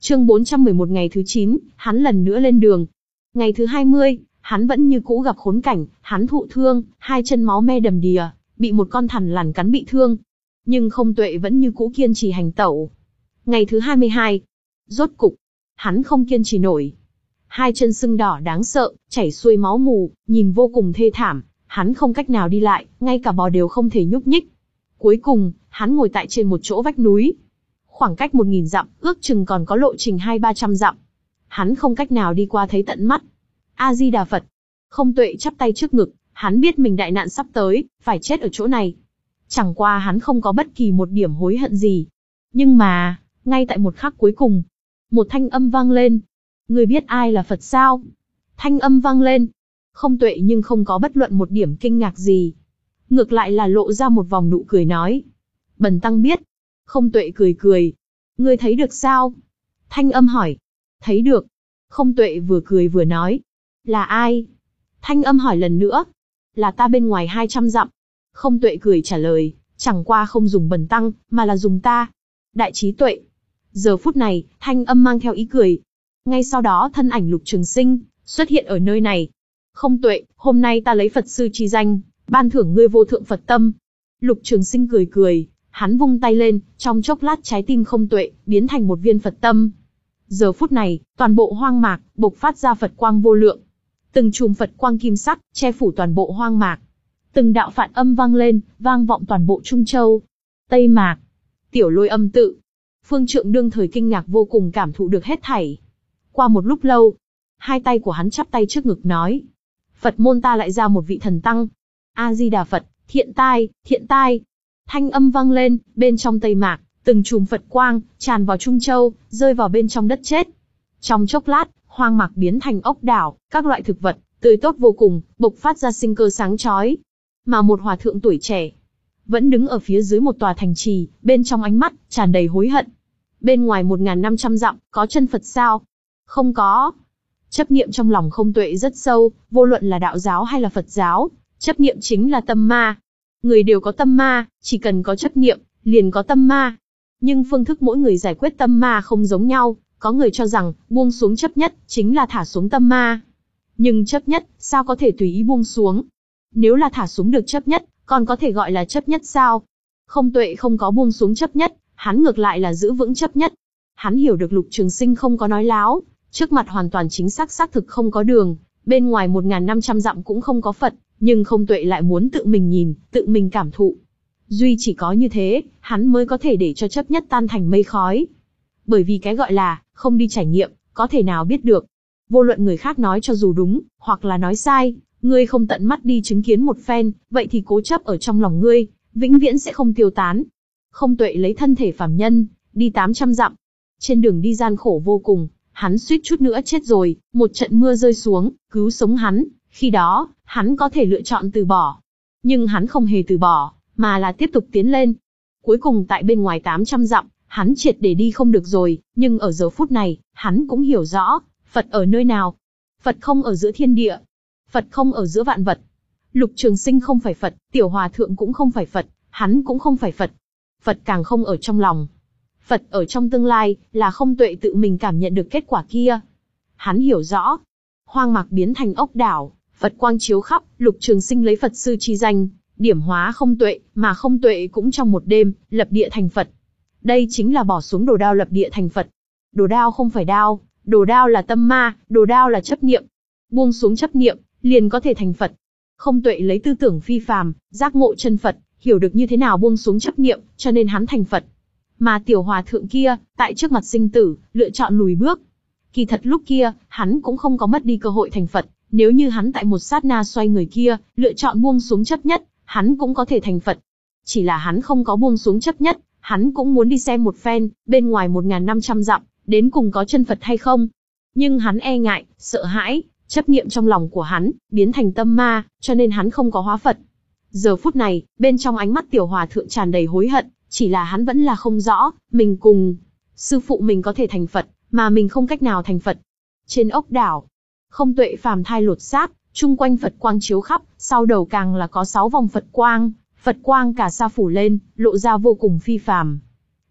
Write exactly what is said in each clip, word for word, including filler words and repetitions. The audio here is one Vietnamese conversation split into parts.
Chương bốn trăm mười một ngày thứ chín, hắn lần nữa lên đường. Ngày thứ hai mươi, hắn vẫn như cũ gặp khốn cảnh, hắn thụ thương, hai chân máu me đầm đìa, bị một con thằn lằn cắn bị thương. Nhưng Không Tuệ vẫn như cũ kiên trì hành tẩu. Ngày thứ hai mươi hai, rốt cục, hắn không kiên trì nổi. Hai chân sưng đỏ đáng sợ, chảy xuôi máu mù, nhìn vô cùng thê thảm, hắn không cách nào đi lại, ngay cả bò đều không thể nhúc nhích. Cuối cùng, hắn ngồi tại trên một chỗ vách núi. Khoảng cách một nghìn dặm, ước chừng còn có lộ trình hai ba trăm dặm. Hắn không cách nào đi qua thấy tận mắt. A-di-đà Phật. Không Tuệ chắp tay trước ngực, hắn biết mình đại nạn sắp tới, phải chết ở chỗ này. Chẳng qua hắn không có bất kỳ một điểm hối hận gì. Nhưng mà, ngay tại một khắc cuối cùng, một thanh âm vang lên. Ngươi biết ai là Phật sao? Thanh âm vang lên. Không Tuệ nhưng không có bất luận một điểm kinh ngạc gì. Ngược lại là lộ ra một vòng nụ cười nói. Bần tăng biết. Không Tuệ cười cười. Ngươi thấy được sao? Thanh âm hỏi. Thấy được. Không Tuệ vừa cười vừa nói. Là ai? Thanh âm hỏi lần nữa. Là ta bên ngoài hai trăm dặm. Không Tuệ cười trả lời. Chẳng qua không dùng bần tăng, mà là dùng ta. Đại trí tuệ. Giờ phút này, thanh âm mang theo ý cười. Ngay sau đó thân ảnh Lục Trường Sinh xuất hiện ở nơi này. Không Tuệ, hôm nay ta lấy Phật sư chi danh, ban thưởng ngươi vô thượng Phật tâm. Lục Trường Sinh cười cười, hắn vung tay lên, trong chốc lát trái tim Không Tuệ biến thành một viên Phật tâm. Giờ phút này, toàn bộ hoang mạc bộc phát ra Phật quang vô lượng. Từng chùm Phật quang kim sắc che phủ toàn bộ hoang mạc. Từng đạo phạn âm vang lên, vang vọng toàn bộ Trung Châu, Tây Mạc, Tiểu Lôi Âm tự. Phương Trượng đương thời kinh ngạc vô cùng cảm thụ được hết thảy. Qua một lúc lâu, hai tay của hắn chắp tay trước ngực nói. Phật môn ta lại ra một vị thần tăng. A-di-đà Phật, thiện tai, thiện tai. Thanh âm vang lên, bên trong Tây Mạc, từng chùm Phật quang, tràn vào Trung Châu, rơi vào bên trong đất chết. Trong chốc lát, hoang mạc biến thành ốc đảo, các loại thực vật, tươi tốt vô cùng, bộc phát ra sinh cơ sáng chói. Mà một hòa thượng tuổi trẻ, vẫn đứng ở phía dưới một tòa thành trì, bên trong ánh mắt, tràn đầy hối hận. Bên ngoài một nghìn năm trăm dặm, có chân Phật sao? Không có. Chấp niệm trong lòng Không Tuệ rất sâu, vô luận là đạo giáo hay là Phật giáo, chấp niệm chính là tâm ma. Người đều có tâm ma, chỉ cần có chấp niệm, liền có tâm ma. Nhưng phương thức mỗi người giải quyết tâm ma không giống nhau, có người cho rằng, buông xuống chấp nhất, chính là thả xuống tâm ma. Nhưng chấp nhất, sao có thể tùy ý buông xuống? Nếu là thả xuống được chấp nhất, còn có thể gọi là chấp nhất sao? Không Tuệ không có buông xuống chấp nhất, hắn ngược lại là giữ vững chấp nhất. Hắn hiểu được Lục Trường Sinh không có nói láo, trước mặt hoàn toàn chính xác xác thực không có đường, bên ngoài một nghìn năm trăm dặm cũng không có Phật, nhưng Không Tuệ lại muốn tự mình nhìn, tự mình cảm thụ. Duy chỉ có như thế, hắn mới có thể để cho chấp nhất tan thành mây khói. Bởi vì cái gọi là, không đi trải nghiệm, có thể nào biết được. Vô luận người khác nói cho dù đúng, hoặc là nói sai, ngươi không tận mắt đi chứng kiến một phen, vậy thì cố chấp ở trong lòng ngươi, vĩnh viễn sẽ không tiêu tán. Không Tuệ lấy thân thể phàm nhân, đi tám trăm dặm. Trên đường đi gian khổ vô cùng, hắn suýt chút nữa chết rồi, một trận mưa rơi xuống, cứu sống hắn. Khi đó, hắn có thể lựa chọn từ bỏ. Nhưng hắn không hề từ bỏ, mà là tiếp tục tiến lên. Cuối cùng tại bên ngoài tám trăm dặm, hắn triệt để đi không được rồi, nhưng ở giờ phút này, hắn cũng hiểu rõ, Phật ở nơi nào. Phật không ở giữa thiên địa. Phật không ở giữa vạn vật. Lục Trường Sinh không phải Phật, Tiểu Hòa Thượng cũng không phải Phật, hắn cũng không phải Phật. Phật càng không ở trong lòng. Phật ở trong tương lai, là Không Tuệ tự mình cảm nhận được kết quả kia. Hắn hiểu rõ. Hoang mạc biến thành ốc đảo, Phật quang chiếu khắp, Lục Trường Sinh lấy Phật sư chi danh, điểm hóa Không Tuệ, mà Không Tuệ cũng trong một đêm, lập địa thành Phật. Đây chính là bỏ xuống đồ đao lập địa thành Phật. Đồ đao không phải đao, đồ đao là tâm ma, đồ đao là chấp niệm. Buông xuống chấp niệm, liền có thể thành Phật. Không Tuệ lấy tư tưởng phi phàm, giác ngộ chân Phật, hiểu được như thế nào buông xuống chấp niệm, cho nên hắn thành Phật. Mà Tiểu Hòa Thượng kia, tại trước mặt sinh tử, lựa chọn lùi bước. Kỳ thật lúc kia, hắn cũng không có mất đi cơ hội thành Phật, nếu như hắn tại một sát na xoay người kia, lựa chọn buông xuống chấp nhất, hắn cũng có thể thành Phật. Chỉ là hắn không có buông xuống chấp nhất, hắn cũng muốn đi xem một phen, bên ngoài một nghìn năm trăm dặm, đến cùng có chân Phật hay không. Nhưng hắn e ngại, sợ hãi, chấp niệm trong lòng của hắn, biến thành tâm ma, cho nên hắn không có hóa Phật. Giờ phút này, bên trong ánh mắt Tiểu Hòa Thượng tràn đầy hối hận, chỉ là hắn vẫn là không rõ, mình cùng sư phụ mình có thể thành Phật, mà mình không cách nào thành Phật. Trên ốc đảo, Không Tuệ phàm thai lột xác, chung quanh Phật quang chiếu khắp, sau đầu càng là có sáu vòng Phật quang, Phật quang cả sa phủ lên, lộ ra vô cùng phi phàm.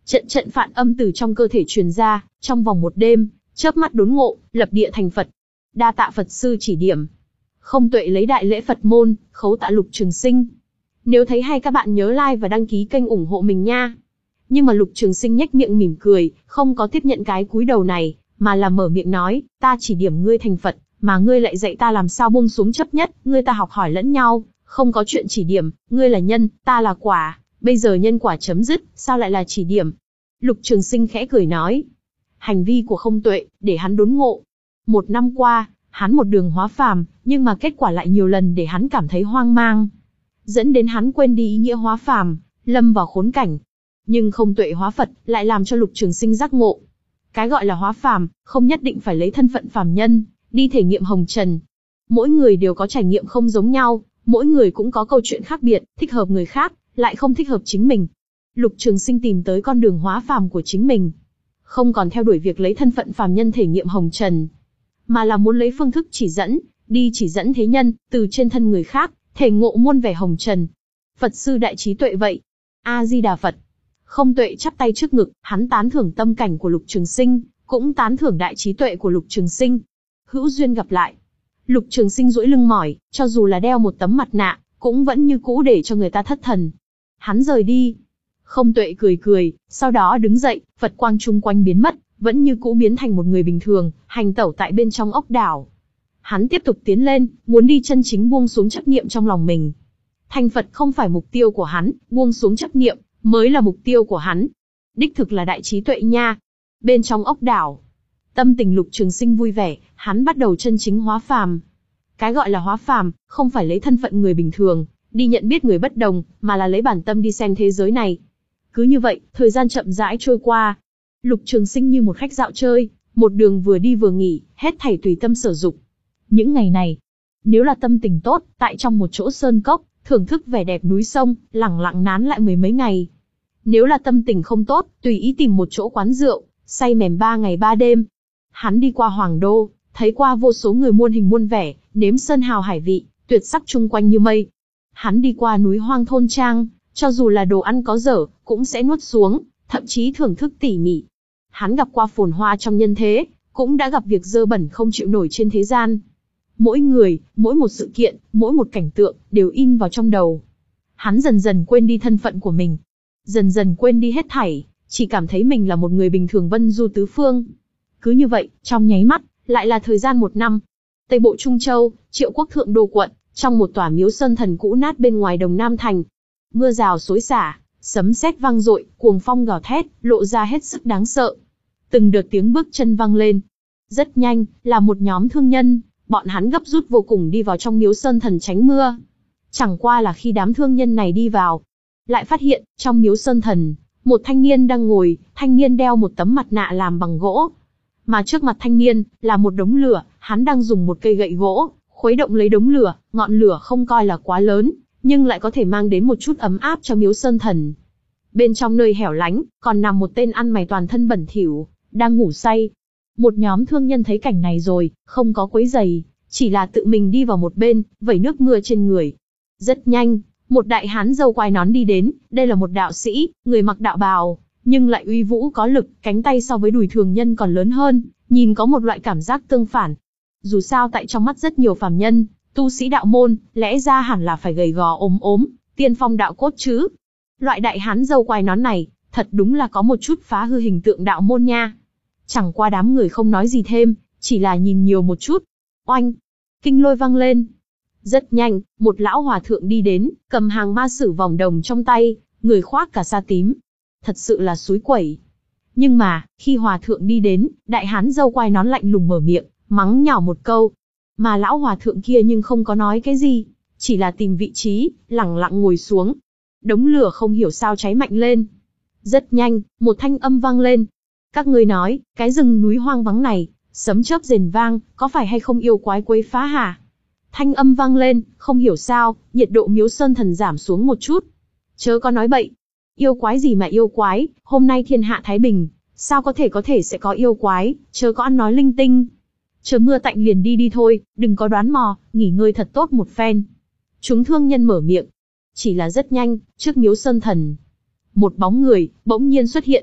Trận trận phản âm từ trong cơ thể truyền ra, trong vòng một đêm, chớp mắt đốn ngộ, lập địa thành Phật. Đa tạ Phật sư chỉ điểm. Không Tuệ lấy đại lễ Phật môn, khấu tạ Lục Trường Sinh. Nếu thấy hay các bạn nhớ like và đăng ký kênh ủng hộ mình nha. Nhưng mà Lục Trường Sinh nhếch miệng mỉm cười, không có tiếp nhận cái cúi đầu này, mà là mở miệng nói, ta chỉ điểm ngươi thành Phật, mà ngươi lại dạy ta làm sao buông xuống chấp nhất, ngươi ta học hỏi lẫn nhau, không có chuyện chỉ điểm, ngươi là nhân, ta là quả, bây giờ nhân quả chấm dứt, sao lại là chỉ điểm? Lục Trường Sinh khẽ cười nói, hành vi của Không Tuệ, để hắn đốn ngộ. Một năm qua, hắn một đường hóa phàm, nhưng mà kết quả lại nhiều lần để hắn cảm thấy hoang mang, dẫn đến hắn quên đi ý nghĩa hóa phàm, lâm vào khốn cảnh. Nhưng Không Tuệ hóa Phật lại làm cho Lục Trường Sinh giác ngộ. Cái gọi là hóa phàm, không nhất định phải lấy thân phận phàm nhân, đi thể nghiệm hồng trần. Mỗi người đều có trải nghiệm không giống nhau, mỗi người cũng có câu chuyện khác biệt, thích hợp người khác, lại không thích hợp chính mình. Lục Trường Sinh tìm tới con đường hóa phàm của chính mình. Không còn theo đuổi việc lấy thân phận phàm nhân thể nghiệm hồng trần, mà là muốn lấy phương thức chỉ dẫn, đi chỉ dẫn thế nhân, từ trên thân người khác, thể ngộ muôn vẻ hồng trần. Phật sư đại trí tuệ vậy. A-di-đà Phật. Không Tuệ chắp tay trước ngực, hắn tán thưởng tâm cảnh của Lục Trường Sinh, cũng tán thưởng đại trí tuệ của Lục Trường Sinh. Hữu duyên gặp lại. Lục Trường Sinh duỗi lưng mỏi, cho dù là đeo một tấm mặt nạ, cũng vẫn như cũ để cho người ta thất thần. Hắn rời đi. Không Tuệ cười cười, sau đó đứng dậy, Phật quang chung quanh biến mất, vẫn như cũ biến thành một người bình thường, hành tẩu tại bên trong ốc đảo. Hắn tiếp tục tiến lên, muốn đi chân chính buông xuống chấp niệm trong lòng mình. Thành Phật không phải mục tiêu của hắn, buông xuống chấp niệm mới là mục tiêu của hắn. Đích thực là đại trí tuệ nha. Bên trong ốc đảo, tâm tình Lục Trường Sinh vui vẻ, hắn bắt đầu chân chính hóa phàm. Cái gọi là hóa phàm, không phải lấy thân phận người bình thường, đi nhận biết người bất đồng, mà là lấy bản tâm đi xem thế giới này. Cứ như vậy, thời gian chậm rãi trôi qua. Lục Trường Sinh như một khách dạo chơi, một đường vừa đi vừa nghỉ, hết thảy tùy tâm sở dục. Những ngày này, nếu là tâm tình tốt, tại trong một chỗ sơn cốc, thưởng thức vẻ đẹp núi sông, lẳng lặng nán lại mười mấy ngày. Nếu là tâm tình không tốt, tùy ý tìm một chỗ quán rượu, say mềm ba ngày ba đêm. Hắn đi qua Hoàng Đô, thấy qua vô số người muôn hình muôn vẻ, nếm sơn hào hải vị, tuyệt sắc chung quanh như mây. Hắn đi qua núi hoang thôn trang, cho dù là đồ ăn có dở, cũng sẽ nuốt xuống, thậm chí thưởng thức tỉ mỉ. Hắn gặp qua phồn hoa trong nhân thế, cũng đã gặp việc dơ bẩn không chịu nổi trên thế gian. Mỗi người, mỗi một sự kiện, mỗi một cảnh tượng, đều in vào trong đầu. Hắn dần dần quên đi thân phận của mình. Dần dần quên đi hết thảy, chỉ cảm thấy mình là một người bình thường vân du tứ phương. Cứ như vậy, trong nháy mắt, lại là thời gian một năm. Tây bộ Trung Châu, Triệu Quốc Thượng Đô quận, trong một tòa miếu sơn thần cũ nát bên ngoài Đồng Nam Thành. Mưa rào xối xả, sấm sét vang dội, cuồng phong gào thét, lộ ra hết sức đáng sợ. Từng đợt tiếng bước chân vang lên. Rất nhanh, là một nhóm thương nhân, bọn hắn gấp rút vô cùng đi vào trong miếu sơn thần tránh mưa. Chẳng qua là khi đám thương nhân này đi vào, lại phát hiện, trong miếu sơn thần, một thanh niên đang ngồi, thanh niên đeo một tấm mặt nạ làm bằng gỗ. Mà trước mặt thanh niên, là một đống lửa, hắn đang dùng một cây gậy gỗ, khuấy động lấy đống lửa, ngọn lửa không coi là quá lớn, nhưng lại có thể mang đến một chút ấm áp cho miếu sơn thần. Bên trong nơi hẻo lánh, còn nằm một tên ăn mày toàn thân bẩn thỉu, đang ngủ say. Một nhóm thương nhân thấy cảnh này rồi, không có quấy giày, chỉ là tự mình đi vào một bên, vẩy nước mưa trên người. Rất nhanh, một đại hán râu quai nón đi đến, đây là một đạo sĩ, người mặc đạo bào, nhưng lại uy vũ có lực, cánh tay so với đùi thường nhân còn lớn hơn, nhìn có một loại cảm giác tương phản. Dù sao tại trong mắt rất nhiều phàm nhân, tu sĩ đạo môn, lẽ ra hẳn là phải gầy gò ốm ốm, tiên phong đạo cốt chứ. Loại đại hán râu quai nón này, thật đúng là có một chút phá hư hình tượng đạo môn nha. Chẳng qua đám người không nói gì thêm, chỉ là nhìn nhiều một chút. Oanh! Kinh lôi vang lên. Rất nhanh, một lão hòa thượng đi đến, cầm hàng ma sử vòng đồng trong tay, người khoác cả sa tím. Thật sự là suối quẩy. Nhưng mà, khi hòa thượng đi đến, đại hán râu quai nón lạnh lùng mở miệng, mắng nhỏ một câu. Mà lão hòa thượng kia nhưng không có nói cái gì, chỉ là tìm vị trí, lẳng lặng ngồi xuống. Đống lửa không hiểu sao cháy mạnh lên. Rất nhanh, một thanh âm vang lên. Các ngươi nói, cái rừng núi hoang vắng này, sấm chớp rền vang, có phải hay không yêu quái quấy phá hả? Thanh âm vang lên, không hiểu sao, nhiệt độ miếu sơn thần giảm xuống một chút. Chớ có nói bậy. Yêu quái gì mà yêu quái, hôm nay thiên hạ thái bình, sao có thể có thể sẽ có yêu quái, chớ có ăn nói linh tinh. Chờ mưa tạnh liền đi đi thôi, đừng có đoán mò, nghỉ ngơi thật tốt một phen. Chúng thương nhân mở miệng. Chỉ là rất nhanh, trước miếu sơn thần, một bóng người, bỗng nhiên xuất hiện,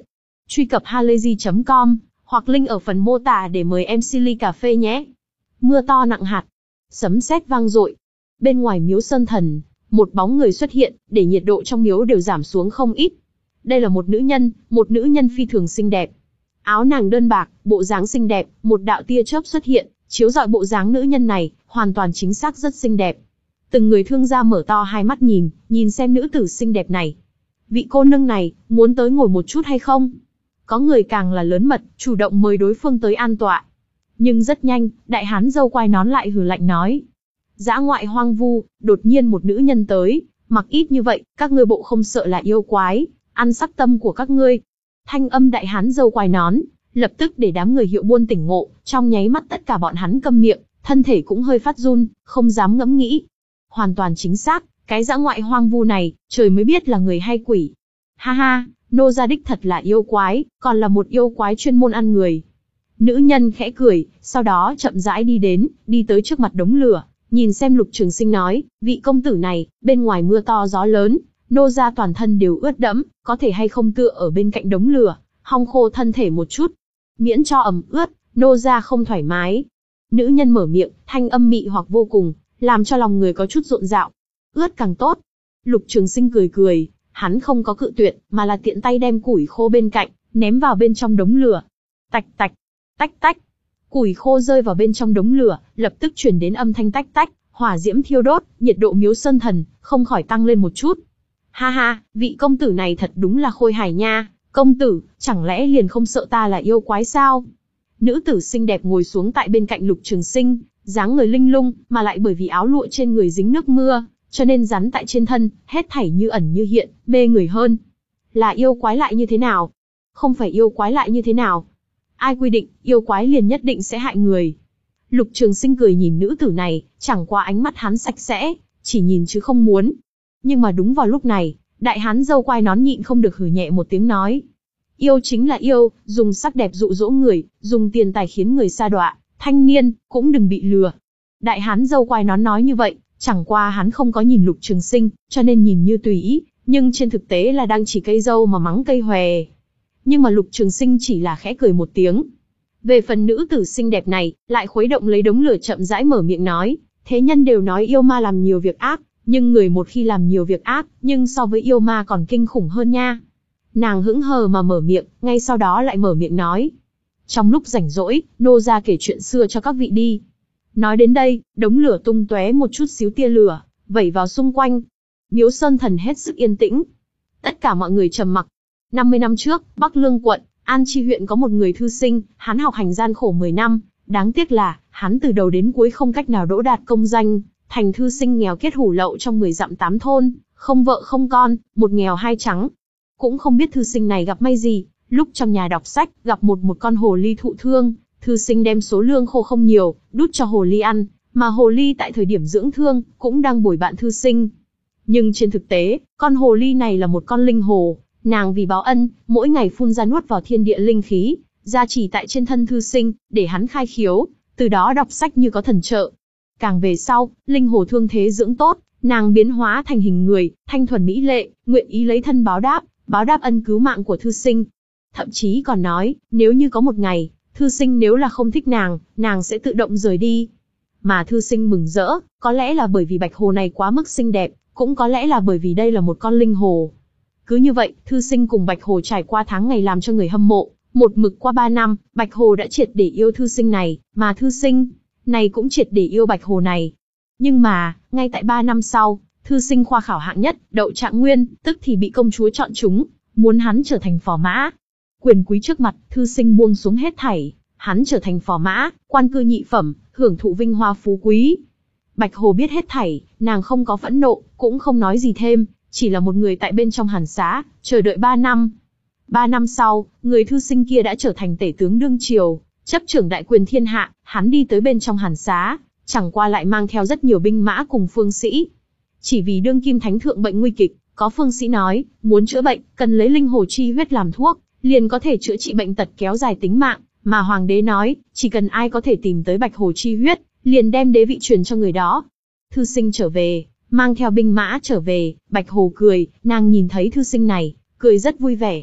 Truy cập halayzi chấm com hoặc link ở phần mô tả để mời em xê ly cà phê nhé. Mưa to nặng hạt, sấm sét vang dội. Bên ngoài miếu Sơn Thần, một bóng người xuất hiện, để nhiệt độ trong miếu đều giảm xuống không ít. Đây là một nữ nhân, một nữ nhân phi thường xinh đẹp. Áo nàng đơn bạc, bộ dáng xinh đẹp, một đạo tia chớp xuất hiện, chiếu rọi bộ dáng nữ nhân này, hoàn toàn chính xác rất xinh đẹp. Từng người thương gia mở to hai mắt nhìn, nhìn xem nữ tử xinh đẹp này. Vị cô nương này, muốn tới ngồi một chút hay không? Có người càng là lớn mật, chủ động mời đối phương tới an tọa. Nhưng rất nhanh, đại hán râu quai nón lại hừ lạnh nói. Dã ngoại hoang vu, đột nhiên một nữ nhân tới, mặc ít như vậy, các ngươi bộ không sợ là yêu quái, ăn sắc tâm của các ngươi. Thanh âm đại hán râu quai nón, lập tức để đám người Hiệu Buôn tỉnh ngộ, trong nháy mắt tất cả bọn hắn câm miệng, thân thể cũng hơi phát run, không dám ngẫm nghĩ. Hoàn toàn chính xác, cái dã ngoại hoang vu này, trời mới biết là người hay quỷ. Ha ha, nô gia đích thật là yêu quái, còn là một yêu quái chuyên môn ăn người. Nữ nhân khẽ cười, sau đó chậm rãi đi đến, đi tới trước mặt đống lửa, nhìn xem Lục Trường Sinh nói, vị công tử này, bên ngoài mưa to gió lớn, nô gia toàn thân đều ướt đẫm, có thể hay không tựa ở bên cạnh đống lửa, hong khô thân thể một chút, miễn cho ẩm ướt, nô gia không thoải mái. Nữ nhân mở miệng, thanh âm mị hoặc vô cùng, làm cho lòng người có chút rộn rạo. Ướt càng tốt. Lục Trường Sinh cười cười, hắn không có cự tuyệt, mà là tiện tay đem củi khô bên cạnh, ném vào bên trong đống lửa. Tạch tạch, tách tách. Củi khô rơi vào bên trong đống lửa, lập tức truyền đến âm thanh tách tách, hỏa diễm thiêu đốt, nhiệt độ miếu Sơn Thần không khỏi tăng lên một chút. Ha ha, vị công tử này thật đúng là khôi hài nha, công tử, chẳng lẽ liền không sợ ta là yêu quái sao? Nữ tử xinh đẹp ngồi xuống tại bên cạnh Lục Trường Sinh, dáng người linh lung, mà lại bởi vì áo lụa trên người dính nước mưa, cho nên rắn tại trên thân, hết thảy như ẩn như hiện, mê người hơn. Là yêu quái lại như thế nào? Không phải yêu quái lại như thế nào? Ai quy định, yêu quái liền nhất định sẽ hại người? Lục Trường Sinh cười nhìn nữ tử này, chẳng qua ánh mắt hắn sạch sẽ, chỉ nhìn chứ không muốn. Nhưng mà đúng vào lúc này, đại hán râu quai nón nhịn không được hừ nhẹ một tiếng nói. Yêu chính là yêu, dùng sắc đẹp dụ dỗ người, dùng tiền tài khiến người sa đọa, thanh niên, cũng đừng bị lừa. Đại hán râu quai nón nói như vậy, chẳng qua hắn không có nhìn Lục Trường Sinh, cho nên nhìn như tùy ý, nhưng trên thực tế là đang chỉ cây dâu mà mắng cây hòe. Nhưng mà Lục Trường Sinh chỉ là khẽ cười một tiếng. Về phần nữ tử xinh đẹp này, lại khuấy động lấy đống lửa chậm rãi mở miệng nói, thế nhân đều nói yêu ma làm nhiều việc ác, nhưng người một khi làm nhiều việc ác, nhưng so với yêu ma còn kinh khủng hơn nha. Nàng hững hờ mà mở miệng, ngay sau đó lại mở miệng nói. Trong lúc rảnh rỗi, nô gia kể chuyện xưa cho các vị đi. Nói đến đây, đống lửa tung tóe một chút xíu tia lửa, vẩy vào xung quanh. Miếu Sơn Thần hết sức yên tĩnh. Tất cả mọi người trầm mặc. năm mươi năm trước, Bắc Lương quận, An Chi huyện có một người thư sinh, hắn học hành gian khổ mười năm, đáng tiếc là, hắn từ đầu đến cuối không cách nào đỗ đạt công danh, thành thư sinh nghèo kết hủ lậu trong mười dặm tám thôn, không vợ không con, một nghèo hai trắng. Cũng không biết thư sinh này gặp may gì, lúc trong nhà đọc sách, gặp một một con hồ ly thụ thương, thư sinh đem số lương khô không nhiều, đút cho hồ ly ăn, mà hồ ly tại thời điểm dưỡng thương, cũng đang bồi bạn thư sinh. Nhưng trên thực tế, con hồ ly này là một con linh hồ, nàng vì báo ân, mỗi ngày phun ra nuốt vào thiên địa linh khí, gia trì tại trên thân thư sinh, để hắn khai khiếu, từ đó đọc sách như có thần trợ. Càng về sau, linh hồ thương thế dưỡng tốt, nàng biến hóa thành hình người, thanh thuần mỹ lệ, nguyện ý lấy thân báo đáp, báo đáp ân cứu mạng của thư sinh. Thậm chí còn nói, nếu như có một ngày, thư sinh nếu là không thích nàng, nàng sẽ tự động rời đi. Mà thư sinh mừng rỡ, có lẽ là bởi vì bạch hồ này quá mức xinh đẹp, cũng có lẽ là bởi vì đây là một con linh hồ. Cứ như vậy, thư sinh cùng bạch hồ trải qua tháng ngày làm cho người hâm mộ, một mực qua ba năm, bạch hồ đã triệt để yêu thư sinh này, mà thư sinh này cũng triệt để yêu bạch hồ này. Nhưng mà, ngay tại ba năm sau, thư sinh khoa khảo hạng nhất, đậu trạng nguyên, tức thì bị công chúa chọn chúng, muốn hắn trở thành phò mã. Quyền quý trước mặt, thư sinh buông xuống hết thảy, hắn trở thành phò mã, quan cư nhị phẩm, hưởng thụ vinh hoa phú quý. Bạch hồ biết hết thảy, nàng không có phẫn nộ, cũng không nói gì thêm, chỉ là một người tại bên trong hàn xá, chờ đợi ba năm. Ba năm sau, người thư sinh kia đã trở thành tể tướng đương triều, chấp trưởng đại quyền thiên hạ, hắn đi tới bên trong hàn xá, chẳng qua lại mang theo rất nhiều binh mã cùng phương sĩ. Chỉ vì đương kim thánh thượng bệnh nguy kịch, có phương sĩ nói, muốn chữa bệnh, cần lấy linh hồ chi huyết làm thuốc, liền có thể chữa trị bệnh tật kéo dài tính mạng, mà hoàng đế nói, chỉ cần ai có thể tìm tới bạch hồ chi huyết, liền đem đế vị truyền cho người đó. Thư sinh trở về, mang theo binh mã trở về, bạch hồ cười, nàng nhìn thấy thư sinh này, cười rất vui vẻ.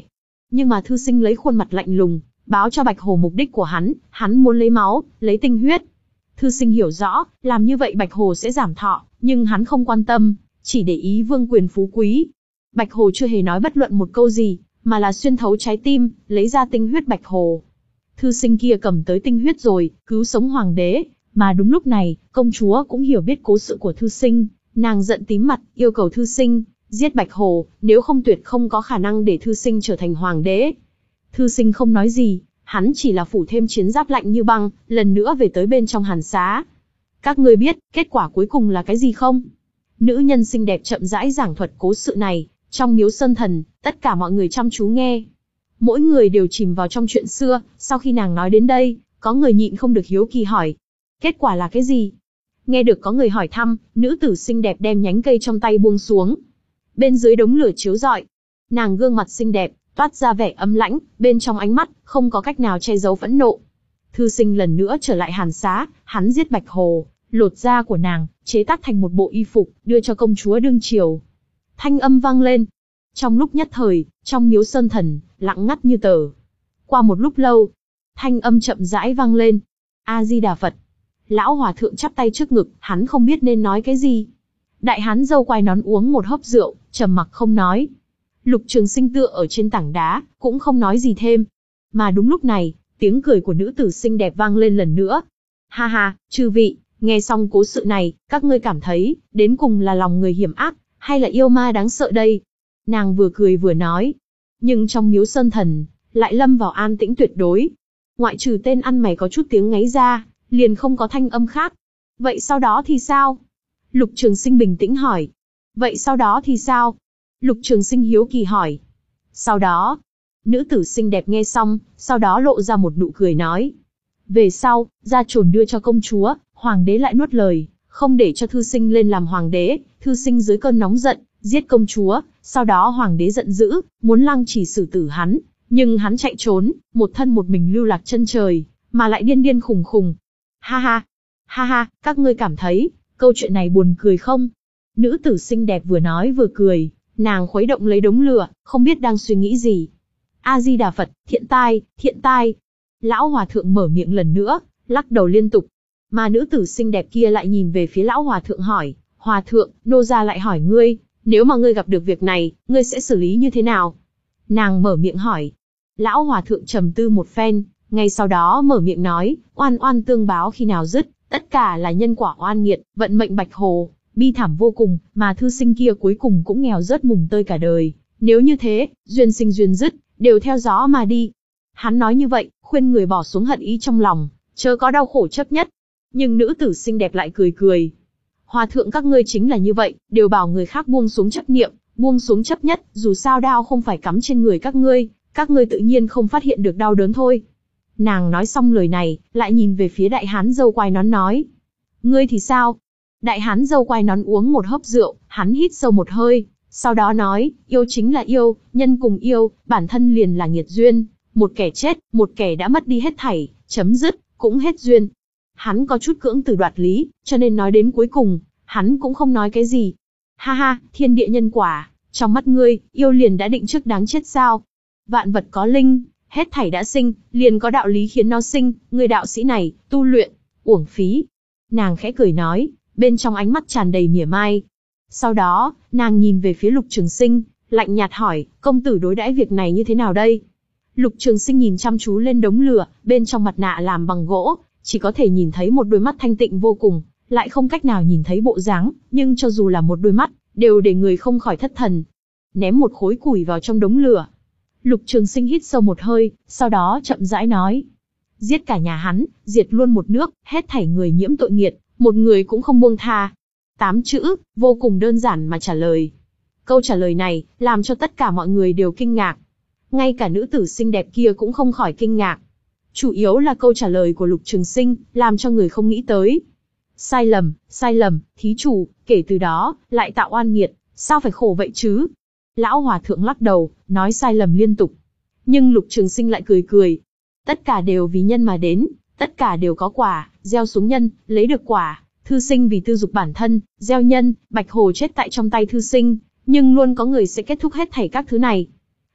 Nhưng mà thư sinh lấy khuôn mặt lạnh lùng, báo cho Bạch Hồ mục đích của hắn, hắn muốn lấy máu, lấy tinh huyết. Thư sinh hiểu rõ, làm như vậy Bạch Hồ sẽ giảm thọ, nhưng hắn không quan tâm, chỉ để ý vương quyền phú quý. Bạch Hồ chưa hề nói bất luận một câu gì, mà là xuyên thấu trái tim, lấy ra tinh huyết Bạch Hồ. Thư sinh kia cầm tới tinh huyết rồi, cứu sống hoàng đế, mà đúng lúc này, công chúa cũng hiểu biết cố sự của thư sinh, nàng giận tím mặt, yêu cầu thư sinh giết Bạch Hồ, nếu không tuyệt không có khả năng để thư sinh trở thành hoàng đế. Thư sinh không nói gì, hắn chỉ là phủ thêm chiến giáp lạnh như băng, lần nữa về tới bên trong hàn xá. Các ngươi biết, kết quả cuối cùng là cái gì không? Nữ nhân xinh đẹp chậm rãi giảng thuật cố sự này, trong miếu sơn thần, tất cả mọi người chăm chú nghe. Mỗi người đều chìm vào trong chuyện xưa, sau khi nàng nói đến đây, có người nhịn không được hiếu kỳ hỏi. Kết quả là cái gì? Nghe được có người hỏi thăm, nữ tử xinh đẹp đem nhánh cây trong tay buông xuống. Bên dưới đống lửa chiếu rọi, nàng gương mặt xinh đẹp, toát ra vẻ âm lãnh, bên trong ánh mắt, không có cách nào che giấu phẫn nộ. Thư sinh lần nữa trở lại hàn xá, hắn giết Bạch Hồ, lột da của nàng, chế tác thành một bộ y phục, đưa cho công chúa đương triều. Thanh âm vang lên. Trong lúc nhất thời, trong miếu sơn thần, lặng ngắt như tờ. Qua một lúc lâu, thanh âm chậm rãi vang lên. A-di-đà Phật. Lão hòa thượng chắp tay trước ngực, hắn không biết nên nói cái gì. Đại hán râu quai nón uống một hớp rượu, trầm mặc không nói. Lục Trường Sinh tựa ở trên tảng đá, cũng không nói gì thêm. Mà đúng lúc này, tiếng cười của nữ tử xinh đẹp vang lên lần nữa. Ha ha, chư vị, nghe xong cố sự này, các ngươi cảm thấy, đến cùng là lòng người hiểm ác, hay là yêu ma đáng sợ đây? Nàng vừa cười vừa nói. Nhưng trong miếu sơn thần, lại lâm vào an tĩnh tuyệt đối. Ngoại trừ tên ăn mày có chút tiếng ngáy ra, liền không có thanh âm khác. Vậy sau đó thì sao? Lục Trường Sinh bình tĩnh hỏi. Vậy sau đó thì sao? Lục Trường Sinh hiếu kỳ hỏi. Sau đó, nữ tử xinh đẹp nghe xong, sau đó lộ ra một nụ cười nói. Về sau, gia trồn đưa cho công chúa, hoàng đế lại nuốt lời, không để cho thư sinh lên làm hoàng đế, thư sinh dưới cơn nóng giận, giết công chúa, sau đó hoàng đế giận dữ, muốn lăng trì xử tử hắn, nhưng hắn chạy trốn, một thân một mình lưu lạc chân trời, mà lại điên điên khùng khùng. Ha ha, ha ha, các ngươi cảm thấy, câu chuyện này buồn cười không? Nữ tử xinh đẹp vừa nói vừa cười, nàng khuấy động lấy đống lửa, không biết đang suy nghĩ gì. A-di-đà Phật, thiện tai, thiện tai. Lão hòa thượng mở miệng lần nữa, lắc đầu liên tục. Mà nữ tử xinh đẹp kia lại nhìn về phía lão hòa thượng hỏi, hòa thượng, nô gia lại hỏi ngươi, nếu mà ngươi gặp được việc này, ngươi sẽ xử lý như thế nào? Nàng mở miệng hỏi. Lão hòa thượng trầm tư một phen, ngay sau đó mở miệng nói, oan oan tương báo khi nào dứt, tất cả là nhân quả oan nghiệt, vận mệnh Bạch Hồ, bi thảm vô cùng, mà thư sinh kia cuối cùng cũng nghèo rớt mùng tơi cả đời. Nếu như thế, duyên sinh duyên dứt, đều theo gió mà đi. Hắn nói như vậy, khuyên người bỏ xuống hận ý trong lòng, chớ có đau khổ chấp nhất. Nhưng nữ tử xinh đẹp lại cười cười. Hòa thượng các ngươi chính là như vậy, đều bảo người khác buông xuống chấp niệm, buông xuống chấp nhất, dù sao đao không phải cắm trên người các ngươi, các ngươi tự nhiên không phát hiện được đau đớn thôi. Nàng nói xong lời này, lại nhìn về phía đại hán râu quai nón nói. Ngươi thì sao? Đại hán râu quai nón uống một hớp rượu, hắn hít sâu một hơi, sau đó nói, yêu chính là yêu, nhân cùng yêu, bản thân liền là nghiệt duyên, một kẻ chết, một kẻ đã mất đi hết thảy, chấm dứt, cũng hết duyên. Hắn có chút cưỡng từ đoạt lý, cho nên nói đến cuối cùng, hắn cũng không nói cái gì. Ha ha, thiên địa nhân quả, trong mắt ngươi, yêu liền đã định trước đáng chết sao? Vạn vật có linh, hết thảy đã sinh, liền có đạo lý khiến nó sinh, người đạo sĩ này, tu luyện, uổng phí. Nàng khẽ cười nói, bên trong ánh mắt tràn đầy mỉa mai. Sau đó, nàng nhìn về phía Lục Trường Sinh, lạnh nhạt hỏi, công tử đối đãi việc này như thế nào đây? Lục Trường Sinh nhìn chăm chú lên đống lửa, bên trong mặt nạ làm bằng gỗ, chỉ có thể nhìn thấy một đôi mắt thanh tịnh vô cùng, lại không cách nào nhìn thấy bộ dáng, nhưng cho dù là một đôi mắt, đều để người không khỏi thất thần. Ném một khối củi vào trong đống lửa. Lục Trường Sinh hít sâu một hơi, sau đó chậm rãi nói. Giết cả nhà hắn, diệt luôn một nước, hết thảy người nhiễm tội nghiệt, một người cũng không buông tha. Tám chữ, vô cùng đơn giản mà trả lời. Câu trả lời này, làm cho tất cả mọi người đều kinh ngạc. Ngay cả nữ tử xinh đẹp kia cũng không khỏi kinh ngạc. Chủ yếu là câu trả lời của Lục Trường Sinh, làm cho người không nghĩ tới. Sai lầm, sai lầm, thí chủ, kể từ đó, lại tạo oan nghiệt, sao phải khổ vậy chứ? Lão hòa thượng lắc đầu, nói sai lầm liên tục. Nhưng Lục Trường Sinh lại cười cười. Tất cả đều vì nhân mà đến, tất cả đều có quả, gieo xuống nhân, lấy được quả. Thư sinh vì tư dục bản thân, gieo nhân, Bạch Hồ chết tại trong tay thư sinh, nhưng luôn có người sẽ kết thúc hết thảy các thứ này.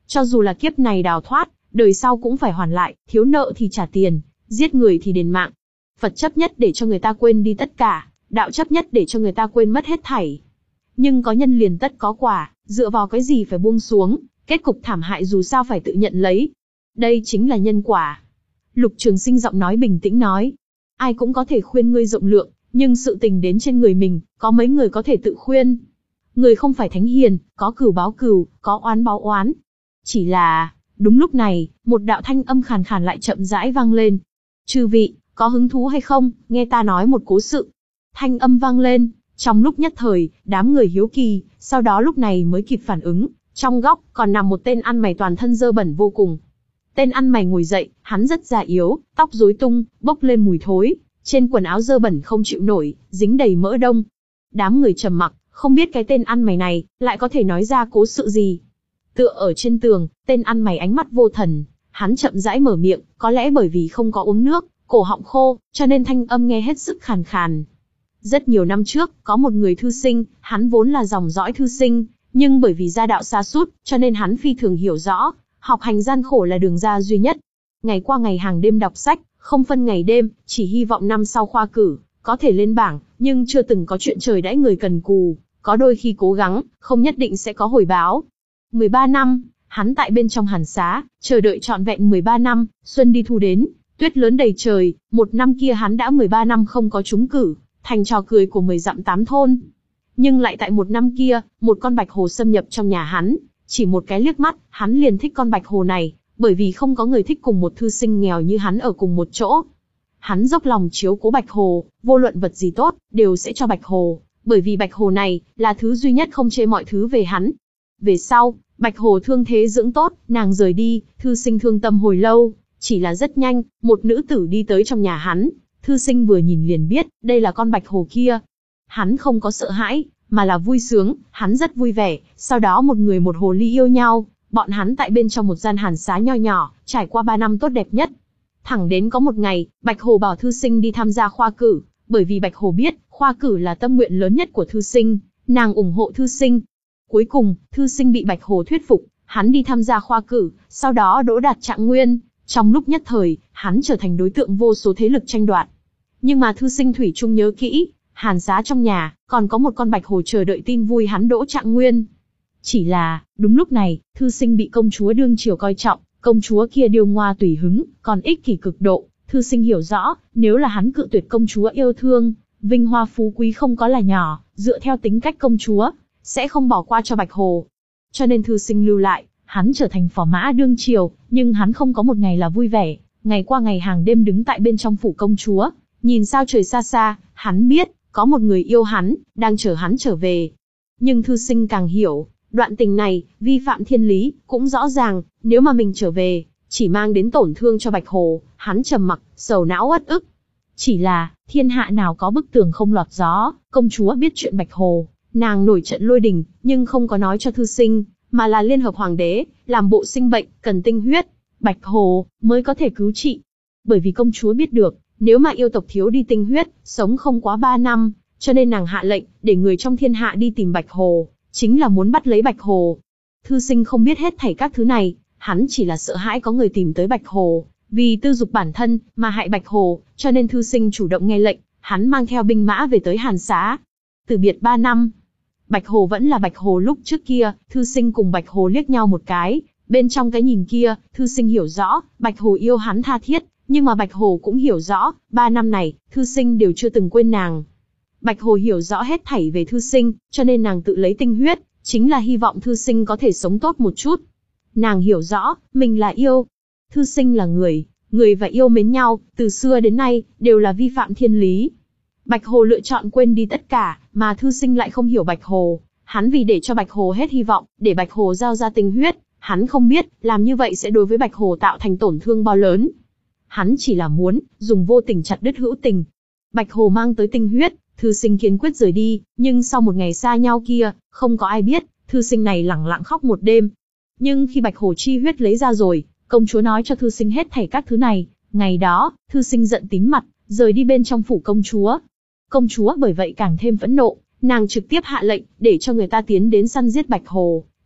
Cho dù là kiếp này đào thoát, đời sau cũng phải hoàn lại, thiếu nợ thì trả tiền, giết người thì đền mạng. Phật chấp nhất để cho người ta quên đi tất cả, đạo chấp nhất để cho người ta quên mất hết thảy. Nhưng có nhân liền tất có quả, dựa vào cái gì phải buông xuống, kết cục thảm hại dù sao phải tự nhận lấy. Đây chính là nhân quả. Lục Trường Sinh giọng nói bình tĩnh nói. Ai cũng có thể khuyên ngươi rộng lượng, nhưng sự tình đến trên người mình, có mấy người có thể tự khuyên. Người không phải thánh hiền, có cửu báo cửu, có oán báo oán. Chỉ là, đúng lúc này, một đạo thanh âm khàn khàn lại chậm rãi vang lên. Chư vị, có hứng thú hay không, nghe ta nói một cố sự. Thanh âm vang lên, trong lúc nhất thời, đám người hiếu kỳ, sau đó lúc này mới kịp phản ứng, trong góc còn nằm một tên ăn mày toàn thân dơ bẩn vô cùng. Tên ăn mày ngồi dậy, hắn rất già yếu, tóc rối tung, bốc lên mùi thối, trên quần áo dơ bẩn không chịu nổi, dính đầy mỡ đông. Đám người trầm mặc, không biết cái tên ăn mày này lại có thể nói ra cố sự gì. Tựa ở trên tường, tên ăn mày ánh mắt vô thần, hắn chậm rãi mở miệng, có lẽ bởi vì không có uống nước, cổ họng khô, cho nên thanh âm nghe hết sức khàn khàn. Rất nhiều năm trước, có một người thư sinh, hắn vốn là dòng dõi thư sinh, nhưng bởi vì gia đạo sa sút, cho nên hắn phi thường hiểu rõ, học hành gian khổ là đường ra duy nhất. Ngày qua ngày hàng đêm đọc sách, không phân ngày đêm, chỉ hy vọng năm sau khoa cử, có thể lên bảng, nhưng chưa từng có chuyện trời đãi người cần cù, có đôi khi cố gắng, không nhất định sẽ có hồi báo. mười ba năm, hắn tại bên trong hàn xá, chờ đợi trọn vẹn mười ba năm, xuân đi thu đến, tuyết lớn đầy trời, một năm kia hắn đã mười ba năm không có trúng cử, thành trò cười của mười dặm tám thôn. Nhưng lại tại một năm kia, một con bạch hồ xâm nhập trong nhà hắn, chỉ một cái liếc mắt, hắn liền thích con bạch hồ này, bởi vì không có người thích cùng một thư sinh nghèo như hắn ở cùng một chỗ. Hắn dốc lòng chiếu cố bạch hồ, vô luận vật gì tốt, đều sẽ cho bạch hồ, bởi vì bạch hồ này, là thứ duy nhất không chê mọi thứ về hắn. Về sau, bạch hồ thương thế dưỡng tốt, nàng rời đi, thư sinh thương tâm hồi lâu, chỉ là rất nhanh, một nữ tử đi tới trong nhà hắn, thư sinh vừa nhìn liền biết, đây là con bạch hồ kia. Hắn không có sợ hãi, mà là vui sướng, hắn rất vui vẻ, sau đó một người một hồ ly yêu nhau, bọn hắn tại bên trong một gian hàn xá nho nhỏ, trải qua ba năm tốt đẹp nhất. Thẳng đến có một ngày, bạch hồ bảo thư sinh đi tham gia khoa cử, bởi vì bạch hồ biết, khoa cử là tâm nguyện lớn nhất của thư sinh, nàng ủng hộ thư sinh. Cuối cùng, thư sinh bị bạch hồ thuyết phục, hắn đi tham gia khoa cử, sau đó đỗ đạt trạng nguyên, trong lúc nhất thời, hắn trở thành đối tượng vô số thế lực tranh đoạt. Nhưng mà thư sinh thủy chung nhớ kỹ, hàn xá trong nhà, còn có một con bạch hồ chờ đợi tin vui hắn đỗ trạng nguyên. Chỉ là, đúng lúc này, thư sinh bị công chúa đương triều coi trọng, công chúa kia điêu ngoa tùy hứng, còn ích kỷ cực độ, thư sinh hiểu rõ, nếu là hắn cự tuyệt công chúa yêu thương, vinh hoa phú quý không có là nhỏ, dựa theo tính cách công chúa, sẽ không bỏ qua cho bạch hồ. Cho nên thư sinh lưu lại, hắn trở thành phò mã đương triều, nhưng hắn không có một ngày là vui vẻ, ngày qua ngày hàng đêm đứng tại bên trong phủ công chúa, nhìn sao trời xa xa, hắn biết, có một người yêu hắn, đang chờ hắn trở về. Nhưng thư sinh càng hiểu, đoạn tình này, vi phạm thiên lý, cũng rõ ràng, nếu mà mình trở về, chỉ mang đến tổn thương cho bạch hồ, hắn trầm mặc, sầu não uất ức. Chỉ là, thiên hạ nào có bức tường không lọt gió, công chúa biết chuyện bạch hồ, nàng nổi trận lôi đình, nhưng không có nói cho thư sinh, mà là liên hợp hoàng đế, làm bộ sinh bệnh, cần tinh huyết, bạch hồ, mới có thể cứu trị. Bởi vì công chúa biết được, nếu mà yêu tộc thiếu đi tinh huyết, sống không quá ba năm, cho nên nàng hạ lệnh, để người trong thiên hạ đi tìm bạch hồ, chính là muốn bắt lấy bạch hồ. Thư sinh không biết hết thảy các thứ này, hắn chỉ là sợ hãi có người tìm tới bạch hồ, vì tư dục bản thân, mà hại bạch hồ, cho nên thư sinh chủ động nghe lệnh, hắn mang theo binh mã về tới hàn xá. Từ biệt ba năm, bạch hồ vẫn là bạch hồ lúc trước kia, thư sinh cùng bạch hồ liếc nhau một cái, bên trong cái nhìn kia, thư sinh hiểu rõ, bạch hồ yêu hắn tha thiết, nhưng mà bạch hồ cũng hiểu rõ, ba năm này, thư sinh đều chưa từng quên nàng. Bạch hồ hiểu rõ hết thảy về thư sinh, cho nên nàng tự lấy tinh huyết, chính là hy vọng thư sinh có thể sống tốt một chút. Nàng hiểu rõ, mình là yêu. Thư sinh là người, người và yêu mến nhau, từ xưa đến nay, đều là vi phạm thiên lý. Bạch hồ lựa chọn quên đi tất cả, mà thư sinh lại không hiểu bạch hồ. Hắn vì để cho bạch hồ hết hy vọng, để bạch hồ giao ra tinh huyết, hắn không biết, làm như vậy sẽ đối với bạch hồ tạo thành tổn thương bao lớn. Hắn chỉ là muốn, dùng vô tình chặt đứt hữu tình. Bạch hồ mang tới tinh huyết, thư sinh kiên quyết rời đi, nhưng sau một ngày xa nhau kia, không có ai biết, thư sinh này lẳng lặng khóc một đêm. Nhưng khi bạch hồ chi huyết lấy ra rồi, công chúa nói cho thư sinh hết thảy các thứ này, ngày đó, thư sinh giận tím mặt, rời đi bên trong phủ công chúa. Công chúa bởi vậy càng thêm phẫn nộ, nàng trực tiếp hạ lệnh, để cho người ta tiến đến săn giết bạch hồ,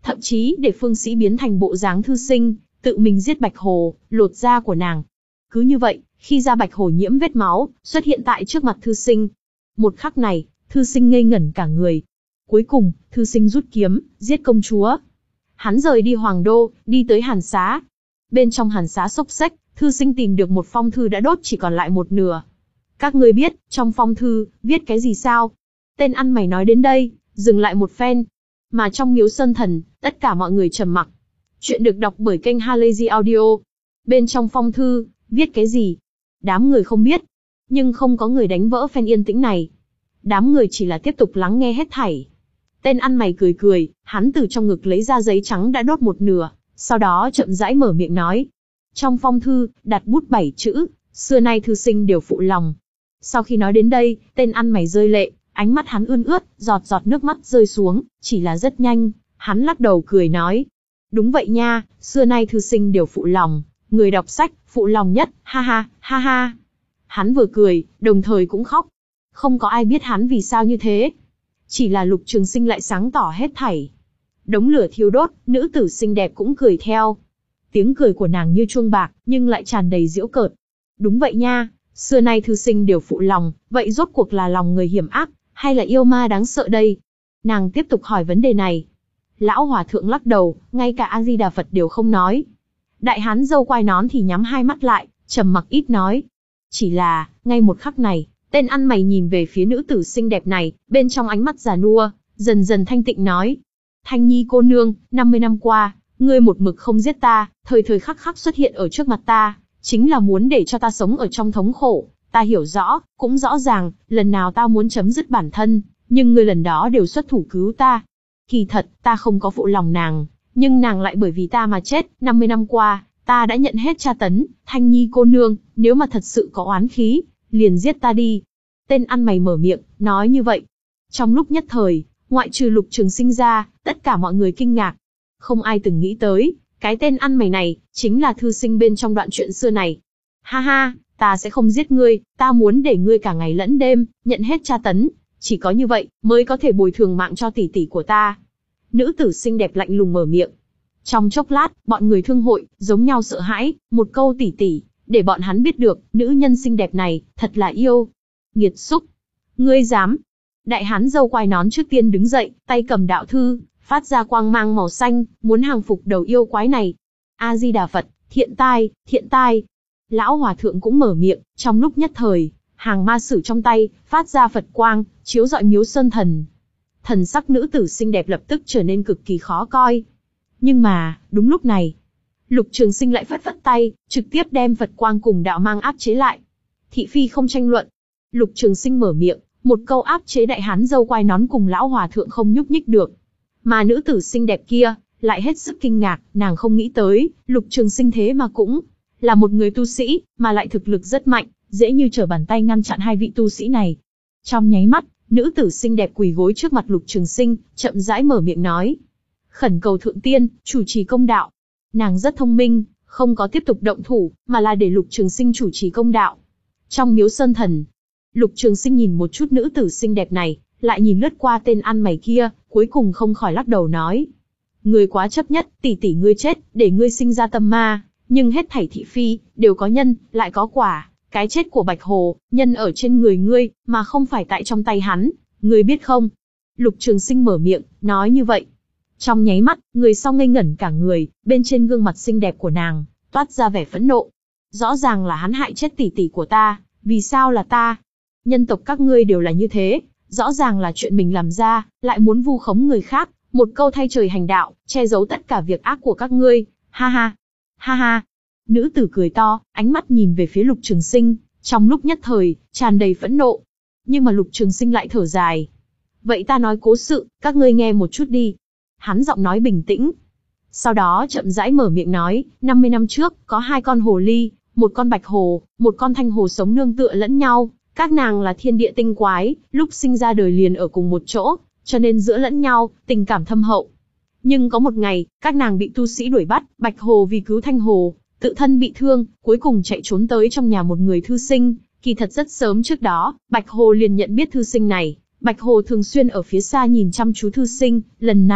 thậm chí để phương sĩ biến thành bộ dáng thư sinh, tự mình giết Bạch Hồ, lột da của nàng. Cứ như vậy, khi da Bạch Hồ nhiễm vết máu, xuất hiện tại trước mặt thư sinh. Một khắc này, thư sinh ngây ngẩn cả người. Cuối cùng, thư sinh rút kiếm, giết công chúa. Hắn rời đi Hoàng Đô, đi tới Hàn Xá. Bên trong Hàn Xá xốc xếch, thư sinh tìm được một phong thư đã đốt chỉ còn lại một nửa. Các ngươi biết, trong phong thư, viết cái gì sao? Tên ăn mày nói đến đây, dừng lại một phen. Mà trong Miếu Sơn Thần, tất cả mọi người trầm mặc. Chuyện được đọc bởi kênh Halazy Audio. Bên trong phong thư, viết cái gì? Đám người không biết. Nhưng không có người đánh vỡ phen yên tĩnh này. Đám người chỉ là tiếp tục lắng nghe hết thảy. Tên ăn mày cười cười, hắn từ trong ngực lấy ra giấy trắng đã đốt một nửa, sau đó chậm rãi mở miệng nói. Trong phong thư, đặt bút bảy chữ, xưa nay thư sinh đều phụ lòng. Sau khi nói đến đây, tên ăn mày rơi lệ, ánh mắt hắn ươn ướt, giọt giọt nước mắt rơi xuống, chỉ là rất nhanh, hắn lắc đầu cười nói. Đúng vậy nha, xưa nay thư sinh đều phụ lòng, người đọc sách, phụ lòng nhất, ha ha, ha ha. Hắn vừa cười, đồng thời cũng khóc. Không có ai biết hắn vì sao như thế. Chỉ là Lục Trường Sinh lại sáng tỏ hết thảy. Đống lửa thiêu đốt, nữ tử xinh đẹp cũng cười theo. Tiếng cười của nàng như chuông bạc, nhưng lại tràn đầy giễu cợt. Đúng vậy nha, xưa nay thư sinh đều phụ lòng, vậy rốt cuộc là lòng người hiểm ác, hay là yêu ma đáng sợ đây? Nàng tiếp tục hỏi vấn đề này. Lão hòa thượng lắc đầu, ngay cả A Di Đà Phật đều không nói. Đại hán râu quai nón thì nhắm hai mắt lại, trầm mặc ít nói. Chỉ là, ngay một khắc này, tên ăn mày nhìn về phía nữ tử xinh đẹp này, bên trong ánh mắt già nua, dần dần thanh tịnh nói. Thanh Nhi cô nương, năm mươi năm qua, ngươi một mực không giết ta, thời thời khắc khắc xuất hiện ở trước mặt ta, chính là muốn để cho ta sống ở trong thống khổ. Ta hiểu rõ, cũng rõ ràng, lần nào ta muốn chấm dứt bản thân, nhưng ngươi lần đó đều xuất thủ cứu ta. Kỳ thật, ta không có phụ lòng nàng, nhưng nàng lại bởi vì ta mà chết. năm mươi năm qua, ta đã nhận hết tra tấn. Thanh Nhi cô nương, nếu mà thật sự có oán khí, liền giết ta đi. Tên ăn mày mở miệng, nói như vậy. Trong lúc nhất thời, ngoại trừ Lục Trường Sinh ra, tất cả mọi người kinh ngạc. Không ai từng nghĩ tới, cái tên ăn mày này, chính là thư sinh bên trong đoạn chuyện xưa này. Ha ha, ta sẽ không giết ngươi, ta muốn để ngươi cả ngày lẫn đêm, nhận hết tra tấn. Chỉ có như vậy, mới có thể bồi thường mạng cho tỷ tỷ của ta. Nữ tử xinh đẹp lạnh lùng mở miệng. Trong chốc lát, bọn người thương hội, giống nhau sợ hãi, một câu tỷ tỷ, để bọn hắn biết được, nữ nhân xinh đẹp này, thật là yêu. Nghiệt xúc. Ngươi dám. Đại hán râu quai nón trước tiên đứng dậy, tay cầm đạo thư, phát ra quang mang màu xanh, muốn hàng phục đầu yêu quái này. A Di Đà Phật, thiện tai, thiện tai. Lão hòa thượng cũng mở miệng, trong lúc nhất thời, hàng ma sử trong tay, phát ra Phật quang, chiếu rọi Miếu Sơn Thần. Thần sắc nữ tử xinh đẹp lập tức trở nên cực kỳ khó coi. Nhưng mà, đúng lúc này, Lục Trường Sinh lại phất phất tay, trực tiếp đem Phật quang cùng đạo mang áp chế lại. Thị phi không tranh luận. Lục Trường Sinh mở miệng, một câu áp chế đại hán râu quai nón cùng lão hòa thượng không nhúc nhích được. Mà nữ tử xinh đẹp kia, lại hết sức kinh ngạc, nàng không nghĩ tới, Lục Trường Sinh thế mà cũng là một người tu sĩ, mà lại thực lực rất mạnh, dễ như trở bàn tay ngăn chặn hai vị tu sĩ này. Trong nháy mắt, nữ tử xinh đẹp quỳ gối trước mặt Lục Trường Sinh, chậm rãi mở miệng nói. Khẩn cầu thượng tiên, chủ trì công đạo. Nàng rất thông minh, không có tiếp tục động thủ, mà là để Lục Trường Sinh chủ trì công đạo. Trong Miếu Sơn Thần, Lục Trường Sinh nhìn một chút nữ tử xinh đẹp này, lại nhìn lướt qua tên ăn mày kia, cuối cùng không khỏi lắc đầu nói. Ngươi quá chấp nhất, tỷ tỷ ngươi chết, để ngươi sinh ra tâm ma, nhưng hết thảy thị phi, đều có nhân, lại có quả. Cái chết của Bạch Hồ, nhân ở trên người ngươi, mà không phải tại trong tay hắn, ngươi biết không? Lục Trường Sinh mở miệng, nói như vậy. Trong nháy mắt, người sau ngây ngẩn cả người, bên trên gương mặt xinh đẹp của nàng, toát ra vẻ phẫn nộ. Rõ ràng là hắn hại chết tỷ tỷ của ta, vì sao là ta? Nhân tộc các ngươi đều là như thế, rõ ràng là chuyện mình làm ra, lại muốn vu khống người khác, một câu thay trời hành đạo, che giấu tất cả việc ác của các ngươi, ha ha, ha ha. Nữ tử cười to, ánh mắt nhìn về phía Lục Trường Sinh, trong lúc nhất thời, tràn đầy phẫn nộ. Nhưng mà Lục Trường Sinh lại thở dài. Vậy ta nói cố sự, các ngươi nghe một chút đi. Hắn giọng nói bình tĩnh. Sau đó chậm rãi mở miệng nói, năm mươi năm trước, có hai con hồ ly, một con bạch hồ, một con thanh hồ sống nương tựa lẫn nhau. Các nàng là thiên địa tinh quái, lúc sinh ra đời liền ở cùng một chỗ, cho nên giữa lẫn nhau, tình cảm thâm hậu. Nhưng có một ngày, các nàng bị tu sĩ đuổi bắt, bạch hồ vì cứu thanh hồ, tự thân bị thương, cuối cùng chạy trốn tới trong nhà một người thư sinh. Kỳ thật rất sớm trước đó, Bạch Hồ liền nhận biết thư sinh này. Bạch Hồ thường xuyên ở phía xa nhìn chăm chú thư sinh. Lần này,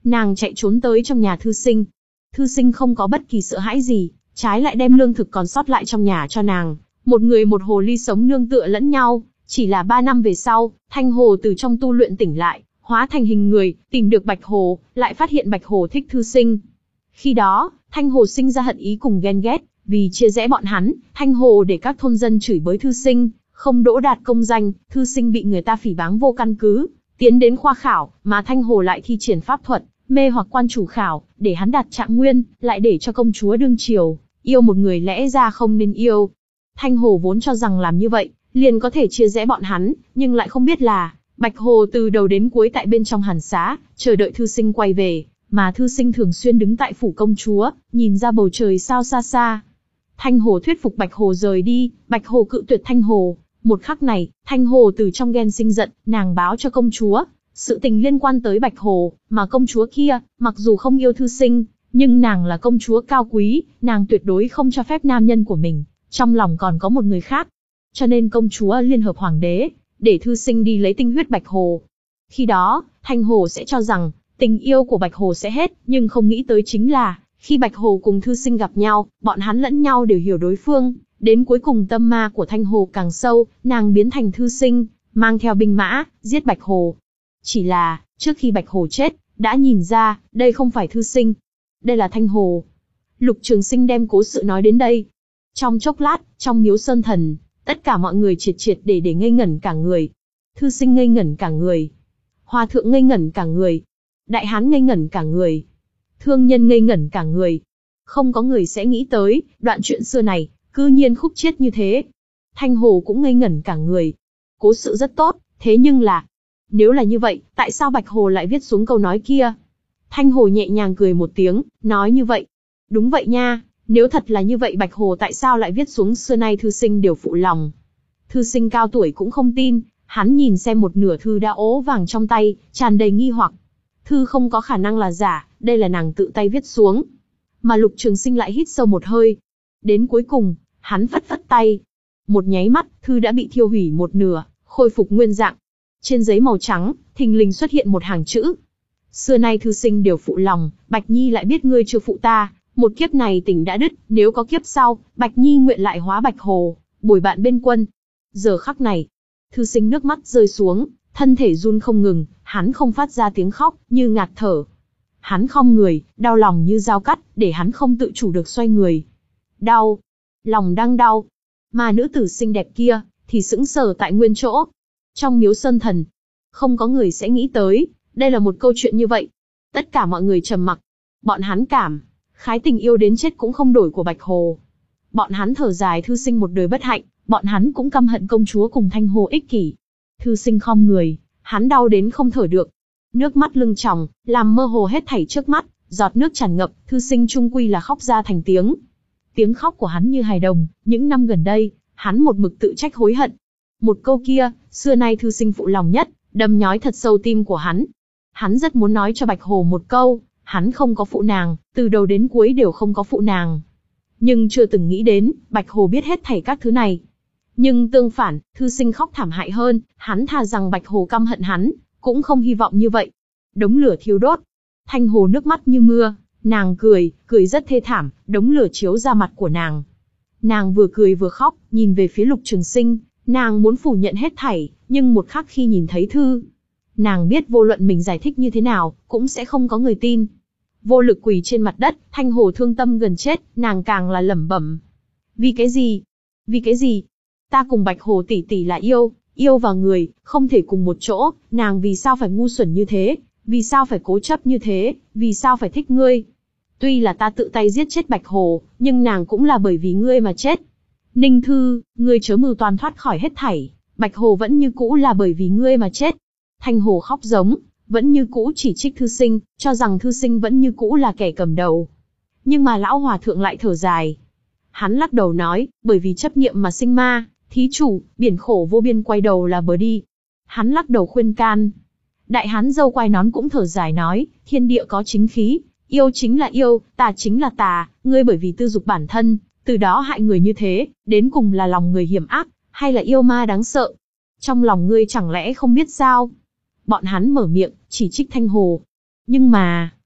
Nàng chạy trốn tới trong nhà thư sinh. Thư sinh không có bất kỳ sợ hãi gì, trái lại đem lương thực còn sót lại trong nhà cho nàng. Một người một hồ ly sống nương tựa lẫn nhau. Chỉ là ba năm về sau, Thanh Hồ từ trong tu luyện tỉnh lại, hóa thành hình người, tìm được Bạch Hồ, lại phát hiện Bạch Hồ thích thư sinh. Khi đó, Thanh Hồ sinh ra hận ý cùng ghen ghét, vì chia rẽ bọn hắn, Thanh Hồ để các thôn dân chửi bới thư sinh, không đỗ đạt công danh, thư sinh bị người ta phỉ báng vô căn cứ, tiến đến khoa khảo, mà Thanh Hồ lại thi triển pháp thuật, mê hoặc quan chủ khảo, để hắn đạt trạng nguyên, lại để cho công chúa đương triều, yêu một người lẽ ra không nên yêu. Thanh Hồ vốn cho rằng làm như vậy, liền có thể chia rẽ bọn hắn, nhưng lại không biết là, Bạch Hồ từ đầu đến cuối tại bên trong hàn xá, chờ đợi thư sinh quay về, mà thư sinh thường xuyên đứng tại phủ công chúa, nhìn ra bầu trời sao xa xa. Thanh Hồ thuyết phục Bạch Hồ rời đi, Bạch Hồ cự tuyệt Thanh Hồ. Một khắc này, Thanh Hồ từ trong ghen sinh giận, nàng báo cho công chúa, sự tình liên quan tới Bạch Hồ, mà công chúa kia, mặc dù không yêu thư sinh, nhưng nàng là công chúa cao quý, nàng tuyệt đối không cho phép nam nhân của mình, trong lòng còn có một người khác. Cho nên công chúa liên hợp hoàng đế, để thư sinh đi lấy tinh huyết Bạch Hồ. Khi đó, Thanh Hồ sẽ cho rằng, tình yêu của Bạch Hồ sẽ hết, nhưng không nghĩ tới chính là, khi Bạch Hồ cùng thư sinh gặp nhau, bọn hắn lẫn nhau đều hiểu đối phương, đến cuối cùng tâm ma của Thanh Hồ càng sâu, nàng biến thành thư sinh, mang theo binh mã, giết Bạch Hồ. Chỉ là, trước khi Bạch Hồ chết, đã nhìn ra, đây không phải thư sinh, đây là Thanh Hồ. Lục Trường Sinh đem cố sự nói đến đây. Trong chốc lát, trong miếu sơn thần, tất cả mọi người triệt triệt để để ngây ngẩn cả người. Thư sinh ngây ngẩn cả người. Hòa thượng ngây ngẩn cả người. Đại hán ngây ngẩn cả người. Thương nhân ngây ngẩn cả người. Không có người sẽ nghĩ tới, đoạn chuyện xưa này, cư nhiên khúc chiết như thế. Thanh Hồ cũng ngây ngẩn cả người. Cố sự rất tốt, thế nhưng là, nếu là như vậy, tại sao Bạch Hồ lại viết xuống câu nói kia? Thanh Hồ nhẹ nhàng cười một tiếng, nói như vậy. Đúng vậy nha, nếu thật là như vậy Bạch Hồ tại sao lại viết xuống xưa nay thư sinh đều phụ lòng? Thư sinh cao tuổi cũng không tin, hắn nhìn xem một nửa thư đã ố vàng trong tay, tràn đầy nghi hoặc. Thư không có khả năng là giả, đây là nàng tự tay viết xuống. Mà Lục Trường Sinh lại hít sâu một hơi. Đến cuối cùng, hắn phất phất tay. Một nháy mắt, thư đã bị thiêu hủy một nửa, khôi phục nguyên dạng. Trên giấy màu trắng, thình lình xuất hiện một hàng chữ. Xưa nay thư sinh đều phụ lòng, Bạch Nhi lại biết ngươi chưa phụ ta, một kiếp này tình đã đứt, nếu có kiếp sau, Bạch Nhi nguyện lại hóa Bạch Hồ, bồi bạn bên quân. Giờ khắc này, thư sinh nước mắt rơi xuống, thân thể run không ngừng, hắn không phát ra tiếng khóc, như ngạt thở. Hắn khom người, đau lòng như dao cắt, để hắn không tự chủ được xoay người. Đau, lòng đang đau. Mà nữ tử xinh đẹp kia, thì sững sờ tại nguyên chỗ. Trong miếu sơn thần, không có người sẽ nghĩ tới, đây là một câu chuyện như vậy. Tất cả mọi người trầm mặc. Bọn hắn cảm khái tình yêu đến chết cũng không đổi của Bạch Hồ. Bọn hắn thở dài thư sinh một đời bất hạnh, bọn hắn cũng căm hận công chúa cùng Thanh Hồ ích kỷ. Thư sinh khom người, hắn đau đến không thở được. Nước mắt lưng tròng, làm mơ hồ hết thảy trước mắt, giọt nước tràn ngập, thư sinh trung quy là khóc ra thành tiếng. Tiếng khóc của hắn như hài đồng, những năm gần đây, hắn một mực tự trách hối hận. Một câu kia, xưa nay thư sinh phụ lòng nhất, đâm nhói thật sâu tim của hắn. Hắn rất muốn nói cho Bạch Hồ một câu, hắn không có phụ nàng, từ đầu đến cuối đều không có phụ nàng. Nhưng chưa từng nghĩ đến, Bạch Hồ biết hết thảy các thứ này. Nhưng tương phản, thư sinh khóc thảm hại hơn, hắn thà rằng Bạch Hồ căm hận hắn, cũng không hy vọng như vậy. Đống lửa thiêu đốt, Thanh Hồ nước mắt như mưa, nàng cười, cười rất thê thảm, đống lửa chiếu ra mặt của nàng. Nàng vừa cười vừa khóc, nhìn về phía Lục Trường Sinh, nàng muốn phủ nhận hết thảy, nhưng một khắc khi nhìn thấy thư, nàng biết vô luận mình giải thích như thế nào, cũng sẽ không có người tin. Vô lực quỳ trên mặt đất, Thanh Hồ thương tâm gần chết, nàng càng là lẩm bẩm. Vì cái gì? Vì cái gì? Ta cùng Bạch Hồ tỷ tỷ là yêu, yêu vào người, không thể cùng một chỗ, nàng vì sao phải ngu xuẩn như thế? Vì sao phải cố chấp như thế? Vì sao phải thích ngươi? Tuy là ta tự tay giết chết Bạch Hồ, nhưng nàng cũng là bởi vì ngươi mà chết. Ninh Thư, ngươi chớ mưu toan thoát khỏi hết thảy, Bạch Hồ vẫn như cũ là bởi vì ngươi mà chết. Thanh Hồ khóc giống, vẫn như cũ chỉ trích thư sinh, cho rằng thư sinh vẫn như cũ là kẻ cầm đầu. Nhưng mà lão hòa thượng lại thở dài. Hắn lắc đầu nói, bởi vì chấp niệm mà sinh ma, thí chủ, biển khổ vô biên quay đầu là bờ đi. Hắn lắc đầu khuyên can. Đại hán dâu quai nón cũng thở dài nói, thiên địa có chính khí, yêu chính là yêu, tà chính là tà, ngươi bởi vì tư dục bản thân, từ đó hại người như thế, đến cùng là lòng người hiểm ác, hay là yêu ma đáng sợ? Trong lòng ngươi chẳng lẽ không biết sao? Bọn hắn mở miệng, chỉ trích Thanh Hồ. Nhưng mà,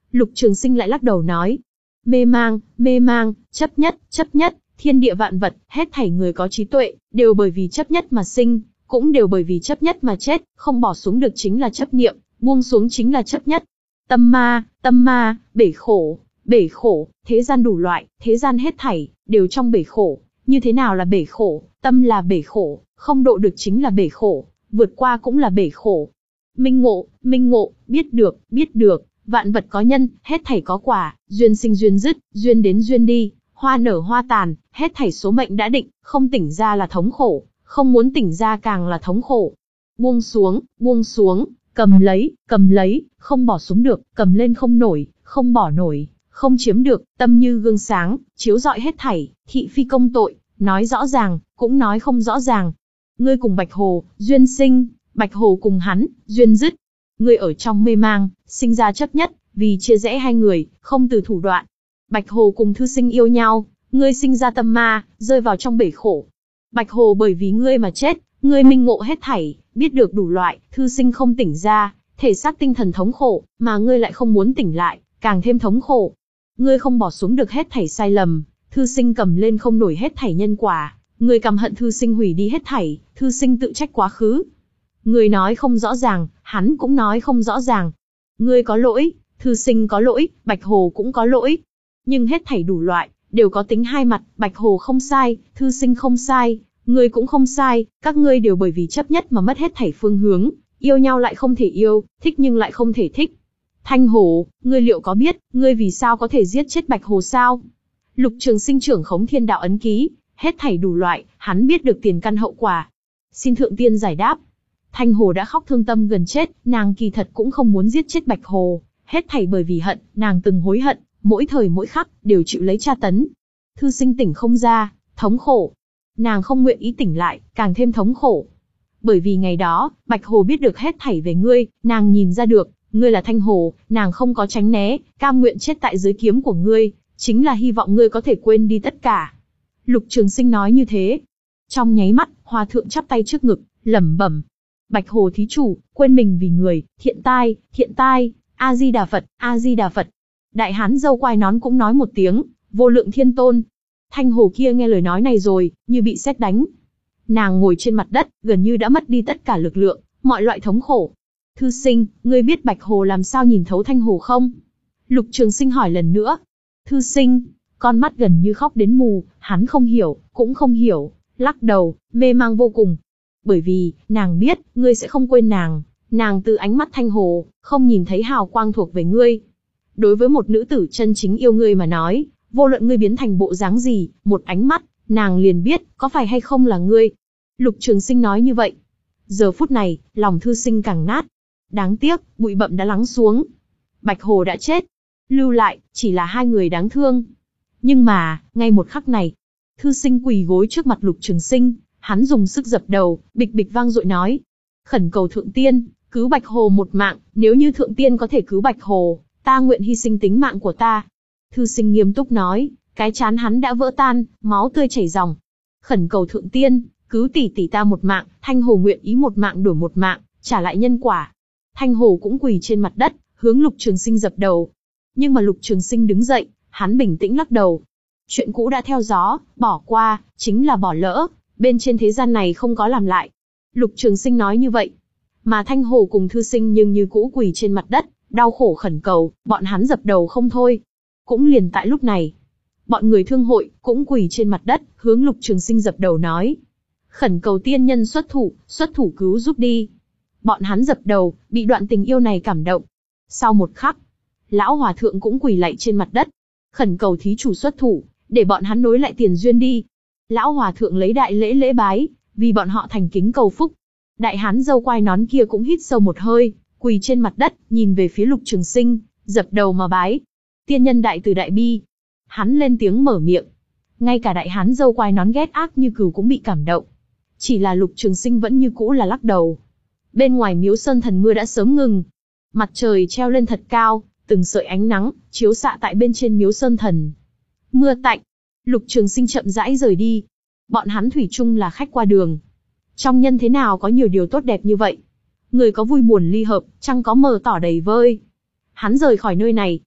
Lục Trường Sinh lại lắc đầu nói. Mê mang, mê mang, chấp nhất, chấp nhất, thiên địa vạn vật, hết thảy người có trí tuệ, đều bởi vì chấp nhất mà sinh, cũng đều bởi vì chấp nhất mà chết, không bỏ xuống được chính là chấp niệm, buông xuống chính là chấp nhất. Tâm ma, tâm ma, bể khổ, bể khổ, thế gian đủ loại, thế gian hết thảy, đều trong bể khổ. Như thế nào là bể khổ? Tâm là bể khổ, không độ được chính là bể khổ, vượt qua cũng là bể khổ. Minh ngộ, minh ngộ, biết được, biết được, vạn vật có nhân, hết thảy có quả, duyên sinh duyên dứt, duyên đến duyên đi, hoa nở hoa tàn, hết thảy số mệnh đã định, không tỉnh ra là thống khổ, không muốn tỉnh ra càng là thống khổ. Buông xuống, buông xuống, cầm lấy, cầm lấy, không bỏ xuống được, cầm lên không nổi, không bỏ nổi, không chiếm được, tâm như gương sáng, chiếu rọi hết thảy, thị phi công tội, nói rõ ràng, cũng nói không rõ ràng. Ngươi cùng Bạch Hồ, duyên sinh, Bạch Hồ cùng hắn, duyên dứt. Ngươi ở trong mê mang, sinh ra chấp nhất, vì chia rẽ hai người, không từ thủ đoạn. Bạch Hồ cùng Thư Sinh yêu nhau, ngươi sinh ra tâm ma, rơi vào trong bể khổ. Bạch Hồ bởi vì ngươi mà chết, ngươi minh ngộ hết thảy, biết được đủ loại, Thư Sinh không tỉnh ra, thể xác tinh thần thống khổ, mà ngươi lại không muốn tỉnh lại, càng thêm thống khổ. Ngươi không bỏ xuống được hết thảy sai lầm, Thư Sinh cầm lên không nổi hết thảy nhân quả, ngươi căm hận Thư Sinh hủy đi hết thảy, Thư Sinh tự trách quá khứ. Ngươi nói không rõ ràng, hắn cũng nói không rõ ràng. Ngươi có lỗi, Thư Sinh có lỗi, Bạch Hồ cũng có lỗi. Nhưng hết thảy đủ loại, đều có tính hai mặt, Bạch Hồ không sai, Thư Sinh không sai, ngươi cũng không sai, các ngươi đều bởi vì chấp nhất mà mất hết thảy phương hướng, yêu nhau lại không thể yêu, thích nhưng lại không thể thích. Thanh Hồ, ngươi liệu có biết, ngươi vì sao có thể giết chết Bạch Hồ sao? Lục Trường Sinh trưởng khống thiên đạo ấn ký, hết thảy đủ loại, hắn biết được tiền căn hậu quả. Xin thượng tiên giải đáp. Thanh Hồ đã khóc thương tâm gần chết, nàng kỳ thật cũng không muốn giết chết Bạch Hồ, hết thảy bởi vì hận, nàng từng hối hận, mỗi thời mỗi khắc, đều chịu lấy tra tấn. Thư Sinh tỉnh không ra, thống khổ. Nàng không nguyện ý tỉnh lại, càng thêm thống khổ. Bởi vì ngày đó, Bạch Hồ biết được hết thảy về ngươi, nàng nhìn ra được, ngươi là Thanh Hồ, nàng không có tránh né, cam nguyện chết tại dưới kiếm của ngươi, chính là hy vọng ngươi có thể quên đi tất cả. Lục Trường Sinh nói như thế. Trong nháy mắt, Hòa Thượng chắp tay trước ngực, lẩm bẩm. Bạch Hồ thí chủ, quên mình vì người, thiện tai, thiện tai, A-di-đà Phật, A-di-đà Phật. Đại hán râu quai nón cũng nói một tiếng, vô lượng thiên tôn. Thanh Hồ kia nghe lời nói này rồi, như bị sét đánh. Nàng ngồi trên mặt đất, gần như đã mất đi tất cả lực lượng, mọi loại thống khổ. Thư Sinh, ngươi biết Bạch Hồ làm sao nhìn thấu Thanh Hồ không? Lục Trường Sinh hỏi lần nữa. Thư Sinh, con mắt gần như khóc đến mù, hắn không hiểu, cũng không hiểu, lắc đầu, mê mang vô cùng. Bởi vì, nàng biết, ngươi sẽ không quên nàng, nàng từ ánh mắt Thanh Hồ, không nhìn thấy hào quang thuộc về ngươi. Đối với một nữ tử chân chính yêu ngươi mà nói, vô luận ngươi biến thành bộ dáng gì, một ánh mắt, nàng liền biết, có phải hay không là ngươi. Lục Trường Sinh nói như vậy. Giờ phút này, lòng Thư Sinh càng nát. Đáng tiếc, bụi bặm đã lắng xuống. Bạch Hồ đã chết. Lưu lại, chỉ là hai người đáng thương. Nhưng mà, ngay một khắc này, Thư Sinh quỳ gối trước mặt Lục Trường Sinh, hắn dùng sức dập đầu, bịch bịch vang dội nói. Khẩn cầu Thượng Tiên, cứu Bạch Hồ một mạng, nếu như Thượng Tiên có thể cứu Bạch Hồ, ta nguyện hy sinh tính mạng của ta. Thư Sinh nghiêm túc nói, cái trán hắn đã vỡ tan, máu tươi chảy ròng. Khẩn cầu Thượng Tiên, cứu tỷ tỷ ta một mạng, Thanh Hồ nguyện ý một mạng đổi một mạng, trả lại nhân quả. Thanh Hồ cũng quỳ trên mặt đất, hướng Lục Trường Sinh dập đầu. Nhưng mà Lục Trường Sinh đứng dậy, hắn bình tĩnh lắc đầu. Chuyện cũ đã theo gió, bỏ qua, chính là bỏ lỡ, bên trên thế gian này không có làm lại. Lục Trường Sinh nói như vậy. Mà Thanh Hồ cùng Thư Sinh nhưng như cũ quỳ trên mặt đất, đau khổ khẩn cầu, bọn hắn dập đầu không thôi. Cũng liền tại lúc này, bọn người thương hội cũng quỳ trên mặt đất, hướng Lục Trường Sinh dập đầu nói. Khẩn cầu tiên nhân xuất thủ, xuất thủ cứu giúp đi. Bọn hắn dập đầu, bị đoạn tình yêu này cảm động. Sau một khắc, lão hòa thượng cũng quỳ lạy trên mặt đất, khẩn cầu thí chủ xuất thủ, để bọn hắn nối lại tiền duyên đi. Lão hòa thượng lấy đại lễ lễ bái, vì bọn họ thành kính cầu phúc. Đại hán râu quai nón kia cũng hít sâu một hơi, quỳ trên mặt đất, nhìn về phía Lục Trường Sinh, dập đầu mà bái. Tiên nhân đại từ đại bi. Hắn lên tiếng mở miệng. Ngay cả đại hán râu quai nón ghét ác như cừu cũng bị cảm động. Chỉ là Lục Trường Sinh vẫn như cũ là lắc đầu. Bên ngoài Miếu Sơn Thần mưa đã sớm ngừng. Mặt trời treo lên thật cao, từng sợi ánh nắng chiếu xạ tại bên trên Miếu Sơn Thần. Mưa tạnh, Lục Trường Sinh chậm rãi rời đi. Bọn hắn thủy chung là khách qua đường. Trong nhân thế nào có nhiều điều tốt đẹp như vậy? Người có vui buồn ly hợp, trăng có mờ tỏ đầy vơi. Hắn rời khỏi nơi này.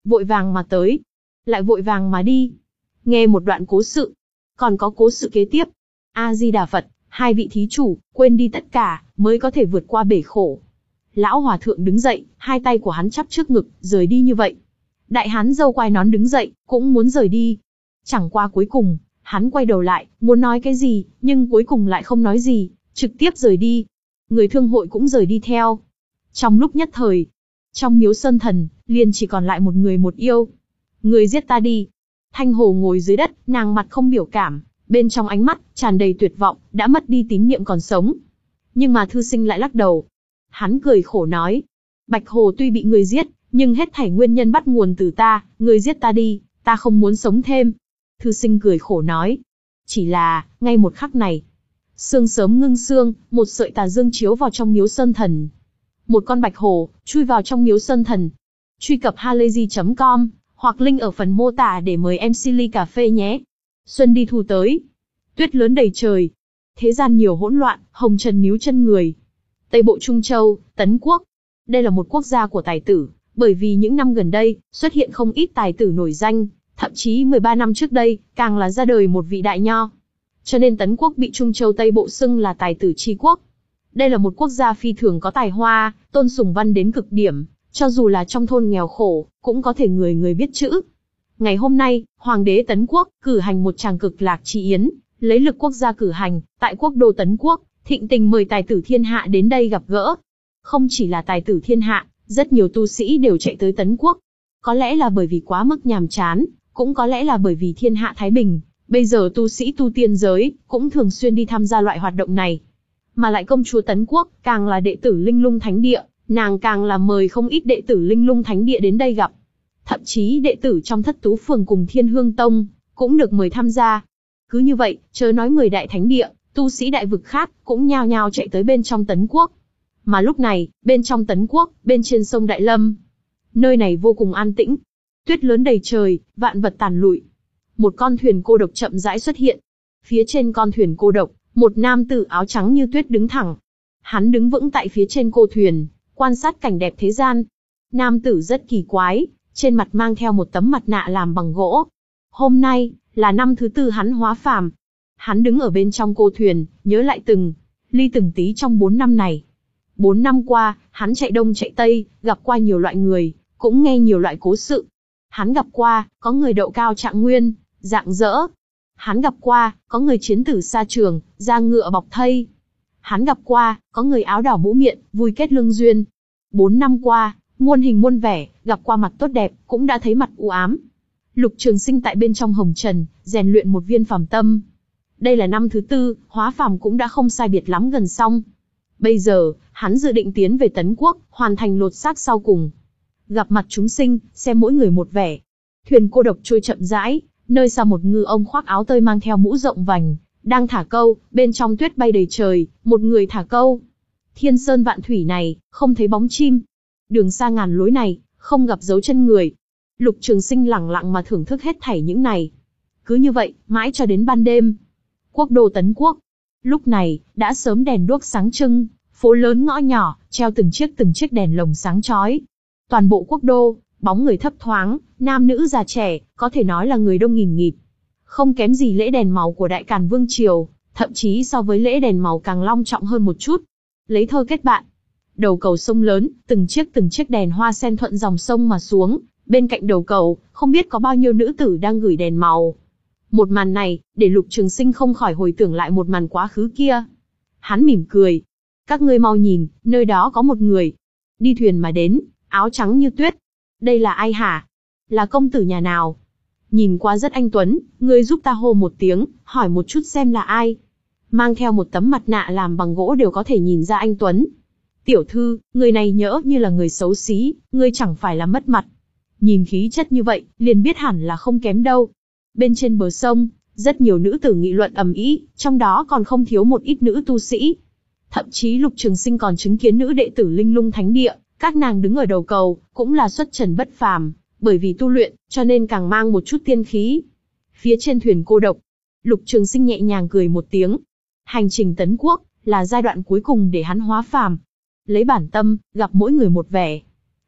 vội vàng mà tới, lại vội vàng mà đi. Nghe một đoạn cố sự, còn có cố sự kế tiếp. A Di Đà Phật, hai vị thí chủ, quên đi tất cả, mới có thể vượt qua bể khổ. Lão hòa thượng đứng dậy, hai tay của hắn chắp trước ngực, rời đi như vậy. Đại hán râu quai nón đứng dậy, cũng muốn rời đi. Chẳng qua cuối cùng, hắn quay đầu lại, muốn nói cái gì, nhưng cuối cùng lại không nói gì, trực tiếp rời đi. Người thương hội cũng rời đi theo. Trong lúc nhất thời, trong miếu sơn thần, liền chỉ còn lại một người một yêu. Người giết ta đi. Thanh Hồ ngồi dưới đất, nàng mặt không biểu cảm, bên trong ánh mắt, tràn đầy tuyệt vọng, đã mất đi tín niệm còn sống. Nhưng mà thư sinh lại lắc đầu. Hắn cười khổ nói. Bạch Hồ tuy bị người giết, nhưng hết thảy nguyên nhân bắt nguồn từ ta, người giết ta đi, ta không muốn sống thêm. Thư sinh cười khổ nói. Chỉ là, ngay một khắc này, sương sớm ngưng sương, một sợi tà dương chiếu vào trong miếu sơn thần. Một con bạch hồ, chui vào trong miếu sơn thần. Truy cập halayzi chấm com, hoặc link ở phần mô tả để mời em xê ly cà phê nhé. Xuân đi thu tới. Tuyết lớn đầy trời. Thế gian nhiều hỗn loạn, hồng trần níu chân người. Tây bộ Trung Châu, Tấn Quốc. Đây là một quốc gia của tài tử, bởi vì những năm gần đây, xuất hiện không ít tài tử nổi danh, thậm chí mười ba năm trước đây, càng là ra đời một vị đại nho. Cho nên Tấn Quốc bị Trung Châu Tây Bộ xưng là tài tử chi quốc. Đây là một quốc gia phi thường có tài hoa, tôn sùng văn đến cực điểm, cho dù là trong thôn nghèo khổ, cũng có thể người người biết chữ. Ngày hôm nay, Hoàng đế Tấn Quốc cử hành một tràng cực lạc chi yến, lấy lực quốc gia cử hành, tại quốc đô Tấn Quốc, thịnh tình mời tài tử thiên hạ đến đây gặp gỡ. Không chỉ là tài tử thiên hạ, rất nhiều tu sĩ đều chạy tới Tấn Quốc. Có lẽ là bởi vì quá mức nhàm chán, cũng có lẽ là bởi vì thiên hạ thái bình, bây giờ tu sĩ tu tiên giới cũng thường xuyên đi tham gia loại hoạt động này. Mà lại công chúa Tấn Quốc càng là đệ tử Linh Lung Thánh Địa, nàng càng là mời không ít đệ tử Linh Lung Thánh Địa đến đây gặp. Thậm chí đệ tử trong Thất Tú Phường cùng Thiên Hương Tông cũng được mời tham gia. Cứ như vậy, chớ nói mười đại thánh địa, tu sĩ đại vực khác cũng nhao nhao chạy tới bên trong Tấn Quốc. Mà lúc này, bên trong Tấn Quốc, bên trên sông Đại Lâm, nơi này vô cùng an tĩnh. Tuyết lớn đầy trời, vạn vật tàn lụi. Một con thuyền cô độc chậm rãi xuất hiện. Phía trên con thuyền cô độc, một nam tử áo trắng như tuyết đứng thẳng. Hắn đứng vững tại phía trên cô thuyền, quan sát cảnh đẹp thế gian. Nam tử rất kỳ quái, trên mặt mang theo một tấm mặt nạ làm bằng gỗ. Hôm nay, là năm thứ tư hắn hóa phàm. Hắn đứng ở bên trong cô thuyền, nhớ lại từng ly từng tí trong bốn năm này. Bốn năm qua, hắn chạy đông chạy tây, gặp qua nhiều loại người, cũng nghe nhiều loại cố sự. Hắn gặp qua, có người đậu cao trạng nguyên, rạng rỡ. Hắn gặp qua, có người chiến tử xa trường, da ngựa bọc thây. Hắn gặp qua, có người áo đỏ mũ miệng, vui kết lương duyên. Bốn năm qua, muôn hình muôn vẻ, gặp qua mặt tốt đẹp, cũng đã thấy mặt u ám. Lục Trường Sinh tại bên trong hồng trần, rèn luyện một viên phàm tâm. Đây là năm thứ tư, hóa phàm cũng đã không sai biệt lắm gần xong. Bây giờ, hắn dự định tiến về Tấn Quốc, hoàn thành lột xác sau cùng. Gặp mặt chúng sinh, xem mỗi người một vẻ. Thuyền cô độc trôi chậm rãi, nơi xa một ngư ông khoác áo tơi mang theo mũ rộng vành, đang thả câu, bên trong tuyết bay đầy trời, một người thả câu. Thiên sơn vạn thủy này, không thấy bóng chim. Đường xa ngàn lối này, không gặp dấu chân người. Lục Trường Sinh lẳng lặng mà thưởng thức hết thảy những này. Cứ như vậy, mãi cho đến ban đêm. Quốc đô Tấn Quốc. Lúc này, đã sớm đèn đuốc sáng trưng, phố lớn ngõ nhỏ, treo từng chiếc từng chiếc đèn lồng sáng chói. Toàn bộ quốc đô, bóng người thấp thoáng, nam nữ già trẻ, có thể nói là người đông nghìn nghịt. Không kém gì lễ đèn màu của Đại Càn Vương Triều, thậm chí so với lễ đèn màu càng long trọng hơn một chút. Lấy thơ kết bạn. Đầu cầu sông lớn, từng chiếc từng chiếc đèn hoa sen thuận dòng sông mà xuống, bên cạnh đầu cầu, không biết có bao nhiêu nữ tử đang gửi đèn màu. Một màn này, để Lục Trường Sinh không khỏi hồi tưởng lại một màn quá khứ kia. Hắn mỉm cười. Các ngươi mau nhìn, nơi đó có một người. Đi thuyền mà đến, áo trắng như tuyết. Đây là ai hả? Là công tử nhà nào? Nhìn qua rất anh tuấn, ngươi giúp ta hô một tiếng, hỏi một chút xem là ai. Mang theo một tấm mặt nạ làm bằng gỗ đều có thể nhìn ra anh tuấn. Tiểu thư, người này nhỡ như là người xấu xí, ngươi chẳng phải là mất mặt. Nhìn khí chất như vậy, liền biết hẳn là không kém đâu. Bên trên bờ sông, rất nhiều nữ tử nghị luận ầm ĩ, trong đó còn không thiếu một ít nữ tu sĩ. Thậm chí Lục Trường Sinh còn chứng kiến nữ đệ tử Linh Lung Thánh Địa, các nàng đứng ở đầu cầu, cũng là xuất trần bất phàm, bởi vì tu luyện, cho nên càng mang một chút tiên khí. Phía trên thuyền cô độc, Lục Trường Sinh nhẹ nhàng cười một tiếng. Hành trình Tấn Quốc, là giai đoạn cuối cùng để hắn hóa phàm. Lấy bản tâm, gặp mỗi người một vẻ.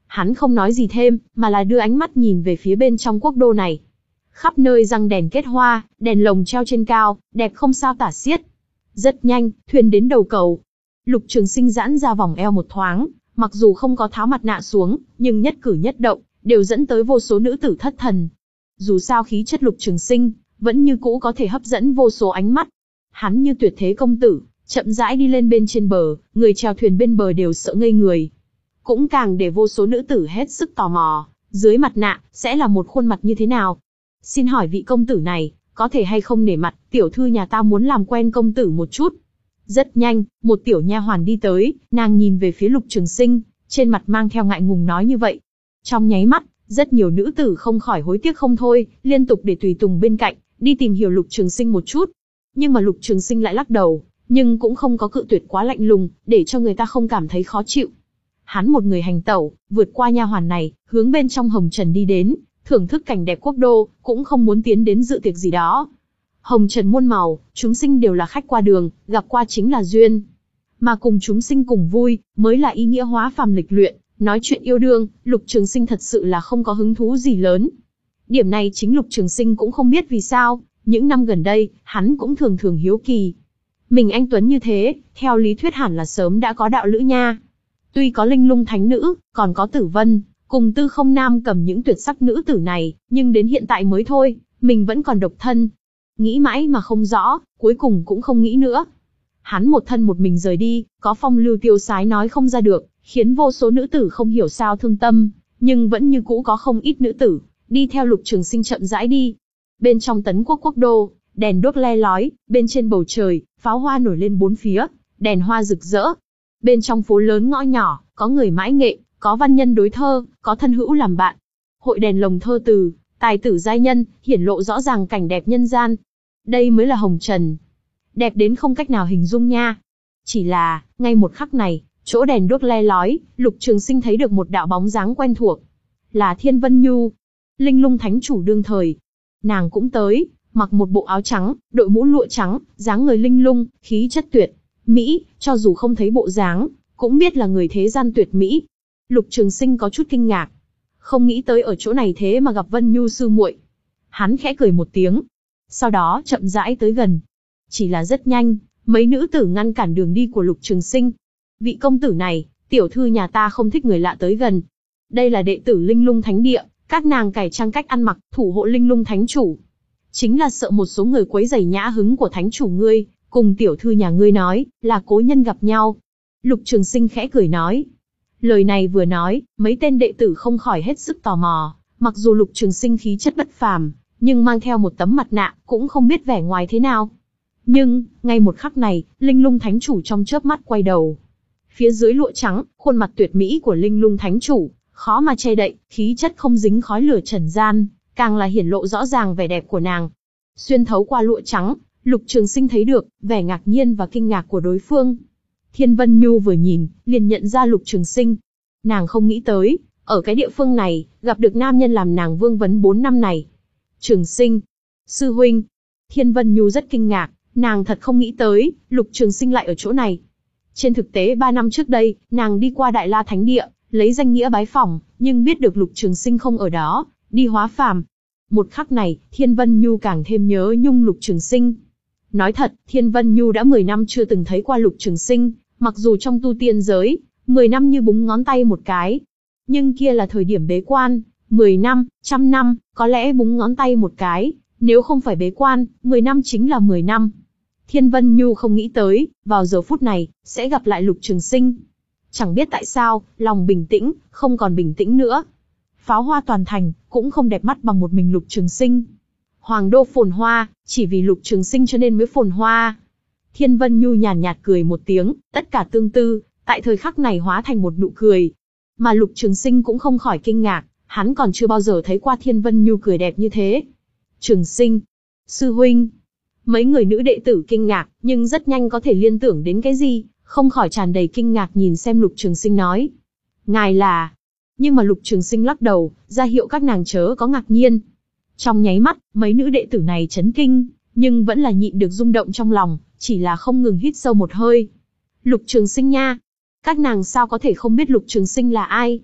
Hắn không nói gì thêm, mà là đưa ánh mắt nhìn về phía bên trong quốc đô này. Khắp nơi răng đèn kết hoa, đèn lồng treo trên cao, đẹp không sao tả xiết. Rất nhanh, thuyền đến đầu cầu. Lục Trường Sinh giãn ra vòng eo một thoáng, mặc dù không có tháo mặt nạ xuống, nhưng nhất cử nhất động đều dẫn tới vô số nữ tử thất thần. Dù sao khí chất Lục Trường Sinh vẫn như cũ có thể hấp dẫn vô số ánh mắt. Hắn như tuyệt thế công tử, chậm rãi đi lên bên trên bờ, người chèo thuyền bên bờ đều sợ ngây người. Cũng càng để vô số nữ tử hết sức tò mò, dưới mặt nạ sẽ là một khuôn mặt như thế nào. Xin hỏi vị công tử này, có thể hay không nể mặt, tiểu thư nhà ta muốn làm quen công tử một chút. Rất nhanh, một tiểu nha hoàn đi tới, nàng nhìn về phía Lục Trường Sinh, trên mặt mang theo ngại ngùng nói như vậy. Trong nháy mắt, rất nhiều nữ tử không khỏi hối tiếc không thôi, liên tục để tùy tùng bên cạnh, đi tìm hiểu Lục Trường Sinh một chút. Nhưng mà Lục Trường Sinh lại lắc đầu, nhưng cũng không có cự tuyệt quá lạnh lùng, để cho người ta không cảm thấy khó chịu. Hắn một người hành tẩu, vượt qua nha hoàn này, hướng bên trong hồng trần đi đến, thưởng thức cảnh đẹp quốc đô, cũng không muốn tiến đến dự tiệc gì đó. Hồng trần muôn màu, chúng sinh đều là khách qua đường, gặp qua chính là duyên. Mà cùng chúng sinh cùng vui, mới là ý nghĩa hóa phàm lịch luyện, nói chuyện yêu đương, Lục Trường Sinh thật sự là không có hứng thú gì lớn. Điểm này chính Lục Trường Sinh cũng không biết vì sao, những năm gần đây, hắn cũng thường thường hiếu kỳ. Mình anh tuấn như thế, theo lý thuyết hẳn là sớm đã có đạo lữ nha. Tuy có Linh Lung Thánh Nữ, còn có Tử Vân, cùng Tư Không Nam cầm những tuyệt sắc nữ tử này, nhưng đến hiện tại mới thôi, mình vẫn còn độc thân. Nghĩ mãi mà không rõ, cuối cùng cũng không nghĩ nữa. Hắn một thân một mình rời đi, có phong lưu tiêu sái nói không ra được, khiến vô số nữ tử không hiểu sao thương tâm, nhưng vẫn như cũ có không ít nữ tử, đi theo Lục Trường Sinh chậm rãi đi. Bên trong Tấn Quốc quốc đô, đèn đuốc le lói, bên trên bầu trời, pháo hoa nổi lên bốn phía, đèn hoa rực rỡ. Bên trong phố lớn ngõ nhỏ, có người mãi nghệ, có văn nhân đối thơ, có thân hữu làm bạn. Hội đèn lồng thơ từ, tài tử giai nhân, hiển lộ rõ ràng cảnh đẹp nhân gian. Đây mới là hồng trần. Đẹp đến không cách nào hình dung nha. Chỉ là, ngay một khắc này, chỗ đèn đuốc le lói, Lục Trường Sinh thấy được một đạo bóng dáng quen thuộc. Là Thiên Vân Nhu, Linh Lung Thánh chủ đương thời. Nàng cũng tới, mặc một bộ áo trắng, đội mũ lụa trắng, dáng người linh lung, khí chất tuyệt mỹ, cho dù không thấy bộ dáng, cũng biết là người thế gian tuyệt mỹ. Lục Trường Sinh có chút kinh ngạc, không nghĩ tới ở chỗ này thế mà gặp Vân Nhu sư muội. Hắn khẽ cười một tiếng, sau đó chậm rãi tới gần. Chỉ là rất nhanh, mấy nữ tử ngăn cản đường đi của Lục Trường Sinh. Vị công tử này, tiểu thư nhà ta không thích người lạ tới gần. Đây là đệ tử Linh Lung Thánh Địa, các nàng cải trang cách ăn mặc, thủ hộ Linh Lung Thánh chủ. Chính là sợ một số người quấy rầy nhã hứng của thánh chủ ngươi, cùng tiểu thư nhà ngươi nói, là cố nhân gặp nhau. Lục Trường Sinh khẽ cười nói. Lời này vừa nói, mấy tên đệ tử không khỏi hết sức tò mò, mặc dù Lục Trường Sinh khí chất bất phàm, nhưng mang theo một tấm mặt nạ, cũng không biết vẻ ngoài thế nào. Nhưng, ngay một khắc này, Linh Lung Thánh chủ trong chớp mắt quay đầu. Phía dưới lụa trắng, khuôn mặt tuyệt mỹ của Linh Lung Thánh chủ, khó mà che đậy, khí chất không dính khói lửa trần gian, càng là hiển lộ rõ ràng vẻ đẹp của nàng. Xuyên thấu qua lụa trắng, Lục Trường Sinh thấy được vẻ ngạc nhiên và kinh ngạc của đối phương. Thiên Vân Nhu vừa nhìn, liền nhận ra Lục Trường Sinh. Nàng không nghĩ tới, ở cái địa phương này, gặp được nam nhân làm nàng vương vấn bốn năm này. Trường Sinh, sư huynh. Thiên Vân Nhu rất kinh ngạc, nàng thật không nghĩ tới, Lục Trường Sinh lại ở chỗ này. Trên thực tế ba năm trước đây, nàng đi qua Đại La Thánh Địa, lấy danh nghĩa bái phỏng, nhưng biết được Lục Trường Sinh không ở đó, đi hóa phàm. Một khắc này, Thiên Vân Nhu càng thêm nhớ nhung Lục Trường Sinh. Nói thật, Thiên Vân Nhu đã mười năm chưa từng thấy qua Lục Trường Sinh, mặc dù trong tu tiên giới, mười năm như búng ngón tay một cái. Nhưng kia là thời điểm bế quan, mười năm, trăm năm, có lẽ búng ngón tay một cái, nếu không phải bế quan, mười năm chính là mười năm. Thiên Vân Nhu không nghĩ tới, vào giờ phút này, sẽ gặp lại Lục Trường Sinh. Chẳng biết tại sao, lòng bình tĩnh, không còn bình tĩnh nữa. Pháo hoa toàn thành, cũng không đẹp mắt bằng một mình Lục Trường Sinh. Hoàng đô phồn hoa, chỉ vì Lục Trường Sinh cho nên mới phồn hoa. Thiên Vân Nhu nhàn nhạt cười một tiếng, tất cả tương tư, tại thời khắc này hóa thành một nụ cười. Mà Lục Trường Sinh cũng không khỏi kinh ngạc, hắn còn chưa bao giờ thấy qua Thiên Vân Nhu cười đẹp như thế. Trường Sinh, sư huynh. Mấy người nữ đệ tử kinh ngạc, nhưng rất nhanh có thể liên tưởng đến cái gì, không khỏi tràn đầy kinh ngạc nhìn xem Lục Trường Sinh nói. Ngài là... Nhưng mà Lục Trường Sinh lắc đầu, ra hiệu các nàng chớ có ngạc nhiên. Trong nháy mắt, mấy nữ đệ tử này chấn kinh, nhưng vẫn là nhịn được rung động trong lòng, chỉ là không ngừng hít sâu một hơi. Lục Trường Sinh nha! Các nàng sao có thể không biết Lục Trường Sinh là ai?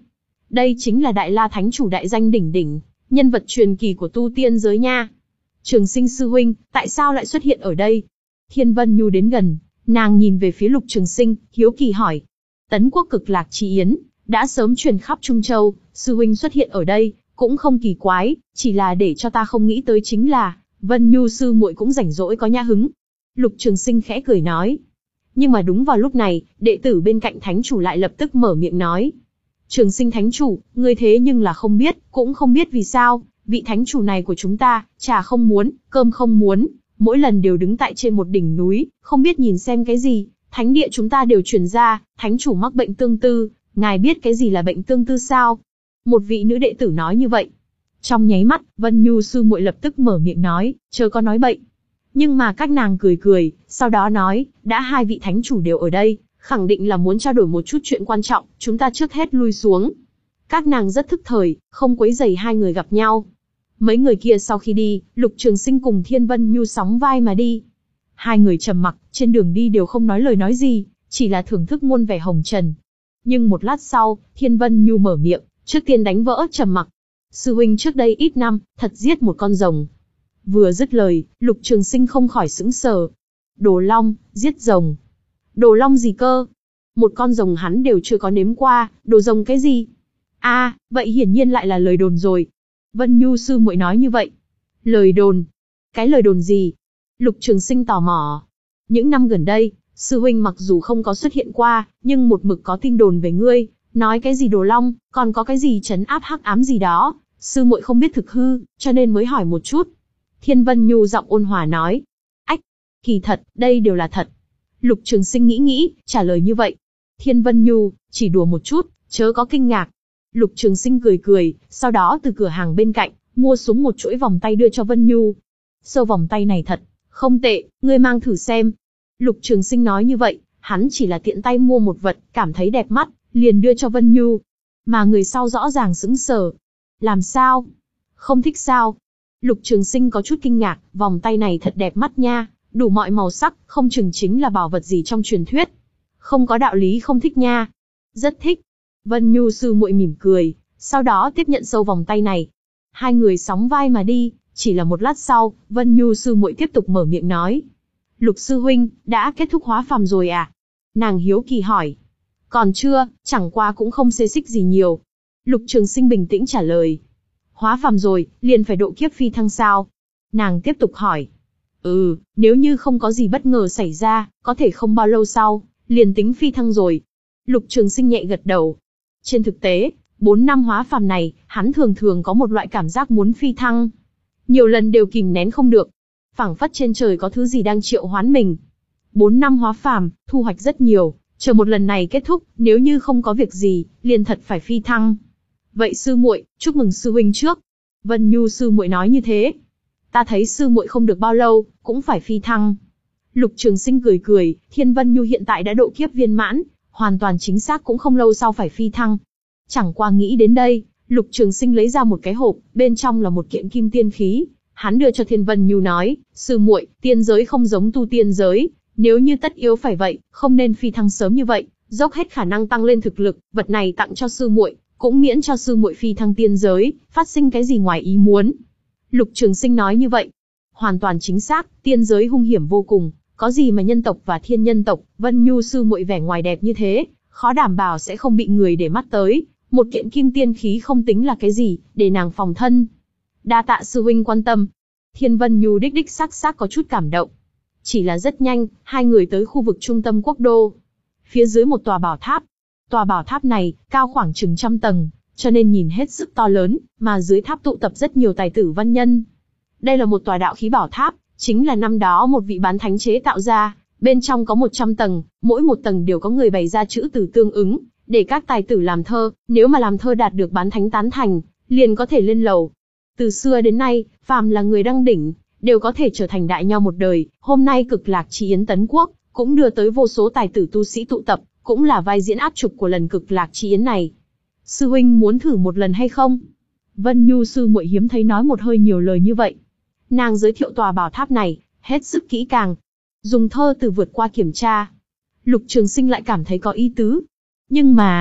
Đây chính là Đại La Thánh Chủ đại danh đỉnh đỉnh, nhân vật truyền kỳ của tu tiên giới nha. Trường Sinh sư huynh, tại sao lại xuất hiện ở đây? Thiên Vân Nhu đến gần, nàng nhìn về phía Lục Trường Sinh, hiếu kỳ hỏi. Tấn quốc Cực Lạc Chi Yến đã sớm truyền khắp Trung Châu, sư huynh xuất hiện ở đây cũng không kỳ quái, chỉ là để cho ta không nghĩ tới chính là Vân Nhu sư muội cũng rảnh rỗi có nhã hứng. Lục Trường Sinh khẽ cười nói. Nhưng mà đúng vào lúc này, đệ tử bên cạnh thánh chủ lại lập tức mở miệng nói. Trường Sinh thánh chủ, ngươi thế nhưng là không biết, cũng không biết vì sao, vị thánh chủ này của chúng ta, trà không muốn, cơm không muốn, mỗi lần đều đứng tại trên một đỉnh núi, không biết nhìn xem cái gì, thánh địa chúng ta đều truyền ra, thánh chủ mắc bệnh tương tư, ngài biết cái gì là bệnh tương tư sao? Một vị nữ đệ tử nói như vậy. Trong nháy mắt, Vân Nhu sư muội lập tức mở miệng nói, chớ có nói bậy. Nhưng mà các nàng cười cười, sau đó nói, đã hai vị thánh chủ đều ở đây, khẳng định là muốn trao đổi một chút chuyện quan trọng, chúng ta trước hết lui xuống. Các nàng rất thức thời, không quấy rầy hai người gặp nhau. Mấy người kia sau khi đi, Lục Trường Sinh cùng Thiên Vân Nhu sóng vai mà đi. Hai người trầm mặc, trên đường đi đều không nói lời nói gì, chỉ là thưởng thức muôn vẻ hồng trần. Nhưng một lát sau, Thiên Vân Nhu mở miệng, trước tiên đánh vỡ trầm mặc. Sư huynh trước đây ít năm, thật giết một con rồng. Vừa dứt lời, Lục Trường Sinh không khỏi sững sờ. Đồ long, giết rồng. Đồ long gì cơ? Một con rồng hắn đều chưa có nếm qua, đồ rồng cái gì? A, à, vậy hiển nhiên lại là lời đồn rồi. Vân Nhu sư muội nói như vậy. Lời đồn? Cái lời đồn gì? Lục Trường Sinh tò mò. Những năm gần đây, sư huynh mặc dù không có xuất hiện qua, nhưng một mực có tin đồn về ngươi, nói cái gì đồ long, còn có cái gì trấn áp hắc ám gì đó, sư muội không biết thực hư, cho nên mới hỏi một chút. Thiên Vân Nhu giọng ôn hòa nói. Ách, kỳ thật, đây đều là thật. Lục Trường Sinh nghĩ nghĩ, trả lời như vậy. Thiên Vân Nhu, chỉ đùa một chút, chớ có kinh ngạc. Lục Trường Sinh cười cười, sau đó từ cửa hàng bên cạnh, mua xuống một chuỗi vòng tay đưa cho Vân Nhu. Sâu vòng tay này thật, không tệ, ngươi mang thử xem. Lục Trường Sinh nói như vậy, hắn chỉ là tiện tay mua một vật, cảm thấy đẹp mắt, liền đưa cho Vân Nhu. Mà người sau rõ ràng sững sờ. Làm sao? Không thích sao? Lục Trường Sinh có chút kinh ngạc, vòng tay này thật đẹp mắt nha, đủ mọi màu sắc, không chừng chính là bảo vật gì trong truyền thuyết. Không có đạo lý không thích nha. Rất thích. Vân Nhu sư muội mỉm cười, sau đó tiếp nhận sâu vòng tay này. Hai người sóng vai mà đi, chỉ là một lát sau, Vân Nhu sư muội tiếp tục mở miệng nói. Lục sư huynh, đã kết thúc hóa phàm rồi à? Nàng hiếu kỳ hỏi. Còn chưa, chẳng qua cũng không xê xích gì nhiều. Lục Trường Sinh bình tĩnh trả lời. Hóa phàm rồi, liền phải độ kiếp phi thăng sao? Nàng tiếp tục hỏi. Ừ, nếu như không có gì bất ngờ xảy ra, có thể không bao lâu sau, liền tính phi thăng rồi. Lục Trường Sinh nhẹ gật đầu. Trên thực tế, bốn năm hóa phàm này, hắn thường thường có một loại cảm giác muốn phi thăng. Nhiều lần đều kìm nén không được. Phảng phất trên trời có thứ gì đang triệu hoán mình. Bốn năm hóa phàm, thu hoạch rất nhiều, chờ một lần này kết thúc, nếu như không có việc gì, liền thật phải phi thăng. Vậy sư muội, chúc mừng sư huynh trước. Vân Nhu sư muội nói như thế. Ta thấy sư muội không được bao lâu, cũng phải phi thăng. Lục Trường Sinh cười cười, Thiên Vân Nhu hiện tại đã độ kiếp viên mãn, hoàn toàn chính xác cũng không lâu sau phải phi thăng. Chẳng qua nghĩ đến đây, Lục Trường Sinh lấy ra một cái hộp, bên trong là một kiện kim tiên khí. Hắn đưa cho Thiên Vân Nhu nói, sư muội, tiên giới không giống tu tiên giới, nếu như tất yếu phải vậy, không nên phi thăng sớm như vậy, dốc hết khả năng tăng lên thực lực, vật này tặng cho sư muội, cũng miễn cho sư muội phi thăng tiên giới, phát sinh cái gì ngoài ý muốn. Lục Trường Sinh nói như vậy, hoàn toàn chính xác, tiên giới hung hiểm vô cùng, có gì mà nhân tộc và thiên nhân tộc, Vân Nhu sư muội vẻ ngoài đẹp như thế, khó đảm bảo sẽ không bị người để mắt tới, một kiện kim tiên khí không tính là cái gì, để nàng phòng thân. Đa tạ sư huynh quan tâm. Thiên Vân Nhu đích đích xác xác có chút cảm động. Chỉ là rất nhanh, hai người tới khu vực trung tâm quốc đô. Phía dưới một tòa bảo tháp. Tòa bảo tháp này, cao khoảng chừng trăm tầng, cho nên nhìn hết sức to lớn, mà dưới tháp tụ tập rất nhiều tài tử văn nhân. Đây là một tòa đạo khí bảo tháp, chính là năm đó một vị bán thánh chế tạo ra, bên trong có một trăm tầng, mỗi một tầng đều có người bày ra chữ từ tương ứng, để các tài tử làm thơ, nếu mà làm thơ đạt được bán thánh tán thành, liền có thể lên lầu. Từ xưa đến nay, phàm là người đăng đỉnh, đều có thể trở thành đại nho một đời, hôm nay Cực Lạc Chi Yến Tấn Quốc, cũng đưa tới vô số tài tử tu sĩ tụ tập, cũng là vai diễn áp trục của lần Cực Lạc Chi Yến này. Sư huynh muốn thử một lần hay không? Vân Nhu sư muội hiếm thấy nói một hơi nhiều lời như vậy. Nàng giới thiệu tòa bảo tháp này, hết sức kỹ càng. Dùng thơ từ vượt qua kiểm tra. Lục Trường Sinh lại cảm thấy có ý tứ. Nhưng mà,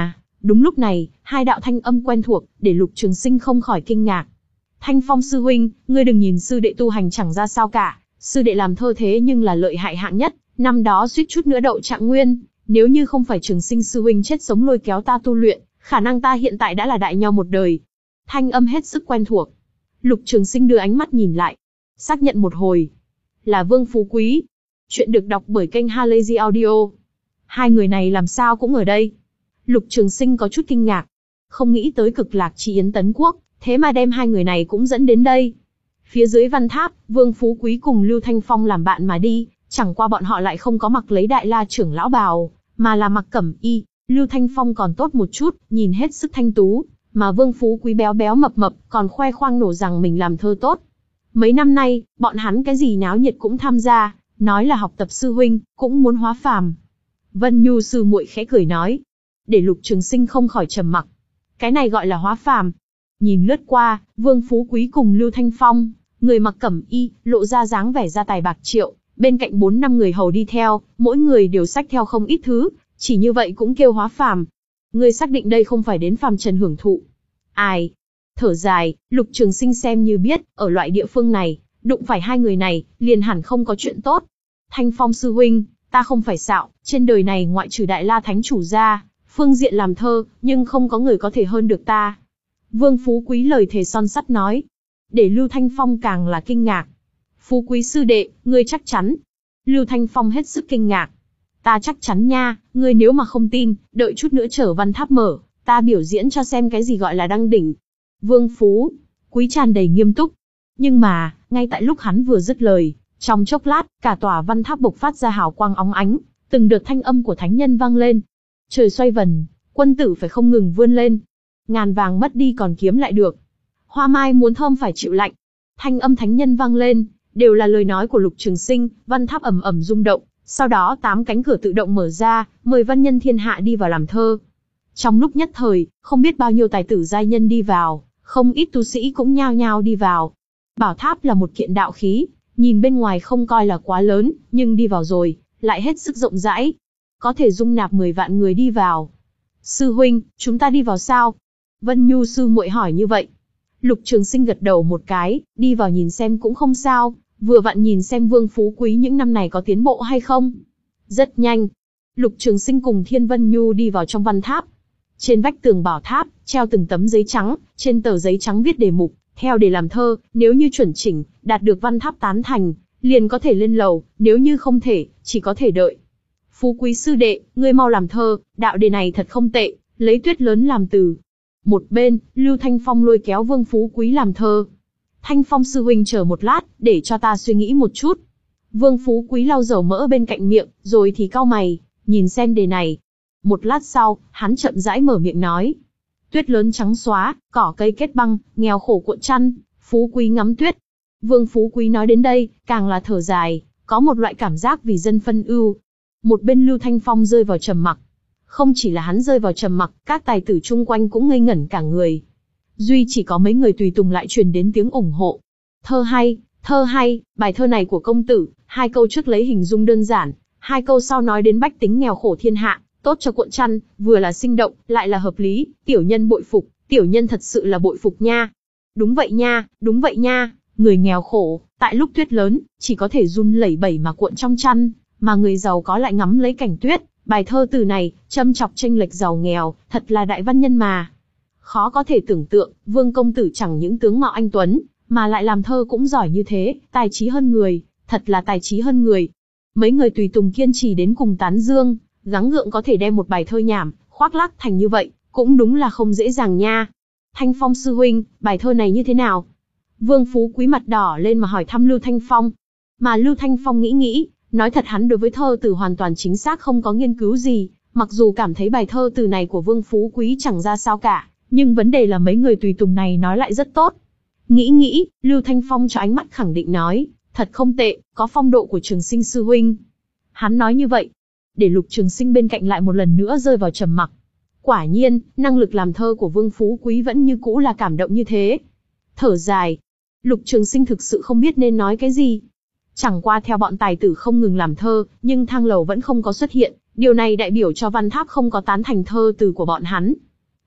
Đúng lúc này, hai đạo thanh âm quen thuộc, để Lục Trường Sinh không khỏi kinh ngạc. Thanh Phong sư huynh, ngươi đừng nhìn sư đệ tu hành chẳng ra sao cả, sư đệ làm thơ thế nhưng là lợi hại hạng nhất, năm đó suýt chút nữa đậu trạng nguyên, nếu như không phải Trường Sinh sư huynh chết sống lôi kéo ta tu luyện, khả năng ta hiện tại đã là đại nho một đời. Thanh âm hết sức quen thuộc. Lục Trường Sinh đưa ánh mắt nhìn lại, xác nhận một hồi, là Vương Phú Quý. Chuyện được đọc bởi kênh Halazy Audio. Hai người này làm sao cũng ở đây? Lục Trường Sinh có chút kinh ngạc, không nghĩ tới Cực Lạc Chi Yến Tấn Quốc, thế mà đem hai người này cũng dẫn đến đây. Phía dưới văn tháp, Vương Phú Quý cùng Lưu Thanh Phong làm bạn mà đi, chẳng qua bọn họ lại không có mặc lấy Đại La trưởng lão bào, mà là mặc cẩm y. Lưu Thanh Phong còn tốt một chút, nhìn hết sức thanh tú, mà Vương Phú Quý béo béo mập mập, còn khoe khoang nổ rằng mình làm thơ tốt. Mấy năm nay, bọn hắn cái gì náo nhiệt cũng tham gia, nói là học tập sư huynh, cũng muốn hóa phàm. Vân Nhu sư muội khẽ cười nói, để Lục Trường Sinh không khỏi trầm mặc. Cái này gọi là hóa phàm? Nhìn lướt qua, Vương Phú Quý cùng Lưu Thanh Phong, người mặc cẩm y, lộ ra dáng vẻ gia tài bạc triệu, bên cạnh bốn năm người hầu đi theo, mỗi người đều xách theo không ít thứ, chỉ như vậy cũng kêu hóa phàm. Ngươi xác định đây không phải đến phàm trần hưởng thụ? Ai? Thở dài, Lục Trường Sinh xem như biết, ở loại địa phương này, đụng phải hai người này, liền hẳn không có chuyện tốt. Thanh Phong sư huynh, ta không phải xạo, trên đời này ngoại trừ Đại La Thánh Chủ ra, phương diện làm thơ, nhưng không có người có thể hơn được ta. Vương Phú Quý lời thề son sắt nói, để Lưu Thanh Phong càng là kinh ngạc. Phú Quý sư đệ, ngươi chắc chắn? Lưu Thanh Phong hết sức kinh ngạc. Ta chắc chắn nha, ngươi nếu mà không tin, đợi chút nữa trở văn tháp mở, ta biểu diễn cho xem cái gì gọi là đăng đỉnh. Vương Phú Quý tràn đầy nghiêm túc. Nhưng mà, ngay tại lúc hắn vừa dứt lời, trong chốc lát, cả tòa văn tháp bộc phát ra hào quang óng ánh, từng đợt thanh âm của thánh nhân vang lên. Trời xoay vần, quân tử phải không ngừng vươn lên. Ngàn vàng mất đi còn kiếm lại được. Hoa mai muốn thơm phải chịu lạnh. Thanh âm thánh nhân vang lên, đều là lời nói của Lục Trường Sinh, văn tháp ầm ầm rung động, sau đó tám cánh cửa tự động mở ra, mời văn nhân thiên hạ đi vào làm thơ. Trong lúc nhất thời, không biết bao nhiêu tài tử giai nhân đi vào, không ít tu sĩ cũng nhao nhao đi vào. Bảo tháp là một kiện đạo khí, nhìn bên ngoài không coi là quá lớn, nhưng đi vào rồi, lại hết sức rộng rãi. Có thể dung nạp mười vạn người đi vào. Sư huynh, chúng ta đi vào sao? Vân Nhu sư muội hỏi như vậy. Lục Trường Sinh gật đầu một cái, đi vào nhìn xem cũng không sao, vừa vặn nhìn xem Vương Phú Quý những năm này có tiến bộ hay không. Rất nhanh, Lục Trường Sinh cùng Thiên Vân Nhu đi vào trong văn tháp. Trên vách tường bảo tháp, treo từng tấm giấy trắng, trên tờ giấy trắng viết đề mục, theo để làm thơ, nếu như chuẩn chỉnh, đạt được văn tháp tán thành, liền có thể lên lầu, nếu như không thể, chỉ có thể đợi. Phú Quý sư đệ, ngươi mau làm thơ, đạo đề này thật không tệ, lấy tuyết lớn làm từ. Một bên, Lưu Thanh Phong lôi kéo Vương Phú Quý làm thơ. Thanh Phong sư huynh chờ một lát, để cho ta suy nghĩ một chút. Vương Phú Quý lau dầu mỡ bên cạnh miệng, rồi thì cau mày, nhìn xem đề này. Một lát sau, hắn chậm rãi mở miệng nói. Tuyết lớn trắng xóa, cỏ cây kết băng, nghèo khổ cuộn chăn, Phú Quý ngắm tuyết. Vương Phú Quý nói đến đây, càng là thở dài, có một loại cảm giác vì dân phân ưu. Một bên Lưu Thanh Phong rơi vào trầm mặc. Không chỉ là hắn rơi vào trầm mặc, các tài tử chung quanh cũng ngây ngẩn cả người. Duy chỉ có mấy người tùy tùng lại truyền đến tiếng ủng hộ. Thơ hay, thơ hay, bài thơ này của công tử, hai câu trước lấy hình dung đơn giản, hai câu sau nói đến bách tính nghèo khổ thiên hạ, tốt cho cuộn chăn, vừa là sinh động, lại là hợp lý, tiểu nhân bội phục, tiểu nhân thật sự là bội phục nha. Đúng vậy nha, đúng vậy nha, người nghèo khổ, tại lúc tuyết lớn, chỉ có thể run lẩy bẩy mà cuộn trong chăn, mà người giàu có lại ngắm lấy cảnh tuyết. Bài thơ từ này, châm chọc chênh lệch giàu nghèo, thật là đại văn nhân mà. Khó có thể tưởng tượng, Vương công tử chẳng những tướng mạo anh tuấn, mà lại làm thơ cũng giỏi như thế, tài trí hơn người, thật là tài trí hơn người. Mấy người tùy tùng kiên trì đến cùng tán dương, gắng gượng có thể đem một bài thơ nhảm, khoác lác thành như vậy, cũng đúng là không dễ dàng nha. Thanh Phong sư huynh, bài thơ này như thế nào? Vương Phú Quý mặt đỏ lên mà hỏi thăm Lưu Thanh Phong. Mà Lưu Thanh Phong nghĩ nghĩ, nói thật hắn đối với thơ từ hoàn toàn chính xác không có nghiên cứu gì, mặc dù cảm thấy bài thơ từ này của Vương Phú Quý chẳng ra sao cả, nhưng vấn đề là mấy người tùy tùng này nói lại rất tốt. Nghĩ nghĩ, Lưu Thanh Phong cho ánh mắt khẳng định nói, thật không tệ, có phong độ của Trường Sinh sư huynh. Hắn nói như vậy, để Lục Trường Sinh bên cạnh lại một lần nữa rơi vào trầm mặc. Quả nhiên, năng lực làm thơ của Vương Phú Quý vẫn như cũ là cảm động như thế. Thở dài, Lục Trường Sinh thực sự không biết nên nói cái gì. Chẳng qua theo bọn tài tử không ngừng làm thơ, nhưng thang lầu vẫn không có xuất hiện, điều này đại biểu cho văn tháp không có tán thành thơ từ của bọn hắn.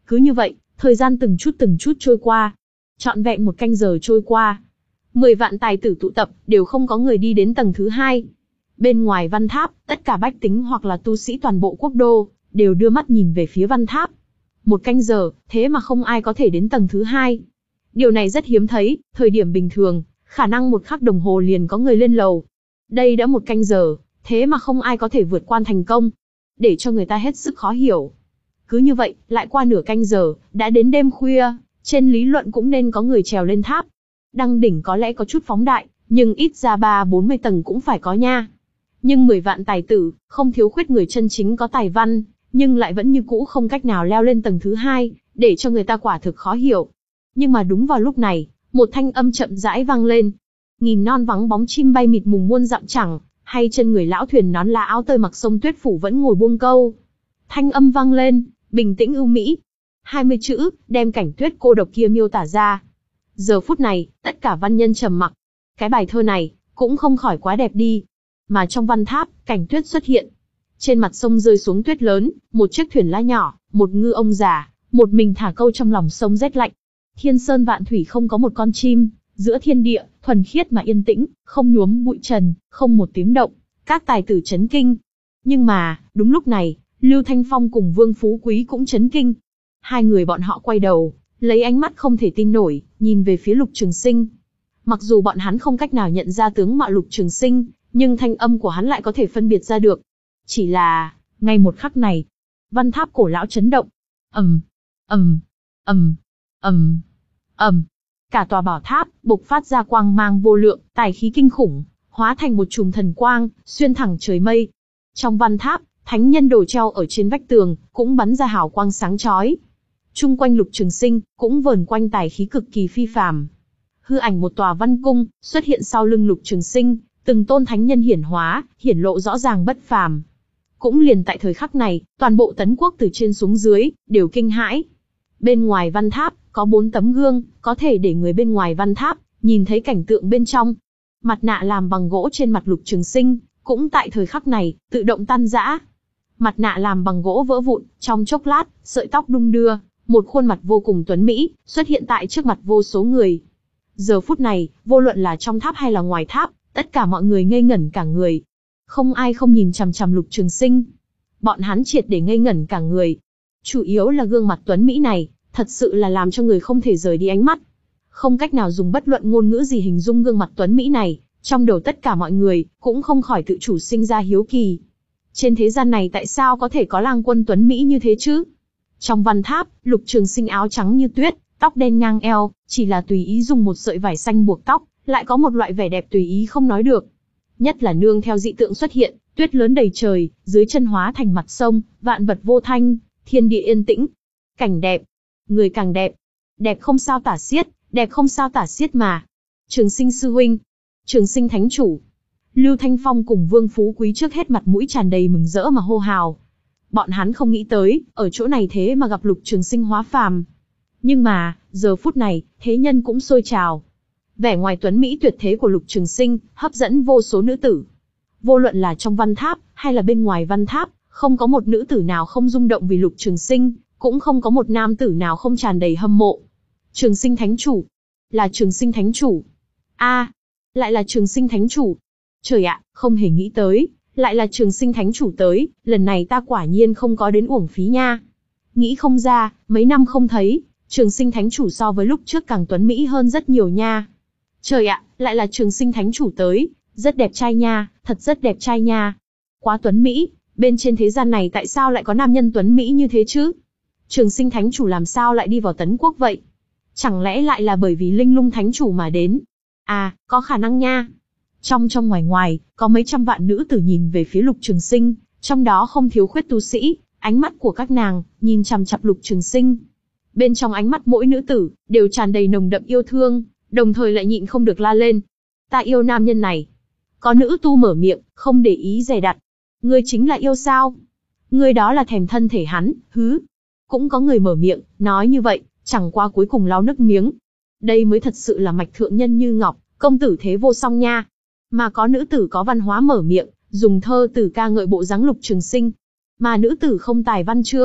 Cứ như vậy, thời gian từng chút từng chút trôi qua. Trọn vẹn một canh giờ trôi qua. Mười vạn tài tử tụ tập, đều không có người đi đến tầng thứ hai. Bên ngoài văn tháp, tất cả bách tính hoặc là tu sĩ toàn bộ quốc đô, đều đưa mắt nhìn về phía văn tháp. Một canh giờ, thế mà không ai có thể đến tầng thứ hai. Điều này rất hiếm thấy, thời điểm bình thường, khả năng một khắc đồng hồ liền có người lên lầu. Đây đã một canh giờ, thế mà không ai có thể vượt qua thành công. Để cho người ta hết sức khó hiểu. Cứ như vậy, lại qua nửa canh giờ, đã đến đêm khuya, trên lý luận cũng nên có người trèo lên tháp. Đăng đỉnh có lẽ có chút phóng đại, nhưng ít ra ba bốn mươi tầng cũng phải có nha. Nhưng mười vạn tài tử, không thiếu khuyết người chân chính có tài văn, nhưng lại vẫn như cũ không cách nào leo lên tầng thứ hai, để cho người ta quả thực khó hiểu. Nhưng mà đúng vào lúc này, một thanh âm chậm rãi vang lên. Nghìn non vắng bóng chim bay mịt mùng muôn dặm chẳng, hay chân người lão thuyền nón lá áo tơi mặc sông tuyết phủ vẫn ngồi buông câu. Thanh âm vang lên, bình tĩnh ưu mỹ. hai mươi chữ, đem cảnh tuyết cô độc kia miêu tả ra. Giờ phút này, tất cả văn nhân trầm mặc. Cái bài thơ này, cũng không khỏi quá đẹp đi. Mà trong văn tháp, cảnh tuyết xuất hiện. Trên mặt sông rơi xuống tuyết lớn, một chiếc thuyền lá nhỏ, một ngư ông già, một mình thả câu trong lòng sông rét lạnh. Thiên sơn vạn thủy không có một con chim, giữa thiên địa, thuần khiết mà yên tĩnh, không nhuốm bụi trần, không một tiếng động. Các tài tử chấn kinh. Nhưng mà, đúng lúc này, Lưu Thanh Phong cùng Vương Phú Quý cũng chấn kinh. Hai người bọn họ quay đầu, lấy ánh mắt không thể tin nổi, nhìn về phía Lục Trường Sinh. Mặc dù bọn hắn không cách nào nhận ra tướng mạo Lục Trường Sinh, nhưng thanh âm của hắn lại có thể phân biệt ra được. Chỉ là, ngay một khắc này, văn tháp cổ lão chấn động. ầm, ầm, ầm, ầm, ầm. Cả tòa bảo tháp bộc phát ra quang mang vô lượng, tài khí kinh khủng, hóa thành một chùm thần quang, xuyên thẳng trời mây. Trong văn tháp, thánh nhân đồ treo ở trên vách tường, cũng bắn ra hào quang sáng chói. Chung quanh Lục Trường Sinh, cũng vờn quanh tài khí cực kỳ phi phàm. Hư ảnh một tòa văn cung, xuất hiện sau lưng Lục Trường Sinh, từng tôn thánh nhân hiển hóa, hiển lộ rõ ràng bất phàm. Cũng liền tại thời khắc này, toàn bộ Tấn Quốc từ trên xuống dưới, đều kinh hãi. Bên ngoài văn tháp, có bốn tấm gương, có thể để người bên ngoài văn tháp, nhìn thấy cảnh tượng bên trong. Mặt nạ làm bằng gỗ trên mặt Lục Trường Sinh, cũng tại thời khắc này, tự động tan rã. Mặt nạ làm bằng gỗ vỡ vụn, trong chốc lát, sợi tóc đung đưa, một khuôn mặt vô cùng tuấn mỹ, xuất hiện tại trước mặt vô số người. Giờ phút này, vô luận là trong tháp hay là ngoài tháp, tất cả mọi người ngây ngẩn cả người. Không ai không nhìn chằm chằm Lục Trường Sinh. Bọn hắn triệt để ngây ngẩn cả người. Chủ yếu là gương mặt tuấn mỹ này, thật sự là làm cho người không thể rời đi ánh mắt. Không cách nào dùng bất luận ngôn ngữ gì hình dung gương mặt tuấn mỹ này, trong đầu tất cả mọi người, cũng không khỏi tự chủ sinh ra hiếu kỳ. Trên thế gian này tại sao có thể có lang quân tuấn mỹ như thế chứ? Trong văn tháp, Lục Trường Sinh áo trắng như tuyết, tóc đen ngang eo, chỉ là tùy ý dùng một sợi vải xanh buộc tóc, lại có một loại vẻ đẹp tùy ý không nói được. Nhất là nương theo dị tượng xuất hiện, tuyết lớn đầy trời, dưới chân hóa thành mặt sông, vạn vật vô thanh, thiên địa yên tĩnh. Cảnh đẹp, người càng đẹp. Đẹp không sao tả xiết, đẹp không sao tả xiết mà. Trường Sinh sư huynh, Trường Sinh thánh chủ. Lưu Thanh Phong cùng Vương Phú Quý trước hết mặt mũi tràn đầy mừng rỡ mà hô hào. Bọn hắn không nghĩ tới, ở chỗ này thế mà gặp Lục Trường Sinh hóa phàm. Nhưng mà, giờ phút này, thế nhân cũng sôi trào. Vẻ ngoài tuấn mỹ tuyệt thế của Lục Trường Sinh, hấp dẫn vô số nữ tử. Vô luận là trong văn tháp, hay là bên ngoài văn tháp, không có một nữ tử nào không rung động vì Lục Trường Sinh, cũng không có một nam tử nào không tràn đầy hâm mộ. Trường Sinh thánh chủ. Là Trường Sinh thánh chủ. A, lại là Trường Sinh thánh chủ. Trời ạ, không hề nghĩ tới, lại là Trường Sinh thánh chủ tới, lần này ta quả nhiên không có đến uổng phí nha. Nghĩ không ra, mấy năm không thấy, Trường Sinh thánh chủ so với lúc trước càng tuấn mỹ hơn rất nhiều nha. Trời ạ, lại là Trường Sinh thánh chủ tới, rất đẹp trai nha, thật rất đẹp trai nha. Quá tuấn mỹ, bên trên thế gian này tại sao lại có nam nhân tuấn mỹ như thế chứ? Trường Sinh thánh chủ làm sao lại đi vào Tấn Quốc vậy? Chẳng lẽ lại là bởi vì Linh Lung thánh chủ mà đến? À, có khả năng nha. Trong trong ngoài ngoài, có mấy trăm vạn nữ tử nhìn về phía Lục Trường Sinh, trong đó không thiếu khuyết tu sĩ, ánh mắt của các nàng, nhìn chằm chằm Lục Trường Sinh. Bên trong ánh mắt mỗi nữ tử, đều tràn đầy nồng đậm yêu thương, đồng thời lại nhịn không được la lên. Ta yêu nam nhân này. Có nữ tu mở miệng, không để ý dè đặt. Ngươi chính là yêu sao? Ngươi đó là thèm thân thể hắn, hứ. Cũng có người mở miệng, nói như vậy, chẳng qua cuối cùng lau nước miếng. Đây mới thật sự là mạch thượng nhân như ngọc, công tử thế vô song nha. Mà có nữ tử có văn hóa mở miệng, dùng thơ tử ca ngợi bộ dáng Lục Trường Sinh. Mà nữ tử không tài văn chương,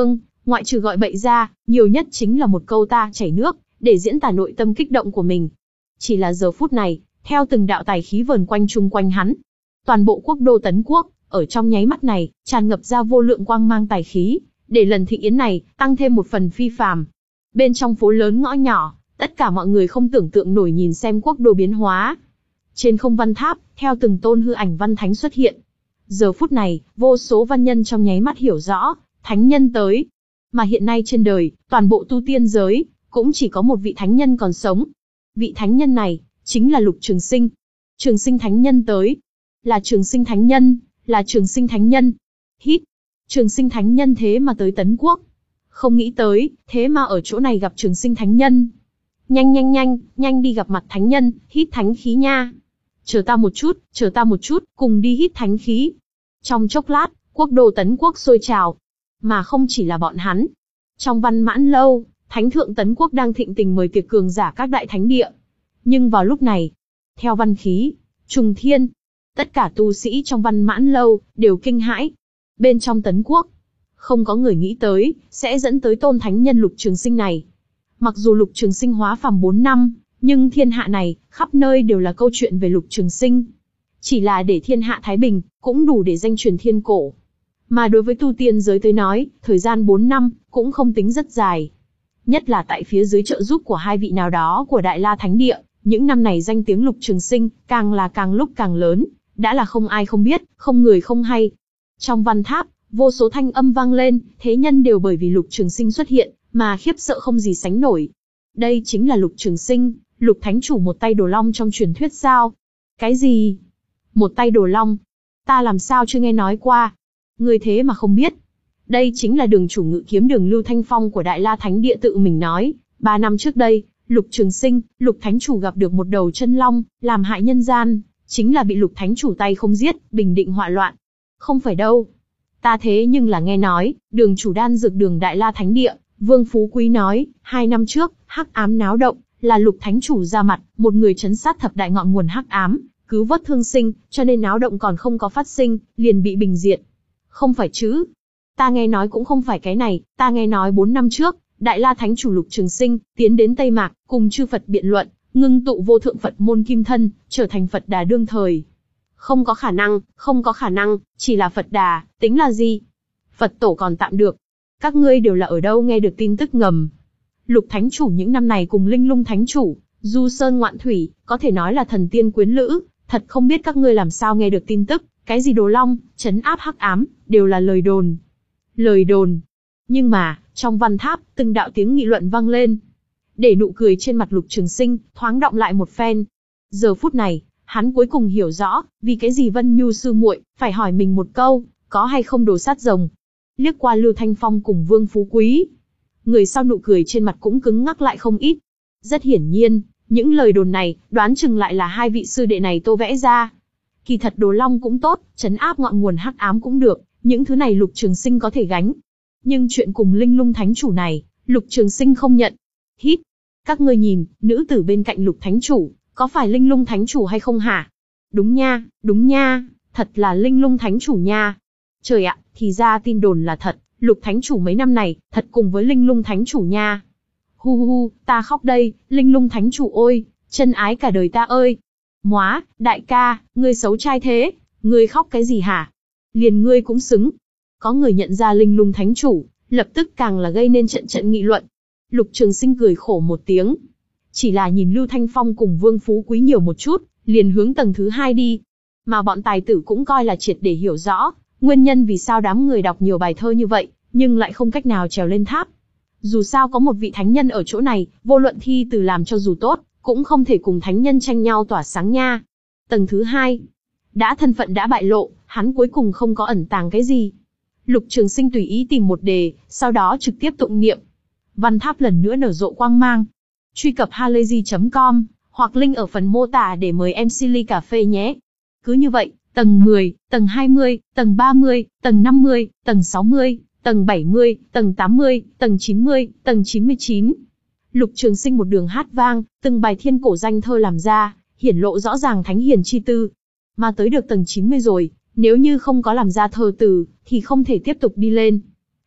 Ngoại trừ gọi bậy ra, nhiều nhất chính là một câu ta chảy nước, để diễn tả nội tâm kích động của mình. Chỉ là giờ phút này, theo từng đạo tài khí vờn quanh chung quanh hắn, toàn bộ quốc đô Tấn Quốc, ở trong nháy mắt này, tràn ngập ra vô lượng quang mang tài khí, để lần thị yến này, tăng thêm một phần phi phàm. Bên trong phố lớn ngõ nhỏ, tất cả mọi người không tưởng tượng nổi nhìn xem quốc đô biến hóa. Trên không văn tháp, theo từng tôn hư ảnh văn thánh xuất hiện. Giờ phút này, vô số văn nhân trong nháy mắt hiểu rõ, thánh nhân tới. Mà hiện nay trên đời, toàn bộ tu tiên giới, cũng chỉ có một vị thánh nhân còn sống. Vị thánh nhân này, chính là Lục Trường Sinh. Trường Sinh thánh nhân tới. Là Trường Sinh thánh nhân, là Trường Sinh thánh nhân. Hít. Trường Sinh thánh nhân thế mà tới Tấn Quốc. Không nghĩ tới, thế mà ở chỗ này gặp Trường Sinh thánh nhân. Nhanh nhanh nhanh, nhanh đi gặp mặt thánh nhân, hít thánh khí nha. Chờ ta một chút, chờ ta một chút, cùng đi hít thánh khí. Trong chốc lát, quốc đô Tấn Quốc sôi trào. Mà không chỉ là bọn hắn. Trong Văn Mãn Lâu, Thánh thượng Tấn Quốc đang thịnh tình mời tiệc cường giả các đại thánh địa. Nhưng vào lúc này, theo văn khí, trùng thiên, tất cả tu sĩ trong Văn Mãn Lâu đều kinh hãi. Bên trong Tấn Quốc, không có người nghĩ tới sẽ dẫn tới tôn thánh nhân Lục Trường Sinh này. Mặc dù Lục Trường Sinh hóa phàm bốn năm, nhưng thiên hạ này, khắp nơi đều là câu chuyện về Lục Trường Sinh. Chỉ là để thiên hạ thái bình, cũng đủ để danh truyền thiên cổ. Mà đối với tu tiên giới tới nói, thời gian bốn năm, cũng không tính rất dài. Nhất là tại phía dưới trợ giúp của hai vị nào đó của Đại La Thánh Địa, những năm này danh tiếng Lục Trường Sinh, càng là càng lúc càng lớn, đã là không ai không biết, không người không hay. Trong văn tháp, vô số thanh âm vang lên, thế nhân đều bởi vì Lục Trường Sinh xuất hiện, mà khiếp sợ không gì sánh nổi. Đây chính là Lục Trường Sinh, Lục Thánh Chủ một tay đồ long trong truyền thuyết sao? Cái gì? Một tay đồ long? Ta làm sao chưa nghe nói qua? Người thế mà không biết. Đây chính là đường chủ Ngự Kiếm Đường Lưu Thanh Phong của Đại La Thánh Địa tự mình nói. Ba năm trước đây, Lục Trường Sinh, Lục Thánh Chủ gặp được một đầu chân long, làm hại nhân gian, chính là bị Lục Thánh Chủ tay không giết, bình định họa loạn. Không phải đâu. Ta thế nhưng là nghe nói, đường chủ Đan Dược Đường Đại La Thánh Địa, Vương Phú Quý nói, hai năm trước, hắc ám náo động, là Lục Thánh Chủ ra mặt, một người trấn sát thập đại ngọn nguồn hắc ám, cứu vớt thương sinh, cho nên náo động còn không có phát sinh, liền bị bình diệt. Không phải chứ? Ta nghe nói cũng không phải cái này, ta nghe nói bốn năm trước, Đại La Thánh Chủ Lục Trường Sinh, tiến đến Tây Mạc, cùng chư Phật biện luận, ngưng tụ vô thượng Phật môn kim thân, trở thành Phật Đà đương thời. Không có khả năng, không có khả năng, chỉ là Phật Đà, tính là gì? Phật Tổ còn tạm được. Các ngươi đều là ở đâu nghe được tin tức ngầm? Lục Thánh Chủ những năm này cùng Linh Lung Thánh Chủ, du sơn ngoạn thủy, có thể nói là thần tiên quyến lữ, thật không biết các ngươi làm sao nghe được tin tức, cái gì đồ long, trấn áp hắc ám, đều là lời đồn. Lời đồn. Nhưng mà, trong văn tháp, từng đạo tiếng nghị luận vang lên. Để nụ cười trên mặt Lục Trường Sinh, thoáng động lại một phen. Giờ phút này, hắn cuối cùng hiểu rõ, vì cái gì Vân Nhu sư muội phải hỏi mình một câu, có hay không đồ sát rồng. Liếc qua Lưu Thanh Phong cùng Vương Phú Quý. Người sau nụ cười trên mặt cũng cứng ngắc lại không ít. Rất hiển nhiên, những lời đồn này, đoán chừng lại là hai vị sư đệ này tô vẽ ra. Kỳ thật đồ long cũng tốt, trấn áp ngọn nguồn hắc ám cũng được, những thứ này Lục Trường Sinh có thể gánh. Nhưng chuyện cùng Linh Lung Thánh Chủ này, Lục Trường Sinh không nhận. Hít. Các ngươi nhìn, nữ tử bên cạnh Lục Thánh Chủ, có phải Linh Lung Thánh Chủ hay không hả? Đúng nha, đúng nha, thật là Linh Lung Thánh Chủ nha. Trời ạ, thì ra tin đồn là thật, Lục Thánh Chủ mấy năm này, thật cùng với Linh Lung Thánh Chủ nha. Hu hu hu, ta khóc đây, Linh Lung Thánh Chủ ôi, chân ái cả đời ta ơi. Móa, đại ca, ngươi xấu trai thế, ngươi khóc cái gì hả? Liền ngươi cũng xứng. Có người nhận ra Linh Lung Thánh Chủ, lập tức càng là gây nên trận trận nghị luận. Lục Trường Sinh cười khổ một tiếng. Chỉ là nhìn Lưu Thanh Phong cùng Vương Phú Quý nhiều một chút, liền hướng tầng thứ hai đi. Mà bọn tài tử cũng coi là triệt để hiểu rõ, nguyên nhân vì sao đám người đọc nhiều bài thơ như vậy, nhưng lại không cách nào trèo lên tháp. Dù sao có một vị thánh nhân ở chỗ này, vô luận thi từ làm cho dù tốt, cũng không thể cùng thánh nhân tranh nhau tỏa sáng nha. Tầng thứ hai. Đã thân phận đã bại lộ, hắn cuối cùng không có ẩn tàng cái gì. Lục Trường Sinh tùy ý tìm một đề, sau đó trực tiếp tụng niệm. Văn tháp lần nữa nở rộ quang mang. Truy cập halayzi chấm com, hoặc link ở phần mô tả để mời em xê ly cà phê nhé. Cứ như vậy, tầng mười, tầng hai mươi, tầng ba mươi, tầng năm mươi, tầng sáu mươi, tầng bảy mươi, tầng tám mươi, tầng chín mươi, tầng chín mươi chín. Lục Trường Sinh một đường hát vang, từng bài thiên cổ danh thơ làm ra, hiển lộ rõ ràng thánh hiền chi tư. Mà tới được tầng chín mươi rồi, nếu như không có làm ra thơ từ, thì không thể tiếp tục đi lên.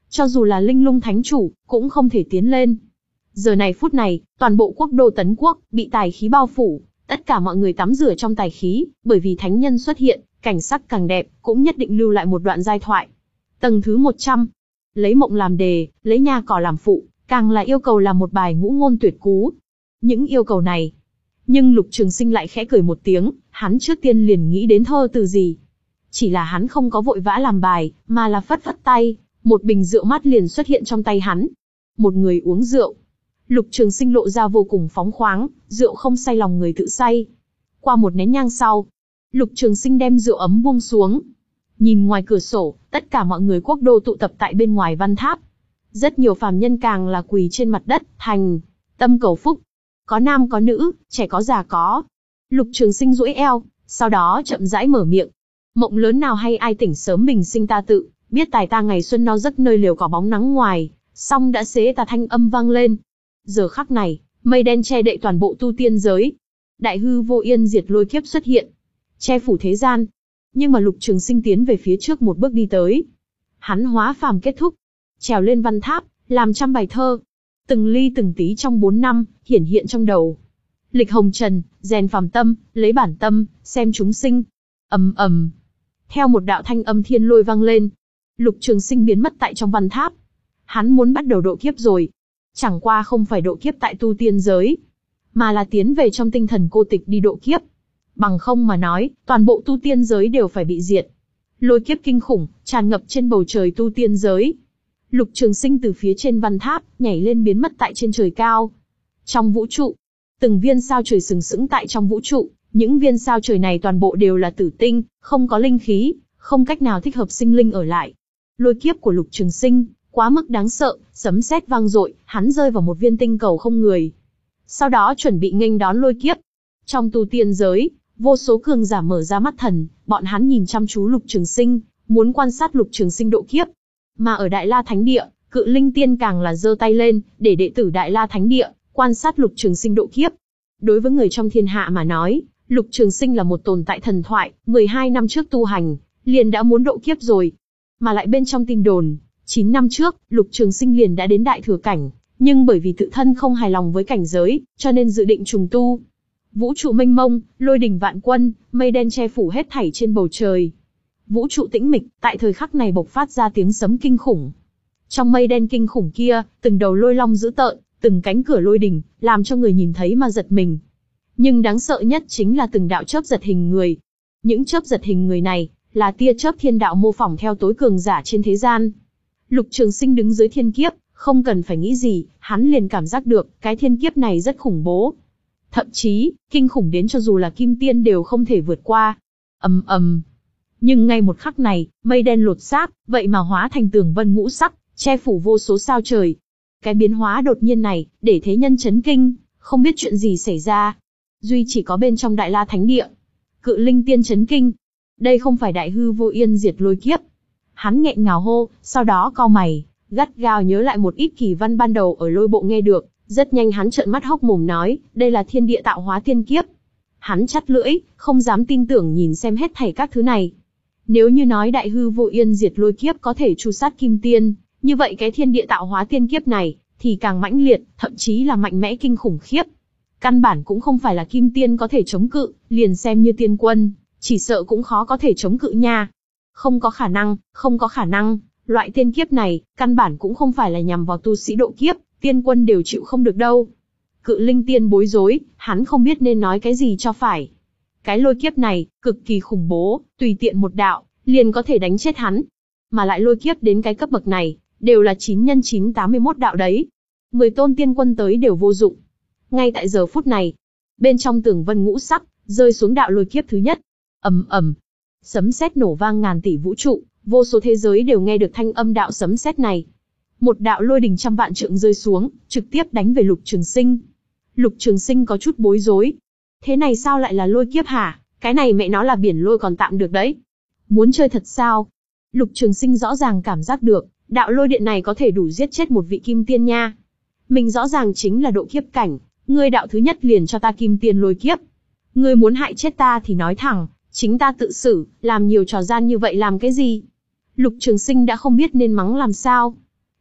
Cho dù là linh lung thánh chủ, cũng không thể tiến lên. Giờ này phút này, toàn bộ quốc đô Tấn Quốc, bị tài khí bao phủ, tất cả mọi người tắm rửa trong tài khí, bởi vì thánh nhân xuất hiện, cảnh sắc càng đẹp, cũng nhất định lưu lại một đoạn giai thoại. Tầng thứ một trăm. Lấy mộng làm đề, lấy nha cỏ làm phụ, càng là yêu cầu làm một bài ngũ ngôn tuyệt cú. Những yêu cầu này. Nhưng Lục Trường Sinh lại khẽ cười một tiếng, hắn trước tiên liền nghĩ đến thơ từ gì. Chỉ là hắn không có vội vã làm bài, mà là phất phất tay, một bình rượu mát liền xuất hiện trong tay hắn. Một người uống rượu. Lục Trường Sinh lộ ra vô cùng phóng khoáng, rượu không say lòng người tự say. Qua một nén nhang sau, Lục Trường Sinh đem rượu ấm buông xuống. Nhìn ngoài cửa sổ, tất cả mọi người quốc đô tụ tập tại bên ngoài văn tháp. Rất nhiều phàm nhân càng là quỳ trên mặt đất, thành tâm cầu phúc. Có nam có nữ, trẻ có già có. Lục Trường Sinh duỗi eo, sau đó chậm rãi mở miệng. Mộng lớn nào hay ai tỉnh sớm bình sinh ta tự, biết tài ta ngày xuân no giấc nơi liều có bóng nắng ngoài, song đã xế ta thanh âm vang lên. Giờ khắc này, mây đen che đậy toàn bộ tu tiên giới. Đại hư vô yên diệt lôi kiếp xuất hiện, che phủ thế gian. Nhưng mà Lục Trường Sinh tiến về phía trước một bước đi tới. Hắn hóa phàm kết thúc, trèo lên văn tháp, làm trăm bài thơ. Từng ly từng tí trong bốn năm, hiển hiện trong đầu. Lịch hồng trần, rèn phàm tâm, lấy bản tâm, xem chúng sinh. Ầm ầm. Theo một đạo thanh âm thiên lôi vang lên, Lục Trường Sinh biến mất tại trong văn tháp. Hắn muốn bắt đầu độ kiếp rồi. Chẳng qua không phải độ kiếp tại tu tiên giới, mà là tiến về trong tinh thần cô tịch đi độ kiếp. Bằng không mà nói, toàn bộ tu tiên giới đều phải bị diệt. Lôi kiếp kinh khủng, tràn ngập trên bầu trời tu tiên giới. Lục Trường Sinh từ phía trên văn tháp, nhảy lên biến mất tại trên trời cao. Trong vũ trụ, từng viên sao trời sừng sững tại trong vũ trụ, những viên sao trời này toàn bộ đều là tử tinh, không có linh khí, không cách nào thích hợp sinh linh ở lại. Lôi kiếp của Lục Trường Sinh quá mức đáng sợ, sấm sét vang dội, hắn rơi vào một viên tinh cầu không người. Sau đó chuẩn bị nghênh đón lôi kiếp. Trong tu tiên giới, vô số cường giả mở ra mắt thần, bọn hắn nhìn chăm chú Lục Trường Sinh, muốn quan sát Lục Trường Sinh độ kiếp. Mà ở Đại La Thánh Địa, Cự Linh Tiên càng là giơ tay lên, để đệ tử Đại La Thánh Địa quan sát Lục Trường Sinh độ kiếp. Đối với người trong thiên hạ mà nói, Lục Trường Sinh là một tồn tại thần thoại, mười hai năm trước tu hành, liền đã muốn độ kiếp rồi. Mà lại bên trong tin đồn, chín năm trước, Lục Trường Sinh liền đã đến đại thừa cảnh, nhưng bởi vì tự thân không hài lòng với cảnh giới, cho nên dự định trùng tu. Vũ trụ mênh mông, lôi đình vạn quân, mây đen che phủ hết thảy trên bầu trời. Vũ trụ tĩnh mịch, tại thời khắc này bộc phát ra tiếng sấm kinh khủng. Trong mây đen kinh khủng kia, từng đầu lôi long dữ tợn, từng cánh cửa lôi đình, làm cho người nhìn thấy mà giật mình. Nhưng đáng sợ nhất chính là từng đạo chớp giật hình người. Những chớp giật hình người này, là tia chớp thiên đạo mô phỏng theo tối cường giả trên thế gian. Lục Trường Sinh đứng dưới thiên kiếp, không cần phải nghĩ gì, hắn liền cảm giác được, cái thiên kiếp này rất khủng bố. Thậm chí, kinh khủng đến cho dù là kim tiên đều không thể vượt qua. Ầm ầm. Nhưng ngay một khắc này, mây đen lột xác, vậy mà hóa thành tường vân ngũ sắc, che phủ vô số sao trời. Cái biến hóa đột nhiên này, để thế nhân chấn kinh, không biết chuyện gì xảy ra. Duy chỉ có bên trong Đại La Thánh Địa, Cự Linh Tiên chấn kinh. Đây không phải đại hư vô yên diệt lôi kiếp. Hắn nghẹn ngào hô, sau đó cau mày, gắt gao nhớ lại một ít kỳ văn ban đầu ở lôi bộ nghe được. Rất nhanh hắn trợn mắt hốc mồm nói, đây là thiên địa tạo hóa tiên kiếp. Hắn chắt lưỡi, không dám tin tưởng nhìn xem hết thảy các thứ này. Nếu như nói đại hư vô yên diệt lôi kiếp có thể tru sát kim tiên, như vậy cái thiên địa tạo hóa tiên kiếp này, thì càng mãnh liệt, thậm chí là mạnh mẽ kinh khủng khiếp. Căn bản cũng không phải là kim tiên có thể chống cự, liền xem như tiên quân, chỉ sợ cũng khó có thể chống cự nha. Không có khả năng, không có khả năng, loại tiên kiếp này, căn bản cũng không phải là nhằm vào tu sĩ độ kiếp, tiên quân đều chịu không được đâu. Cự Linh Tiên bối rối, hắn không biết nên nói cái gì cho phải. Cái lôi kiếp này, cực kỳ khủng bố, tùy tiện một đạo, liền có thể đánh chết hắn. Mà lại lôi kiếp đến cái cấp bậc này, đều là chín nhân chín tám mươi mốt đạo đấy. Mười tôn tiên quân tới đều vô dụng. Ngay tại giờ phút này, bên trong tường vân ngũ sắc, rơi xuống đạo lôi kiếp thứ nhất. Ầm ầm, sấm sét nổ vang ngàn tỷ vũ trụ, vô số thế giới đều nghe được thanh âm đạo sấm sét này. Một đạo lôi đình trăm vạn trượng rơi xuống, trực tiếp đánh về Lục Trường Sinh. Lục Trường Sinh có chút bối rối. Thế này sao lại là lôi kiếp hả? Cái này mẹ nó là biển lôi còn tạm được đấy. Muốn chơi thật sao? Lục Trường Sinh rõ ràng cảm giác được, đạo lôi điện này có thể đủ giết chết một vị kim tiên nha. Mình rõ ràng chính là độ kiếp cảnh, ngươi đạo thứ nhất liền cho ta kim tiên lôi kiếp. Ngươi muốn hại chết ta thì nói thẳng, chính ta tự xử, làm nhiều trò gian như vậy làm cái gì? Lục Trường Sinh đã không biết nên mắng làm sao.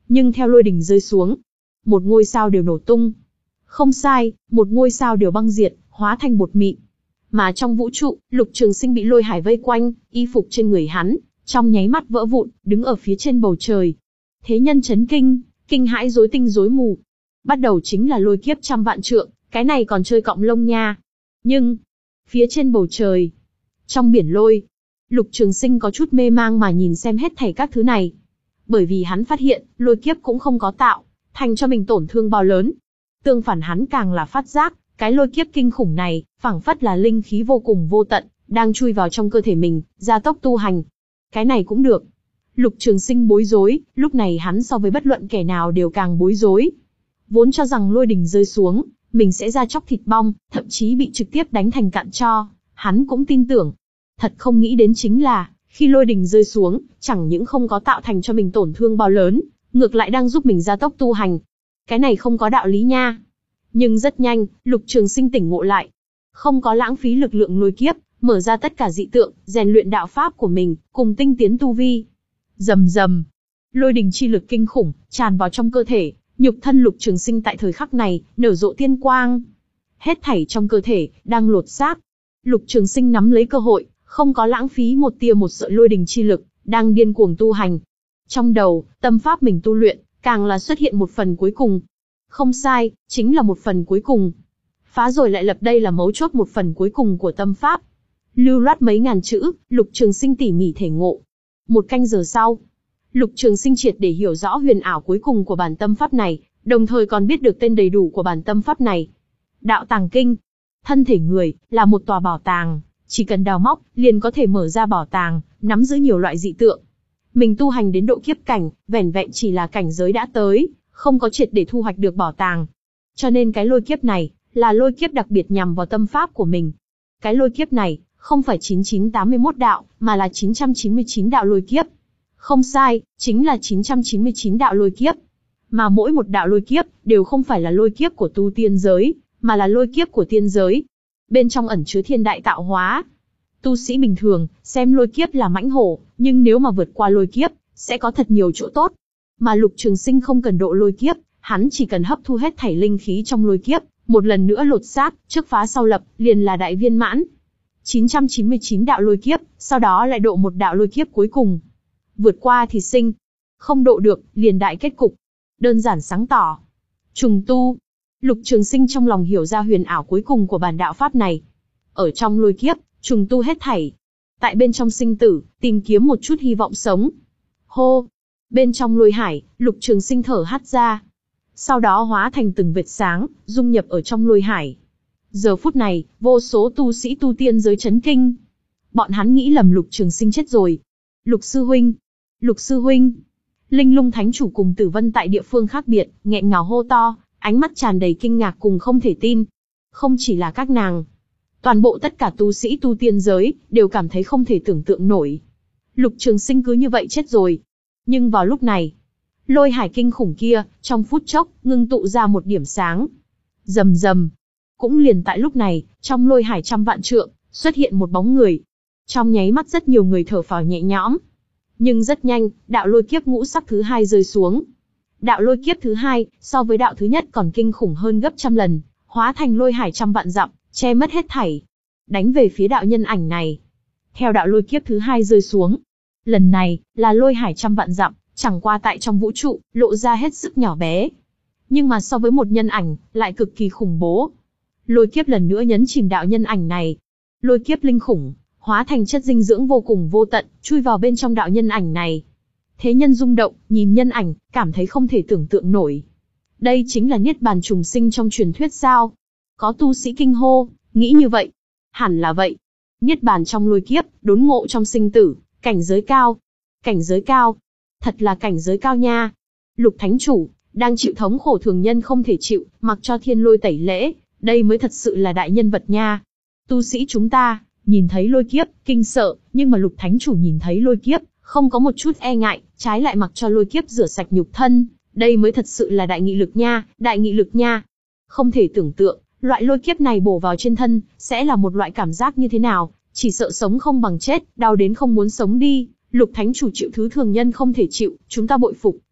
Nhưng theo lôi đỉnh rơi xuống, một ngôi sao đều nổ tung. Không sai, một ngôi sao đều băng diệt, hóa thành bột mịn. Mà trong vũ trụ, Lục Trường Sinh bị lôi hải vây quanh, y phục trên người hắn trong nháy mắt vỡ vụn, đứng ở phía trên bầu trời. Thế nhân chấn kinh, kinh hãi rối tinh rối mù. Bắt đầu chính là lôi kiếp trăm vạn trượng, cái này còn chơi cọng lông nha. Nhưng, phía trên bầu trời, trong biển lôi, Lục Trường Sinh có chút mê mang mà nhìn xem hết thảy các thứ này. Bởi vì hắn phát hiện, lôi kiếp cũng không có tạo thành cho mình tổn thương bao lớn. Tương phản hắn càng là phát giác, cái lôi kiếp kinh khủng này, phảng phất là linh khí vô cùng vô tận, đang chui vào trong cơ thể mình, gia tốc tu hành. Cái này cũng được. Lục Trường Sinh bối rối, lúc này hắn so với bất luận kẻ nào đều càng bối rối. Vốn cho rằng lôi đình rơi xuống, mình sẽ ra chóc thịt bong, thậm chí bị trực tiếp đánh thành cạn tro. Hắn cũng tin tưởng. Thật không nghĩ đến chính là, khi lôi đình rơi xuống, chẳng những không có tạo thành cho mình tổn thương bao lớn, ngược lại đang giúp mình gia tốc tu hành. Cái này không có đạo lý nha. Nhưng rất nhanh, Lục Trường Sinh tỉnh ngộ lại. Không có lãng phí lực lượng lôi kiếp, mở ra tất cả dị tượng, rèn luyện đạo pháp của mình, cùng tinh tiến tu vi. Rầm rầm, lôi đình chi lực kinh khủng tràn vào trong cơ thể, nhục thân Lục Trường Sinh tại thời khắc này nở rộ tiên quang. Hết thảy trong cơ thể đang lột xác. Lục Trường Sinh nắm lấy cơ hội, không có lãng phí một tia một sợi lôi đình chi lực, đang điên cuồng tu hành. Trong đầu, tâm pháp mình tu luyện, càng là xuất hiện một phần cuối cùng. Không sai, chính là một phần cuối cùng. Phá rồi lại lập, đây là mấu chốt một phần cuối cùng của tâm pháp. Lưu loát mấy ngàn chữ, Lục Trường Sinh tỉ mỉ thể ngộ. Một canh giờ sau, Lục Trường Sinh triệt để hiểu rõ huyền ảo cuối cùng của bản tâm pháp này, đồng thời còn biết được tên đầy đủ của bản tâm pháp này. Đạo Tàng Kinh. Thân thể người là một tòa bảo tàng, chỉ cần đào móc liền có thể mở ra bảo tàng, nắm giữ nhiều loại dị tượng. Mình tu hành đến độ kiếp cảnh, vẻn vẹn chỉ là cảnh giới đã tới, không có triệt để thu hoạch được bảo tàng. Cho nên cái lôi kiếp này là lôi kiếp đặc biệt nhằm vào tâm pháp của mình. Cái lôi kiếp này không phải chín chín tám mươi mốt đạo, mà là chín trăm chín mươi chín đạo lôi kiếp. Không sai, chính là chín trăm chín mươi chín đạo lôi kiếp. Mà mỗi một đạo lôi kiếp đều không phải là lôi kiếp của tu tiên giới, mà là lôi kiếp của tiên giới. Bên trong ẩn chứa thiên đại tạo hóa. Tu sĩ bình thường xem lôi kiếp là mãnh hổ, nhưng nếu mà vượt qua lôi kiếp, sẽ có thật nhiều chỗ tốt. Mà Lục Trường Sinh không cần độ lôi kiếp, hắn chỉ cần hấp thu hết thảy linh khí trong lôi kiếp, một lần nữa lột xác, trước phá sau lập, liền là đại viên mãn. chín trăm chín mươi chín đạo lôi kiếp, sau đó lại độ một đạo lôi kiếp cuối cùng. Vượt qua thì sinh, không độ được, liền đại kết cục. Đơn giản sáng tỏ. Trùng tu. Lục Trường Sinh trong lòng hiểu ra huyền ảo cuối cùng của bản đạo pháp này. Ở trong lôi kiếp, trùng tu hết thảy. Tại bên trong sinh tử, tìm kiếm một chút hy vọng sống. Hô. Bên trong lôi hải, Lục Trường Sinh thở hắt ra. Sau đó hóa thành từng vệt sáng, dung nhập ở trong lôi hải. Giờ phút này, vô số tu sĩ tu tiên giới chấn kinh. Bọn hắn nghĩ lầm Lục Trường Sinh chết rồi. Lục sư huynh, Lục sư huynh. Linh Lung Thánh chủ cùng Tử Vân tại địa phương khác biệt, nghẹn ngào hô to, ánh mắt tràn đầy kinh ngạc cùng không thể tin. Không chỉ là các nàng, toàn bộ tất cả tu sĩ tu tiên giới đều cảm thấy không thể tưởng tượng nổi. Lục Trường Sinh cứ như vậy chết rồi. Nhưng vào lúc này, lôi hải kinh khủng kia, trong phút chốc, ngưng tụ ra một điểm sáng. Rầm rầm. Cũng liền tại lúc này, trong lôi hải trăm vạn trượng, xuất hiện một bóng người. Trong nháy mắt rất nhiều người thở phào nhẹ nhõm. Nhưng rất nhanh, đạo lôi kiếp ngũ sắc thứ hai rơi xuống. Đạo lôi kiếp thứ hai, so với đạo thứ nhất còn kinh khủng hơn gấp trăm lần, hóa thành lôi hải trăm vạn dặm, che mất hết thảy. Đánh về phía đạo nhân ảnh này. Theo đạo lôi kiếp thứ hai rơi xuống. Lần này, là lôi hải trăm vạn dặm, chẳng qua tại trong vũ trụ, lộ ra hết sức nhỏ bé. Nhưng mà so với một nhân ảnh, lại cực kỳ khủng bố. Lôi kiếp lần nữa nhấn chìm đạo nhân ảnh này. Lôi kiếp linh khủng, hóa thành chất dinh dưỡng vô cùng vô tận, chui vào bên trong đạo nhân ảnh này. Thế nhân rung động, nhìn nhân ảnh, cảm thấy không thể tưởng tượng nổi. Đây chính là niết bàn trùng sinh trong truyền thuyết sao? Có tu sĩ kinh hô, nghĩ như vậy. Hẳn là vậy. Niết bàn trong lôi kiếp, đốn ngộ trong sinh tử, cảnh giới cao. Cảnh giới cao. Thật là cảnh giới cao nha. Lục Thánh chủ, đang chịu thống khổ thường nhân không thể chịu, mặc cho thiên lôi tẩy lễ, đây mới thật sự là đại nhân vật nha. Tu sĩ chúng ta, nhìn thấy lôi kiếp, kinh sợ, nhưng mà Lục Thánh chủ nhìn thấy lôi kiếp, không có một chút e ngại, trái lại mặc cho lôi kiếp rửa sạch nhục thân, đây mới thật sự là đại nghị lực nha, đại nghị lực nha. Không thể tưởng tượng, loại lôi kiếp này bổ vào trên thân, sẽ là một loại cảm giác như thế nào, chỉ sợ sống không bằng chết, đau đến không muốn sống đi. Lục Thánh chủ chịu thứ thường nhân không thể chịu, chúng ta bội phục,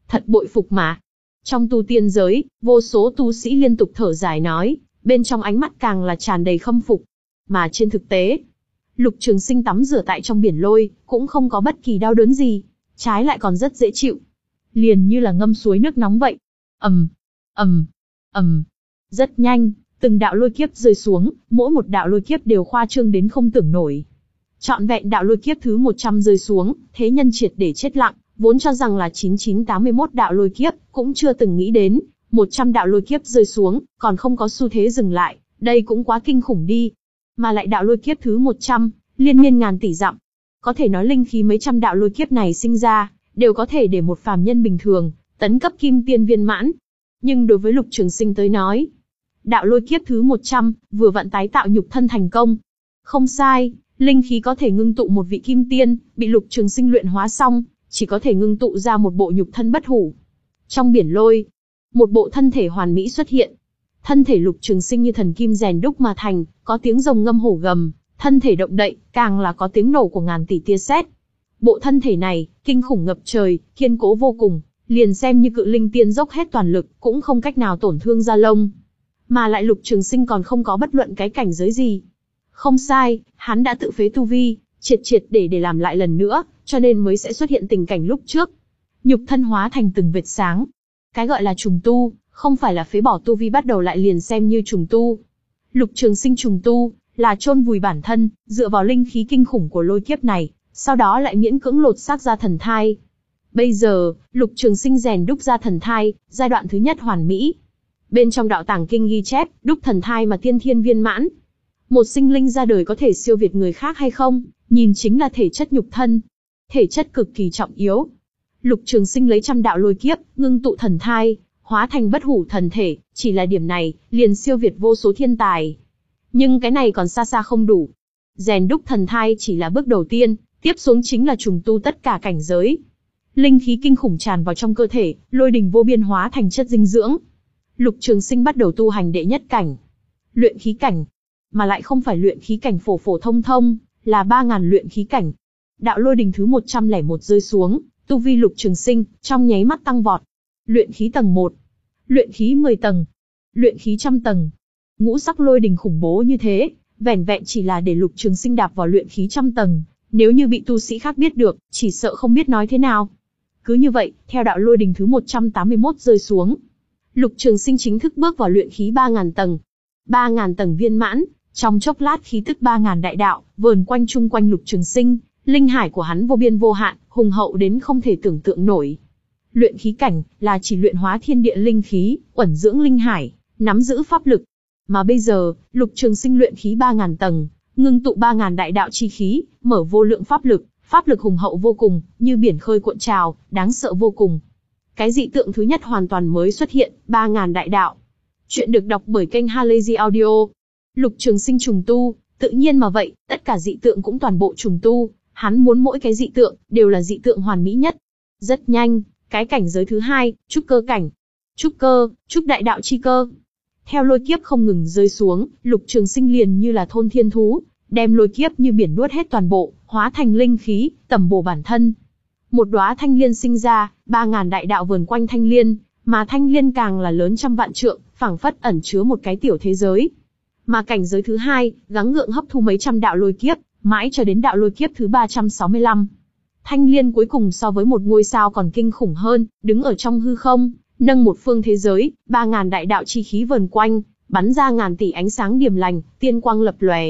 Thật bội phục mà. Trong tu tiên giới, vô số tu sĩ liên tục thở dài nói, bên trong ánh mắt càng là tràn đầy khâm phục. Mà trên thực tế, Lục Trường Sinh tắm rửa tại trong biển lôi, cũng không có bất kỳ đau đớn gì, trái lại còn rất dễ chịu. Liền như là ngâm suối nước nóng vậy. Ầm, ầm, ầm. Rất nhanh, từng đạo lôi kiếp rơi xuống, mỗi một đạo lôi kiếp đều khoa trương đến không tưởng nổi. Trọn vẹn đạo lôi kiếp thứ một trăm rơi xuống, thế nhân triệt để chết lặng, vốn cho rằng là chín chín tám mươi mốt đạo lôi kiếp, cũng chưa từng nghĩ đến, một trăm đạo lôi kiếp rơi xuống, còn không có xu thế dừng lại, đây cũng quá kinh khủng đi. Mà lại đạo lôi kiếp thứ một trăm, liên miên ngàn tỷ dặm. Có thể nói linh khí mấy trăm đạo lôi kiếp này sinh ra, đều có thể để một phàm nhân bình thường, tấn cấp kim tiên viên mãn. Nhưng đối với Lục Trường Sinh tới nói, đạo lôi kiếp thứ một trăm, vừa vặn tái tạo nhục thân thành công. Không sai, linh khí có thể ngưng tụ một vị kim tiên, bị Lục Trường Sinh luyện hóa xong, chỉ có thể ngưng tụ ra một bộ nhục thân bất hủ. Trong biển lôi, một bộ thân thể hoàn mỹ xuất hiện. Thân thể Lục Trường Sinh như thần kim rèn đúc mà thành, có tiếng rồng ngâm hổ gầm, thân thể động đậy, càng là có tiếng nổ của ngàn tỷ tia sét. Bộ thân thể này, kinh khủng ngập trời, kiên cố vô cùng, liền xem như cự linh tiên dốc hết toàn lực, cũng không cách nào tổn thương da lông. Mà lại Lục Trường Sinh còn không có bất luận cái cảnh giới gì. Không sai, hắn đã tự phế tu vi, triệt triệt để để làm lại lần nữa, cho nên mới sẽ xuất hiện tình cảnh lúc trước. Nhục thân hóa thành từng vệt sáng. Cái gọi là trùng tu, không phải là phế bỏ tu vi bắt đầu lại liền xem như trùng tu. Lục Trường Sinh trùng tu, là chôn vùi bản thân, dựa vào linh khí kinh khủng của lôi kiếp này, sau đó lại miễn cưỡng lột xác ra thần thai. Bây giờ, Lục Trường Sinh rèn đúc ra thần thai, giai đoạn thứ nhất hoàn mỹ. Bên trong đạo tàng kinh ghi chép, đúc thần thai mà tiên thiên viên mãn. Một sinh linh ra đời có thể siêu việt người khác hay không, nhìn chính là thể chất nhục thân. Thể chất cực kỳ trọng yếu. Lục Trường Sinh lấy trăm đạo lôi kiếp, ngưng tụ thần thai, hóa thành bất hủ thần thể, chỉ là điểm này, liền siêu việt vô số thiên tài. Nhưng cái này còn xa xa không đủ. Rèn đúc thần thai chỉ là bước đầu tiên, tiếp xuống chính là trùng tu tất cả cảnh giới. Linh khí kinh khủng tràn vào trong cơ thể, lôi đình vô biên hóa thành chất dinh dưỡng. Lục Trường Sinh bắt đầu tu hành đệ nhất cảnh, luyện khí cảnh, mà lại không phải luyện khí cảnh phổ phổ thông thông, là ba ngàn luyện khí cảnh. Đạo lôi đình thứ một trăm lẻ một rơi xuống, tu vi Lục Trường Sinh trong nháy mắt tăng vọt. Luyện khí tầng một, luyện khí mười tầng, luyện khí trăm tầng. Ngũ sắc lôi đình khủng bố như thế, vẻn vẹn chỉ là để Lục Trường Sinh đạp vào luyện khí trăm tầng, nếu như bị tu sĩ khác biết được, chỉ sợ không biết nói thế nào. Cứ như vậy, theo đạo lôi đình thứ một trăm tám mươi mốt rơi xuống, Lục Trường Sinh chính thức bước vào luyện khí ba ngàn tầng. ba ngàn tầng viên mãn, trong chốc lát khí tức ba ngàn đại đạo vờn quanh chung quanh Lục Trường Sinh, linh hải của hắn vô biên vô hạn, hùng hậu đến không thể tưởng tượng nổi. Luyện khí cảnh là chỉ luyện hóa thiên địa linh khí, uẩn dưỡng linh hải, nắm giữ pháp lực. Mà bây giờ, Lục Trường Sinh luyện khí ba ngàn tầng, ngưng tụ ba ngàn đại đạo chi khí, mở vô lượng pháp lực, pháp lực hùng hậu vô cùng, như biển khơi cuộn trào, đáng sợ vô cùng. Cái dị tượng thứ nhất hoàn toàn mới xuất hiện, ba ngàn đại đạo. Chuyện được đọc bởi kênh Halazy Audio. Lục Trường Sinh trùng tu, tự nhiên mà vậy, tất cả dị tượng cũng toàn bộ trùng tu, hắn muốn mỗi cái dị tượng, đều là dị tượng hoàn mỹ nhất. Rất nhanh, cái cảnh giới thứ hai, trúc cơ cảnh. Trúc cơ, trúc đại đạo chi cơ. Theo lôi kiếp không ngừng rơi xuống, Lục Trường Sinh liền như là thôn thiên thú, đem lôi kiếp như biển nuốt hết toàn bộ, hóa thành linh khí, tẩm bổ bản thân. Một đóa thanh liên sinh ra, ba ngàn đại đạo vờn quanh thanh liên, mà thanh liên càng là lớn trăm vạn trượng, phảng phất ẩn chứa một cái tiểu thế giới. Mà cảnh giới thứ hai, gắng gượng hấp thu mấy trăm đạo lôi kiếp, mãi cho đến đạo lôi kiếp thứ ba trăm sáu mươi lăm. Thanh liên cuối cùng so với một ngôi sao còn kinh khủng hơn, đứng ở trong hư không, nâng một phương thế giới, ba ngàn đại đạo chi khí vờn quanh, bắn ra ngàn tỷ ánh sáng điềm lành, tiên quang lập lòe.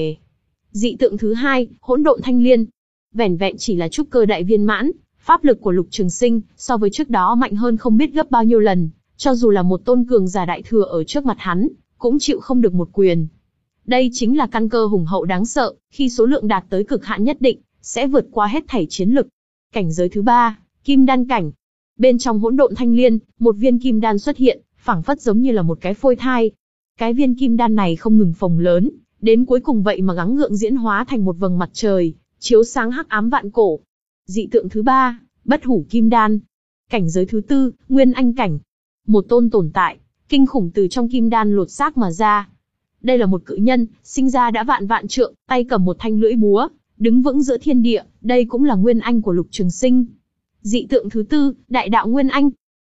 Dị tượng thứ hai, hỗn độn thanh liên. Vẻn vẹn chỉ là trúc cơ đại viên mãn, pháp lực của Lục Trường Sinh so với trước đó mạnh hơn không biết gấp bao nhiêu lần, cho dù là một tôn cường giả đại thừa ở trước mặt hắn, cũng chịu không được một quyền. Đây chính là căn cơ hùng hậu đáng sợ, khi số lượng đạt tới cực hạn nhất định, sẽ vượt qua hết thảy chiến lực. Cảnh giới thứ ba, kim đan cảnh. Bên trong hỗn độn thanh liên, một viên kim đan xuất hiện, phảng phất giống như là một cái phôi thai. Cái viên kim đan này không ngừng phồng lớn, đến cuối cùng vậy mà gắng gượng diễn hóa thành một vầng mặt trời, chiếu sáng hắc ám vạn cổ. Dị tượng thứ ba, bất hủ kim đan. Cảnh giới thứ tư, nguyên anh cảnh. Một tôn tồn tại, kinh khủng từ trong kim đan lột xác mà ra. Đây là một cự nhân, sinh ra đã vạn vạn trượng, tay cầm một thanh lưỡi búa, đứng vững giữa thiên địa, đây cũng là nguyên anh của Lục Trường Sinh. Dị tượng thứ tư, đại đạo nguyên anh.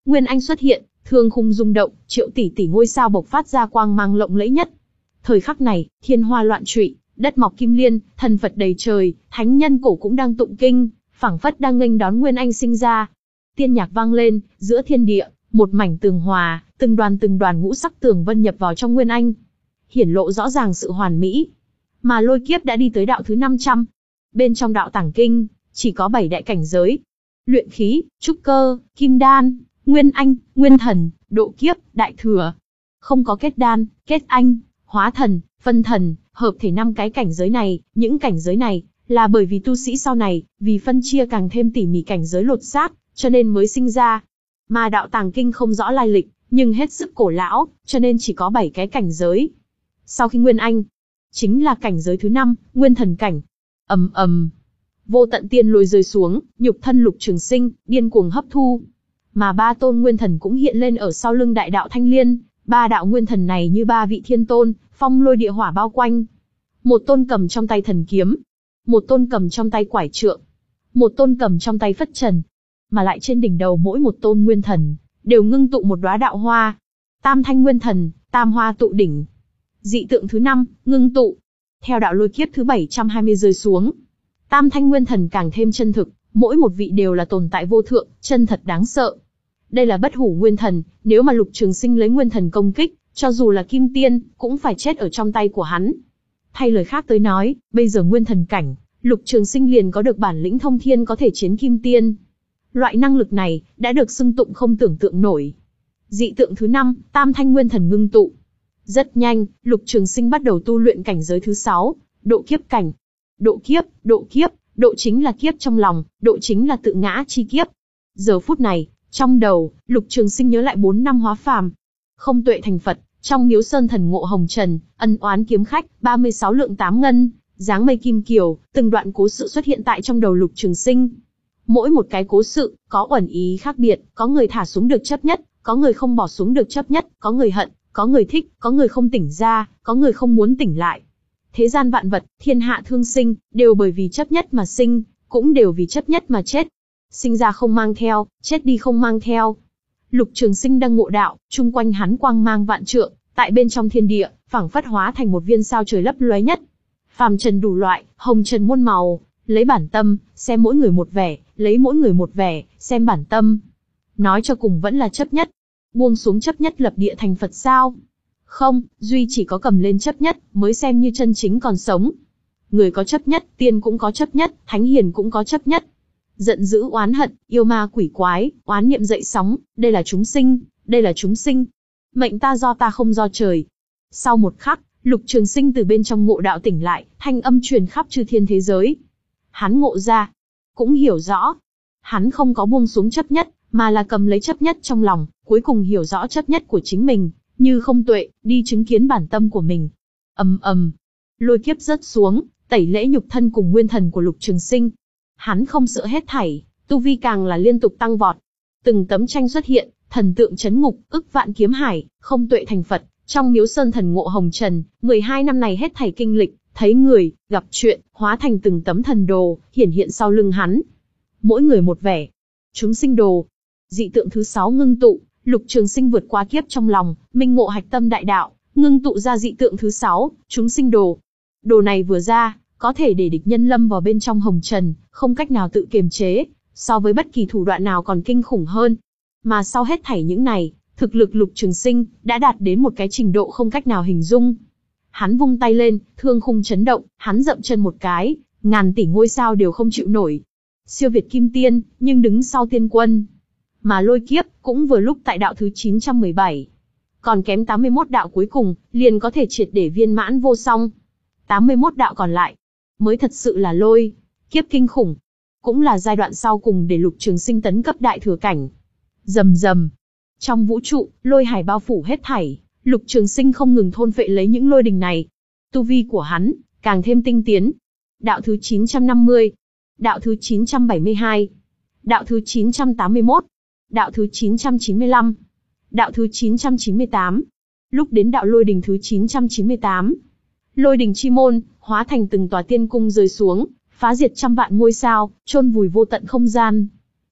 Nguyên Anh xuất hiện, thương khung rung động, triệu tỷ tỷ ngôi sao bộc phát ra quang mang lộng lẫy nhất. Thời khắc này, thiên hoa loạn trụy, đất mọc kim liên, thần Phật đầy trời, thánh nhân cổ cũng đang tụng kinh, phảng phất đang nghênh đón Nguyên Anh sinh ra. Tiên nhạc vang lên, giữa thiên địa, một mảnh tường hòa, từng đoàn từng đoàn ngũ sắc tường vân nhập vào trong Nguyên Anh, hiển lộ rõ ràng sự hoàn mỹ. Mà lôi kiếp đã đi tới đạo thứ năm trăm. Bên trong đạo tàng kinh, chỉ có bảy đại cảnh giới. Luyện khí, trúc cơ, kim đan, nguyên anh, nguyên thần, độ kiếp, đại thừa. Không có kết đan, kết anh, hóa thần, phân thần, hợp thể năm cái cảnh giới này. Những cảnh giới này, là bởi vì tu sĩ sau này, vì phân chia càng thêm tỉ mỉ cảnh giới lột xác, cho nên mới sinh ra. Mà đạo tàng kinh không rõ lai lịch, nhưng hết sức cổ lão, cho nên chỉ có bảy cái cảnh giới. Sau khi Nguyên Anh, chính là cảnh giới thứ năm, Nguyên Thần cảnh. Ầm ầm, vô tận tiên lôi rơi xuống, nhục thân Lục Trường Sinh điên cuồng hấp thu, mà ba tôn Nguyên Thần cũng hiện lên ở sau lưng Đại Đạo Thanh Liên. Ba đạo Nguyên Thần này như ba vị thiên tôn, phong lôi địa hỏa bao quanh. Một tôn cầm trong tay thần kiếm, một tôn cầm trong tay quải trượng, một tôn cầm trong tay phất trần, mà lại trên đỉnh đầu mỗi một tôn Nguyên Thần đều ngưng tụ một đóa đạo hoa. Tam thanh Nguyên Thần, tam hoa tụ đỉnh. Dị tượng thứ năm, ngưng tụ. Theo đạo lôi kiếp thứ bảy trăm hai mươi rơi xuống, tam thanh Nguyên Thần càng thêm chân thực, mỗi một vị đều là tồn tại vô thượng, chân thật đáng sợ. Đây là bất hủ Nguyên Thần, nếu mà Lục Trường Sinh lấy Nguyên Thần công kích, cho dù là kim tiên, cũng phải chết ở trong tay của hắn. Thay lời khác tới nói, bây giờ Nguyên Thần cảnh, Lục Trường Sinh liền có được bản lĩnh thông thiên có thể chiến kim tiên. Loại năng lực này, đã được xưng tụng không tưởng tượng nổi. Dị tượng thứ năm, tam thanh Nguyên Thần ngưng tụ. Rất nhanh, Lục Trường Sinh bắt đầu tu luyện cảnh giới thứ sáu, độ kiếp cảnh. Độ kiếp, độ kiếp, độ chính là kiếp trong lòng, độ chính là tự ngã chi kiếp. Giờ phút này, trong đầu, Lục Trường Sinh nhớ lại bốn năm hóa phàm. Không tuệ thành Phật, trong miếu sơn thần ngộ hồng trần, ân oán kiếm khách, ba mươi sáu lượng tám ngân, dáng mây kim kiều, từng đoạn cố sự xuất hiện tại trong đầu Lục Trường Sinh. Mỗi một cái cố sự, có uẩn ý khác biệt, có người thả xuống được chấp nhất, có người không bỏ xuống được chấp nhất, có người hận, có người thích, có người không tỉnh ra, có người không muốn tỉnh lại. Thế gian vạn vật, thiên hạ thương sinh, đều bởi vì chấp nhất mà sinh, cũng đều vì chấp nhất mà chết. Sinh ra không mang theo, chết đi không mang theo. Lục Trường Sinh đang ngộ đạo, chung quanh hắn quang mang vạn trượng, tại bên trong thiên địa, phảng phất hóa thành một viên sao trời lấp lóe nhất. Phàm trần đủ loại, hồng trần muôn màu, lấy bản tâm, xem mỗi người một vẻ, lấy mỗi người một vẻ, xem bản tâm. Nói cho cùng vẫn là chấp nhất. Buông xuống chấp nhất lập địa thành Phật sao? Không, duy chỉ có cầm lên chấp nhất, mới xem như chân chính còn sống. Người có chấp nhất, tiên cũng có chấp nhất, thánh hiền cũng có chấp nhất. Giận dữ oán hận, yêu ma quỷ quái, oán niệm dậy sóng, đây là chúng sinh, đây là chúng sinh. Mệnh ta do ta không do trời. Sau một khắc, Lục Trường Sinh từ bên trong ngộ đạo tỉnh lại, thanh âm truyền khắp chư thiên thế giới. Hắn ngộ ra, cũng hiểu rõ. Hắn không có buông xuống chấp nhất, mà là cầm lấy chấp nhất trong lòng, cuối cùng hiểu rõ chấp nhất của chính mình, như không tuệ, đi chứng kiến bản tâm của mình. Ầm ầm, lôi kiếp rớt xuống, tẩy lễ nhục thân cùng nguyên thần của Lục Trường Sinh. Hắn không sợ hết thảy, tu vi càng là liên tục tăng vọt. Từng tấm tranh xuất hiện, thần tượng chấn ngục, ức vạn kiếm hải, không tuệ thành Phật, trong miếu sơn thần ngộ hồng trần, mười hai năm này hết thảy kinh lịch, thấy người, gặp chuyện, hóa thành từng tấm thần đồ, hiển hiện sau lưng hắn. Mỗi người một vẻ. Chúng sinh đồ. Dị tượng thứ sáu ngưng tụ, Lục Trường Sinh vượt qua kiếp trong lòng, minh ngộ hạch tâm đại đạo, ngưng tụ ra dị tượng thứ sáu, chúng sinh đồ. Đồ này vừa ra, có thể để địch nhân lâm vào bên trong hồng trần, không cách nào tự kiềm chế, so với bất kỳ thủ đoạn nào còn kinh khủng hơn. Mà sau hết thảy những này, thực lực Lục Trường Sinh đã đạt đến một cái trình độ không cách nào hình dung. Hắn vung tay lên, thương khung chấn động, hắn dậm chân một cái, ngàn tỷ ngôi sao đều không chịu nổi. Siêu việt kim tiên, nhưng đứng sau tiên quân. Mà lôi kiếp cũng vừa lúc tại đạo thứ chín trăm mười bảy. Còn kém tám mươi mốt đạo cuối cùng, liền có thể triệt để viên mãn vô song. tám mươi mốt đạo còn lại, mới thật sự là lôi kiếp kinh khủng. Cũng là giai đoạn sau cùng để Lục Trường Sinh tấn cấp đại thừa cảnh. Rầm rầm. Trong vũ trụ, lôi hải bao phủ hết thảy, Lục Trường Sinh không ngừng thôn phệ lấy những lôi đình này. Tu vi của hắn, càng thêm tinh tiến. Đạo thứ chín trăm năm mươi. Đạo thứ chín trăm bảy mươi hai. Đạo thứ chín trăm tám mươi mốt. Đạo thứ chín trăm chín mươi lăm. Đạo thứ chín trăm chín mươi tám. Lúc đến đạo lôi đình thứ chín trăm chín mươi tám. Lôi đình chi môn, hóa thành từng tòa tiên cung rơi xuống, phá diệt trăm vạn ngôi sao, chôn vùi vô tận không gian.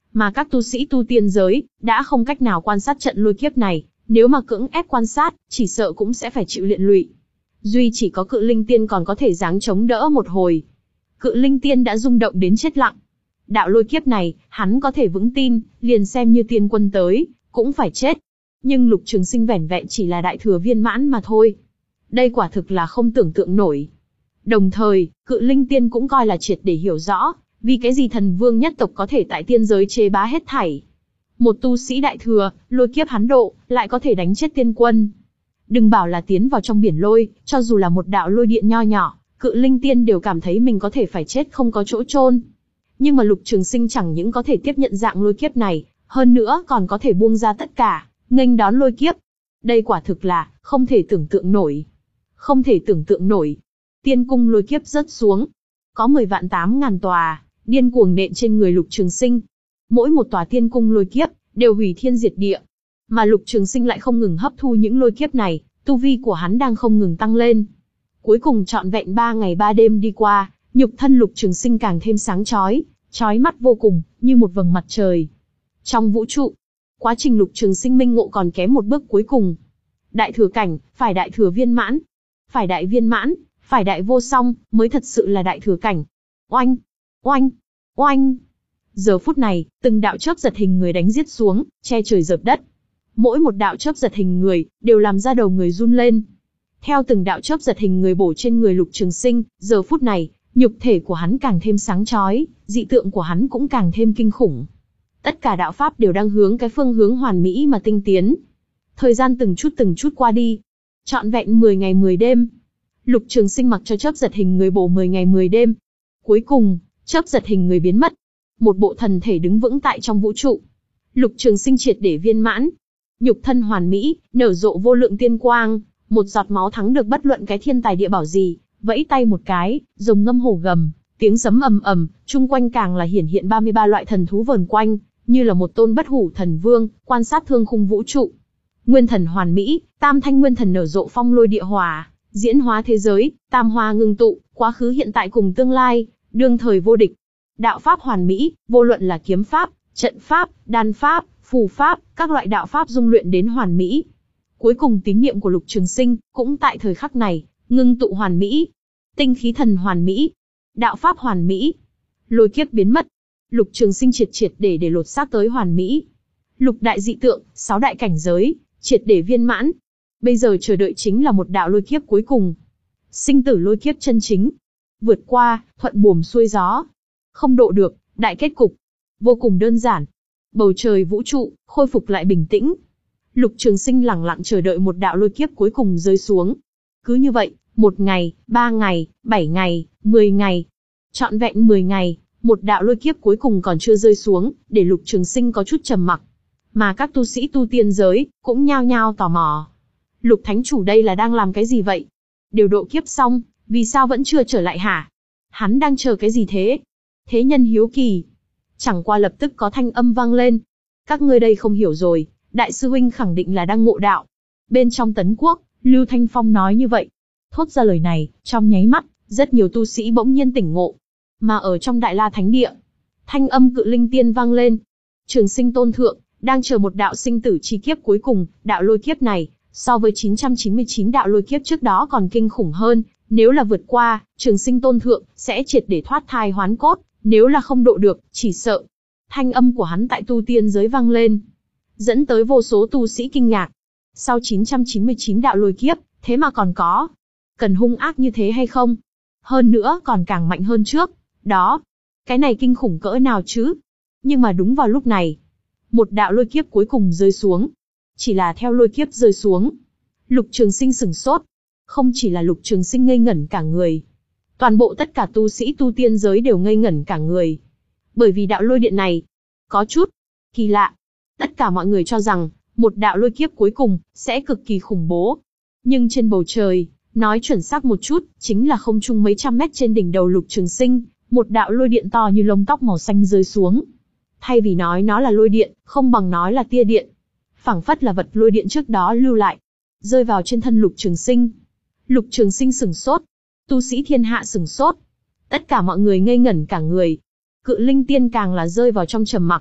Mà các tu sĩ tu tiên giới, đã không cách nào quan sát trận lôi kiếp này, nếu mà cưỡng ép quan sát, chỉ sợ cũng sẽ phải chịu liên lụy. Duy chỉ có Cự Linh Tiên còn có thể giáng chống đỡ một hồi. Cự Linh Tiên đã rung động đến chết lặng. Đạo lôi kiếp này, hắn có thể vững tin, liền xem như tiên quân tới, cũng phải chết. Nhưng Lục Trường Sinh vẻn vẹn chỉ là đại thừa viên mãn mà thôi. Đây quả thực là không tưởng tượng nổi. Đồng thời, Cự Linh Tiên cũng coi là triệt để hiểu rõ, vì cái gì thần vương nhất tộc có thể tại tiên giới chế bá hết thảy. Một tu sĩ đại thừa, lôi kiếp hắn độ, lại có thể đánh chết tiên quân. Đừng bảo là tiến vào trong biển lôi, cho dù là một đạo lôi điện nho nhỏ, Cự Linh Tiên đều cảm thấy mình có thể phải chết không có chỗ chôn. Nhưng mà Lục Trường Sinh chẳng những có thể tiếp nhận dạng lôi kiếp này, hơn nữa còn có thể buông ra tất cả, nghênh đón lôi kiếp. Đây quả thực là không thể tưởng tượng nổi. Không thể tưởng tượng nổi. Tiên cung lôi kiếp rớt xuống. Có mười vạn tám ngàn tòa, điên cuồng nện trên người Lục Trường Sinh. Mỗi một tòa tiên cung lôi kiếp, đều hủy thiên diệt địa. Mà Lục Trường Sinh lại không ngừng hấp thu những lôi kiếp này, tu vi của hắn đang không ngừng tăng lên. Cuối cùng trọn vẹn ba ngày ba đêm đi qua, nhục thân Lục Trường Sinh càng thêm sáng chói, chói mắt vô cùng, như một vầng mặt trời. Trong vũ trụ, quá trình Lục Trường Sinh minh ngộ còn kém một bước cuối cùng. Đại thừa cảnh, phải đại thừa viên mãn. Phải đại viên mãn, phải đại vô song, mới thật sự là đại thừa cảnh. Oanh! Oanh! Oanh! Giờ phút này, từng đạo chớp giật hình người đánh giết xuống, che trời dợp đất. Mỗi một đạo chớp giật hình người, đều làm ra đầu người run lên. Theo từng đạo chớp giật hình người bổ trên người Lục Trường Sinh, giờ phút này, nhục thể của hắn càng thêm sáng chói, dị tượng của hắn cũng càng thêm kinh khủng. Tất cả đạo pháp đều đang hướng cái phương hướng hoàn mỹ mà tinh tiến. Thời gian từng chút từng chút qua đi. Trọn vẹn mười ngày mười đêm. Lục Trường Sinh mặc cho chớp giật hình người bổ mười ngày mười đêm. Cuối cùng, chớp giật hình người biến mất. Một bộ thần thể đứng vững tại trong vũ trụ. Lục Trường Sinh triệt để viên mãn. Nhục thân hoàn mỹ, nở rộ vô lượng tiên quang, một giọt máu thắng được bất luận cái thiên tài địa bảo gì, vẫy tay một cái, rồng ngâm hổ gầm, tiếng sấm ầm ầm, chung quanh càng là hiển hiện ba mươi ba loại thần thú vờn quanh, như là một tôn bất hủ thần vương, quan sát thương khung vũ trụ. Nguyên thần hoàn mỹ, tam thanh nguyên thần nở rộ phong lôi địa hỏa, diễn hóa thế giới, tam hoa ngưng tụ, quá khứ hiện tại cùng tương lai, đương thời vô địch. Đạo pháp hoàn mỹ, vô luận là kiếm pháp, trận pháp, đan pháp, phù pháp, các loại đạo pháp dung luyện đến hoàn mỹ. Cuối cùng tín niệm của Lục Trường Sinh, cũng tại thời khắc này, ngưng tụ hoàn mỹ. Tinh khí thần hoàn mỹ. Đạo pháp hoàn mỹ. Lôi kiếp biến mất. Lục Trường Sinh triệt triệt để để lột xác tới hoàn mỹ. Lục đại dị tượng, sáu đại cảnh giới, triệt để viên mãn. Bây giờ chờ đợi chính là một đạo lôi kiếp cuối cùng. Sinh tử lôi kiếp chân chính. Vượt qua, thuận buồm xuôi gió. Không độ được, đại kết cục. Vô cùng đơn giản. Bầu trời vũ trụ, khôi phục lại bình tĩnh. Lục Trường Sinh lẳng lặng chờ đợi một đạo lôi kiếp cuối cùng rơi xuống. Cứ như vậy, một ngày, ba ngày, bảy ngày, mười ngày. Trọn vẹn mười ngày, một đạo lôi kiếp cuối cùng còn chưa rơi xuống, để Lục Trường Sinh có chút trầm mặc. Mà các tu sĩ tu tiên giới, cũng nhao nhao tò mò. Lục Thánh Chủ đây là đang làm cái gì vậy? Điều độ kiếp xong, vì sao vẫn chưa trở lại hả? Hắn đang chờ cái gì thế? Thế nhân hiếu kỳ. Chẳng qua lập tức có thanh âm vang lên. Các ngươi đây không hiểu rồi, đại sư huynh khẳng định là đang ngộ đạo. Bên trong Tấn Quốc, Lưu Thanh Phong nói như vậy. Thốt ra lời này, trong nháy mắt, rất nhiều tu sĩ bỗng nhiên tỉnh ngộ. Mà ở trong Đại La Thánh Địa, thanh âm Cự Linh Tiên vang lên. Trường Sinh Tôn Thượng, đang chờ một đạo sinh tử chi kiếp cuối cùng, đạo lôi kiếp này, so với chín trăm chín mươi chín đạo lôi kiếp trước đó còn kinh khủng hơn. Nếu là vượt qua, Trường Sinh Tôn Thượng, sẽ triệt để thoát thai hoán cốt. Nếu là không độ được, chỉ sợ. Thanh âm của hắn tại tu tiên giới vang lên, dẫn tới vô số tu sĩ kinh ngạc. Sau chín trăm chín mươi chín đạo lôi kiếp, thế mà còn có. Cần hung ác như thế hay không? Hơn nữa còn càng mạnh hơn trước. Đó. Cái này kinh khủng cỡ nào chứ? Nhưng mà đúng vào lúc này, một đạo lôi kiếp cuối cùng rơi xuống. Chỉ là theo lôi kiếp rơi xuống, Lục Trường Sinh sửng sốt. Không chỉ là Lục Trường Sinh ngây ngẩn cả người. Toàn bộ tất cả tu sĩ tu tiên giới đều ngây ngẩn cả người. Bởi vì đạo lôi điện này, có chút kỳ lạ. Tất cả mọi người cho rằng, một đạo lôi kiếp cuối cùng, sẽ cực kỳ khủng bố. Nhưng trên bầu trời, nói chuẩn xác một chút, chính là không trung mấy trăm mét trên đỉnh đầu Lục Trường Sinh, một đạo lôi điện to như lông tóc màu xanh rơi xuống. Thay vì nói nó là lôi điện, không bằng nói là tia điện. Phảng phất là vật lôi điện trước đó lưu lại, rơi vào trên thân Lục Trường Sinh. Lục Trường Sinh sửng sốt. Tu sĩ thiên hạ sửng sốt. Tất cả mọi người ngây ngẩn cả người. Cự Linh Tiên càng là rơi vào trong trầm mặc.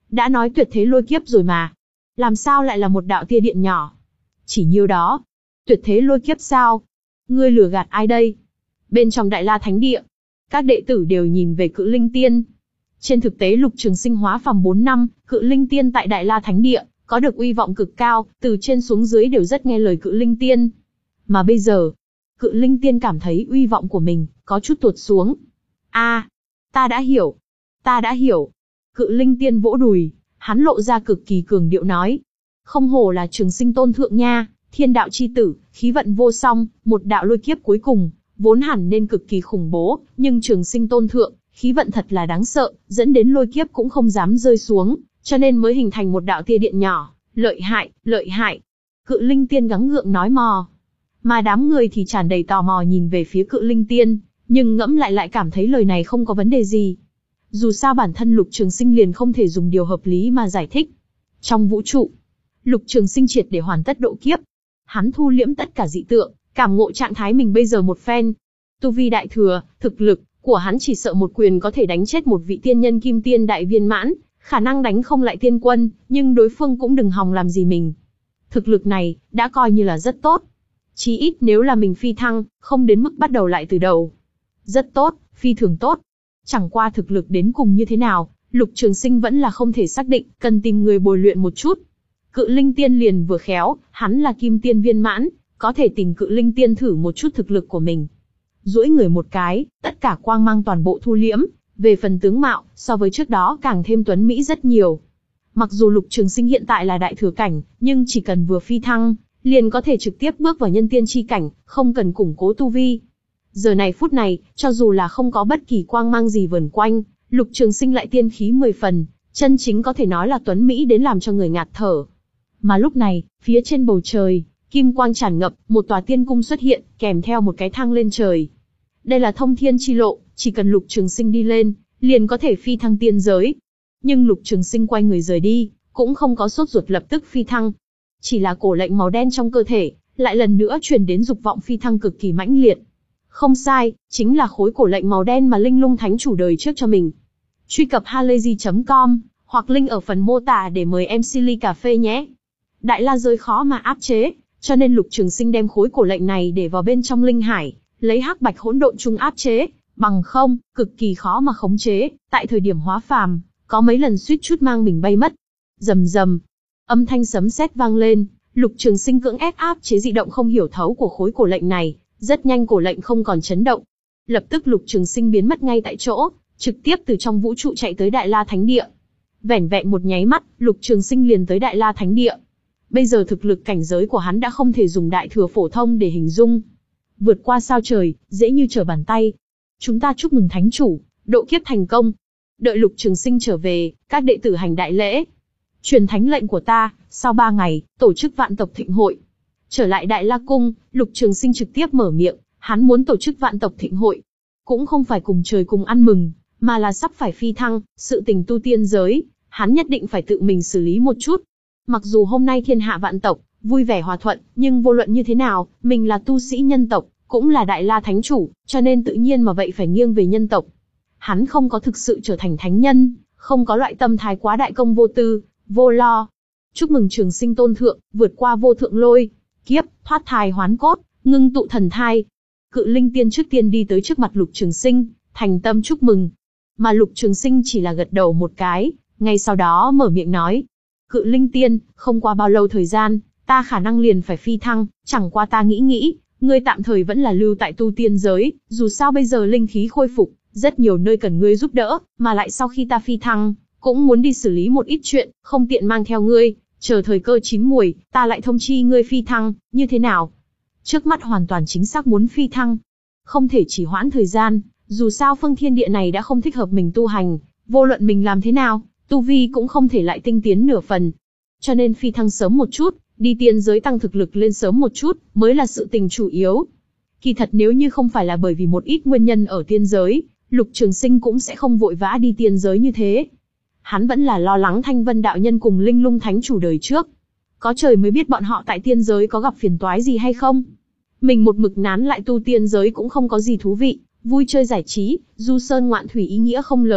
Đã nói tuyệt thế lôi kiếp rồi mà. Làm sao lại là một đạo tia điện nhỏ? Chỉ nhiêu đó. Tuyệt thế lôi kiếp sao? Ngươi lừa gạt ai đây? Bên trong Đại La Thánh Địa, các đệ tử đều nhìn về Cự Linh Tiên. Trên thực tế Lục Trường Sinh hóa phàm bốn năm, Cự Linh Tiên tại Đại La Thánh Địa, có được uy vọng cực cao, từ trên xuống dưới đều rất nghe lời Cự Linh Tiên. Mà bây giờ, Cự Linh Tiên cảm thấy uy vọng của mình có chút tuột xuống. A, à, ta đã hiểu, ta đã hiểu. Cự Linh Tiên vỗ đùi, hắn lộ ra cực kỳ cường điệu nói. Không hổ là Trường Sinh tôn thượng nha, thiên đạo chi tử, khí vận vô song, một đạo lôi kiếp cuối cùng, vốn hẳn nên cực kỳ khủng bố, nhưng Trường Sinh tôn thượng, khí vận thật là đáng sợ, dẫn đến lôi kiếp cũng không dám rơi xuống, cho nên mới hình thành một đạo tia điện nhỏ, lợi hại, lợi hại. Cự Linh Tiên gắng gượng nói mò. Mà đám người thì tràn đầy tò mò nhìn về phía Cự Linh Tiên, nhưng ngẫm lại lại cảm thấy lời này không có vấn đề gì. Dù sao bản thân Lục Trường Sinh liền không thể dùng điều hợp lý mà giải thích. Trong vũ trụ, Lục Trường Sinh triệt để hoàn tất độ kiếp. Hắn thu liễm tất cả dị tượng, cảm ngộ trạng thái mình bây giờ một phen. Tu vi đại thừa, thực lực của hắn chỉ sợ một quyền có thể đánh chết một vị tiên nhân kim tiên đại viên mãn, khả năng đánh không lại tiên quân, nhưng đối phương cũng đừng hòng làm gì mình. Thực lực này, đã coi như là rất tốt. Chí ít nếu là mình phi thăng, không đến mức bắt đầu lại từ đầu. Rất tốt, phi thường tốt. Chẳng qua thực lực đến cùng như thế nào, Lục Trường Sinh vẫn là không thể xác định, cần tìm người bồi luyện một chút. Cự Linh Tiên liền vừa khéo, hắn là kim tiên viên mãn, có thể tìm Cự Linh Tiên thử một chút thực lực của mình. Duỗi người một cái, tất cả quang mang toàn bộ thu liễm, về phần tướng mạo, so với trước đó càng thêm tuấn mỹ rất nhiều. Mặc dù Lục Trường Sinh hiện tại là đại thừa cảnh, nhưng chỉ cần vừa phi thăng, liền có thể trực tiếp bước vào nhân tiên chi cảnh, không cần củng cố tu vi. Giờ này phút này, cho dù là không có bất kỳ quang mang gì vờn quanh, Lục Trường Sinh lại tiên khí mười phần, chân chính có thể nói là tuấn mỹ đến làm cho người ngạt thở. Mà lúc này, phía trên bầu trời, kim quang tràn ngập, một tòa tiên cung xuất hiện, kèm theo một cái thang lên trời. Đây là thông thiên chi lộ, chỉ cần Lục Trường Sinh đi lên, liền có thể phi thăng tiên giới. Nhưng Lục Trường Sinh quay người rời đi, cũng không có sốt ruột lập tức phi thăng. Chỉ là cổ lệnh màu đen trong cơ thể, lại lần nữa truyền đến dục vọng phi thăng cực kỳ mãnh liệt. Không sai, chính là khối cổ lệnh màu đen mà Linh Lung Thánh chủ đời trước cho mình. Truy cập halayzi chấm com, hoặc link ở phần mô tả để mời em xê ly cà phê nhé. Đại la giới khó mà áp chế, cho nên Lục Trường Sinh đem khối cổ lệnh này để vào bên trong linh hải, lấy hắc bạch hỗn độn chung áp chế, bằng không, cực kỳ khó mà khống chế, tại thời điểm hóa phàm, có mấy lần suýt chút mang mình bay mất. Rầm rầm, âm thanh sấm sét vang lên, Lục Trường Sinh cưỡng ép áp chế dị động không hiểu thấu của khối cổ lệnh này, rất nhanh cổ lệnh không còn chấn động. Lập tức Lục Trường Sinh biến mất ngay tại chỗ, trực tiếp từ trong vũ trụ chạy tới Đại La Thánh Địa. Vẻn vẹn một nháy mắt, Lục Trường Sinh liền tới Đại La Thánh Địa. Bây giờ thực lực cảnh giới của hắn đã không thể dùng đại thừa phổ thông để hình dung. Vượt qua sao trời, dễ như trở bàn tay. Chúng ta chúc mừng Thánh chủ, độ kiếp thành công. Đợi Lục Trường Sinh trở về, các đệ tử hành đại lễ. Truyền thánh lệnh của ta, sau ba ngày, tổ chức vạn tộc thịnh hội. Trở lại Đại La Cung, Lục Trường Sinh trực tiếp mở miệng, hắn muốn tổ chức vạn tộc thịnh hội. Cũng không phải cùng trời cùng ăn mừng, mà là sắp phải phi thăng, sự tình tu tiên giới, hắn nhất định phải tự mình xử lý một chút. Mặc dù hôm nay thiên hạ vạn tộc, vui vẻ hòa thuận, nhưng vô luận như thế nào, mình là tu sĩ nhân tộc, cũng là Đại La Thánh chủ, cho nên tự nhiên mà vậy phải nghiêng về nhân tộc. Hắn không có thực sự trở thành thánh nhân, không có loại tâm thái quá đại công vô tư, vô lo. Chúc mừng Trường Sinh tôn thượng, vượt qua vô thượng lôi kiếp, thoát thai hoán cốt, ngưng tụ thần thai. Cự Linh Tiên trước tiên đi tới trước mặt Lục Trường Sinh, thành tâm chúc mừng. Mà Lục Trường Sinh chỉ là gật đầu một cái, ngay sau đó mở miệng nói. Cự Linh Tiên, không qua bao lâu thời gian, ta khả năng liền phải phi thăng, chẳng qua ta nghĩ nghĩ, ngươi tạm thời vẫn là lưu tại tu tiên giới, dù sao bây giờ linh khí khôi phục, rất nhiều nơi cần ngươi giúp đỡ, mà lại sau khi ta phi thăng, cũng muốn đi xử lý một ít chuyện, không tiện mang theo ngươi, chờ thời cơ chín muồi, ta lại thông chi ngươi phi thăng, như thế nào? Trước mắt hoàn toàn chính xác muốn phi thăng, không thể chỉ hoãn thời gian, dù sao phương thiên địa này đã không thích hợp mình tu hành, vô luận mình làm thế nào, tu vi cũng không thể lại tinh tiến nửa phần. Cho nên phi thăng sớm một chút, đi tiên giới tăng thực lực lên sớm một chút, mới là sự tình chủ yếu. Kỳ thật nếu như không phải là bởi vì một ít nguyên nhân ở tiên giới, Lục Trường Sinh cũng sẽ không vội vã đi tiên giới như thế. Hắn vẫn là lo lắng Thanh Vân đạo nhân cùng Linh Lung Thánh chủ đời trước. Có trời mới biết bọn họ tại tiên giới có gặp phiền toái gì hay không. Mình một mực nán lại tu tiên giới cũng không có gì thú vị, vui chơi giải trí, du sơn ngoạn thủy ý nghĩa không lớn,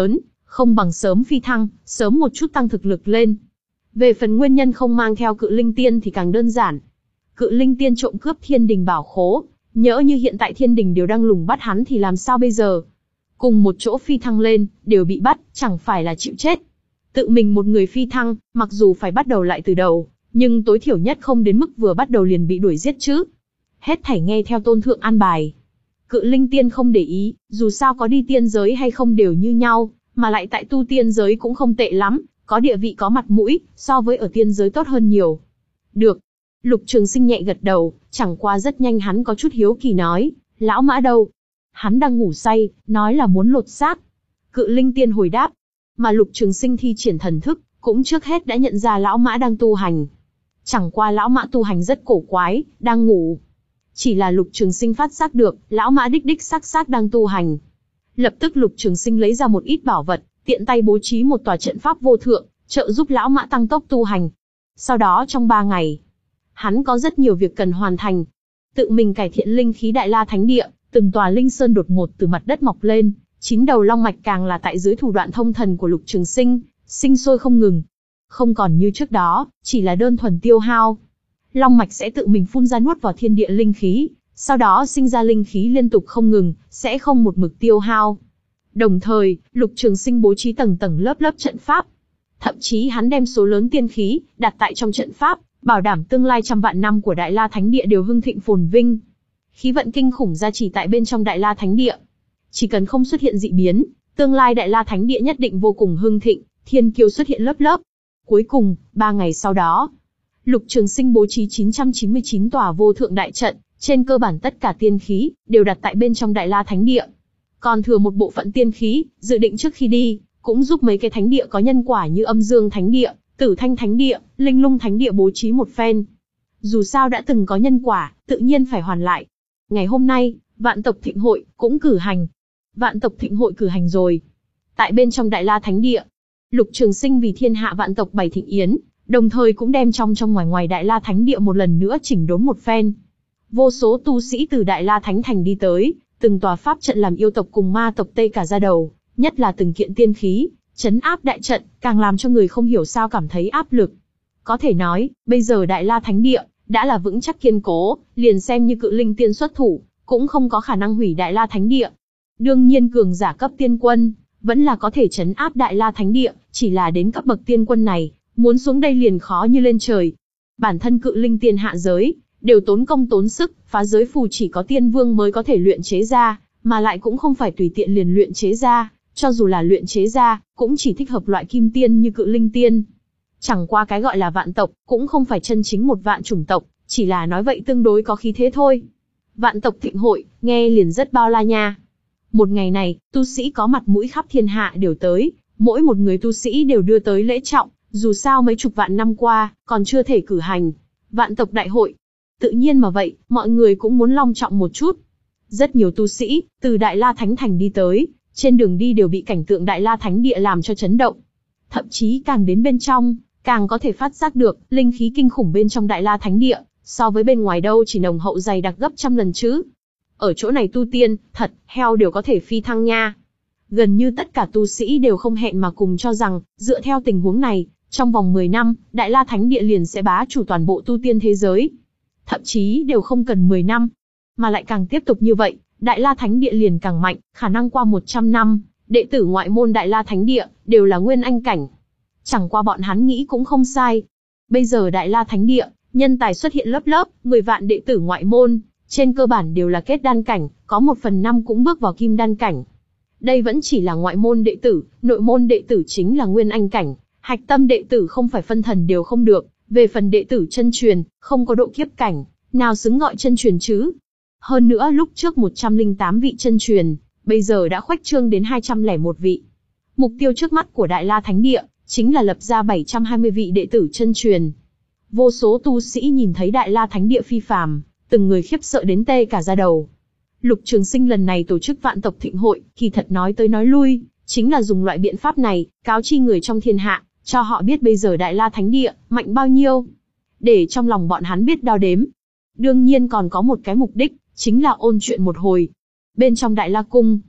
Không bằng sớm phi thăng, sớm một chút tăng thực lực lên. Về phần nguyên nhân không mang theo Cự Linh Tiên thì càng đơn giản. Cự Linh Tiên trộm cướp thiên đình bảo khố, nhỡ như hiện tại thiên đình đều đang lùng bắt hắn thì làm sao bây giờ? Cùng một chỗ phi thăng lên, đều bị bắt, chẳng phải là chịu chết. Tự mình một người phi thăng, mặc dù phải bắt đầu lại từ đầu, nhưng tối thiểu nhất không đến mức vừa bắt đầu liền bị đuổi giết chứ. Hết thảy nghe theo tôn thượng an bài. Cự Linh Tiên không để ý, dù sao có đi tiên giới hay không đều như nhau, mà lại tại tu tiên giới cũng không tệ lắm, có địa vị có mặt mũi, so với ở tiên giới tốt hơn nhiều. Được. Lục Trường Sinh nhẹ gật đầu, chẳng qua rất nhanh hắn có chút hiếu kỳ nói, lão mã đâu? Hắn đang ngủ say, nói là muốn lột xác. Cự Linh Tiên hồi đáp, mà Lục Trường Sinh thi triển thần thức, cũng trước hết đã nhận ra lão mã đang tu hành. Chẳng qua lão mã tu hành rất cổ quái, đang ngủ. Chỉ là Lục Trường Sinh phát giác được, lão mã đích đích xác xác đang tu hành. Lập tức Lục Trường Sinh lấy ra một ít bảo vật, tiện tay bố trí một tòa trận pháp vô thượng, trợ giúp lão mã tăng tốc tu hành. Sau đó trong ba ngày, hắn có rất nhiều việc cần hoàn thành. Tự mình cải thiện linh khí Đại La Thánh Địa, từng tòa linh sơn đột ngột từ mặt đất mọc lên, chín đầu long mạch càng là tại dưới thủ đoạn thông thần của Lục Trường Sinh, sinh sôi không ngừng. Không còn như trước đó, chỉ là đơn thuần tiêu hao. Long mạch sẽ tự mình phun ra nuốt vào thiên địa linh khí, sau đó sinh ra linh khí liên tục không ngừng, sẽ không một mực tiêu hao. Đồng thời, Lục Trường Sinh bố trí tầng tầng lớp lớp trận pháp. Thậm chí hắn đem số lớn tiên khí đặt tại trong trận pháp, bảo đảm tương lai trăm vạn năm của Đại La Thánh Địa đều hưng thịnh phồn vinh. Khí vận kinh khủng gia trì tại bên trong Đại La Thánh Địa. Chỉ cần không xuất hiện dị biến, tương lai Đại La Thánh Địa nhất định vô cùng hưng thịnh, thiên kiêu xuất hiện lớp lớp. Cuối cùng, ba ngày sau đó, Lục Trường Sinh bố trí chín trăm chín mươi chín tòa vô thượng đại trận, trên cơ bản tất cả tiên khí đều đặt tại bên trong Đại La Thánh Địa. Còn thừa một bộ phận tiên khí, dự định trước khi đi, cũng giúp mấy cái thánh địa có nhân quả như Âm Dương Thánh Địa, Tử Thanh Thánh Địa, Linh Lung Thánh Địa bố trí một phen. Dù sao đã từng có nhân quả, tự nhiên phải hoàn lại. Ngày hôm nay, Vạn tộc Thịnh Hội cũng cử hành. Vạn tộc Thịnh Hội cử hành rồi. Tại bên trong Đại La Thánh Địa, Lục Trường Sinh vì thiên hạ vạn tộc bày thịnh yến, đồng thời cũng đem trong trong ngoài ngoài Đại La Thánh Địa một lần nữa chỉnh đốn một phen. Vô số tu sĩ từ Đại La Thánh Thành đi tới, từng tòa pháp trận làm yêu tộc cùng ma tộc tê cả da đầu, nhất là từng kiện tiên khí, trấn áp đại trận, càng làm cho người không hiểu sao cảm thấy áp lực. Có thể nói, bây giờ Đại La Thánh Địa đã là vững chắc kiên cố, liền xem như Cự Linh Tiên xuất thủ, cũng không có khả năng hủy Đại La Thánh Địa. Đương nhiên cường giả cấp tiên quân vẫn là có thể trấn áp Đại La Thánh Địa, chỉ là đến cấp bậc tiên quân này, muốn xuống đây liền khó như lên trời. Bản thân Cự Linh Tiên hạ giới đều tốn công tốn sức, phá giới phù chỉ có tiên vương mới có thể luyện chế ra, mà lại cũng không phải tùy tiện liền luyện chế ra, cho dù là luyện chế ra, cũng chỉ thích hợp loại kim tiên như Cự Linh Tiên. Chẳng qua cái gọi là vạn tộc, cũng không phải chân chính một vạn chủng tộc, chỉ là nói vậy tương đối có khí thế thôi. Vạn tộc thịnh hội, nghe liền rất bao la nha. Một ngày này, tu sĩ có mặt mũi khắp thiên hạ đều tới, mỗi một người tu sĩ đều đưa tới lễ trọng, dù sao mấy chục vạn năm qua, còn chưa thể cử hành Vạn tộc đại hội. Tự nhiên mà vậy, mọi người cũng muốn long trọng một chút. Rất nhiều tu sĩ, từ Đại La Thánh Thành đi tới, trên đường đi đều bị cảnh tượng Đại La Thánh Địa làm cho chấn động. Thậm chí càng đến bên trong, càng có thể phát giác được, linh khí kinh khủng bên trong Đại La Thánh Địa, so với bên ngoài đâu chỉ nồng hậu dày đặc gấp trăm lần chứ. Ở chỗ này tu tiên, thật, heo đều có thể phi thăng nha. Gần như tất cả tu sĩ đều không hẹn mà cùng cho rằng, dựa theo tình huống này, trong vòng mười năm, Đại La Thánh Địa liền sẽ bá chủ toàn bộ tu tiên thế giới. Thậm chí đều không cần mười năm. Mà lại càng tiếp tục như vậy, Đại La Thánh Địa liền càng mạnh, khả năng qua một trăm năm, đệ tử ngoại môn Đại La Thánh Địa, đều là nguyên anh cảnh. Chẳng qua bọn hắn nghĩ cũng không sai. Bây giờ Đại La Thánh Địa, nhân tài xuất hiện lớp lớp, mười vạn đệ tử ngoại môn, trên cơ bản đều là kết đan cảnh, có một phần năm cũng bước vào kim đan cảnh. Đây vẫn chỉ là ngoại môn đệ tử, nội môn đệ tử chính là nguyên anh cảnh, hạch tâm đệ tử không phải phân thần đều không được, về phần đệ tử chân truyền, không có độ kiếp cảnh, nào xứng gọi chân truyền chứ. Hơn nữa lúc trước một trăm lẻ tám vị chân truyền, bây giờ đã khuếch trương đến hai trăm lẻ một vị. Mục tiêu trước mắt của Đại La Thánh Địa, chính là lập ra bảy trăm hai mươi vị đệ tử chân truyền. Vô số tu sĩ nhìn thấy Đại La Thánh Địa phi phàm, từng người khiếp sợ đến tê cả da đầu. Lục Trường Sinh lần này tổ chức Vạn tộc Thịnh Hội, kỳ thật nói tới nói lui, chính là dùng loại biện pháp này, cáo chi người trong thiên hạ, cho họ biết bây giờ Đại La Thánh Địa, mạnh bao nhiêu. Để trong lòng bọn hắn biết đo đếm. Đương nhiên còn có một cái mục đích, chính là ôn chuyện một hồi. Bên trong Đại La Cung,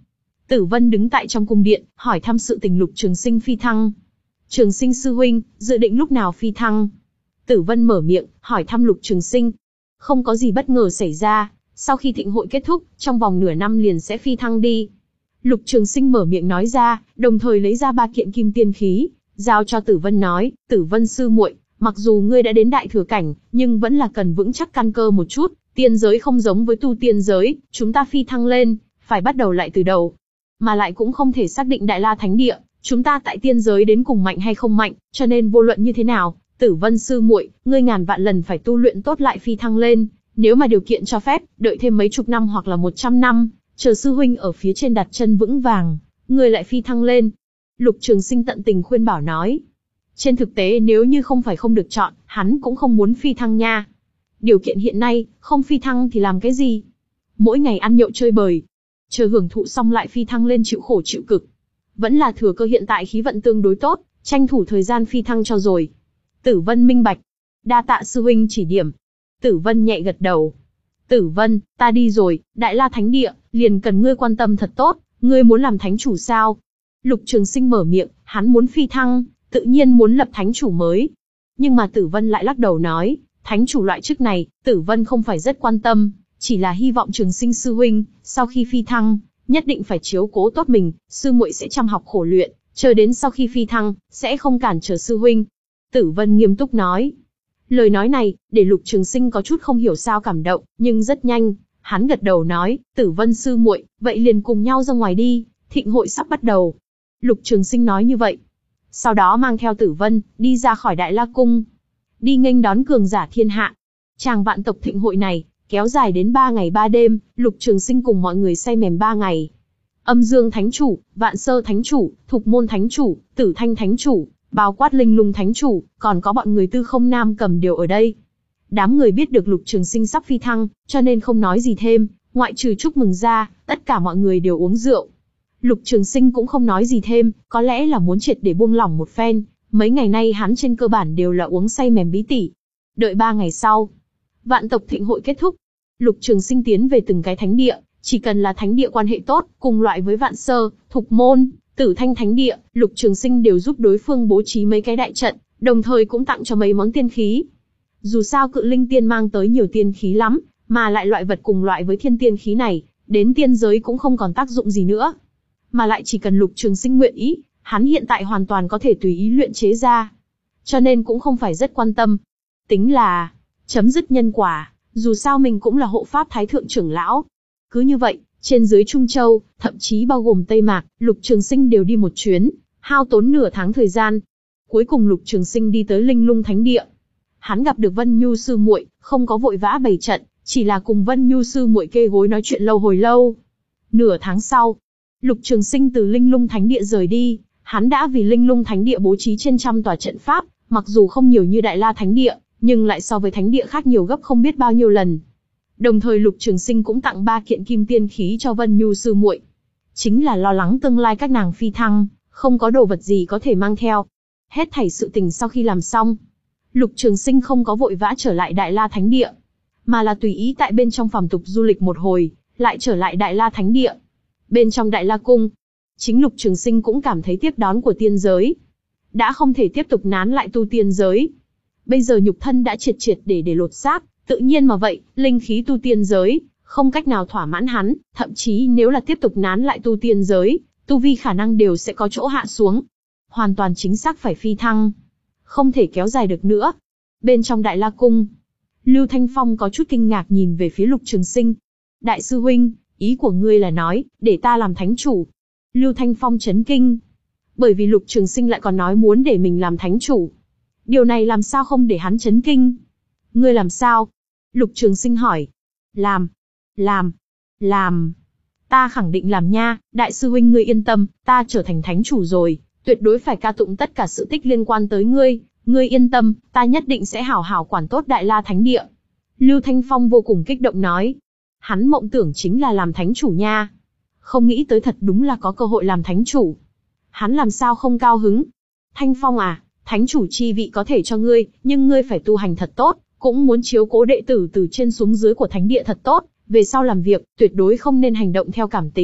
Tử Vân đứng tại trong cung điện, hỏi thăm sự tình Lục Trường Sinh phi thăng. Trường Sinh sư huynh, dự định lúc nào phi thăng? Tử Vân mở miệng, hỏi thăm Lục Trường Sinh. Không có gì bất ngờ xảy ra, sau khi thịnh hội kết thúc, trong vòng nửa năm liền sẽ phi thăng đi. Lục Trường Sinh mở miệng nói ra, đồng thời lấy ra ba kiện kim tiên khí, giao cho Tử Vân nói, Tử Vân sư muội, mặc dù ngươi đã đến đại thừa cảnh, nhưng vẫn là cần vững chắc căn cơ một chút, tiên giới không giống với tu tiên giới, chúng ta phi thăng lên, phải bắt đầu lại từ đầu. Mà lại cũng không thể xác định Đại La Thánh Địa, chúng ta tại tiên giới đến cùng mạnh hay không mạnh, cho nên vô luận như thế nào, Tử Vân sư muội, ngươi ngàn vạn lần phải tu luyện tốt lại phi thăng lên, nếu mà điều kiện cho phép, đợi thêm mấy chục năm hoặc là một trăm năm, chờ sư huynh ở phía trên đặt chân vững vàng, ngươi lại phi thăng lên. Lục Trường Sinh tận tình khuyên bảo nói. Trên thực tế nếu như không phải không được chọn, hắn cũng không muốn phi thăng nha. Điều kiện hiện nay, không phi thăng thì làm cái gì? Mỗi ngày ăn nhậu chơi bời, chờ hưởng thụ xong lại phi thăng lên chịu khổ chịu cực. Vẫn là thừa cơ hiện tại khí vận tương đối tốt, tranh thủ thời gian phi thăng cho rồi. Tử Vân minh bạch. Đa tạ sư huynh chỉ điểm. Tử Vân nhẹ gật đầu. Tử Vân, ta đi rồi, Đại La Thánh Địa, liền cần ngươi quan tâm thật tốt, ngươi muốn làm thánh chủ sao? Lục Trường Sinh mở miệng, hắn muốn phi thăng, tự nhiên muốn lập thánh chủ mới. Nhưng mà Tử Vân lại lắc đầu nói, thánh chủ loại chức này, Tử Vân không phải rất quan tâm, chỉ là hy vọng Trường Sinh sư huynh, sau khi phi thăng, nhất định phải chiếu cố tốt mình, sư muội sẽ chăm học khổ luyện, chờ đến sau khi phi thăng, sẽ không cản trở sư huynh. Tử Vân nghiêm túc nói. Lời nói này, để Lục Trường Sinh có chút không hiểu sao cảm động, nhưng rất nhanh, hắn gật đầu nói, Tử Vân sư muội, vậy liền cùng nhau ra ngoài đi, thịnh hội sắp bắt đầu. Lục Trường Sinh nói như vậy. Sau đó mang theo Tử Vân, đi ra khỏi Đại La Cung. Đi nghênh đón cường giả thiên hạ. Tràng vạn tộc thịnh hội này, kéo dài đến ba ngày ba đêm, Lục Trường Sinh cùng mọi người say mềm ba ngày. Âm Dương Thánh Chủ, Vạn Sơ Thánh Chủ, Thục Môn Thánh Chủ, Tử Thanh Thánh Chủ, bao quát Linh Lung Thánh Chủ, còn có bọn người Tư Không Nam Cầm đều ở đây. Đám người biết được Lục Trường Sinh sắp phi thăng, cho nên không nói gì thêm, ngoại trừ chúc mừng ra, tất cả mọi người đều uống rượu. Lục Trường Sinh cũng không nói gì thêm, có lẽ là muốn triệt để buông lỏng một phen, mấy ngày nay hắn trên cơ bản đều là uống say mềm bí tỉ. Đợi ba ngày sau, vạn tộc thịnh hội kết thúc, Lục Trường Sinh tiến về từng cái thánh địa, chỉ cần là thánh địa quan hệ tốt, cùng loại với Vạn Sơ, Thục Môn, Tử Thanh thánh địa, Lục Trường Sinh đều giúp đối phương bố trí mấy cái đại trận, đồng thời cũng tặng cho mấy món tiên khí. Dù sao Cự Linh Tiên mang tới nhiều tiên khí lắm, mà lại loại vật cùng loại với thiên tiên khí này, đến tiên giới cũng không còn tác dụng gì nữa. Mà lại chỉ cần Lục Trường Sinh nguyện ý, hắn hiện tại hoàn toàn có thể tùy ý luyện chế ra. Cho nên cũng không phải rất quan tâm. Tính là chấm dứt nhân quả, dù sao mình cũng là hộ pháp thái thượng trưởng lão. Cứ như vậy, trên dưới Trung Châu, thậm chí bao gồm Tây Mạc, Lục Trường Sinh đều đi một chuyến, hao tốn nửa tháng thời gian. Cuối cùng Lục Trường Sinh đi tới Linh Lung Thánh Địa. Hắn gặp được Vân Nhu sư muội, không có vội vã bày trận, chỉ là cùng Vân Nhu sư muội kê gối nói chuyện lâu hồi lâu. Nửa tháng sau, Lục Trường Sinh từ Linh Lung Thánh Địa rời đi, hắn đã vì Linh Lung Thánh Địa bố trí trên trăm tòa trận pháp, mặc dù không nhiều như Đại La Thánh Địa, nhưng lại so với thánh địa khác nhiều gấp không biết bao nhiêu lần. Đồng thời Lục Trường Sinh cũng tặng ba kiện kim tiên khí cho Vân Nhu sư muội, chính là lo lắng tương lai các nàng phi thăng, không có đồ vật gì có thể mang theo. Hết thảy sự tình sau khi làm xong, Lục Trường Sinh không có vội vã trở lại Đại La Thánh Địa, mà là tùy ý tại bên trong phàm tục du lịch một hồi, lại trở lại Đại La Thánh Địa. Bên trong Đại La Cung, chính Lục Trường Sinh cũng cảm thấy tiếp đón của tiên giới đã không thể tiếp tục nán lại tu tiên giới. Bây giờ nhục thân đã triệt triệt để để lột xác, tự nhiên mà vậy, linh khí tu tiên giới không cách nào thỏa mãn hắn, thậm chí nếu là tiếp tục nán lại tu tiên giới, tu vi khả năng đều sẽ có chỗ hạ xuống. Hoàn toàn chính xác phải phi thăng, không thể kéo dài được nữa. Bên trong Đại La Cung, Lưu Thanh Phong có chút kinh ngạc nhìn về phía Lục Trường Sinh. Đại sư huynh, ý của ngươi là nói, để ta làm thánh chủ? Lưu Thanh Phong chấn kinh, bởi vì Lục Trường Sinh lại còn nói muốn để mình làm thánh chủ. Điều này làm sao không để hắn chấn kinh? Ngươi làm sao? Lục Trường Sinh hỏi. Làm, làm, làm. Ta khẳng định làm nha, đại sư huynh ngươi yên tâm, ta trở thành thánh chủ rồi, tuyệt đối phải ca tụng tất cả sự tích liên quan tới ngươi, ngươi yên tâm, ta nhất định sẽ hảo hảo quản tốt Đại La Thánh Địa. Lưu Thanh Phong vô cùng kích động nói. Hắn mộng tưởng chính là làm thánh chủ nha. Không nghĩ tới thật đúng là có cơ hội làm thánh chủ. Hắn làm sao không cao hứng? Thanh Phong à, thánh chủ chi vị có thể cho ngươi, nhưng ngươi phải tu hành thật tốt, cũng muốn chiếu cố đệ tử từ trên xuống dưới của thánh địa thật tốt, về sau làm việc, tuyệt đối không nên hành động theo cảm tính,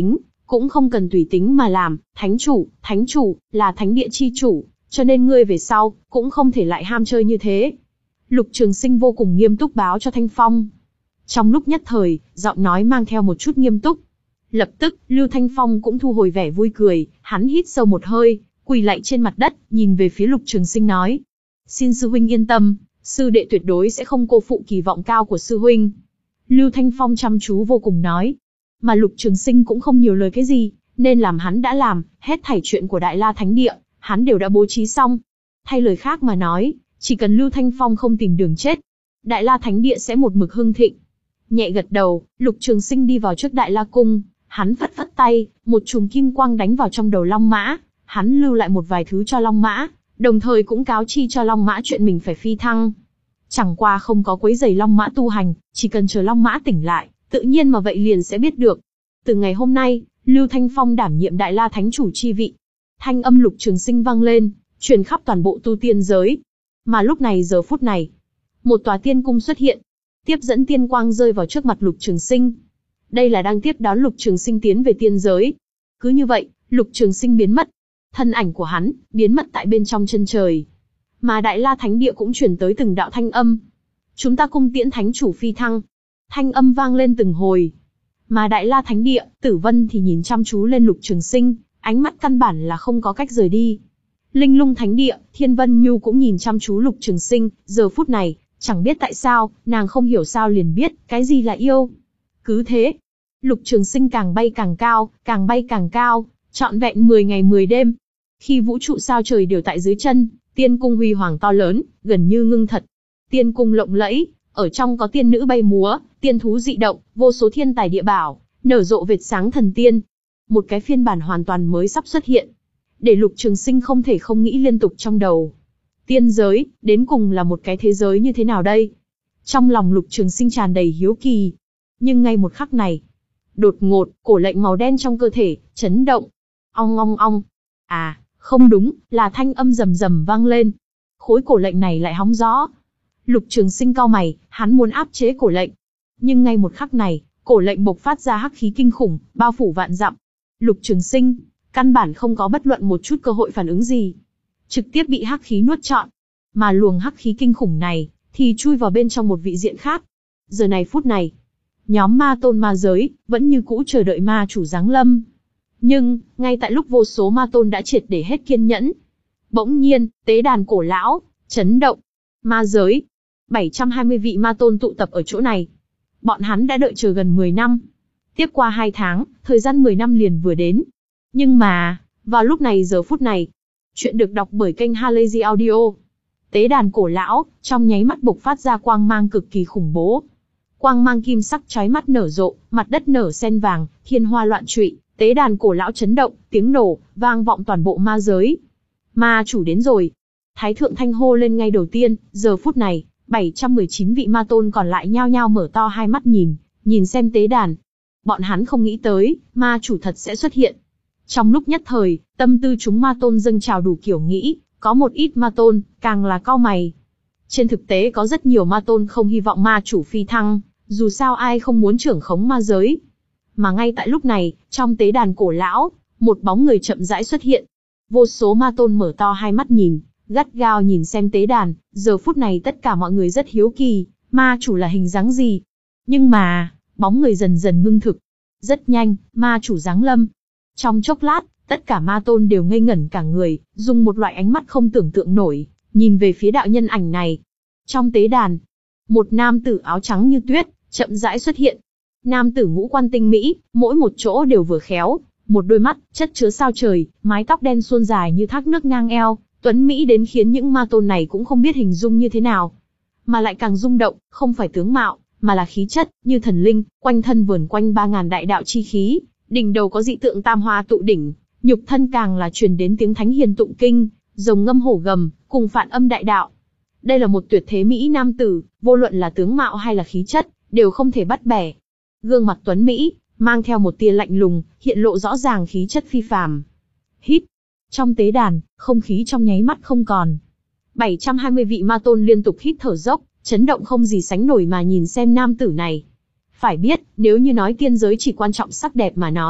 cũng không cần tùy tính mà làm, thánh chủ, thánh chủ, là thánh địa chi chủ, cho nên ngươi về sau, cũng không thể lại ham chơi như thế. Lục Trường Sinh vô cùng nghiêm túc báo cho Thanh Phong. Trong lúc nhất thời, giọng nói mang theo một chút nghiêm túc. Lập tức, Lưu Thanh Phong cũng thu hồi vẻ vui cười, hắn hít sâu một hơi, quỳ lạy trên mặt đất, nhìn về phía Lục Trường Sinh nói. Xin sư huynh yên tâm, sư đệ tuyệt đối sẽ không cô phụ kỳ vọng cao của sư huynh. Lưu Thanh Phong chăm chú vô cùng nói. Mà Lục Trường Sinh cũng không nhiều lời cái gì, nên làm hắn đã làm, hết thảy chuyện của Đại La Thánh Địa, hắn đều đã bố trí xong. Thay lời khác mà nói, chỉ cần Lưu Thanh Phong không tìm đường chết, Đại La Thánh Địa sẽ một mực hưng thịnh. Nhẹ gật đầu, Lục Trường Sinh đi vào trước Đại La Cung, hắn phất phất tay, một chùm kim quang đánh vào trong đầu Long Mã, hắn lưu lại một vài thứ cho Long Mã, đồng thời cũng cáo chi cho Long Mã chuyện mình phải phi thăng. Chẳng qua không có quấy rầy Long Mã tu hành, chỉ cần chờ Long Mã tỉnh lại, tự nhiên mà vậy liền sẽ biết được. Từ ngày hôm nay, Lưu Thanh Phong đảm nhiệm Đại La Thánh Chủ chi vị. Thanh âm Lục Trường Sinh vang lên, truyền khắp toàn bộ tu tiên giới. Mà lúc này giờ phút này, một tòa tiên cung xuất hiện, tiếp dẫn tiên quang rơi vào trước mặt Lục Trường Sinh. Đây là đang tiếp đón Lục Trường Sinh tiến về tiên giới. Cứ như vậy, Lục Trường Sinh biến mất. Thân ảnh của hắn, biến mất tại bên trong chân trời. Mà Đại La Thánh Địa cũng truyền tới từng đạo thanh âm. Chúng ta cung tiễn Thánh Chủ phi thăng. Thanh âm vang lên từng hồi. Mà Đại La Thánh Địa, Tử Vân thì nhìn chăm chú lên Lục Trường Sinh, ánh mắt căn bản là không có cách rời đi. Linh Lung Thánh Địa, Thiên Vân Nhu cũng nhìn chăm chú Lục Trường Sinh, giờ phút này, chẳng biết tại sao, nàng không hiểu sao liền biết, cái gì là yêu. Cứ thế, Lục Trường Sinh càng bay càng cao, càng bay càng cao, trọn vẹn mười ngày mười đêm. Khi vũ trụ sao trời đều tại dưới chân, tiên cung huy hoàng to lớn, gần như ngưng thật. Tiên cung lộng lẫy, ở trong có tiên nữ bay múa, tiên thú dị động, vô số thiên tài địa bảo, nở rộ vệt sáng thần tiên. Một cái phiên bản hoàn toàn mới sắp xuất hiện, để Lục Trường Sinh không thể không nghĩ liên tục trong đầu. Tiên giới, đến cùng là một cái thế giới như thế nào đây? Trong lòng Lục Trường Sinh tràn đầy hiếu kỳ. Nhưng ngay một khắc này, đột ngột, cổ lệnh màu đen trong cơ thể, chấn động. Ong ong ong. À, không đúng, là thanh âm rầm rầm vang lên. Khối cổ lệnh này lại hóng gió. Lục Trường Sinh cau mày, hắn muốn áp chế cổ lệnh. Nhưng ngay một khắc này, cổ lệnh bộc phát ra hắc khí kinh khủng, bao phủ vạn dặm. Lục Trường Sinh, căn bản không có bất luận một chút cơ hội phản ứng gì. Trực tiếp bị hắc khí nuốt trọn. Mà luồng hắc khí kinh khủng này, thì chui vào bên trong một vị diện khác. Giờ này phút này, nhóm ma tôn ma giới, vẫn như cũ chờ đợi ma chủ giáng lâm. Nhưng, ngay tại lúc vô số ma tôn đã triệt để hết kiên nhẫn. Bỗng nhiên, tế đàn cổ lão, chấn động. Ma giới, bảy trăm hai mươi vị ma tôn tụ tập ở chỗ này. Bọn hắn đã đợi chờ gần mười năm. Tiếp qua hai tháng, thời gian mười năm liền vừa đến. Nhưng mà, vào lúc này giờ phút này, chuyện được đọc bởi kênh Halazy Audio. Tế đàn cổ lão, trong nháy mắt bộc phát ra quang mang cực kỳ khủng bố. Quang mang kim sắc chói mắt nở rộ, mặt đất nở sen vàng, thiên hoa loạn trụy, tế đàn cổ lão chấn động, tiếng nổ, vang vọng toàn bộ ma giới. Ma chủ đến rồi. Thái thượng thanh hô lên ngay đầu tiên, giờ phút này, bảy trăm mười chín vị ma tôn còn lại nhao nhao mở to hai mắt nhìn, nhìn xem tế đàn. Bọn hắn không nghĩ tới, ma chủ thật sẽ xuất hiện. Trong lúc nhất thời, tâm tư chúng ma tôn dâng trào đủ kiểu nghĩ, có một ít ma tôn, càng là cau mày. Trên thực tế có rất nhiều ma tôn không hy vọng ma chủ phi thăng, dù sao ai không muốn trưởng khống ma giới. Mà ngay tại lúc này, trong tế đàn cổ lão, một bóng người chậm rãi xuất hiện. Vô số ma tôn mở to hai mắt nhìn, gắt gao nhìn xem tế đàn, giờ phút này tất cả mọi người rất hiếu kỳ, ma chủ là hình dáng gì. Nhưng mà, bóng người dần dần ngưng thực. Rất nhanh, ma chủ giáng lâm. Trong chốc lát, tất cả ma tôn đều ngây ngẩn cả người, dùng một loại ánh mắt không tưởng tượng nổi, nhìn về phía đạo nhân ảnh này. Trong tế đàn, một nam tử áo trắng như tuyết, chậm rãi xuất hiện. Nam tử ngũ quan tinh mỹ, mỗi một chỗ đều vừa khéo, một đôi mắt, chất chứa sao trời, mái tóc đen suôn dài như thác nước ngang eo, tuấn mỹ đến khiến những ma tôn này cũng không biết hình dung như thế nào. Mà lại càng rung động, không phải tướng mạo, mà là khí chất, như thần linh, quanh thân vườn quanh ba ngàn đại đạo chi khí, đỉnh đầu có dị tượng tam hoa tụ đỉnh, nhục thân càng là truyền đến tiếng thánh hiền tụng kinh, rồng ngâm hổ gầm, cùng phản âm đại đạo. Đây là một tuyệt thế mỹ nam tử, vô luận là tướng mạo hay là khí chất, đều không thể bắt bẻ. Gương mặt tuấn mỹ, mang theo một tia lạnh lùng, hiện lộ rõ ràng khí chất phi phàm. Hít. Trong tế đàn, không khí trong nháy mắt không còn. bảy trăm hai mươi vị ma tôn liên tục hít thở dốc, chấn động không gì sánh nổi mà nhìn xem nam tử này. Phải biết, nếu như nói tiên giới chỉ quan trọng sắc đẹp mà nói,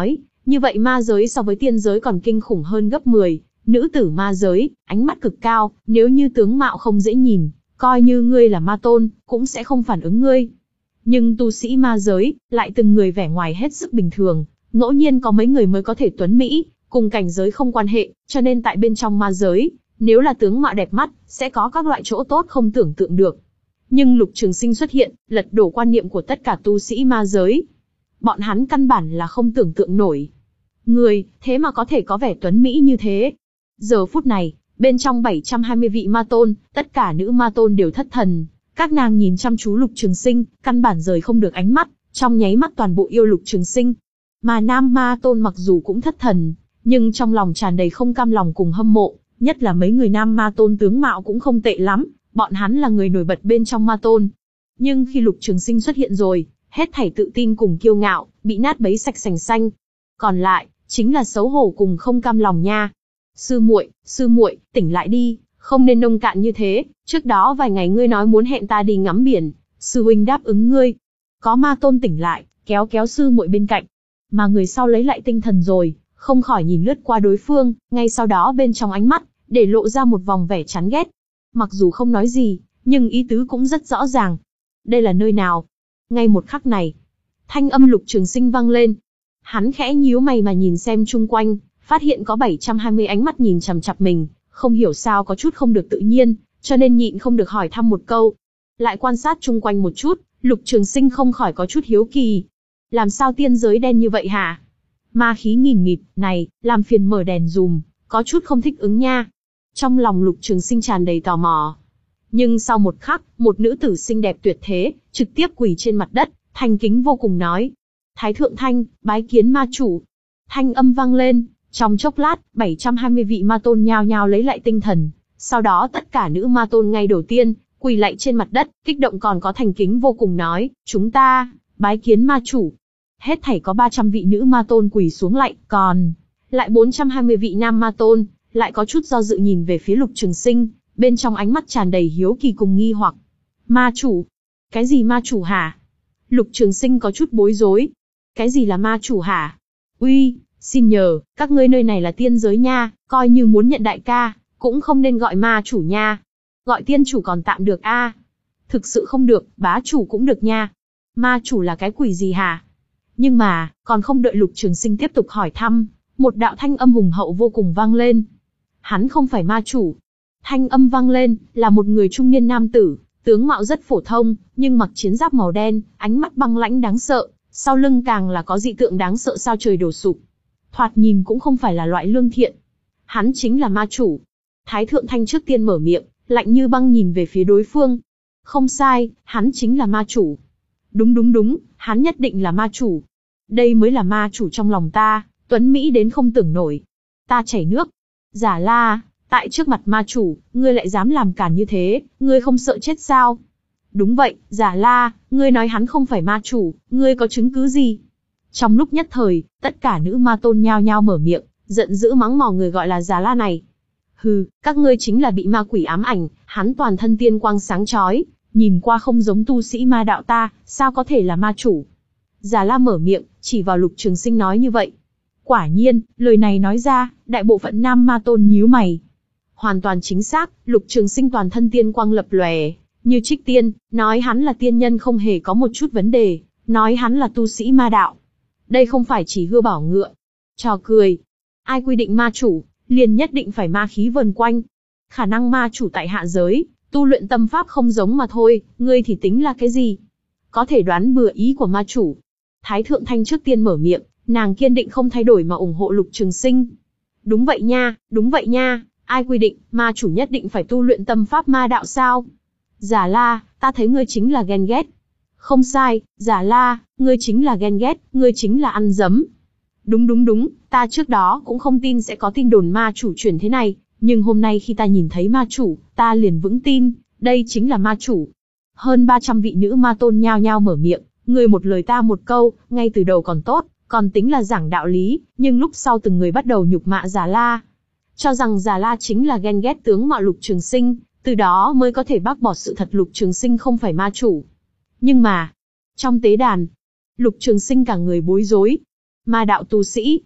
Như vậy ma giới so với tiên giới còn kinh khủng hơn gấp mười, nữ tử ma giới, ánh mắt cực cao, nếu như tướng mạo không dễ nhìn, coi như ngươi là ma tôn, cũng sẽ không phản ứng ngươi. Nhưng tu sĩ ma giới, lại từng người vẻ ngoài hết sức bình thường, ngẫu nhiên có mấy người mới có thể tuấn mỹ, cùng cảnh giới không quan hệ, cho nên tại bên trong ma giới, nếu là tướng mạo đẹp mắt, sẽ có các loại chỗ tốt không tưởng tượng được. Nhưng Lục Trường Sinh xuất hiện, lật đổ quan niệm của tất cả tu sĩ ma giới. Bọn hắn căn bản là không tưởng tượng nổi. Người, thế mà có thể có vẻ tuấn mỹ như thế. Giờ phút này, bên trong bảy trăm hai mươi vị ma tôn, tất cả nữ ma tôn đều thất thần. Các nàng nhìn chăm chú Lục Trường Sinh, căn bản rời không được ánh mắt, trong nháy mắt toàn bộ yêu Lục Trường Sinh. Mà nam ma tôn mặc dù cũng thất thần, nhưng trong lòng tràn đầy không cam lòng cùng hâm mộ, nhất là mấy người nam ma tôn tướng mạo cũng không tệ lắm, bọn hắn là người nổi bật bên trong ma tôn. Nhưng khi Lục Trường Sinh xuất hiện rồi, hết thảy tự tin cùng kiêu ngạo, bị nát bấy sạch sành xanh. Còn lại, chính là xấu hổ cùng không cam lòng nha. Sư muội, sư muội, tỉnh lại đi, không nên nông cạn như thế, trước đó vài ngày ngươi nói muốn hẹn ta đi ngắm biển, sư huynh đáp ứng ngươi. Có ma tôn tỉnh lại, kéo kéo sư muội bên cạnh. Mà người sau lấy lại tinh thần rồi, không khỏi nhìn lướt qua đối phương, ngay sau đó bên trong ánh mắt, để lộ ra một vòng vẻ chán ghét. Mặc dù không nói gì, nhưng ý tứ cũng rất rõ ràng. Đây là nơi nào? Ngay một khắc này, thanh âm Lục Trường Sinh vang lên. Hắn khẽ nhíu mày mà nhìn xem chung quanh, phát hiện có bảy trăm hai mươi ánh mắt nhìn chằm chằm mình, không hiểu sao có chút không được tự nhiên, cho nên nhịn không được hỏi thăm một câu. Lại quan sát chung quanh một chút, Lục Trường Sinh không khỏi có chút hiếu kỳ. Làm sao tiên giới đen như vậy hả? Ma khí nghìn nghịt, này, làm phiền mở đèn dùm, có chút không thích ứng nha. Trong lòng Lục Trường Sinh tràn đầy tò mò. Nhưng sau một khắc, một nữ tử xinh đẹp tuyệt thế, trực tiếp quỳ trên mặt đất, thành kính vô cùng nói. Thái thượng thanh, bái kiến ma chủ. Thanh âm vang lên, trong chốc lát, bảy trăm hai mươi vị ma tôn nhao nhao lấy lại tinh thần. Sau đó tất cả nữ ma tôn ngay đầu tiên, quỳ lạy trên mặt đất, kích động còn có thành kính vô cùng nói, chúng ta, bái kiến ma chủ. Hết thảy có ba trăm vị nữ ma tôn quỳ xuống lạy, còn lại bốn trăm hai mươi vị nam ma tôn, lại có chút do dự nhìn về phía Lục Trường Sinh, bên trong ánh mắt tràn đầy hiếu kỳ cùng nghi hoặc. Ma chủ? Cái gì ma chủ hả? Lục Trường Sinh có chút bối rối. Cái gì là ma chủ hả? Uy, xin nhờ, các ngươi nơi này là tiên giới nha, coi như muốn nhận đại ca, cũng không nên gọi ma chủ nha. Gọi tiên chủ còn tạm được a. Thực sự không được, bá chủ cũng được nha. Ma chủ là cái quỷ gì hả? Nhưng mà, còn không đợi Lục Trường Sinh tiếp tục hỏi thăm, một đạo thanh âm hùng hậu vô cùng vang lên. Hắn không phải ma chủ. Thanh âm vang lên, là một người trung niên nam tử, tướng mạo rất phổ thông, nhưng mặc chiến giáp màu đen, ánh mắt băng lãnh đáng sợ, sau lưng càng là có dị tượng đáng sợ sao trời đổ sụp. Thoạt nhìn cũng không phải là loại lương thiện. Hắn chính là ma chủ. Thái thượng thanh trước tiên mở miệng, lạnh như băng nhìn về phía đối phương. Không sai, hắn chính là ma chủ. Đúng đúng đúng, hắn nhất định là ma chủ. Đây mới là ma chủ trong lòng ta, tuấn mỹ đến không tưởng nổi. Ta chảy nước. Giả La, tại trước mặt ma chủ, ngươi lại dám làm cản như thế, ngươi không sợ chết sao? Đúng vậy, Giả La, ngươi nói hắn không phải ma chủ, ngươi có chứng cứ gì? Trong lúc nhất thời, tất cả nữ ma tôn nhao nhao mở miệng, giận dữ mắng mỏ người gọi là Giả La này. Hừ, các ngươi chính là bị ma quỷ ám ảnh, hắn toàn thân tiên quang sáng chói, nhìn qua không giống tu sĩ ma đạo ta, sao có thể là ma chủ? Giả La mở miệng, chỉ vào Lục Trường Sinh nói như vậy. Quả nhiên, lời này nói ra, đại bộ phận nam ma tôn nhíu mày. Hoàn toàn chính xác, Lục Trường Sinh toàn thân tiên quang lập lòe, như trích tiên, nói hắn là tiên nhân không hề có một chút vấn đề, nói hắn là tu sĩ ma đạo. Đây không phải chỉ hươu bảo ngựa. Trò cười. Ai quy định ma chủ, liền nhất định phải ma khí vần quanh. Khả năng ma chủ tại hạ giới, tu luyện tâm pháp không giống mà thôi, ngươi thì tính là cái gì? Có thể đoán bừa ý của ma chủ. Thái thượng thanh trước tiên mở miệng, nàng kiên định không thay đổi mà ủng hộ Lục Trường Sinh. Đúng vậy nha, đúng vậy nha, ai quy định, ma chủ nhất định phải tu luyện tâm pháp ma đạo sao? Giả La, ta thấy ngươi chính là ghen ghét. Không sai, Giả La, ngươi chính là ghen ghét, ngươi chính là ăn dấm. Đúng đúng đúng, ta trước đó cũng không tin sẽ có tin đồn ma chủ chuyển thế này, nhưng hôm nay khi ta nhìn thấy ma chủ, ta liền vững tin, đây chính là ma chủ. Hơn ba trăm vị nữ ma tôn nhao nhao mở miệng, người một lời ta một câu, ngay từ đầu còn tốt, còn tính là giảng đạo lý, nhưng lúc sau từng người bắt đầu nhục mạ Giả La. Cho rằng Giả La chính là ghen ghét tướng mạo Lục Trường Sinh, từ đó mới có thể bác bỏ sự thật Lục Trường Sinh không phải ma chủ. Nhưng mà, trong tế đàn, Lục Trường Sinh cả người bối rối. Ma đạo tu sĩ,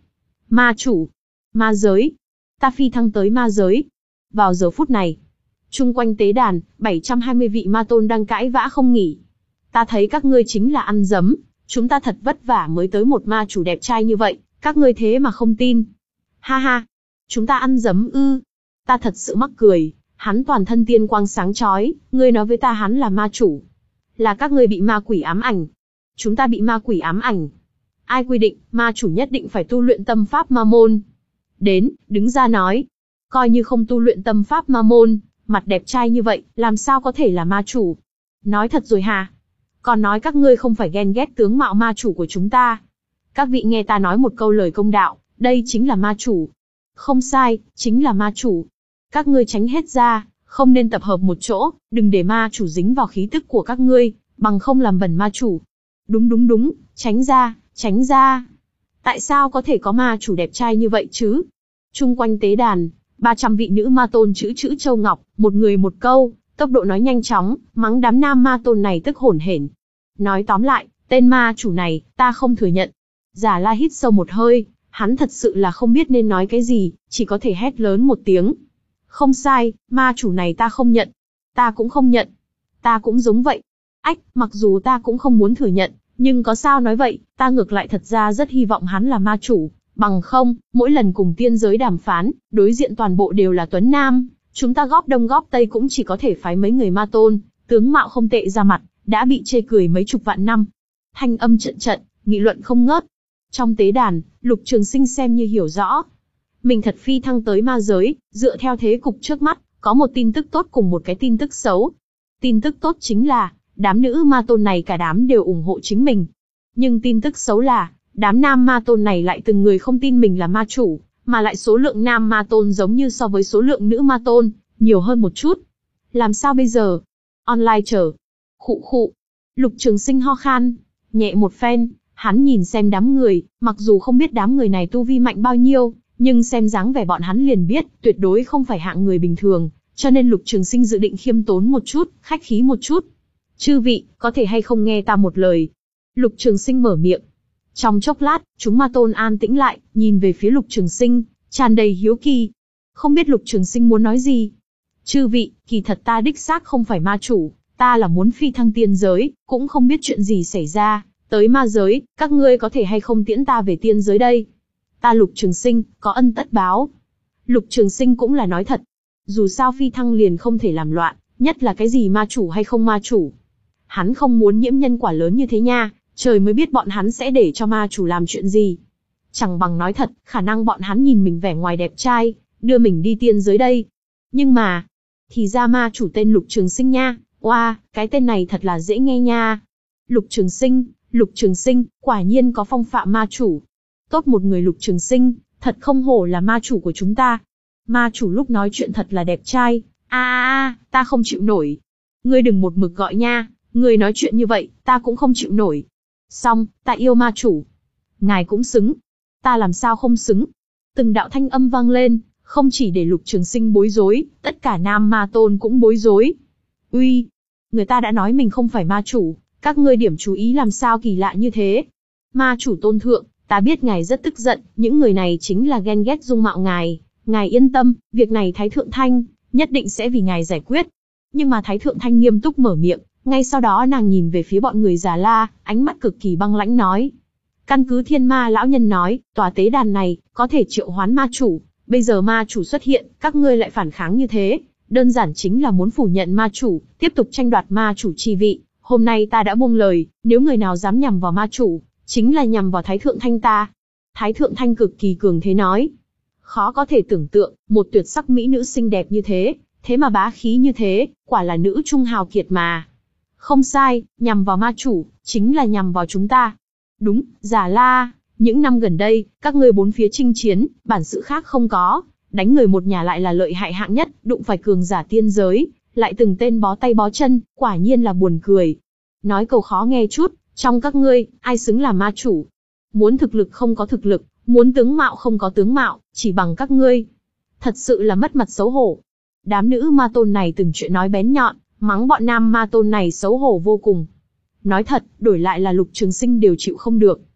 Ma chủ. Ma giới. Ta phi thăng tới ma giới. Vào giờ phút này, chung quanh tế đàn, bảy trăm hai mươi vị ma tôn đang cãi vã không nghỉ. Ta thấy các ngươi chính là ăn dấm, chúng ta thật vất vả mới tới một ma chủ đẹp trai như vậy, các ngươi thế mà không tin. Ha ha, chúng ta ăn dấm ư? Ta thật sự mắc cười, hắn toàn thân tiên quang sáng chói, ngươi nói với ta hắn là ma chủ. Là các ngươi bị ma quỷ ám ảnh. Chúng ta bị ma quỷ ám ảnh. Ai quy định, ma chủ nhất định phải tu luyện tâm pháp ma môn? Đến, đứng ra nói. Coi như không tu luyện tâm pháp ma môn, mặt đẹp trai như vậy, làm sao có thể là ma chủ? Nói thật rồi hả? Còn nói các ngươi không phải ghen ghét tướng mạo ma chủ của chúng ta. Các vị nghe ta nói một câu lời công đạo, đây chính là ma chủ. Không sai, chính là ma chủ. Các ngươi tránh hết ra, không nên tập hợp một chỗ, đừng để ma chủ dính vào khí tức của các ngươi, bằng không làm bẩn ma chủ. Đúng đúng đúng, tránh ra, tránh ra. Tại sao có thể có ma chủ đẹp trai như vậy chứ? Chung quanh tế đàn, ba trăm vị nữ ma tôn chữ chữ châu ngọc, một người một câu, tốc độ nói nhanh chóng, mắng đám nam ma tôn này tức hổn hển. Nói tóm lại, tên ma chủ này, ta không thừa nhận. Già La hít sâu một hơi, hắn thật sự là không biết nên nói cái gì, chỉ có thể hét lớn một tiếng. Không sai, ma chủ này ta không nhận. Ta cũng không nhận. Ta cũng giống vậy. Ách, mặc dù ta cũng không muốn thừa nhận, nhưng có sao nói vậy, ta ngược lại thật ra rất hy vọng hắn là ma chủ. Bằng không, mỗi lần cùng tiên giới đàm phán, đối diện toàn bộ đều là tuấn nam, chúng ta góp đông góp tây cũng chỉ có thể phái mấy người ma tôn, tướng mạo không tệ ra mặt, đã bị chê cười mấy chục vạn năm. Thanh âm trận trận, nghị luận không ngớt. Trong tế đàn, Lục Trường Sinh xem như hiểu rõ. Mình thật phi thăng tới ma giới, dựa theo thế cục trước mắt, có một tin tức tốt cùng một cái tin tức xấu. Tin tức tốt chính là, đám nữ ma tôn này cả đám đều ủng hộ chính mình. Nhưng tin tức xấu là, đám nam ma tôn này lại từng người không tin mình là ma chủ, mà lại số lượng nam ma tôn giống như so với số lượng nữ ma tôn, nhiều hơn một chút. Làm sao bây giờ? Online chờ. Khụ khụ. Lục Trường Sinh ho khan, nhẹ một phen, hắn nhìn xem đám người, mặc dù không biết đám người này tu vi mạnh bao nhiêu, nhưng xem dáng vẻ bọn hắn liền biết, tuyệt đối không phải hạng người bình thường, cho nên Lục Trường Sinh dự định khiêm tốn một chút, khách khí một chút. Chư vị, có thể hay không nghe ta một lời? Lục Trường Sinh mở miệng. Trong chốc lát, chúng ma tôn an tĩnh lại, nhìn về phía Lục Trường Sinh, tràn đầy hiếu kỳ. Không biết Lục Trường Sinh muốn nói gì. Chư vị, kỳ thật ta đích xác không phải ma chủ, ta là muốn phi thăng tiên giới, cũng không biết chuyện gì xảy ra, tới ma giới, các ngươi có thể hay không tiễn ta về tiên giới đây? Ta Lục Trường Sinh, có ân tất báo. Lục Trường Sinh cũng là nói thật. Dù sao phi thăng liền không thể làm loạn, nhất là cái gì ma chủ hay không ma chủ. Hắn không muốn nhiễm nhân quả lớn như thế nha, trời mới biết bọn hắn sẽ để cho ma chủ làm chuyện gì. Chẳng bằng nói thật, khả năng bọn hắn nhìn mình vẻ ngoài đẹp trai, đưa mình đi tiên giới đây. Nhưng mà, thì ra ma chủ tên Lục Trường Sinh nha, oa, wow, cái tên này thật là dễ nghe nha. Lục Trường Sinh, Lục Trường Sinh, quả nhiên có phong phạm ma chủ. Tốt một người Lục Trường Sinh, thật không hổ là ma chủ của chúng ta. Ma chủ lúc nói chuyện thật là đẹp trai, a a a, ta không chịu nổi. Ngươi đừng một mực gọi nha, ngươi nói chuyện như vậy, ta cũng không chịu nổi. Xong, ta yêu ma chủ. Ngài cũng xứng. Ta làm sao không xứng? Từng đạo thanh âm vang lên, không chỉ để Lục Trường Sinh bối rối, tất cả nam ma tôn cũng bối rối. Uy, người ta đã nói mình không phải ma chủ, các ngươi điểm chú ý làm sao kỳ lạ như thế? Ma chủ tôn thượng, ta biết ngài rất tức giận, những người này chính là ghen ghét dung mạo ngài. Ngài yên tâm, việc này Thái Thượng Thanh nhất định sẽ vì ngài giải quyết. Nhưng mà Thái Thượng Thanh nghiêm túc mở miệng, ngay sau đó nàng nhìn về phía bọn người Già La, ánh mắt cực kỳ băng lãnh nói. Căn cứ Thiên Ma lão nhân nói, tòa tế đàn này có thể triệu hoán ma chủ, bây giờ ma chủ xuất hiện, các ngươi lại phản kháng như thế, đơn giản chính là muốn phủ nhận ma chủ, tiếp tục tranh đoạt ma chủ chi vị. Hôm nay ta đã buông lời, nếu người nào dám nhằm vào ma chủ, chính là nhằm vào Thái Thượng Thanh ta. Thái Thượng Thanh cực kỳ cường thế nói. Khó có thể tưởng tượng, một tuyệt sắc mỹ nữ xinh đẹp như thế, thế mà bá khí như thế, quả là nữ trung hào kiệt mà. Không sai, nhằm vào ma chủ, chính là nhằm vào chúng ta. Đúng, Già La, những năm gần đây, các ngươi bốn phía chinh chiến, bản sự khác không có, đánh người một nhà lại là lợi hại hạng nhất, đụng phải cường giả tiên giới, lại từng tên bó tay bó chân, quả nhiên là buồn cười. Nói câu khó nghe chút, trong các ngươi, ai xứng làm ma chủ? Muốn thực lực không có thực lực, muốn tướng mạo không có tướng mạo, chỉ bằng các ngươi. Thật sự là mất mặt xấu hổ. Đám nữ ma tôn này từng chuyện nói bén nhọn, mắng bọn nam ma tôn này xấu hổ vô cùng. Nói thật, đổi lại là Lục Trường Sinh đều chịu không được.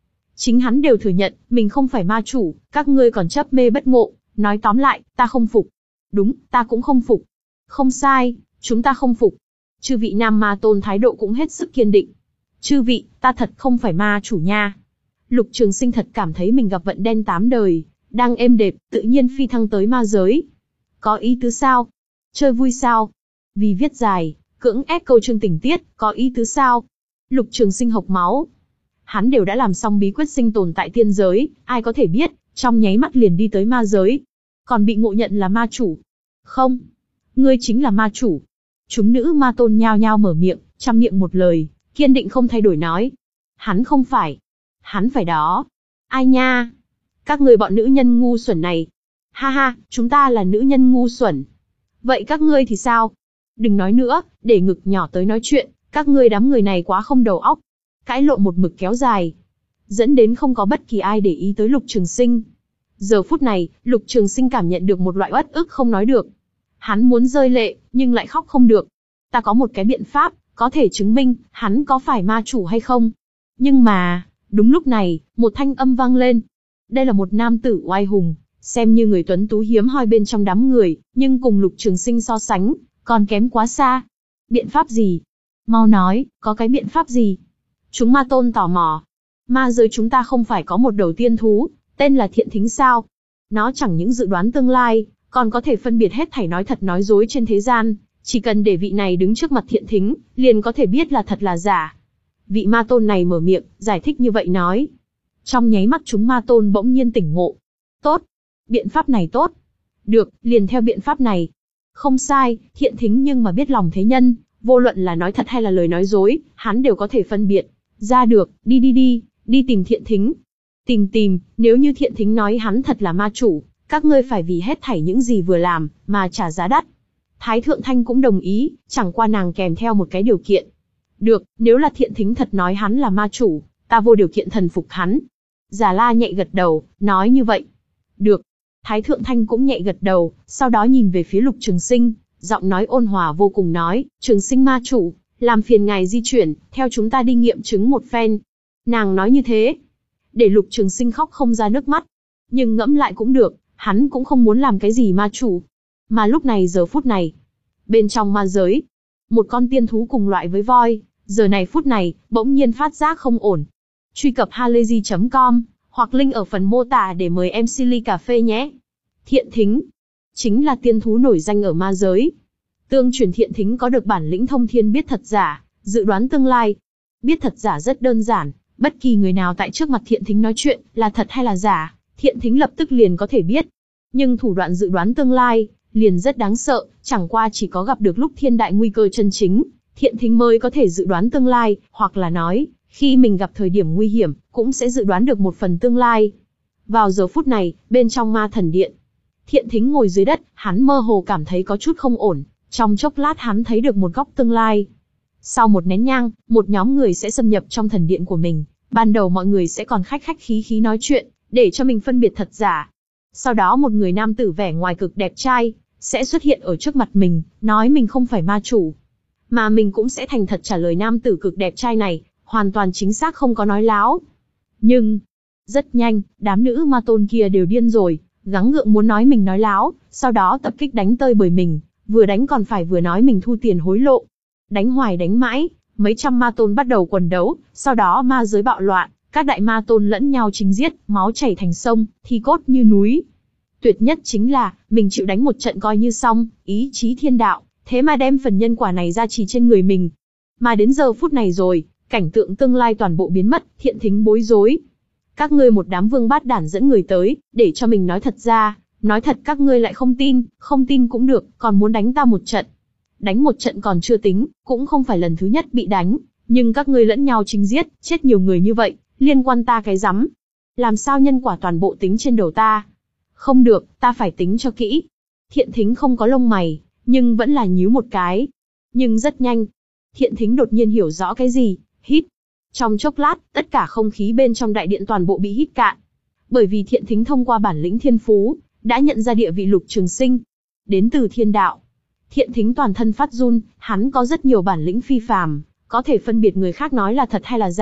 Chính hắn đều thừa nhận, mình không phải ma chủ, các ngươi còn chấp mê bất ngộ, nói tóm lại, ta không phục. Đúng, ta cũng không phục. Không sai, chúng ta không phục. Chư vị Nam Ma Tôn thái độ cũng hết sức kiên định. Chư vị, ta thật không phải ma chủ nha. Lục Trường Sinh thật cảm thấy mình gặp vận đen tám đời, đang êm đềm, tự nhiên phi thăng tới ma giới. Có ý tứ sao? Chơi vui sao? Vì viết dài, cưỡng ép câu chương tình tiết, có ý tứ sao? Lục Trường Sinh hộc máu. Hắn đều đã làm xong bí quyết sinh tồn tại tiên giới, ai có thể biết, trong nháy mắt liền đi tới ma giới. Còn bị ngộ nhận là ma chủ. Không, ngươi chính là ma chủ. Chúng nữ ma tôn nhao nhao mở miệng, trăm miệng một lời, kiên định không thay đổi nói. Hắn không phải. Hắn phải đó. Ai nha? Các người bọn nữ nhân ngu xuẩn này. Ha ha, chúng ta là nữ nhân ngu xuẩn. Vậy các ngươi thì sao? Đừng nói nữa, để ngực nhỏ tới nói chuyện, các ngươi đám người này quá không đầu óc. Cãi lộn một mực kéo dài, dẫn đến không có bất kỳ ai để ý tới Lục Trường Sinh. Giờ phút này, Lục Trường Sinh cảm nhận được một loại uất ức không nói được. Hắn muốn rơi lệ, nhưng lại khóc không được. Ta có một cái biện pháp, có thể chứng minh, hắn có phải ma chủ hay không. Nhưng mà, đúng lúc này, một thanh âm vang lên. Đây là một nam tử oai hùng, xem như người tuấn tú hiếm hoi bên trong đám người, nhưng cùng Lục Trường Sinh so sánh, còn kém quá xa. Biện pháp gì? Mau nói, có cái biện pháp gì? Chúng ma tôn tò mò. Ma giới chúng ta không phải có một đầu tiên thú, tên là Thiện Thính sao? Nó chẳng những dự đoán tương lai, còn có thể phân biệt hết thảy nói thật nói dối trên thế gian. Chỉ cần để vị này đứng trước mặt Thiện Thính, liền có thể biết là thật là giả. Vị ma tôn này mở miệng, giải thích như vậy nói. Trong nháy mắt chúng ma tôn bỗng nhiên tỉnh ngộ. Tốt, biện pháp này tốt. Được, liền theo biện pháp này. Không sai, Thiện Thính nhưng mà biết lòng thế nhân, vô luận là nói thật hay là lời nói dối, hắn đều có thể phân biệt ra được. Đi đi đi, đi tìm Thiện Thính. Tìm tìm, nếu như Thiện Thính nói hắn thật là ma chủ, các ngươi phải vì hết thảy những gì vừa làm, mà trả giá đắt. Thái Thượng Thanh cũng đồng ý, chẳng qua nàng kèm theo một cái điều kiện. Được, nếu là Thiện Thính thật nói hắn là ma chủ, ta vô điều kiện thần phục hắn. Già La nhẹ gật đầu, nói như vậy. Được. Thái Thượng Thanh cũng nhẹ gật đầu, sau đó nhìn về phía Lục Trường Sinh, giọng nói ôn hòa vô cùng nói, Trường Sinh ma chủ, làm phiền ngài di chuyển, theo chúng ta đi nghiệm chứng một phen. Nàng nói như thế, để Lục Trường Sinh khóc không ra nước mắt. Nhưng ngẫm lại cũng được, hắn cũng không muốn làm cái gì ma chủ. Mà lúc này giờ phút này, bên trong ma giới, một con tiên thú cùng loại với voi, giờ này phút này, bỗng nhiên phát giác không ổn. Truy cập halayzi chấm com, hoặc link ở phần mô tả để mời em xê ly cà phê nhé. Thiện Thính, chính là tiên thú nổi danh ở ma giới. Tương truyền Thiện Thính có được bản lĩnh thông thiên biết thật giả, dự đoán tương lai. Biết thật giả rất đơn giản, bất kỳ người nào tại trước mặt Thiện Thính nói chuyện, là thật hay là giả, Thiện Thính lập tức liền có thể biết. Nhưng thủ đoạn dự đoán tương lai, liền rất đáng sợ, chẳng qua chỉ có gặp được lúc thiên đại nguy cơ chân chính, Thiện Thính mới có thể dự đoán tương lai, hoặc là nói, khi mình gặp thời điểm nguy hiểm, cũng sẽ dự đoán được một phần tương lai. Vào giờ phút này, bên trong ma thần điện, Thiện Thính ngồi dưới đất, hắn mơ hồ cảm thấy có chút không ổn, trong chốc lát hắn thấy được một góc tương lai. Sau một nén nhang, một nhóm người sẽ xâm nhập trong thần điện của mình, ban đầu mọi người sẽ còn khách khách khí khí nói chuyện, để cho mình phân biệt thật giả. Sau đó một người nam tử vẻ ngoài cực đẹp trai, sẽ xuất hiện ở trước mặt mình, nói mình không phải ma chủ. Mà mình cũng sẽ thành thật trả lời nam tử cực đẹp trai này, hoàn toàn chính xác không có nói láo. Nhưng, rất nhanh, đám nữ ma tôn kia đều điên rồi, gắng gượng muốn nói mình nói láo, sau đó tập kích đánh tơi bời mình, vừa đánh còn phải vừa nói mình thu tiền hối lộ. Đánh hoài đánh mãi, mấy trăm ma tôn bắt đầu quần đấu, sau đó ma giới bạo loạn, các đại ma tôn lẫn nhau chính giết, máu chảy thành sông, thi cốt như núi. Tuyệt nhất chính là, mình chịu đánh một trận coi như xong, ý chí thiên đạo, thế mà đem phần nhân quả này ra trì trên người mình. Mà đến giờ phút này rồi, cảnh tượng tương lai toàn bộ biến mất, Thiện Thính bối rối. Các ngươi một đám vương bát đản dẫn người tới, để cho mình nói thật ra, nói thật các ngươi lại không tin, không tin cũng được, còn muốn đánh ta một trận. Đánh một trận còn chưa tính, cũng không phải lần thứ nhất bị đánh, nhưng các ngươi lẫn nhau chính giết, chết nhiều người như vậy, liên quan ta cái rắm. Làm sao nhân quả toàn bộ tính trên đầu ta? Không được, ta phải tính cho kỹ. Thiện Thính không có lông mày, nhưng vẫn là nhíu một cái. Nhưng rất nhanh, Thiện Thính đột nhiên hiểu rõ cái gì, hít. Trong chốc lát, tất cả không khí bên trong đại điện toàn bộ bị hít cạn. Bởi vì Thiện Thính thông qua bản lĩnh thiên phú, đã nhận ra địa vị Lục Trường Sinh, đến từ thiên đạo. Thiện Thính toàn thân phát run, hắn có rất nhiều bản lĩnh phi phàm, có thể phân biệt người khác nói là thật hay là giả,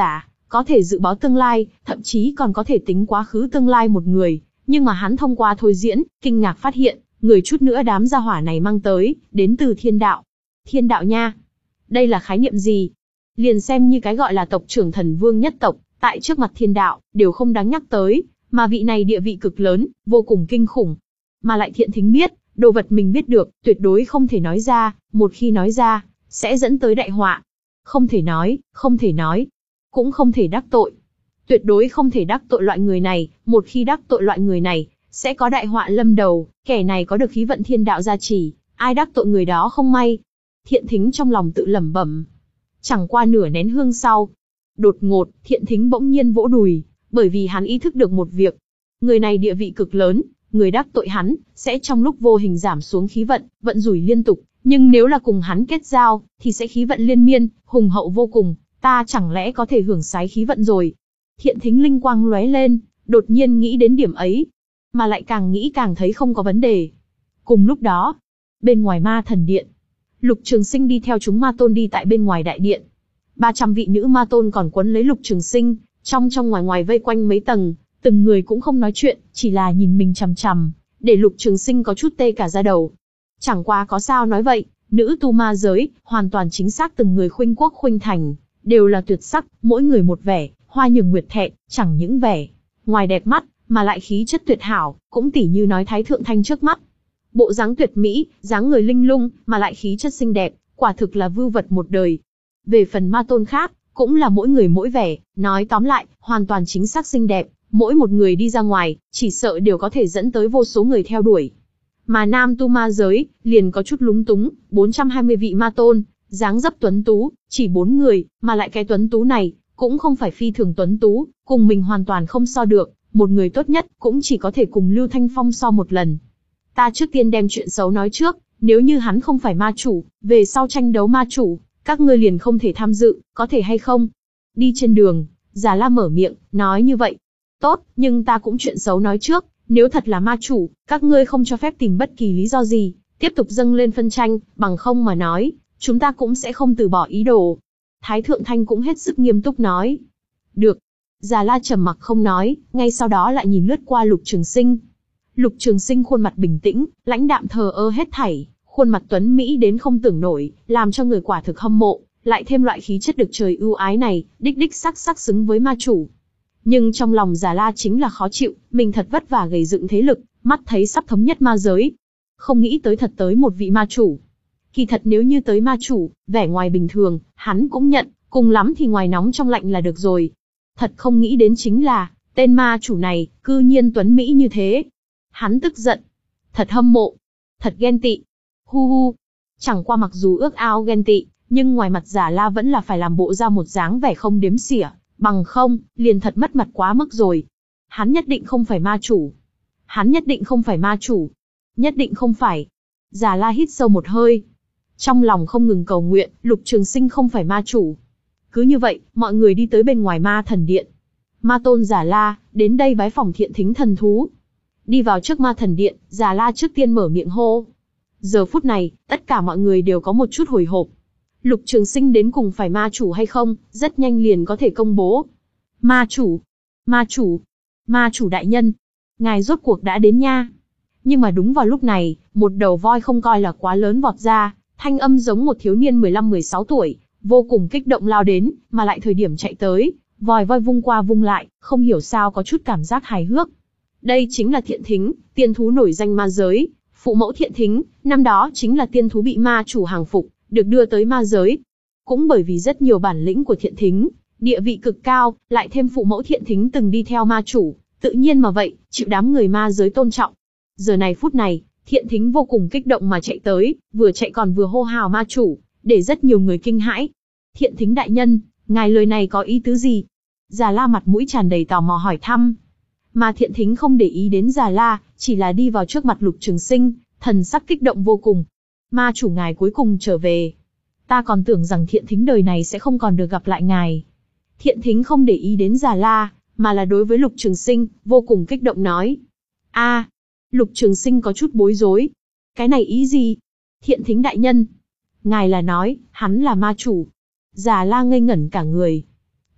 có thể dự báo tương lai, thậm chí còn có thể tính quá khứ tương lai một người. Nhưng mà hắn thông qua thôi diễn, kinh ngạc phát hiện, người chút nữa đám gia hỏa này mang tới, đến từ thiên đạo. Thiên đạo nha! Đây là khái niệm gì? Liền xem như cái gọi là tộc trưởng thần vương nhất tộc, tại trước mặt thiên đạo, đều không đáng nhắc tới, mà vị này địa vị cực lớn, vô cùng kinh khủng. Mà lại Thiện Thính biết, đồ vật mình biết được, tuyệt đối không thể nói ra, một khi nói ra, sẽ dẫn tới đại họa. Không thể nói, không thể nói, cũng không thể đắc tội. Tuyệt đối không thể đắc tội loại người này, một khi đắc tội loại người này, sẽ có đại họa lâm đầu, kẻ này có được khí vận thiên đạo gia trì, ai đắc tội người đó không may. Thiện Thính trong lòng tự lẩm bẩm. Chẳng qua nửa nén hương sau, đột ngột, Thiện Thính bỗng nhiên vỗ đùi, bởi vì hắn ý thức được một việc. Người này địa vị cực lớn, người đắc tội hắn, sẽ trong lúc vô hình giảm xuống khí vận, vận rủi liên tục, nhưng nếu là cùng hắn kết giao, thì sẽ khí vận liên miên, hùng hậu vô cùng, ta chẳng lẽ có thể hưởng sái khí vận rồi. Thiện Thính linh quang lóe lên, đột nhiên nghĩ đến điểm ấy, mà lại càng nghĩ càng thấy không có vấn đề. Cùng lúc đó, bên ngoài ma thần điện, Lục Trường Sinh đi theo chúng ma tôn đi tại bên ngoài đại điện. ba trăm vị nữ ma tôn còn quấn lấy Lục Trường Sinh, trong trong ngoài ngoài vây quanh mấy tầng, từng người cũng không nói chuyện, chỉ là nhìn mình chằm chằm, để Lục Trường Sinh có chút tê cả da đầu. Chẳng qua có sao nói vậy, nữ tu ma giới, hoàn toàn chính xác từng người khuynh quốc khuynh thành, đều là tuyệt sắc, mỗi người một vẻ, hoa nhường nguyệt thẹn, chẳng những vẻ ngoài đẹp mắt, mà lại khí chất tuyệt hảo, cũng tỉ như nói Thái Thượng Thanh trước mắt. Bộ dáng tuyệt mỹ, dáng người linh lung, mà lại khí chất xinh đẹp, quả thực là vưu vật một đời. Về phần ma tôn khác, cũng là mỗi người mỗi vẻ, nói tóm lại, hoàn toàn chính xác xinh đẹp, mỗi một người đi ra ngoài, chỉ sợ đều có thể dẫn tới vô số người theo đuổi. Mà nam tu ma giới, liền có chút lúng túng, bốn trăm hai mươi vị ma tôn, dáng dấp tuấn tú, chỉ bốn người, mà lại cái tuấn tú này, cũng không phải phi thường tuấn tú, cùng mình hoàn toàn không so được, một người tốt nhất, cũng chỉ có thể cùng Lưu Thanh Phong so một lần. Ta trước tiên đem chuyện xấu nói trước, nếu như hắn không phải ma chủ, về sau tranh đấu ma chủ, các ngươi liền không thể tham dự, có thể hay không? Đi trên đường, Già La mở miệng, nói như vậy. Tốt, nhưng ta cũng chuyện xấu nói trước, nếu thật là ma chủ, các ngươi không cho phép tìm bất kỳ lý do gì, tiếp tục dâng lên phân tranh, bằng không mà nói, chúng ta cũng sẽ không từ bỏ ý đồ. Thái Thượng Thanh cũng hết sức nghiêm túc nói. Được. Già La trầm mặc không nói, ngay sau đó lại nhìn lướt qua Lục Trường Sinh. Lục Trường Sinh khuôn mặt bình tĩnh, lãnh đạm thờ ơ hết thảy, khuôn mặt tuấn mỹ đến không tưởng nổi, làm cho người quả thực hâm mộ, lại thêm loại khí chất được trời ưu ái này, đích đích sắc sắc xứng với ma chủ. Nhưng trong lòng Già La chính là khó chịu, mình thật vất vả gầy dựng thế lực, mắt thấy sắp thống nhất ma giới. Không nghĩ tới thật tới một vị ma chủ. Kỳ thật nếu như tới ma chủ, vẻ ngoài bình thường, hắn cũng nhận, cùng lắm thì ngoài nóng trong lạnh là được rồi. Thật không nghĩ đến chính là, tên ma chủ này, cư nhiên tuấn mỹ như thế. Hắn tức giận. Thật hâm mộ. Thật ghen tị. Hu hu. Chẳng qua mặc dù ước ao ghen tị, nhưng ngoài mặt Già La vẫn là phải làm bộ ra một dáng vẻ không đếm xỉa, bằng không, liền thật mất mặt quá mức rồi. Hắn nhất định không phải ma chủ. Hắn nhất định không phải ma chủ. Nhất định không phải. Già La hít sâu một hơi. Trong lòng không ngừng cầu nguyện, Lục Trường Sinh không phải ma chủ. Cứ như vậy, mọi người đi tới bên ngoài ma thần điện. Ma tôn Già La, đến đây bái phỏng Thiện Thính thần thú. Đi vào trước ma thần điện, Già La trước tiên mở miệng hô. Giờ phút này, tất cả mọi người đều có một chút hồi hộp. Lục Trường Sinh đến cùng phải ma chủ hay không, rất nhanh liền có thể công bố. Ma chủ, ma chủ, ma chủ đại nhân, ngài rốt cuộc đã đến nha. Nhưng mà đúng vào lúc này, một đầu voi không coi là quá lớn vọt ra, thanh âm giống một thiếu niên mười lăm mười sáu tuổi, vô cùng kích động lao đến, mà lại thời điểm chạy tới, vòi voi vung qua vung lại, không hiểu sao có chút cảm giác hài hước. Đây chính là Thiện Thính, tiên thú nổi danh ma giới, phụ mẫu Thiện Thính, năm đó chính là tiên thú bị ma chủ hàng phục, được đưa tới ma giới. Cũng bởi vì rất nhiều bản lĩnh của Thiện Thính, địa vị cực cao, lại thêm phụ mẫu Thiện Thính từng đi theo ma chủ, tự nhiên mà vậy, chịu đám người ma giới tôn trọng. Giờ này phút này, Thiện Thính vô cùng kích động mà chạy tới, vừa chạy còn vừa hô hào ma chủ, để rất nhiều người kinh hãi. Thiện Thính đại nhân, ngài lời này có ý tứ gì? Già La mặt mũi tràn đầy tò mò hỏi thăm. Mà Thiện Thính không để ý đến Già La, chỉ là đi vào trước mặt Lục Trường Sinh, thần sắc kích động vô cùng. Ma chủ ngài cuối cùng trở về. Ta còn tưởng rằng Thiện Thính đời này sẽ không còn được gặp lại ngài. Thiện Thính không để ý đến Già La, mà là đối với Lục Trường Sinh, vô cùng kích động nói. A, Lục Trường Sinh có chút bối rối. Cái này ý gì? Thiện Thính đại nhân. Ngài là nói, hắn là ma chủ. Già La ngây ngẩn cả người.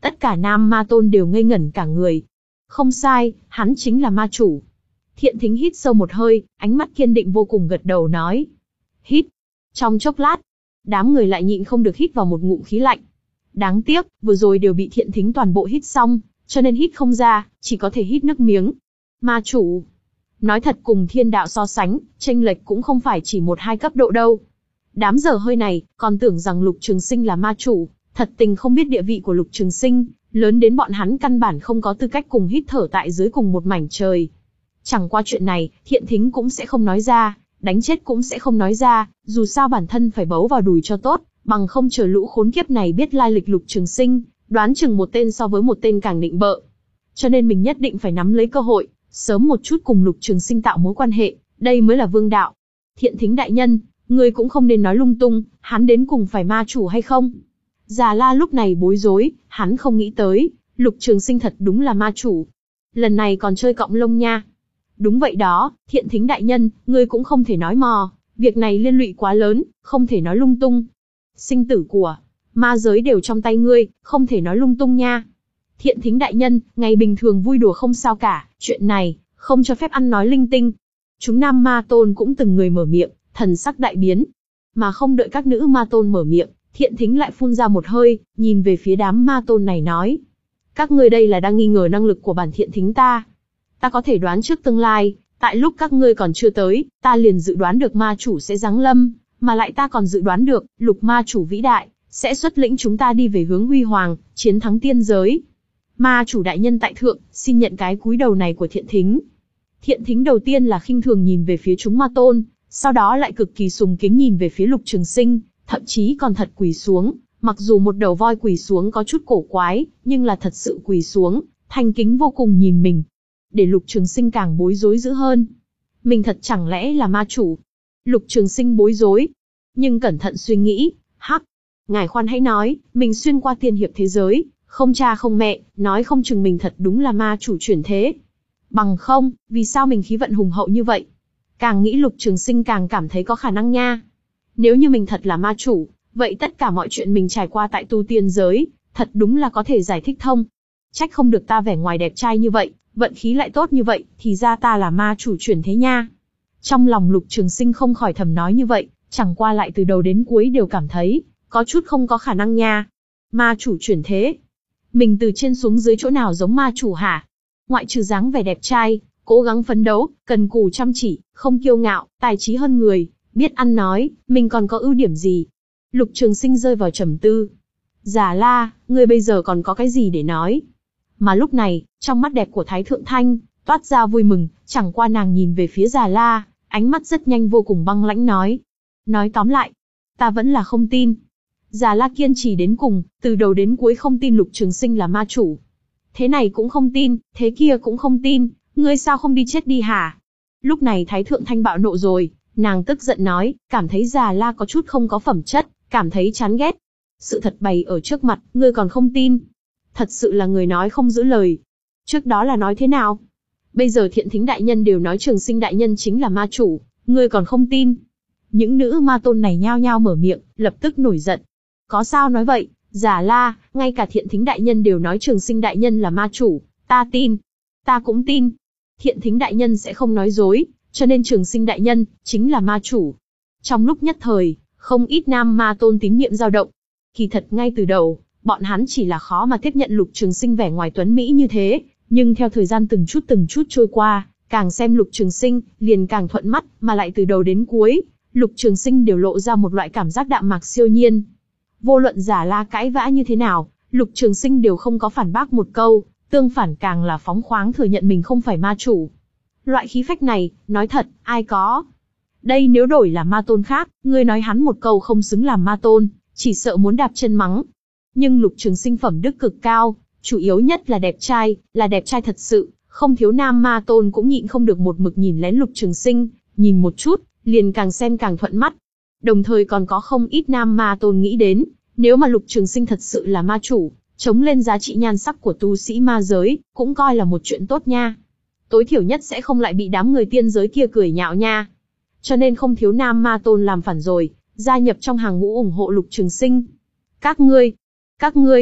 Tất cả nam ma tôn đều ngây ngẩn cả người. Không sai, hắn chính là ma chủ. Thiện Thính hít sâu một hơi, ánh mắt kiên định vô cùng gật đầu nói. Hít. Trong chốc lát, đám người lại nhịn không được hít vào một ngụm khí lạnh. Đáng tiếc, vừa rồi đều bị Thiện Thính toàn bộ hít xong, cho nên hít không ra, chỉ có thể hít nước miếng. Ma chủ. Nói thật, cùng thiên đạo so sánh, chênh lệch cũng không phải chỉ một hai cấp độ đâu. Đám dở hơi này, còn tưởng rằng Lục Trường Sinh là ma chủ, thật tình không biết địa vị của Lục Trường Sinh, lớn đến bọn hắn căn bản không có tư cách cùng hít thở tại dưới cùng một mảnh trời. Chẳng qua chuyện này, Thiện Thính cũng sẽ không nói ra, đánh chết cũng sẽ không nói ra, dù sao bản thân phải bấu vào đùi cho tốt, bằng không chờ lũ khốn kiếp này biết lai lịch Lục Trường Sinh, đoán chừng một tên so với một tên càng nịnh bợ. Cho nên mình nhất định phải nắm lấy cơ hội, sớm một chút cùng Lục Trường Sinh tạo mối quan hệ, đây mới là vương đạo. Thiện Thính đại nhân, ngươi cũng không nên nói lung tung, hắn đến cùng phải ma chủ hay không? Già La lúc này bối rối, hắn không nghĩ tới, Lục Trường Sinh thật đúng là ma chủ. Lần này còn chơi cọng lông nha. Đúng vậy đó, Thiện Thính đại nhân, ngươi cũng không thể nói mò, việc này liên lụy quá lớn, không thể nói lung tung. Sinh tử của ma giới đều trong tay ngươi, không thể nói lung tung nha. Thiện Thính đại nhân, ngày bình thường vui đùa không sao cả, chuyện này, không cho phép ăn nói linh tinh. Chúng nam ma tôn cũng từng người mở miệng, thần sắc đại biến. Mà không đợi các nữ ma tôn mở miệng, Thiện Thính lại phun ra một hơi, nhìn về phía đám ma tôn này nói. Các ngươi đây là đang nghi ngờ năng lực của bản Thiện Thính ta. Ta có thể đoán trước tương lai, tại lúc các ngươi còn chưa tới, ta liền dự đoán được ma chủ sẽ giáng lâm, mà lại ta còn dự đoán được, Lục ma chủ vĩ đại, sẽ xuất lĩnh chúng ta đi về hướng huy hoàng, chiến thắng tiên giới. Ma chủ đại nhân tại thượng, xin nhận cái cúi đầu này của Thiện Thính. Thiện Thính đầu tiên là khinh thường nhìn về phía chúng ma tôn, sau đó lại cực kỳ sùng kính nhìn về phía Lục Trường Sinh, thậm chí còn thật quỳ xuống, mặc dù một đầu voi quỳ xuống có chút cổ quái, nhưng là thật sự quỳ xuống, thành kính vô cùng nhìn mình. Để Lục Trường Sinh càng bối rối dữ hơn. Mình thật chẳng lẽ là ma chủ? Lục Trường Sinh bối rối, nhưng cẩn thận suy nghĩ, hắc, ngài khoan hãy nói, mình xuyên qua tiên hiệp thế giới, không cha không mẹ, nói không chừng mình thật đúng là ma chủ chuyển thế. Bằng không, vì sao mình khí vận hùng hậu như vậy? Càng nghĩ Lục Trường Sinh càng cảm thấy có khả năng nha. Nếu như mình thật là ma chủ, vậy tất cả mọi chuyện mình trải qua tại tu tiên giới, thật đúng là có thể giải thích thông. Trách không được ta vẻ ngoài đẹp trai như vậy, vận khí lại tốt như vậy, thì ra ta là ma chủ chuyển thế nha. Trong lòng Lục Trường Sinh không khỏi thầm nói như vậy, chẳng qua lại từ đầu đến cuối đều cảm thấy, có chút không có khả năng nha. Ma chủ chuyển thế. Mình từ trên xuống dưới chỗ nào giống ma chủ hả? Ngoại trừ dáng vẻ đẹp trai, cố gắng phấn đấu, cần cù chăm chỉ, không kiêu ngạo, tài trí hơn người, biết ăn nói, mình còn có ưu điểm gì? Lục Trường Sinh rơi vào trầm tư. Già La, ngươi bây giờ còn có cái gì để nói? Mà lúc này, trong mắt đẹp của Thái Thượng Thanh, toát ra vui mừng, chẳng qua nàng nhìn về phía Già La, ánh mắt rất nhanh vô cùng băng lãnh nói. Nói tóm lại, ta vẫn là không tin. Già La kiên trì đến cùng, từ đầu đến cuối không tin Lục Trường Sinh là ma chủ. Thế này cũng không tin, thế kia cũng không tin, ngươi sao không đi chết đi hả? Lúc này Thái Thượng Thanh bạo nộ rồi, nàng tức giận nói, cảm thấy Già La có chút không có phẩm chất, cảm thấy chán ghét. Sự thật bày ở trước mặt, ngươi còn không tin. Thật sự là người nói không giữ lời. Trước đó là nói thế nào? Bây giờ Thiện Thính đại nhân đều nói Trường Sinh đại nhân chính là ma chủ, ngươi còn không tin. Những nữ ma tôn này nhao nhao mở miệng, lập tức nổi giận. Có sao nói vậy, Già La, ngay cả Thiện Thính đại nhân đều nói Trường Sinh đại nhân là ma chủ, ta tin. Ta cũng tin. Thiện Thính đại nhân sẽ không nói dối, cho nên Trường Sinh đại nhân chính là ma chủ. Trong lúc nhất thời, không ít nam ma tôn tín niệm dao động. Kỳ thật ngay từ đầu, bọn hắn chỉ là khó mà tiếp nhận Lục Trường Sinh vẻ ngoài tuấn mỹ như thế, nhưng theo thời gian từng chút từng chút trôi qua, càng xem Lục Trường Sinh, liền càng thuận mắt, mà lại từ đầu đến cuối, Lục Trường Sinh đều lộ ra một loại cảm giác đạm mạc siêu nhiên. Vô luận Già La cãi vã như thế nào, Lục Trường Sinh đều không có phản bác một câu, tương phản càng là phóng khoáng thừa nhận mình không phải ma chủ. Loại khí phách này, nói thật, ai có? Đây nếu đổi là ma tôn khác, ngươi nói hắn một câu không xứng làm ma tôn, chỉ sợ muốn đạp chân mắng. Nhưng Lục Trường Sinh phẩm đức cực cao, chủ yếu nhất là đẹp trai, là đẹp trai thật sự, không thiếu nam ma tôn cũng nhịn không được một mực nhìn lén Lục Trường Sinh, nhìn một chút, liền càng xem càng thuận mắt. Đồng thời còn có không ít nam ma tôn nghĩ đến, nếu mà Lục Trường Sinh thật sự là ma chủ, chống lên giá trị nhan sắc của tu sĩ ma giới, cũng coi là một chuyện tốt nha. Tối thiểu nhất sẽ không lại bị đám người tiên giới kia cười nhạo nha. Cho nên không thiếu nam ma tôn làm phản rồi, gia nhập trong hàng ngũ ủng hộ Lục Trường Sinh. Các ngươi, các ngươi,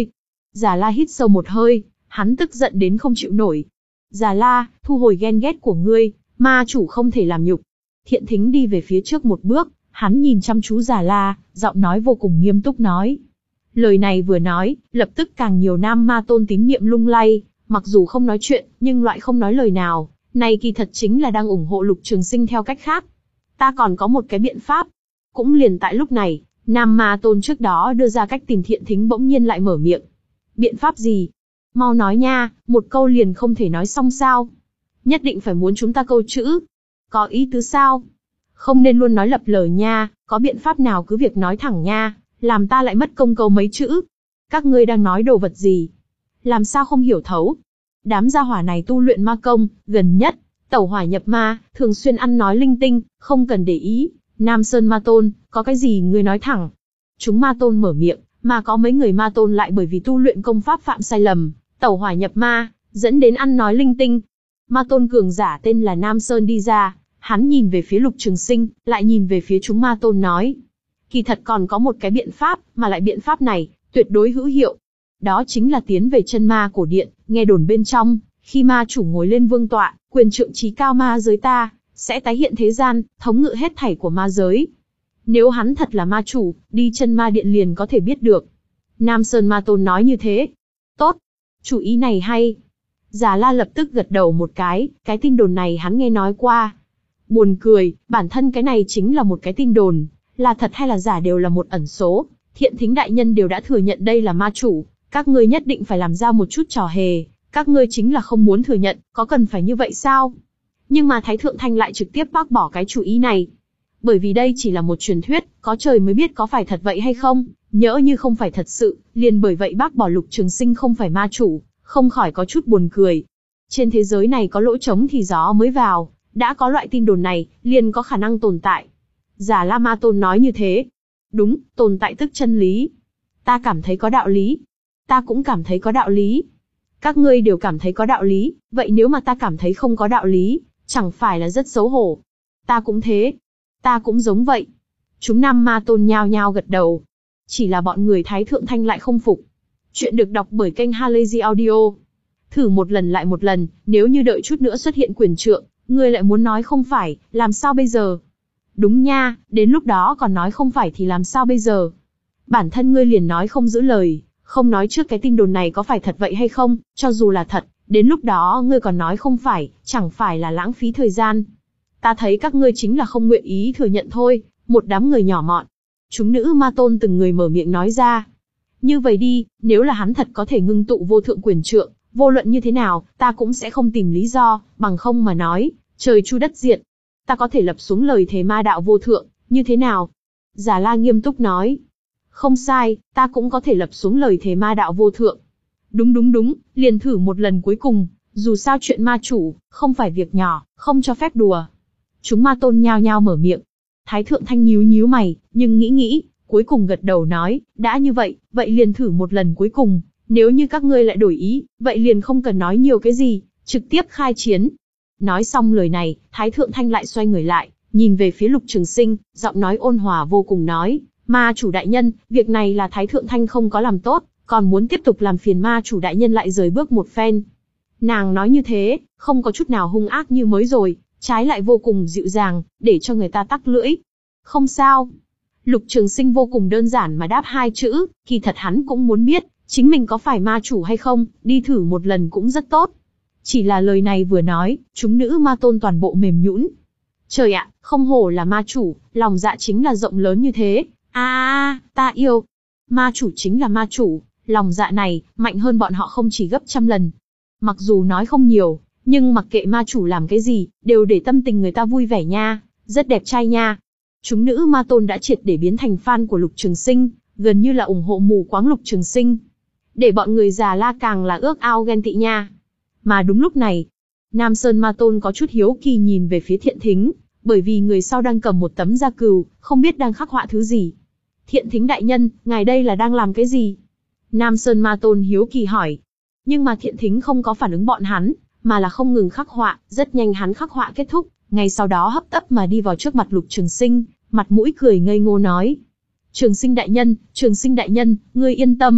Già La hít sâu một hơi, hắn tức giận đến không chịu nổi. Già La, thu hồi ghen ghét của ngươi, ma chủ không thể làm nhục. Thiện Thính đi về phía trước một bước, hắn nhìn chăm chú Già La, giọng nói vô cùng nghiêm túc nói. Lời này vừa nói, lập tức càng nhiều nam ma tôn tín niệm lung lay, mặc dù không nói chuyện, nhưng loại không nói lời nào, này kỳ thật chính là đang ủng hộ Lục Trường Sinh theo cách khác. Ta còn có một cái biện pháp. Cũng liền tại lúc này, nam ma tôn trước đó đưa ra cách tìm Thiện Thính bỗng nhiên lại mở miệng. Biện pháp gì? Mau nói nha, một câu liền không thể nói xong sao? Nhất định phải muốn chúng ta câu chữ. Có ý tứ sao? Không nên luôn nói lập lờ nha, có biện pháp nào cứ việc nói thẳng nha, làm ta lại mất công câu mấy chữ. Các ngươi đang nói đồ vật gì? Làm sao không hiểu thấu? Đám gia hỏa này tu luyện ma công, gần nhất, tẩu hỏa nhập ma, thường xuyên ăn nói linh tinh, không cần để ý. Nam Sơn Ma Tôn, có cái gì ngươi nói thẳng. Chúng Ma Tôn mở miệng, mà có mấy người Ma Tôn lại bởi vì tu luyện công pháp phạm sai lầm, tẩu hỏa nhập ma, dẫn đến ăn nói linh tinh. Ma Tôn cường giả tên là Nam Sơn đi ra, hắn nhìn về phía Lục Trường Sinh, lại nhìn về phía chúng Ma Tôn nói. Kỳ thật còn có một cái biện pháp, mà lại biện pháp này, tuyệt đối hữu hiệu. Đó chính là tiến về chân ma cổ điện, nghe đồn bên trong, khi ma chủ ngồi lên vương tọa, quyền trượng trí cao ma giới ta, sẽ tái hiện thế gian, thống ngự hết thảy của ma giới. Nếu hắn thật là ma chủ, đi chân ma điện liền có thể biết được. Nam Sơn Ma Tôn nói như thế. Tốt, chủ ý này hay. Già La lập tức gật đầu một cái, cái tin đồn này hắn nghe nói qua. Buồn cười, bản thân cái này chính là một cái tin đồn, là thật hay là giả đều là một ẩn số. Thiện Thính đại nhân đều đã thừa nhận đây là ma chủ, các ngươi nhất định phải làm ra một chút trò hề, các ngươi chính là không muốn thừa nhận, có cần phải như vậy sao? Nhưng mà Thái Thượng Thanh lại trực tiếp bác bỏ cái chủ ý này. Bởi vì đây chỉ là một truyền thuyết, có trời mới biết có phải thật vậy hay không, nhỡ như không phải thật sự, liền bởi vậy bác bỏ Lục Trường Sinh không phải ma chủ, không khỏi có chút buồn cười. Trên thế giới này có lỗ trống thì gió mới vào, đã có loại tin đồn này, liền có khả năng tồn tại. Già La Ma Tôn nói như thế. Đúng, tồn tại tức chân lý. Ta cảm thấy có đạo lý. Ta cũng cảm thấy có đạo lý. Các ngươi đều cảm thấy có đạo lý, vậy nếu mà ta cảm thấy không có đạo lý, chẳng phải là rất xấu hổ. Ta cũng thế. Ta cũng giống vậy. Chúng Nam Ma Tôn nhao nhao gật đầu. Chỉ là bọn người Thái Thượng Thanh lại không phục. Chuyện được đọc bởi kênh Halazy Audio. Thử một lần lại một lần, nếu như đợi chút nữa xuất hiện quyền trượng, ngươi lại muốn nói không phải, làm sao bây giờ? Đúng nha, đến lúc đó còn nói không phải thì làm sao bây giờ? Bản thân ngươi liền nói không giữ lời, không nói trước cái tin đồn này có phải thật vậy hay không, cho dù là thật, đến lúc đó ngươi còn nói không phải, chẳng phải là lãng phí thời gian. Ta thấy các ngươi chính là không nguyện ý thừa nhận thôi, một đám người nhỏ mọn. Chúng nữ Ma Tôn từng người mở miệng nói ra. Như vậy đi, nếu là hắn thật có thể ngưng tụ vô thượng quyền trượng, vô luận như thế nào, ta cũng sẽ không tìm lý do, bằng không mà nói, trời chu đất diệt. Ta có thể lập xuống lời thề ma đạo vô thượng, như thế nào? Già La nghiêm túc nói. Không sai, ta cũng có thể lập xuống lời thề ma đạo vô thượng. Đúng đúng đúng, liền thử một lần cuối cùng, dù sao chuyện ma chủ, không phải việc nhỏ, không cho phép đùa. Chúng Ma Tôn nhao nhao mở miệng. Thái Thượng Thanh nhíu nhíu mày, nhưng nghĩ nghĩ, cuối cùng gật đầu nói, đã như vậy, vậy liền thử một lần cuối cùng, nếu như các ngươi lại đổi ý, vậy liền không cần nói nhiều cái gì, trực tiếp khai chiến. Nói xong lời này, Thái Thượng Thanh lại xoay người lại, nhìn về phía Lục Trường Sinh, giọng nói ôn hòa vô cùng nói, ma chủ đại nhân, việc này là Thái Thượng Thanh không có làm tốt, còn muốn tiếp tục làm phiền ma chủ đại nhân lại rời bước một phen. Nàng nói như thế, không có chút nào hung ác như mới rồi, trái lại vô cùng dịu dàng, để cho người ta tắc lưỡi. Không sao. Lục Trường Sinh vô cùng đơn giản mà đáp hai chữ, kỳ thật hắn cũng muốn biết, chính mình có phải ma chủ hay không, đi thử một lần cũng rất tốt. Chỉ là lời này vừa nói, chúng nữ Ma Tôn toàn bộ mềm nhũn. Trời ạ, không hổ là ma chủ, lòng dạ chính là rộng lớn như thế. A a, ta yêu. Ma chủ chính là ma chủ, lòng dạ này, mạnh hơn bọn họ không chỉ gấp trăm lần. Mặc dù nói không nhiều, nhưng mặc kệ ma chủ làm cái gì, đều để tâm tình người ta vui vẻ nha, rất đẹp trai nha. Chúng nữ Ma Tôn đã triệt để biến thành fan của Lục Trường Sinh, gần như là ủng hộ mù quáng Lục Trường Sinh. Để bọn người già La càng là ước ao ghen tị nha. Mà đúng lúc này, Nam Sơn Ma Tôn có chút hiếu kỳ nhìn về phía Thiện Thính, bởi vì người sau đang cầm một tấm da cừu, không biết đang khắc họa thứ gì. Thiện Thính đại nhân, ngài đây là đang làm cái gì? Nam Sơn Ma Tôn hiếu kỳ hỏi. Nhưng mà Thiện Thính không có phản ứng bọn hắn, mà là không ngừng khắc họa, rất nhanh hắn khắc họa kết thúc, ngay sau đó hấp tấp mà đi vào trước mặt Lục Trường Sinh, mặt mũi cười ngây ngô nói. Trường Sinh đại nhân, Trường Sinh đại nhân, ngươi yên tâm,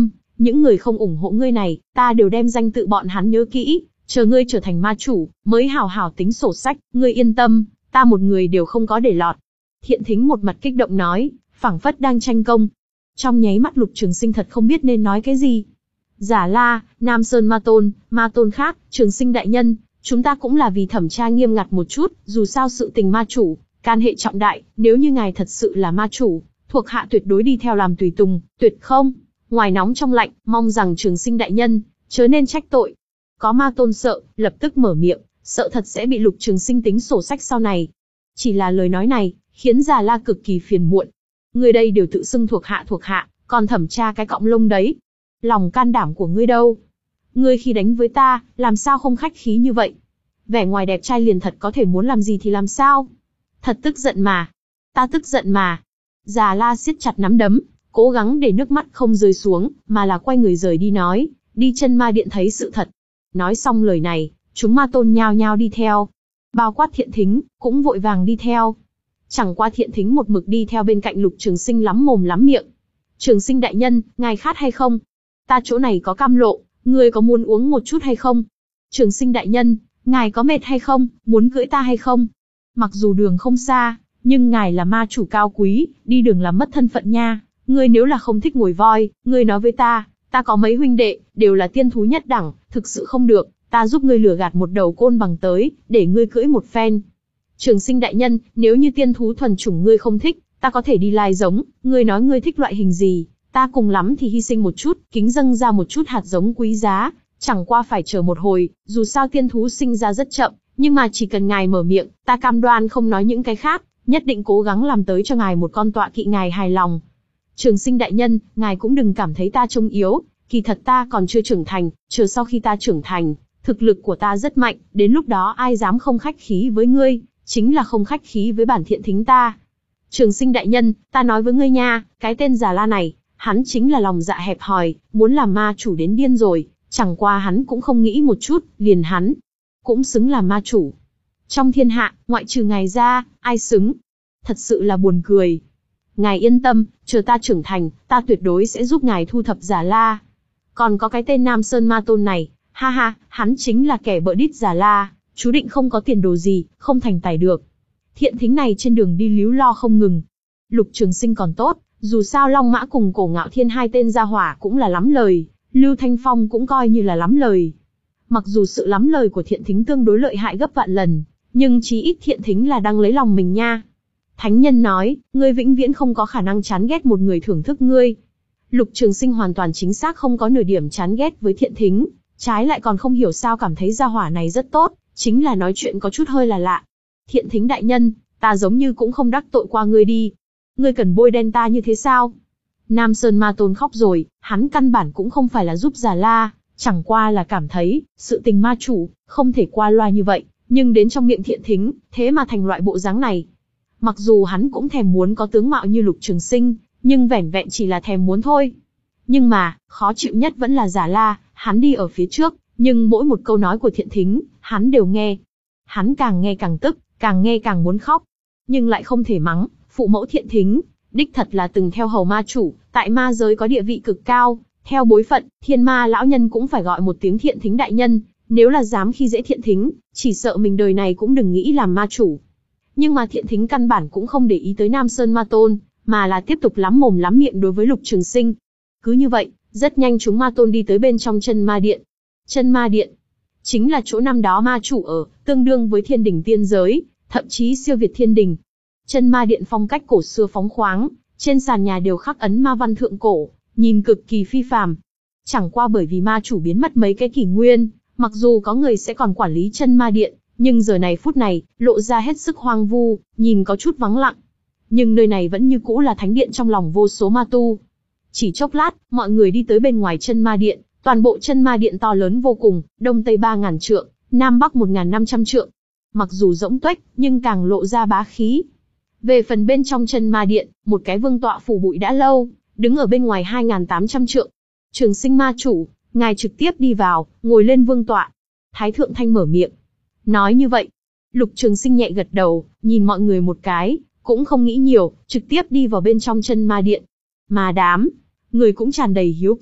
những người không ủng hộ ngươi này, ta đều đem danh tự bọn hắn nhớ kỹ, chờ ngươi trở thành ma chủ, mới hào hào tính sổ sách, ngươi yên tâm, ta một người đều không có để lọt. Thiện Thính một mặt kích động nói, phảng phất đang tranh công. Trong nháy mắt Lục Trường Sinh thật không biết nên nói cái gì. Giả La, Nam Sơn Ma Tôn, Ma Tôn khác, Trường Sinh đại nhân, chúng ta cũng là vì thẩm tra nghiêm ngặt một chút, dù sao sự tình ma chủ, can hệ trọng đại, nếu như ngài thật sự là ma chủ, thuộc hạ tuyệt đối đi theo làm tùy tùng, tuyệt không. Ngoài nóng trong lạnh, mong rằng Trường Sinh đại nhân, chớ nên trách tội. Có Ma Tôn sợ, lập tức mở miệng, sợ thật sẽ bị Lục Trường Sinh tính sổ sách sau này. Chỉ là lời nói này, khiến Già La cực kỳ phiền muộn. Người đây đều tự xưng thuộc hạ thuộc hạ, còn thẩm tra cái cọng lông đấy. Lòng can đảm của ngươi đâu? Ngươi khi đánh với ta, làm sao không khách khí như vậy? Vẻ ngoài đẹp trai liền thật có thể muốn làm gì thì làm sao? Thật tức giận mà. Ta tức giận mà. Già La siết chặt nắm đấm, cố gắng để nước mắt không rơi xuống, mà là quay người rời đi nói, đi chân ma điện thấy sự thật. Nói xong lời này, chúng ma tôn nhao nhao đi theo. Bao quát Thiện Thính, cũng vội vàng đi theo. Chẳng qua Thiện Thính một mực đi theo bên cạnh Lục Trường Sinh lắm mồm lắm miệng. Trường Sinh đại nhân, ngài khát hay không? Ta chỗ này có cam lộ, ngươi có muốn uống một chút hay không? Trường Sinh đại nhân, ngài có mệt hay không, muốn cưỡi ta hay không? Mặc dù đường không xa, nhưng ngài là ma chủ cao quý, đi đường làm mất thân phận nha. Ngươi nếu là không thích ngồi voi, ngươi nói với ta, ta có mấy huynh đệ, đều là tiên thú nhất đẳng, thực sự không được, ta giúp ngươi lừa gạt một đầu côn bằng tới, để ngươi cưỡi một phen. Trường Sinh đại nhân, nếu như tiên thú thuần chủng ngươi không thích, ta có thể đi lai giống, ngươi nói ngươi thích loại hình gì, ta cùng lắm thì hy sinh một chút, kính dâng ra một chút hạt giống quý giá, chẳng qua phải chờ một hồi, dù sao tiên thú sinh ra rất chậm, nhưng mà chỉ cần ngài mở miệng, ta cam đoan không nói những cái khác, nhất định cố gắng làm tới cho ngài một con tọa kỵ ngài hài lòng. Trường Sinh đại nhân, ngài cũng đừng cảm thấy ta trông yếu, kỳ thật ta còn chưa trưởng thành, chờ sau khi ta trưởng thành, thực lực của ta rất mạnh, đến lúc đó ai dám không khách khí với ngươi, chính là không khách khí với bản Thiện Thính ta. Trường Sinh đại nhân, ta nói với ngươi nha, cái tên Già La này, hắn chính là lòng dạ hẹp hòi, muốn làm ma chủ đến điên rồi, chẳng qua hắn cũng không nghĩ một chút, liền hắn cũng xứng làm ma chủ. Trong thiên hạ, ngoại trừ ngài ra, ai xứng? Thật sự là buồn cười. Ngài yên tâm, chờ ta trưởng thành, ta tuyệt đối sẽ giúp ngài thu thập Già La. Còn có cái tên Nam Sơn Ma Tôn này, ha ha, hắn chính là kẻ bợ đít Già La, chú định không có tiền đồ gì, không thành tài được. Thiện Thính này trên đường đi líu lo không ngừng. Lục Trường Sinh còn tốt, dù sao Long Mã cùng Cổ Ngạo Thiên hai tên gia hỏa cũng là lắm lời, Lưu Thanh Phong cũng coi như là lắm lời. Mặc dù sự lắm lời của Thiện Thính tương đối lợi hại gấp vạn lần, nhưng chí ít Thiện Thính là đang lấy lòng mình nha. Thánh nhân nói, ngươi vĩnh viễn không có khả năng chán ghét một người thưởng thức ngươi. Lục Trường Sinh hoàn toàn chính xác không có nửa điểm chán ghét với Thiện Thính, trái lại còn không hiểu sao cảm thấy gia hỏa này rất tốt, chính là nói chuyện có chút hơi là lạ. Thiện Thính đại nhân, ta giống như cũng không đắc tội qua ngươi đi. Ngươi cần bôi đen ta như thế sao? Nam Sơn Ma Tôn khóc rồi, hắn căn bản cũng không phải là giúp Già La, chẳng qua là cảm thấy, sự tình ma chủ, không thể qua loa như vậy, nhưng đến trong miệng Thiện Thính, thế mà thành loại bộ dáng này. Mặc dù hắn cũng thèm muốn có tướng mạo như Lục Trường Sinh, nhưng vẻn vẹn chỉ là thèm muốn thôi. Nhưng mà, khó chịu nhất vẫn là Già La, hắn đi ở phía trước, nhưng mỗi một câu nói của Thiện Thính, hắn đều nghe. Hắn càng nghe càng tức, càng nghe càng muốn khóc. Nhưng lại không thể mắng, phụ mẫu Thiện Thính, đích thật là từng theo hầu ma chủ, tại ma giới có địa vị cực cao, theo bối phận, Thiên Ma lão nhân cũng phải gọi một tiếng Thiện Thính đại nhân, nếu là dám khi dễ Thiện Thính, chỉ sợ mình đời này cũng đừng nghĩ làm ma chủ. Nhưng mà Thiện Thính căn bản cũng không để ý tới Nam Sơn Ma Tôn, mà là tiếp tục lắm mồm lắm miệng đối với Lục Trường Sinh. Cứ như vậy, rất nhanh chúng ma tôn đi tới bên trong chân ma điện. Chân ma điện chính là chỗ năm đó ma chủ ở, tương đương với thiên đình tiên giới, thậm chí siêu việt thiên đình. Chân ma điện phong cách cổ xưa phóng khoáng, trên sàn nhà đều khắc ấn ma văn thượng cổ, nhìn cực kỳ phi phàm. Chẳng qua bởi vì ma chủ biến mất mấy cái kỷ nguyên, mặc dù có người sẽ còn quản lý chân ma điện, nhưng giờ này phút này, lộ ra hết sức hoang vu, nhìn có chút vắng lặng. Nhưng nơi này vẫn như cũ là thánh điện trong lòng vô số ma tu. Chỉ chốc lát, mọi người đi tới bên ngoài chân ma điện, toàn bộ chân ma điện to lớn vô cùng, đông tây ba ngàn trượng, nam bắc một ngàn năm trăm trượng. Mặc dù rỗng tuếch, nhưng càng lộ ra bá khí. Về phần bên trong chân ma điện, một cái vương tọa phủ bụi đã lâu, đứng ở bên ngoài hai ngàn tám trăm trượng. Trường Sinh ma chủ, ngài trực tiếp đi vào, ngồi lên vương tọa. Thái thượng thanh mở miệng. Nói như vậy, Lục Trường Sinh nhẹ gật đầu, nhìn mọi người một cái, cũng không nghĩ nhiều, trực tiếp đi vào bên trong chân ma điện. Mà đám người cũng tràn đầy hiếu kỳ,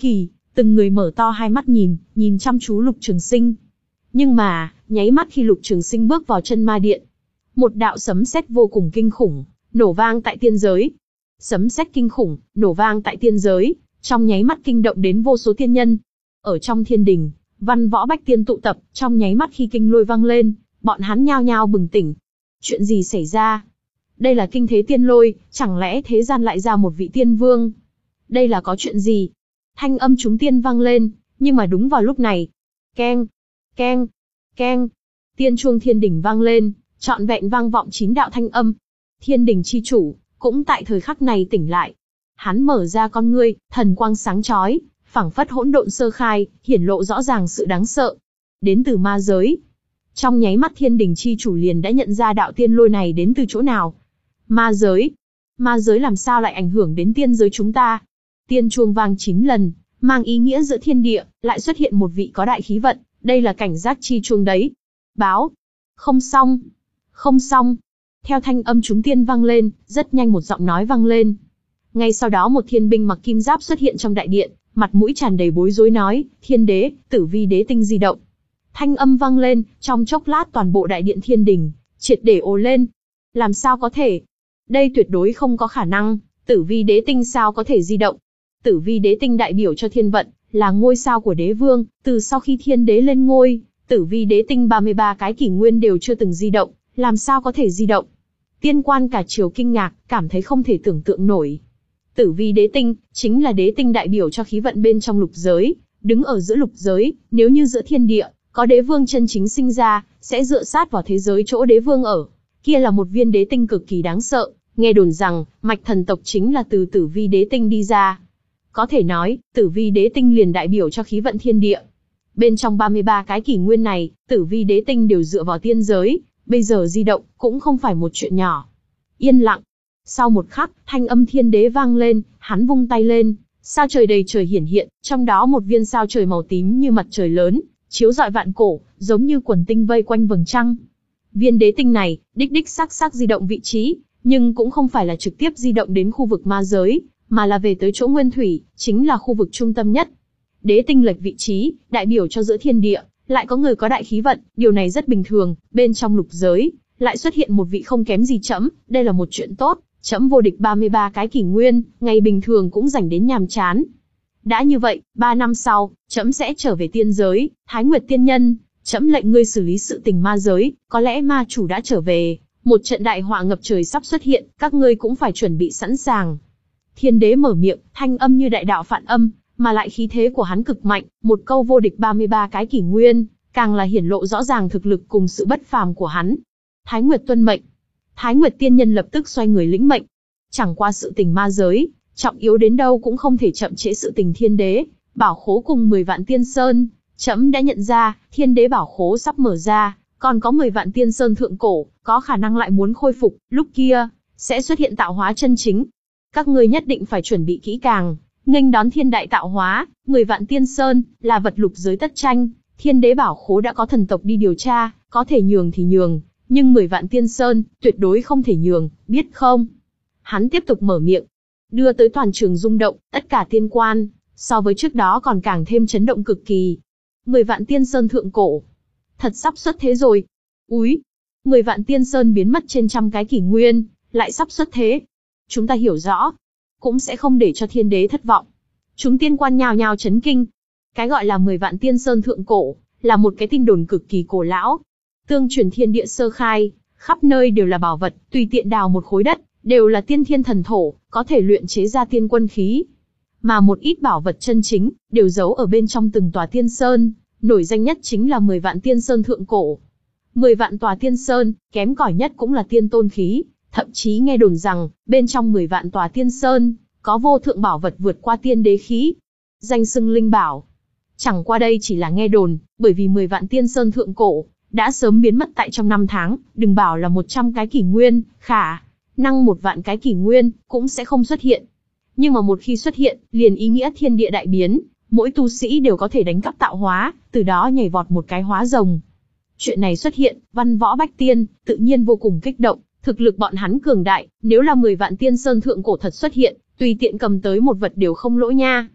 Từng người mở to hai mắt nhìn, nhìn chăm chú Lục Trường Sinh. Nhưng mà, nháy mắt khi Lục Trường Sinh bước vào chân ma điện, một đạo sấm sét vô cùng kinh khủng, nổ vang tại tiên giới. Sấm sét kinh khủng, nổ vang tại tiên giới, trong nháy mắt kinh động đến vô số tiên nhân. Ở trong thiên đình, văn võ bách tiên tụ tập, trong nháy mắt khi kinh lôi vang lên, bọn hắn nhao nhao bừng tỉnh. Chuyện gì xảy ra? Đây là kinh thế tiên lôi, chẳng lẽ thế gian lại ra một vị tiên vương? Đây là có chuyện gì? Thanh âm chúng tiên vang lên, nhưng mà đúng vào lúc này, keng, keng, keng, tiên chuông thiên đình vang lên, trọn vẹn vang vọng chín đạo thanh âm. Thiên đình chi chủ cũng tại thời khắc này tỉnh lại. Hắn mở ra con ngươi, thần quang sáng chói, phảng phất hỗn độn sơ khai, hiển lộ rõ ràng sự đáng sợ đến từ ma giới. Trong nháy mắt thiên đình chi chủ liền đã nhận ra đạo tiên lôi này đến từ chỗ nào. Ma giới. Ma giới làm sao lại ảnh hưởng đến tiên giới chúng ta? Tiên chuông vang chín lần, mang ý nghĩa giữa thiên địa, lại xuất hiện một vị có đại khí vận, đây là cảnh giác chi chuông đấy. Báo. Không xong. Không xong. Theo thanh âm chúng tiên vang lên, rất nhanh một giọng nói vang lên. Ngay sau đó một thiên binh mặc kim giáp xuất hiện trong đại điện, mặt mũi tràn đầy bối rối nói, thiên đế, tử vi đế tinh di động. Thanh âm vang lên, trong chốc lát toàn bộ đại điện thiên đình, triệt để ồ lên. Làm sao có thể? Đây tuyệt đối không có khả năng, tử vi đế tinh sao có thể di động? Tử vi đế tinh đại biểu cho thiên vận, là ngôi sao của đế vương, từ sau khi thiên đế lên ngôi, tử vi đế tinh ba mươi ba cái kỷ nguyên đều chưa từng di động, làm sao có thể di động? Tiên quan cả triều kinh ngạc, cảm thấy không thể tưởng tượng nổi. Tử vi đế tinh, chính là đế tinh đại biểu cho khí vận bên trong lục giới, đứng ở giữa lục giới, nếu như giữa thiên địa, có đế vương chân chính sinh ra, sẽ dựa sát vào thế giới chỗ đế vương ở. Kia là một viên đế tinh cực kỳ đáng sợ, nghe đồn rằng, mạch thần tộc chính là từ tử vi đế tinh đi ra. Có thể nói, tử vi đế tinh liền đại biểu cho khí vận thiên địa. Bên trong ba mươi ba cái kỷ nguyên này, tử vi đế tinh đều dựa vào tiên giới, bây giờ di động, cũng không phải một chuyện nhỏ. Yên lặng. Sau một khắc, thanh âm thiên đế vang lên, hắn vung tay lên, sao trời đầy trời hiển hiện, trong đó một viên sao trời màu tím như mặt trời lớn, chiếu rọi vạn cổ, giống như quần tinh vây quanh vầng trăng. Viên đế tinh này, đích đích xác xác di động vị trí, nhưng cũng không phải là trực tiếp di động đến khu vực ma giới, mà là về tới chỗ nguyên thủy, chính là khu vực trung tâm nhất. Đế tinh lệch vị trí, đại biểu cho giữa thiên địa, lại có người có đại khí vận, điều này rất bình thường, bên trong lục giới, lại xuất hiện một vị không kém gì trẫm, đây là một chuyện tốt, trẫm vô địch ba mươi ba cái kỷ nguyên, ngày bình thường cũng dành đến nhàm chán. Đã như vậy, ba năm sau, trẫm sẽ trở về tiên giới, Thái Nguyệt tiên nhân, trẫm lệnh ngươi xử lý sự tình ma giới, có lẽ ma chủ đã trở về, một trận đại họa ngập trời sắp xuất hiện, các ngươi cũng phải chuẩn bị sẵn sàng. Thiên đế mở miệng, thanh âm như đại đạo phản âm, mà lại khí thế của hắn cực mạnh, một câu vô địch ba mươi ba cái kỷ nguyên, càng là hiển lộ rõ ràng thực lực cùng sự bất phàm của hắn. Thái Nguyệt tuân mệnh. Thái Nguyệt tiên nhân lập tức xoay người lĩnh mệnh. Chẳng qua sự tình ma giới, trọng yếu đến đâu cũng không thể chậm trễ sự tình thiên đế, bảo khố cùng mười vạn tiên sơn, trẫm đã nhận ra, thiên đế bảo khố sắp mở ra, còn có mười vạn tiên sơn thượng cổ, có khả năng lại muốn khôi phục, lúc kia, sẽ xuất hiện tạo hóa chân chính. Các ngươi nhất định phải chuẩn bị kỹ càng, nghênh đón thiên đại tạo hóa, mười vạn tiên sơn, là vật lục giới tất tranh, thiên đế bảo khố đã có thần tộc đi điều tra, có thể nhường thì nhường, nhưng mười vạn tiên sơn, tuyệt đối không thể nhường, biết không? Hắn tiếp tục mở miệng, đưa tới toàn trường rung động, tất cả tiên quan, so với trước đó còn càng thêm chấn động cực kỳ. Mười vạn tiên sơn thượng cổ, thật sắp xuất thế rồi. Úi, mười vạn tiên sơn biến mất trên trăm cái kỷ nguyên, lại sắp xuất thế. Chúng ta hiểu rõ, cũng sẽ không để cho thiên đế thất vọng. Chúng tiên quan nhào nhào chấn kinh. Cái gọi là mười vạn tiên sơn thượng cổ, là một cái tin đồn cực kỳ cổ lão. Tương truyền thiên địa sơ khai, khắp nơi đều là bảo vật, tùy tiện đào một khối đất, đều là tiên thiên thần thổ, có thể luyện chế ra tiên quân khí. Mà một ít bảo vật chân chính, đều giấu ở bên trong từng tòa tiên sơn, nổi danh nhất chính là mười vạn tiên sơn thượng cổ. mười vạn tòa tiên sơn, kém cỏi nhất cũng là tiên tôn khí, thậm chí nghe đồn rằng, bên trong mười vạn tòa tiên sơn, có vô thượng bảo vật vượt qua tiên đế khí. Danh xưng linh bảo. Chẳng qua đây chỉ là nghe đồn, bởi vì mười vạn tiên sơn thượng cổ, đã sớm biến mất tại trong năm tháng, đừng bảo là một trăm cái kỷ nguyên, khả năng một vạn cái kỷ nguyên, cũng sẽ không xuất hiện. Nhưng mà một khi xuất hiện, liền ý nghĩa thiên địa đại biến, mỗi tu sĩ đều có thể đánh cắp tạo hóa, từ đó nhảy vọt một cái hóa rồng. Chuyện này xuất hiện, văn võ bách tiên, tự nhiên vô cùng kích động, thực lực bọn hắn cường đại, nếu là mười vạn tiên sơn thượng cổ thật xuất hiện, tùy tiện cầm tới một vật đều không lỗ nha.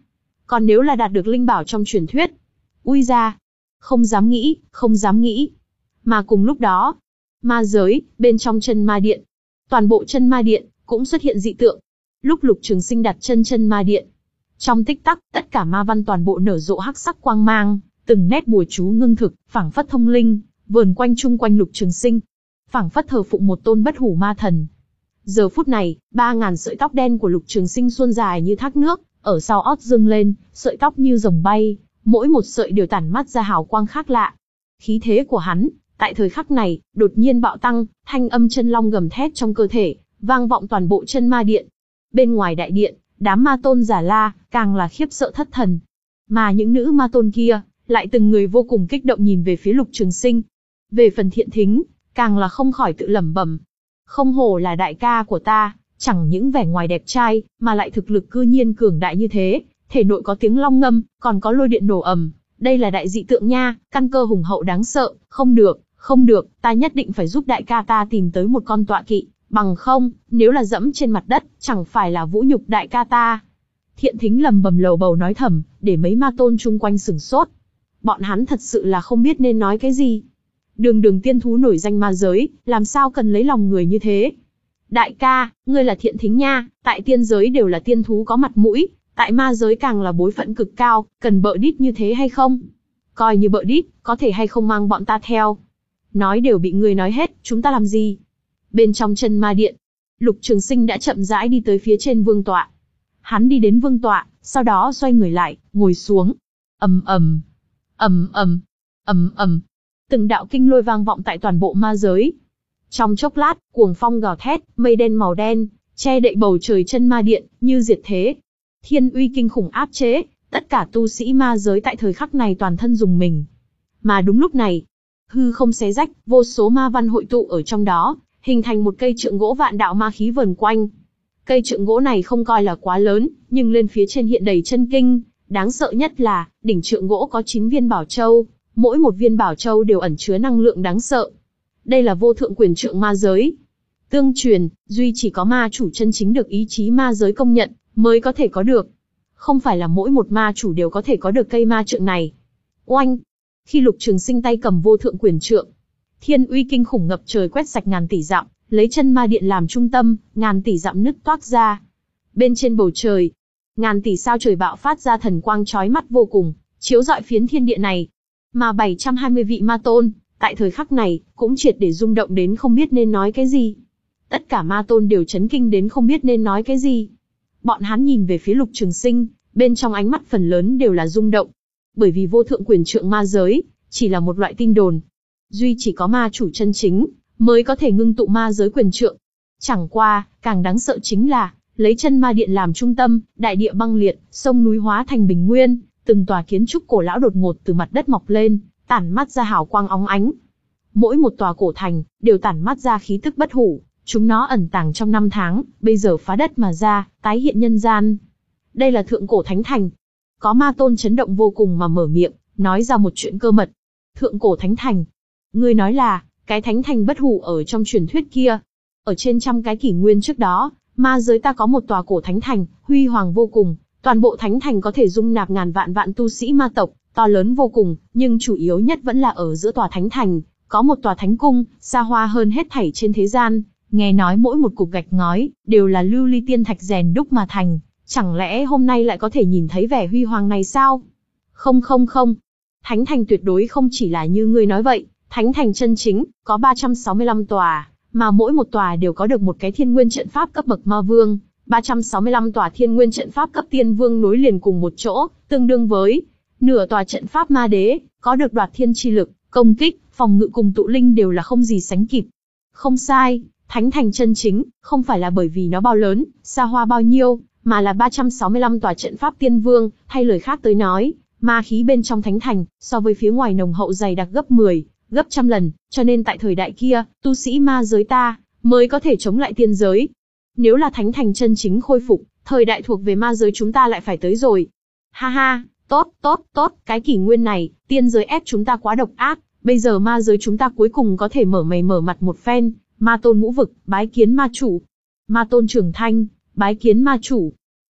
Còn nếu là đạt được linh bảo trong truyền thuyết, ui ra, không dám nghĩ, không dám nghĩ. Mà cùng lúc đó, ma giới, bên trong chân ma điện, toàn bộ chân ma điện cũng xuất hiện dị tượng. Lúc Lục Trường Sinh đặt chân chân ma điện, trong tích tắc, tất cả ma văn toàn bộ nở rộ hắc sắc quang mang, từng nét bùa chú ngưng thực, phảng phất thông linh, vờn quanh chung quanh Lục Trường Sinh, phảng phất thờ phụng một tôn bất hủ ma thần. Giờ phút này, ba ngàn sợi tóc đen của Lục Trường Sinh suôn dài như thác nước, ở sau ót dâng lên, sợi tóc như rồng bay, mỗi một sợi đều tản mát ra hào quang khác lạ. Khí thế của hắn, tại thời khắc này, đột nhiên bạo tăng, thanh âm chân long gầm thét trong cơ thể, vang vọng toàn bộ chân ma điện. Bên ngoài đại điện, đám ma tôn giả la, càng là khiếp sợ thất thần. Mà những nữ ma tôn kia, lại từng người vô cùng kích động nhìn về phía Lục Trường Sinh. Về phần Thiện Thính, càng là không khỏi tự lẩm bẩm. Không hổ là đại ca của ta, chẳng những vẻ ngoài đẹp trai, mà lại thực lực cư nhiên cường đại như thế, thể nội có tiếng long ngâm, còn có lôi điện nổ ầm. Đây là đại dị tượng nha, căn cơ hùng hậu đáng sợ, không được, không được, ta nhất định phải giúp đại ca ta tìm tới một con tọa kỵ, bằng không, nếu là dẫm trên mặt đất, chẳng phải là vũ nhục đại ca ta. Thiện Thính lầm bầm lầu bầu nói thầm, để mấy ma tôn chung quanh sửng sốt. Bọn hắn thật sự là không biết nên nói cái gì. Đường đường tiên thú nổi danh ma giới, làm sao cần lấy lòng người như thế? Đại ca, ngươi là Thiện Thính nha, tại tiên giới đều là tiên thú có mặt mũi, tại ma giới càng là bối phận cực cao, cần bợ đít như thế hay không? Coi như bợ đít, có thể hay không mang bọn ta theo? Nói đều bị ngươi nói hết, chúng ta làm gì? Bên trong chân ma điện, Lục Trường Sinh đã chậm rãi đi tới phía trên vương tọa. Hắn đi đến vương tọa, sau đó xoay người lại, ngồi xuống. Ầm ầm, ầm ầm, ầm ầm. Từng đạo kinh lôi vang vọng tại toàn bộ ma giới. Trong chốc lát, cuồng phong gào thét, mây đen màu đen che đậy bầu trời chân ma điện, như diệt thế. Thiên uy kinh khủng áp chế, tất cả tu sĩ ma giới tại thời khắc này toàn thân rùng mình. Mà đúng lúc này, hư không xé rách, vô số ma văn hội tụ ở trong đó, hình thành một cây trượng gỗ vạn đạo ma khí vờn quanh. Cây trượng gỗ này không coi là quá lớn, nhưng lên phía trên hiện đầy chân kinh. Đáng sợ nhất là, đỉnh trượng gỗ có chín viên bảo châu, mỗi một viên bảo châu đều ẩn chứa năng lượng đáng sợ. Đây là vô thượng quyền trượng ma giới. Tương truyền, duy chỉ có ma chủ chân chính được ý chí ma giới công nhận, mới có thể có được. Không phải là mỗi một ma chủ đều có thể có được cây ma trượng này. Oanh! Khi Lục Trường Sinh tay cầm vô thượng quyền trượng, thiên uy kinh khủng ngập trời quét sạch ngàn tỷ dặm, lấy chân ma điện làm trung tâm, ngàn tỷ dặm nứt toác ra. Bên trên bầu trời, ngàn tỷ sao trời bạo phát ra thần quang chói mắt vô cùng, chiếu rọi phiến thiên địa này. Mà bảy trăm hai mươi vị ma tôn, tại thời khắc này, cũng triệt để rung động đến không biết nên nói cái gì. Tất cả ma tôn đều chấn kinh đến không biết nên nói cái gì. Bọn hắn nhìn về phía Lục Trường Sinh, bên trong ánh mắt phần lớn đều là rung động. Bởi vì vô thượng quyền trượng ma giới, chỉ là một loại tin đồn. Duy chỉ có ma chủ chân chính, mới có thể ngưng tụ ma giới quyền trượng. Chẳng qua, càng đáng sợ chính là, lấy chân ma điện làm trung tâm, đại địa băng liệt, sông núi hóa thành bình nguyên, từng tòa kiến trúc cổ lão đột ngột từ mặt đất mọc lên, tản mát ra hào quang óng ánh. Mỗi một tòa cổ thành, đều tản mát ra khí tức bất hủ, chúng nó ẩn tàng trong năm tháng, bây giờ phá đất mà ra, tái hiện nhân gian. Đây là thượng cổ thánh thành. Có ma tôn chấn động vô cùng mà mở miệng, nói ra một chuyện cơ mật. Thượng cổ thánh thành. Ngươi nói là, cái thánh thành bất hủ ở trong truyền thuyết kia. Ở trên trăm cái kỷ nguyên trước đó, ma giới ta có một tòa cổ thánh thành, huy hoàng vô cùng. Toàn bộ thánh thành có thể dung nạp ngàn vạn vạn tu sĩ ma tộc, to lớn vô cùng, nhưng chủ yếu nhất vẫn là ở giữa tòa thánh thành, có một tòa thánh cung, xa hoa hơn hết thảy trên thế gian. Nghe nói mỗi một cục gạch ngói, đều là lưu ly tiên thạch rèn đúc mà thành. Chẳng lẽ hôm nay lại có thể nhìn thấy vẻ huy hoàng này sao? Không không không. Thánh thành tuyệt đối không chỉ là như ngươi nói vậy. Thánh thành chân chính, có ba trăm sáu mươi lăm tòa, mà mỗi một tòa đều có được một cái thiên nguyên trận pháp cấp bậc ma vương. ba trăm sáu mươi lăm tòa thiên nguyên trận pháp cấp tiên vương nối liền cùng một chỗ, tương đương với nửa tòa trận pháp ma đế, có được đoạt thiên chi lực, công kích, phòng ngự cùng tụ linh đều là không gì sánh kịp. Không sai, thánh thành chân chính, không phải là bởi vì nó bao lớn, xa hoa bao nhiêu, mà là ba trăm sáu mươi lăm tòa trận pháp tiên vương, hay lời khác tới nói, ma khí bên trong thánh thành, so với phía ngoài nồng hậu dày đặc gấp mười, gấp trăm lần, cho nên tại thời đại kia, tu sĩ ma giới ta, mới có thể chống lại tiên giới. Nếu là thánh thành chân chính khôi phục, thời đại thuộc về ma giới chúng ta lại phải tới rồi. Ha ha, tốt, tốt, tốt, cái kỷ nguyên này, tiên giới ép chúng ta quá độc ác, bây giờ ma giới chúng ta cuối cùng có thể mở mày mở mặt một phen. Ma tôn ngũ vực, bái kiến ma chủ. Ma tôn trưởng thanh, bái kiến ma chủ.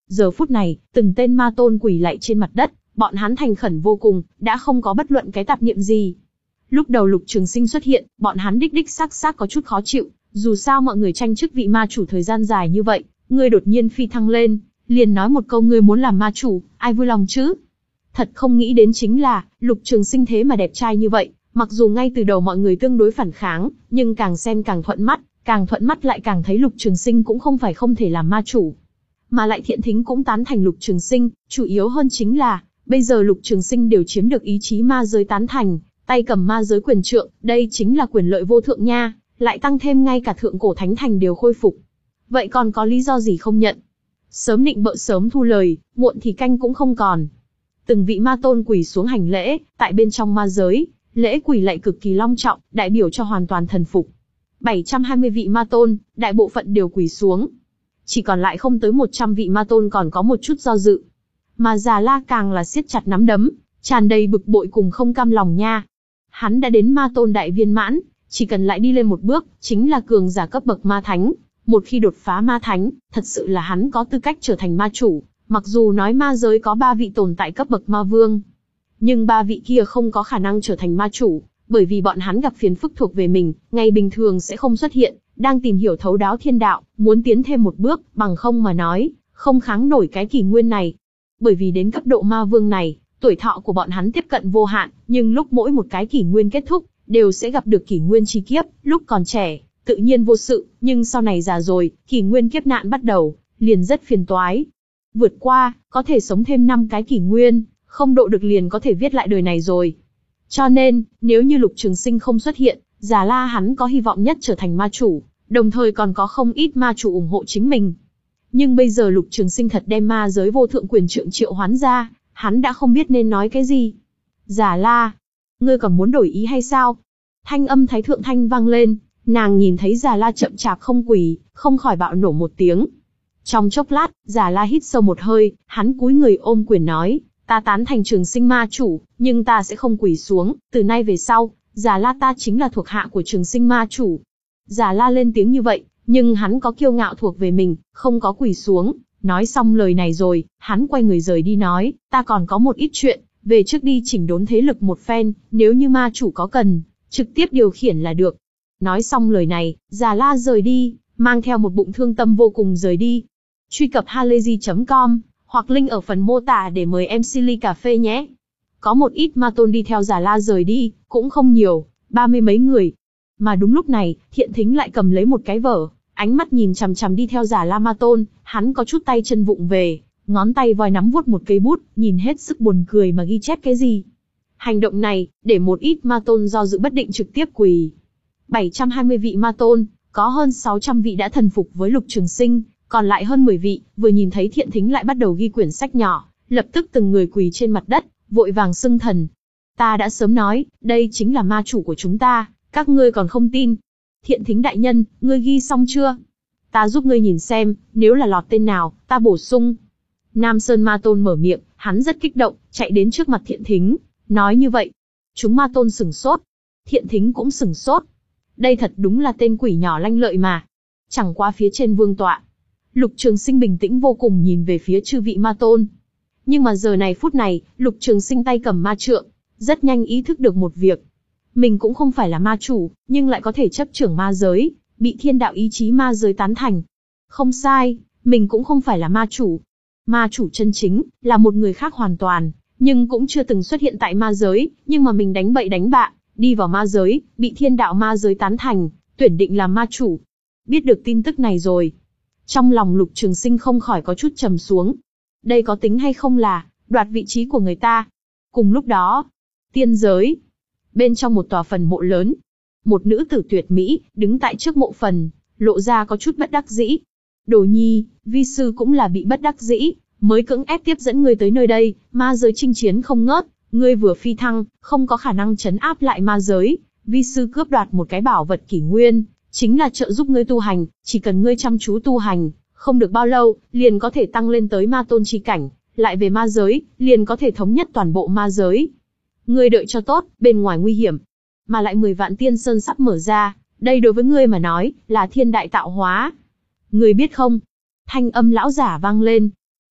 Giờ phút này, từng tên ma tôn quỳ lạy trên mặt đất, bọn hắn thành khẩn vô cùng, đã không có bất luận cái tạp niệm gì. Lúc đầu Lục Trường Sinh xuất hiện, bọn hắn đích đích xác xác có chút khó chịu, dù sao mọi người tranh chức vị ma chủ thời gian dài như vậy, ngươi đột nhiên phi thăng lên, liền nói một câu ngươi muốn làm ma chủ, ai vui lòng chứ? Thật không nghĩ đến chính là, Lục Trường Sinh thế mà đẹp trai như vậy, mặc dù ngay từ đầu mọi người tương đối phản kháng, nhưng càng xem càng thuận mắt, càng thuận mắt lại càng thấy Lục Trường Sinh cũng không phải không thể làm ma chủ. Mà lại Thiện Thính cũng tán thành Lục Trường Sinh, chủ yếu hơn chính là, bây giờ Lục Trường Sinh đều chiếm được ý chí ma giới tán thành, tay cầm ma giới quyền trượng, đây chính là quyền lợi vô thượng nha, lại tăng thêm ngay cả thượng cổ thánh thành đều khôi phục. Vậy còn có lý do gì không nhận? Sớm định bợ sớm thu lời, muộn thì canh cũng không còn. Từng vị ma tôn quỳ xuống hành lễ, tại bên trong ma giới, lễ quỳ lạy cực kỳ long trọng, đại biểu cho hoàn toàn thần phục. bảy trăm hai mươi vị ma tôn, đại bộ phận đều quỳ xuống. Chỉ còn lại không tới một trăm vị ma tôn còn có một chút do dự. Mà Già La càng là siết chặt nắm đấm, tràn đầy bực bội cùng không cam lòng nha. Hắn đã đến ma tôn đại viên mãn, chỉ cần lại đi lên một bước, chính là cường giả cấp bậc ma thánh. Một khi đột phá ma thánh, thật sự là hắn có tư cách trở thành ma chủ. Mặc dù nói ma giới có ba vị tồn tại cấp bậc ma vương, nhưng ba vị kia không có khả năng trở thành ma chủ, bởi vì bọn hắn gặp phiền phức thuộc về mình, ngày bình thường sẽ không xuất hiện, đang tìm hiểu thấu đáo thiên đạo, muốn tiến thêm một bước, bằng không mà nói, không kháng nổi cái kỷ nguyên này. Bởi vì đến cấp độ ma vương này, tuổi thọ của bọn hắn tiếp cận vô hạn, nhưng lúc mỗi một cái kỷ nguyên kết thúc, đều sẽ gặp được kỷ nguyên chi kiếp, lúc còn trẻ, tự nhiên vô sự, nhưng sau này già rồi, kỷ nguyên kiếp nạn bắt đầu, liền rất phiền toái. Vượt qua, có thể sống thêm năm cái kỷ nguyên, không độ được liền có thể viết lại đời này rồi. Cho nên, nếu như Lục Trường Sinh không xuất hiện, Già La hắn có hy vọng nhất trở thành ma chủ, đồng thời còn có không ít ma chủ ủng hộ chính mình. Nhưng bây giờ Lục Trường Sinh thật đem ma giới vô thượng quyền trượng triệu hoán ra, hắn đã không biết nên nói cái gì. Già La, ngươi còn muốn đổi ý hay sao? Thanh âm Thái Thượng Thanh vang lên, nàng nhìn thấy Già La chậm chạp không quỳ, không khỏi bạo nổ một tiếng. Trong chốc lát, Già La hít sâu một hơi, hắn cúi người ôm quyền nói, ta tán thành Trường Sinh ma chủ, nhưng ta sẽ không quỳ xuống, từ nay về sau, Già La ta chính là thuộc hạ của Trường Sinh ma chủ. Già La lên tiếng như vậy, nhưng hắn có kiêu ngạo thuộc về mình, không có quỳ xuống. Nói xong lời này rồi, hắn quay người rời đi nói, ta còn có một ít chuyện, về trước đi chỉnh đốn thế lực một phen, nếu như ma chủ có cần, trực tiếp điều khiển là được. Nói xong lời này, Già La rời đi, mang theo một bụng thương tâm vô cùng rời đi. Truy cập halayzi chấm com, hoặc link ở phần mô tả để mời em xê ly cà phê nhé. Có một ít ma tôn đi theo Già La rời đi, cũng không nhiều, ba mươi mấy người. Mà đúng lúc này, Thiện Thính lại cầm lấy một cái vở, ánh mắt nhìn chằm chằm đi theo Già La ma tôn, hắn có chút tay chân vụng về, ngón tay voi nắm vuốt một cây bút, nhìn hết sức buồn cười mà ghi chép cái gì. Hành động này, để một ít ma tôn do dự bất định trực tiếp quỳ. bảy trăm hai mươi vị ma tôn, có hơn sáu trăm vị đã thần phục với Lục Trường Sinh, còn lại hơn mười vị, vừa nhìn thấy Thiện Thính lại bắt đầu ghi quyển sách nhỏ, lập tức từng người quỳ trên mặt đất, vội vàng xưng thần. Ta đã sớm nói, đây chính là ma chủ của chúng ta, các ngươi còn không tin. Thiện Thính đại nhân, ngươi ghi xong chưa? Ta giúp ngươi nhìn xem, nếu là lọt tên nào, ta bổ sung. Nam Sơn Ma Tôn mở miệng, hắn rất kích động, chạy đến trước mặt Thiện Thính, nói như vậy. Chúng Ma Tôn sửng sốt. Thiện Thính cũng sửng sốt. Đây thật đúng là tên quỷ nhỏ lanh lợi mà. Chẳng qua phía trên vương tọa, Lục Trường Sinh bình tĩnh vô cùng nhìn về phía chư vị Ma Tôn. Nhưng mà giờ này phút này, Lục Trường Sinh tay cầm ma trượng, rất nhanh ý thức được một việc. Mình cũng không phải là ma chủ, nhưng lại có thể chấp trưởng ma giới, bị thiên đạo ý chí ma giới tán thành. Không sai, mình cũng không phải là ma chủ. Ma chủ chân chính, là một người khác hoàn toàn, nhưng cũng chưa từng xuất hiện tại ma giới, nhưng mà mình đánh bậy đánh bạ, đi vào ma giới, bị thiên đạo ma giới tán thành, tuyển định làm ma chủ. Biết được tin tức này rồi, trong lòng Lục Trường Sinh không khỏi có chút trầm xuống. Đây có tính hay không là đoạt vị trí của người ta? Cùng lúc đó, tiên giới, bên trong một tòa phần mộ lớn, một nữ tử tuyệt mỹ đứng tại trước mộ phần, lộ ra có chút bất đắc dĩ. Đồ Nhi, vi sư cũng là bị bất đắc dĩ, mới cưỡng ép tiếp dẫn ngươi tới nơi đây. Ma giới chinh chiến không ngớt, ngươi vừa phi thăng, không có khả năng trấn áp lại ma giới. Vi sư cướp đoạt một cái bảo vật kỷ nguyên, chính là trợ giúp ngươi tu hành. Chỉ cần ngươi chăm chú tu hành, không được bao lâu, liền có thể tăng lên tới ma tôn chi cảnh, lại về ma giới, liền có thể thống nhất toàn bộ ma giới. Ngươi đợi cho tốt, bên ngoài nguy hiểm, mà lại mười vạn tiên sơn sắp mở ra, đây đối với ngươi mà nói, là thiên đại tạo hóa. Ngươi biết không? Thanh âm lão giả vang lên.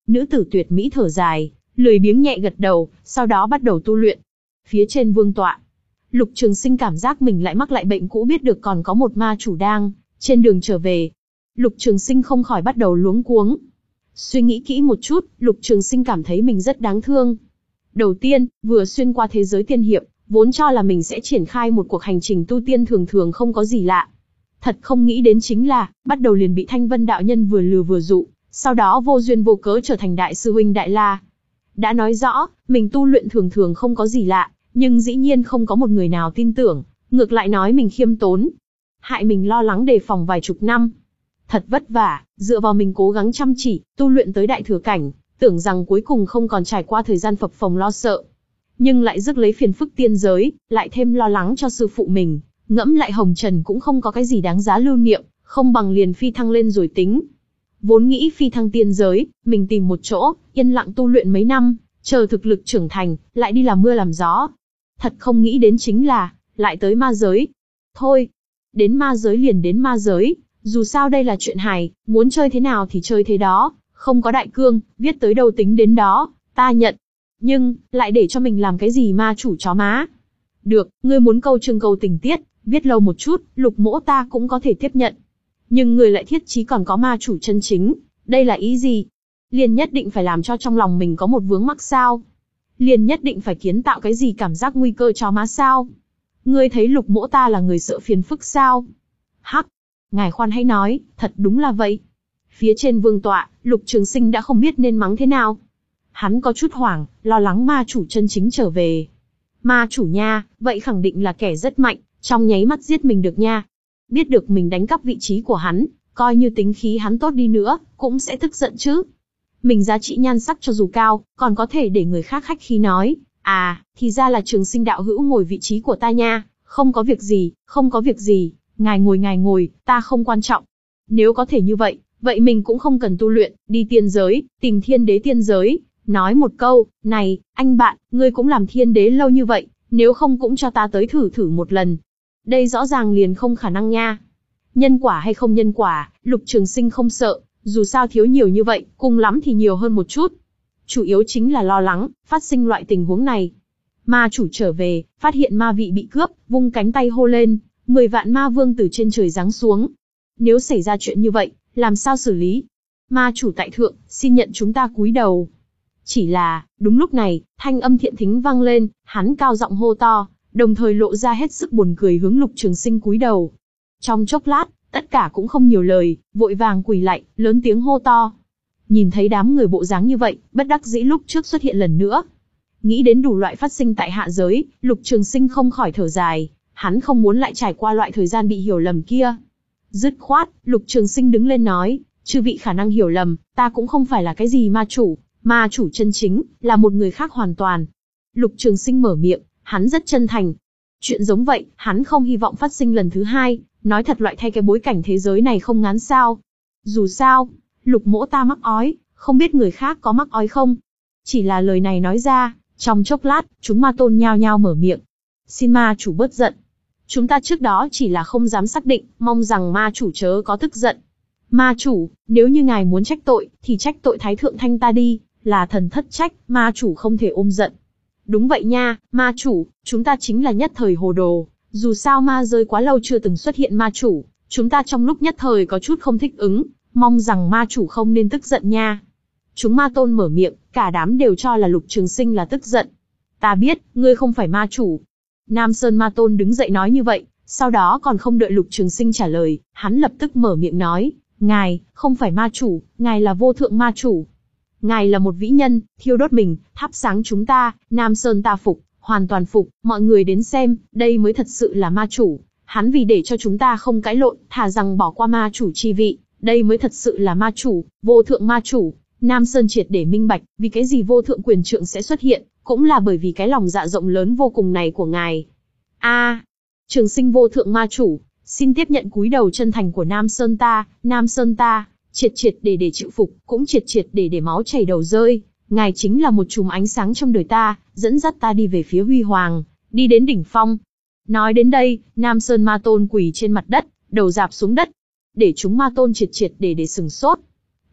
Nữ tử tuyệt mỹ thở dài, lười biếng nhẹ gật đầu, sau đó bắt đầu tu luyện. Phía trên vương tọa, Lục Trường Sinh cảm giác mình lại mắc lại bệnh cũ, biết được còn có một ma chủ đang trên đường trở về. Lục Trường Sinh không khỏi bắt đầu luống cuống. Suy nghĩ kỹ một chút, Lục Trường Sinh cảm thấy mình rất đáng thương. Đầu tiên, vừa xuyên qua thế giới tiên hiệp, vốn cho là mình sẽ triển khai một cuộc hành trình tu tiên thường thường không có gì lạ. Thật không nghĩ đến chính là, bắt đầu liền bị Thanh Vân đạo nhân vừa lừa vừa dụ, sau đó vô duyên vô cớ trở thành đại sư huynh Đại La. Đã nói rõ, mình tu luyện thường thường không có gì lạ, nhưng dĩ nhiên không có một người nào tin tưởng, ngược lại nói mình khiêm tốn. Hại mình lo lắng đề phòng vài chục năm. Thật vất vả, dựa vào mình cố gắng chăm chỉ, tu luyện tới đại thừa cảnh, tưởng rằng cuối cùng không còn trải qua thời gian phập phồng lo sợ. Nhưng lại rước lấy phiền phức tiên giới, lại thêm lo lắng cho sư phụ mình, ngẫm lại hồng trần cũng không có cái gì đáng giá lưu niệm, không bằng liền phi thăng lên rồi tính. Vốn nghĩ phi thăng tiên giới, mình tìm một chỗ, yên lặng tu luyện mấy năm, chờ thực lực trưởng thành, lại đi làm mưa làm gió. Thật không nghĩ đến chính là, lại tới ma giới. Thôi, đến ma giới liền đến ma giới, dù sao đây là chuyện hài, muốn chơi thế nào thì chơi thế đó, không có đại cương, viết tới đâu tính đến đó, ta nhận. Nhưng, lại để cho mình làm cái gì ma chủ chó má. Được, ngươi muốn câu chương câu tình tiết, viết lâu một chút, Lục Mỗ ta cũng có thể tiếp nhận. Nhưng ngươi lại thiết chí còn có ma chủ chân chính, đây là ý gì? Liền nhất định phải làm cho trong lòng mình có một vướng mắc sao? Liền nhất định phải kiến tạo cái gì cảm giác nguy cơ chó má sao? Ngươi thấy Lục Mỗ ta là người sợ phiền phức sao? Hắc, ngài khoan hãy nói, thật đúng là vậy. Phía trên vương tọa, Lục Trường Sinh đã không biết nên mắng thế nào. Hắn có chút hoảng, lo lắng ma chủ chân chính trở về. Ma chủ nha, vậy khẳng định là kẻ rất mạnh, trong nháy mắt giết mình được nha. Biết được mình đánh cắp vị trí của hắn, coi như tính khí hắn tốt đi nữa, cũng sẽ tức giận chứ. Mình giá trị nhan sắc cho dù cao, còn có thể để người khác khách khí nói, à, thì ra là Trường Sinh đạo hữu ngồi vị trí của ta nha, không có việc gì, không có việc gì, ngài ngồi ngài ngồi, ta không quan trọng. Nếu có thể như vậy, vậy mình cũng không cần tu luyện, đi tiên giới, tìm thiên đế tiên giới, nói một câu, này, anh bạn, ngươi cũng làm thiên đế lâu như vậy, nếu không cũng cho ta tới thử thử một lần. Đây rõ ràng liền không khả năng nha. Nhân quả hay không nhân quả, Lục Trường Sinh không sợ, dù sao thiếu nhiều như vậy, cùng lắm thì nhiều hơn một chút. Chủ yếu chính là lo lắng, phát sinh loại tình huống này. Ma chủ trở về, phát hiện ma vị bị cướp, vung cánh tay hô lên, mười vạn ma vương từ trên trời giáng xuống. Nếu xảy ra chuyện như vậy, làm sao xử lý? Ma chủ tại thượng, xin nhận chúng ta cúi đầu. Chỉ là, đúng lúc này, thanh âm thiện thính vang lên, hắn cao giọng hô to, đồng thời lộ ra hết sức buồn cười hướng Lục Trường Sinh cúi đầu. Trong chốc lát, tất cả cũng không nhiều lời, vội vàng quỳ lạy, lớn tiếng hô to. Nhìn thấy đám người bộ dáng như vậy, bất đắc dĩ lúc trước xuất hiện lần nữa. Nghĩ đến đủ loại phát sinh tại hạ giới, Lục Trường Sinh không khỏi thở dài, hắn không muốn lại trải qua loại thời gian bị hiểu lầm kia. Dứt khoát, Lục Trường Sinh đứng lên nói, chư vị khả năng hiểu lầm, ta cũng không phải là cái gì ma chủ, ma chủ chân chính, là một người khác hoàn toàn. Lục Trường Sinh mở miệng, hắn rất chân thành. Chuyện giống vậy, hắn không hy vọng phát sinh lần thứ hai, nói thật loại thay cái bối cảnh thế giới này không ngán sao. Dù sao, Lục Mỗ ta mắc ói, không biết người khác có mắc ói không. Chỉ là lời này nói ra, trong chốc lát, chúng ma tôn nhao nhao mở miệng. Xin ma chủ bớt giận. Chúng ta trước đó chỉ là không dám xác định, mong rằng ma chủ chớ có tức giận. Ma chủ, nếu như ngài muốn trách tội, thì trách tội Thái Thượng Thanh ta đi, là thần thất trách, ma chủ không thể ôm giận. Đúng vậy nha, ma chủ, chúng ta chính là nhất thời hồ đồ, dù sao ma giới quá lâu chưa từng xuất hiện ma chủ, chúng ta trong lúc nhất thời có chút không thích ứng, mong rằng ma chủ không nên tức giận nha. Chúng ma tôn mở miệng, cả đám đều cho là Lục Trường Sinh là tức giận. Ta biết, ngươi không phải ma chủ. Nam Sơn ma tôn đứng dậy nói như vậy, sau đó còn không đợi Lục Trường Sinh trả lời, hắn lập tức mở miệng nói, ngài, không phải ma chủ, ngài là vô thượng ma chủ. Ngài là một vĩ nhân, thiêu đốt mình, thắp sáng chúng ta, Nam Sơn ta phục, hoàn toàn phục, mọi người đến xem, đây mới thật sự là ma chủ. Hắn vì để cho chúng ta không cãi lộn, thà rằng bỏ qua ma chủ chi vị, đây mới thật sự là ma chủ, vô thượng ma chủ. Nam Sơn triệt để minh bạch, vì cái gì vô thượng quyền trượng sẽ xuất hiện, cũng là bởi vì cái lòng dạ rộng lớn vô cùng này của ngài. A, à, Trường Sinh vô thượng ma chủ, xin tiếp nhận cúi đầu chân thành của Nam Sơn ta, Nam Sơn ta, triệt triệt để để chịu phục, cũng triệt triệt để để máu chảy đầu rơi. Ngài chính là một chùm ánh sáng trong đời ta, dẫn dắt ta đi về phía huy hoàng, đi đến đỉnh phong. Nói đến đây, Nam Sơn ma tôn quỳ trên mặt đất, đầu rạp xuống đất, để chúng ma tôn triệt triệt để để sừng sốt.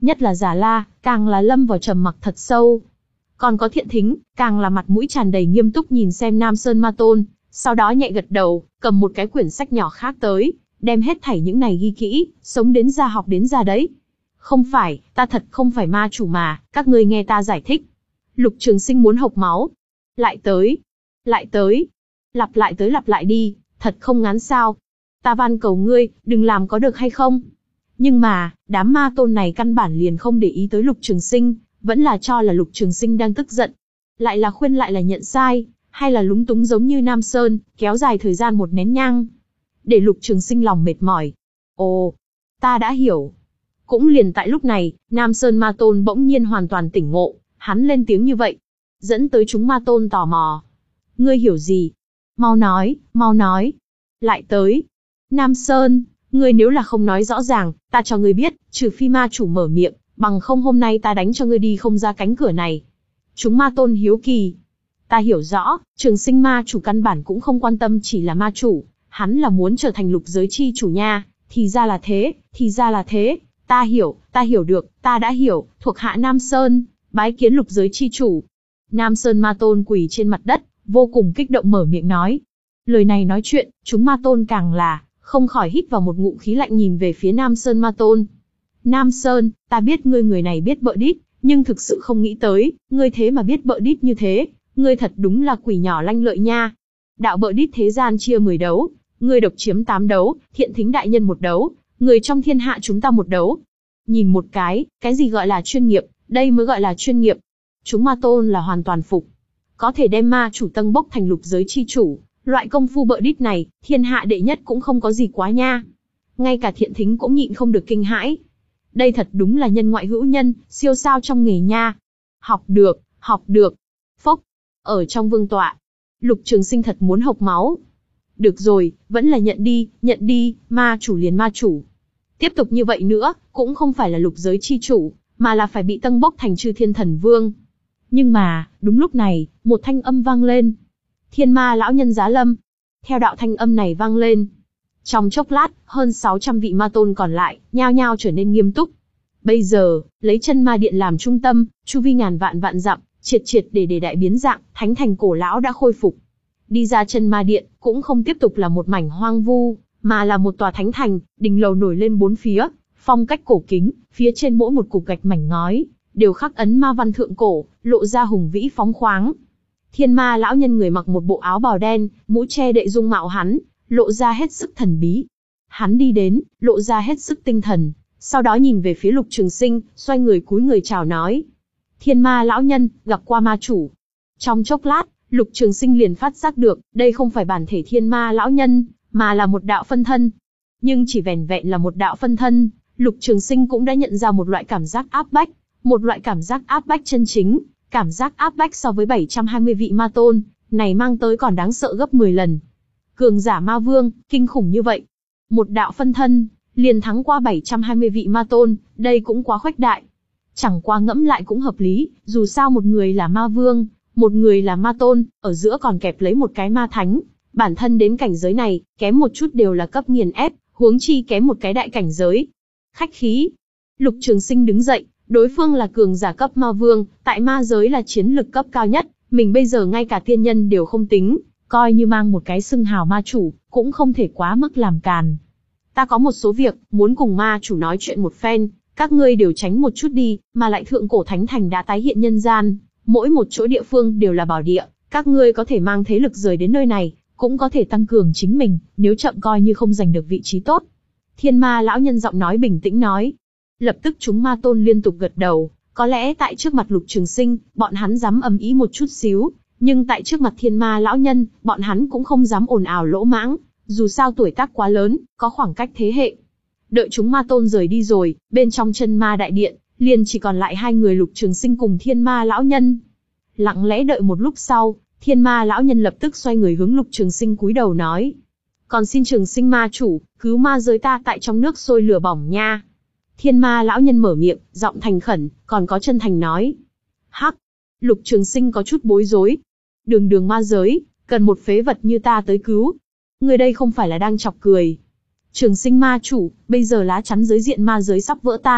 Nhất là Già La, càng là lâm vào trầm mặc thật sâu. Còn có Thiện Thính, càng là mặt mũi tràn đầy nghiêm túc nhìn xem Nam Sơn Ma Tôn, sau đó nhẹ gật đầu, cầm một cái quyển sách nhỏ khác tới, đem hết thảy những này ghi kỹ, sống đến già học đến già đấy. Không phải, ta thật không phải ma chủ mà, các ngươi nghe ta giải thích. Lục Trường Sinh muốn hộc máu. Lại tới, lại tới, lặp lại tới lặp lại đi, thật không ngán sao. Ta van cầu ngươi, đừng làm có được hay không? Nhưng mà, đám ma tôn này căn bản liền không để ý tới Lục Trường Sinh, vẫn là cho là Lục Trường Sinh đang tức giận. Lại là khuyên lại là nhận sai, hay là lúng túng giống như Nam Sơn, kéo dài thời gian một nén nhang. Để Lục Trường Sinh lòng mệt mỏi. Ồ, ta đã hiểu. Cũng liền tại lúc này, Nam Sơn Ma Tôn bỗng nhiên hoàn toàn tỉnh ngộ, hắn lên tiếng như vậy, dẫn tới chúng Ma Tôn tò mò. Ngươi hiểu gì? Mau nói, mau nói. Lại tới. Nam Sơn, ngươi nếu là không nói rõ ràng, ta cho ngươi biết, trừ phi ma chủ mở miệng, bằng không hôm nay ta đánh cho ngươi đi không ra cánh cửa này. Chúng Ma Tôn hiếu kỳ. Ta hiểu rõ, Trường Sinh ma chủ căn bản cũng không quan tâm chỉ là ma chủ, hắn là muốn trở thành lục giới chi chủ nha, thì ra là thế, thì ra là thế, ta hiểu, ta hiểu được, ta đã hiểu, thuộc hạ Nam Sơn, bái kiến lục giới chi chủ. Nam Sơn Ma Tôn quỳ trên mặt đất, vô cùng kích động mở miệng nói. Lời này nói chuyện, chúng Ma Tôn càng là, không khỏi hít vào một ngụm khí lạnh nhìn về phía Nam Sơn Ma Tôn. Nam Sơn, ta biết ngươi người này biết bợ đít, nhưng thực sự không nghĩ tới, ngươi thế mà biết bợ đít như thế, ngươi thật đúng là quỷ nhỏ lanh lợi nha. Đạo bợ đít thế gian chia mười đấu, ngươi độc chiếm tám đấu, Thiện Thính đại nhân một đấu, người trong thiên hạ chúng ta một đấu. Nhìn một cái, cái gì gọi là chuyên nghiệp, đây mới gọi là chuyên nghiệp. Chúng Ma Tôn là hoàn toàn phục. Có thể đem ma chủ tâng bốc thành lục giới chi chủ, loại công phu bợ đít này, thiên hạ đệ nhất cũng không có gì quá nha. Ngay cả Thiện Thính cũng nhịn không được kinh hãi. Đây thật đúng là nhân ngoại hữu nhân, siêu sao trong nghề nha. Học được, học được. Phốc, ở trong vương tọa, Lục Trường Sinh thật muốn hộc máu. Được rồi, vẫn là nhận đi, nhận đi, ma chủ liền ma chủ. Tiếp tục như vậy nữa, cũng không phải là lục giới chi chủ, mà là phải bị tâng bốc thành chư thiên thần vương. Nhưng mà, đúng lúc này, một thanh âm vang lên. Thiên ma lão nhân giá lâm. Theo đạo thanh âm này vang lên, trong chốc lát, hơn sáu trăm vị ma tôn còn lại, nhao nhao trở nên nghiêm túc. Bây giờ, lấy chân ma điện làm trung tâm, chu vi ngàn vạn vạn dặm, triệt triệt để để đại biến dạng, thánh thành cổ lão đã khôi phục. Đi ra chân ma điện, cũng không tiếp tục là một mảnh hoang vu, mà là một tòa thánh thành, đình lầu nổi lên bốn phía, phong cách cổ kính, phía trên mỗi một cục gạch mảnh ngói, đều khắc ấn ma văn thượng cổ, lộ ra hùng vĩ phóng khoáng. Thiên ma lão nhân người mặc một bộ áo bào đen, mũ che đậy dung mạo hắn, lộ ra hết sức thần bí. Hắn đi đến, lộ ra hết sức tinh thần, sau đó nhìn về phía Lục Trường Sinh, xoay người cúi người chào nói. Thiên ma lão nhân, gặp qua ma chủ. Trong chốc lát, Lục Trường Sinh liền phát giác được, đây không phải bản thể thiên ma lão nhân, mà là một đạo phân thân. Nhưng chỉ vẻn vẹn là một đạo phân thân, Lục Trường Sinh cũng đã nhận ra một loại cảm giác áp bách, một loại cảm giác áp bách chân chính, cảm giác áp bách so với bảy trăm hai mươi vị ma tôn, này mang tới còn đáng sợ gấp mười lần. Cường giả ma vương, kinh khủng như vậy. Một đạo phân thân, liền thắng qua bảy trăm hai mươi vị ma tôn, đây cũng quá khuếch đại. Chẳng qua ngẫm lại cũng hợp lý, dù sao một người là ma vương, một người là ma tôn, ở giữa còn kẹp lấy một cái ma thánh. Bản thân đến cảnh giới này, kém một chút đều là cấp nghiền ép, huống chi kém một cái đại cảnh giới. Khách khí. Lục Trường Sinh đứng dậy, đối phương là cường giả cấp ma vương, tại ma giới là chiến lực cấp cao nhất, mình bây giờ ngay cả tiên nhân đều không tính, coi như mang một cái xưng hào ma chủ, cũng không thể quá mức làm càn. Ta có một số việc, muốn cùng ma chủ nói chuyện một phen, các ngươi đều tránh một chút đi, mà lại thượng cổ thánh thành đã tái hiện nhân gian, mỗi một chỗ địa phương đều là bảo địa, các ngươi có thể mang thế lực rời đến nơi này, cũng có thể tăng cường chính mình, nếu chậm coi như không giành được vị trí tốt. Thiên ma lão nhân giọng nói bình tĩnh nói. Lập tức chúng ma tôn liên tục gật đầu, có lẽ tại trước mặt Lục Trường Sinh, bọn hắn dám ầm ĩ một chút xíu, nhưng tại trước mặt thiên ma lão nhân, bọn hắn cũng không dám ồn ào lỗ mãng, dù sao tuổi tác quá lớn, có khoảng cách thế hệ. Đợi chúng ma tôn rời đi rồi, bên trong chân ma đại điện, liền chỉ còn lại hai người Lục Trường Sinh cùng thiên ma lão nhân. Lặng lẽ đợi một lúc sau, thiên ma lão nhân lập tức xoay người hướng Lục Trường Sinh cúi đầu nói. Còn xin Trường Sinh ma chủ, cứu ma giới ta tại trong nước sôi lửa bỏng nha. Thiên ma lão nhân mở miệng, giọng thành khẩn, còn có chân thành nói. Hắc! Lục Trường Sinh có chút bối rối. Đường đường ma giới, cần một phế vật như ta tới cứu. Người đây không phải là đang chọc cười. Trường Sinh ma chủ, bây giờ lá chắn giới diện ma giới sắp vỡ tan,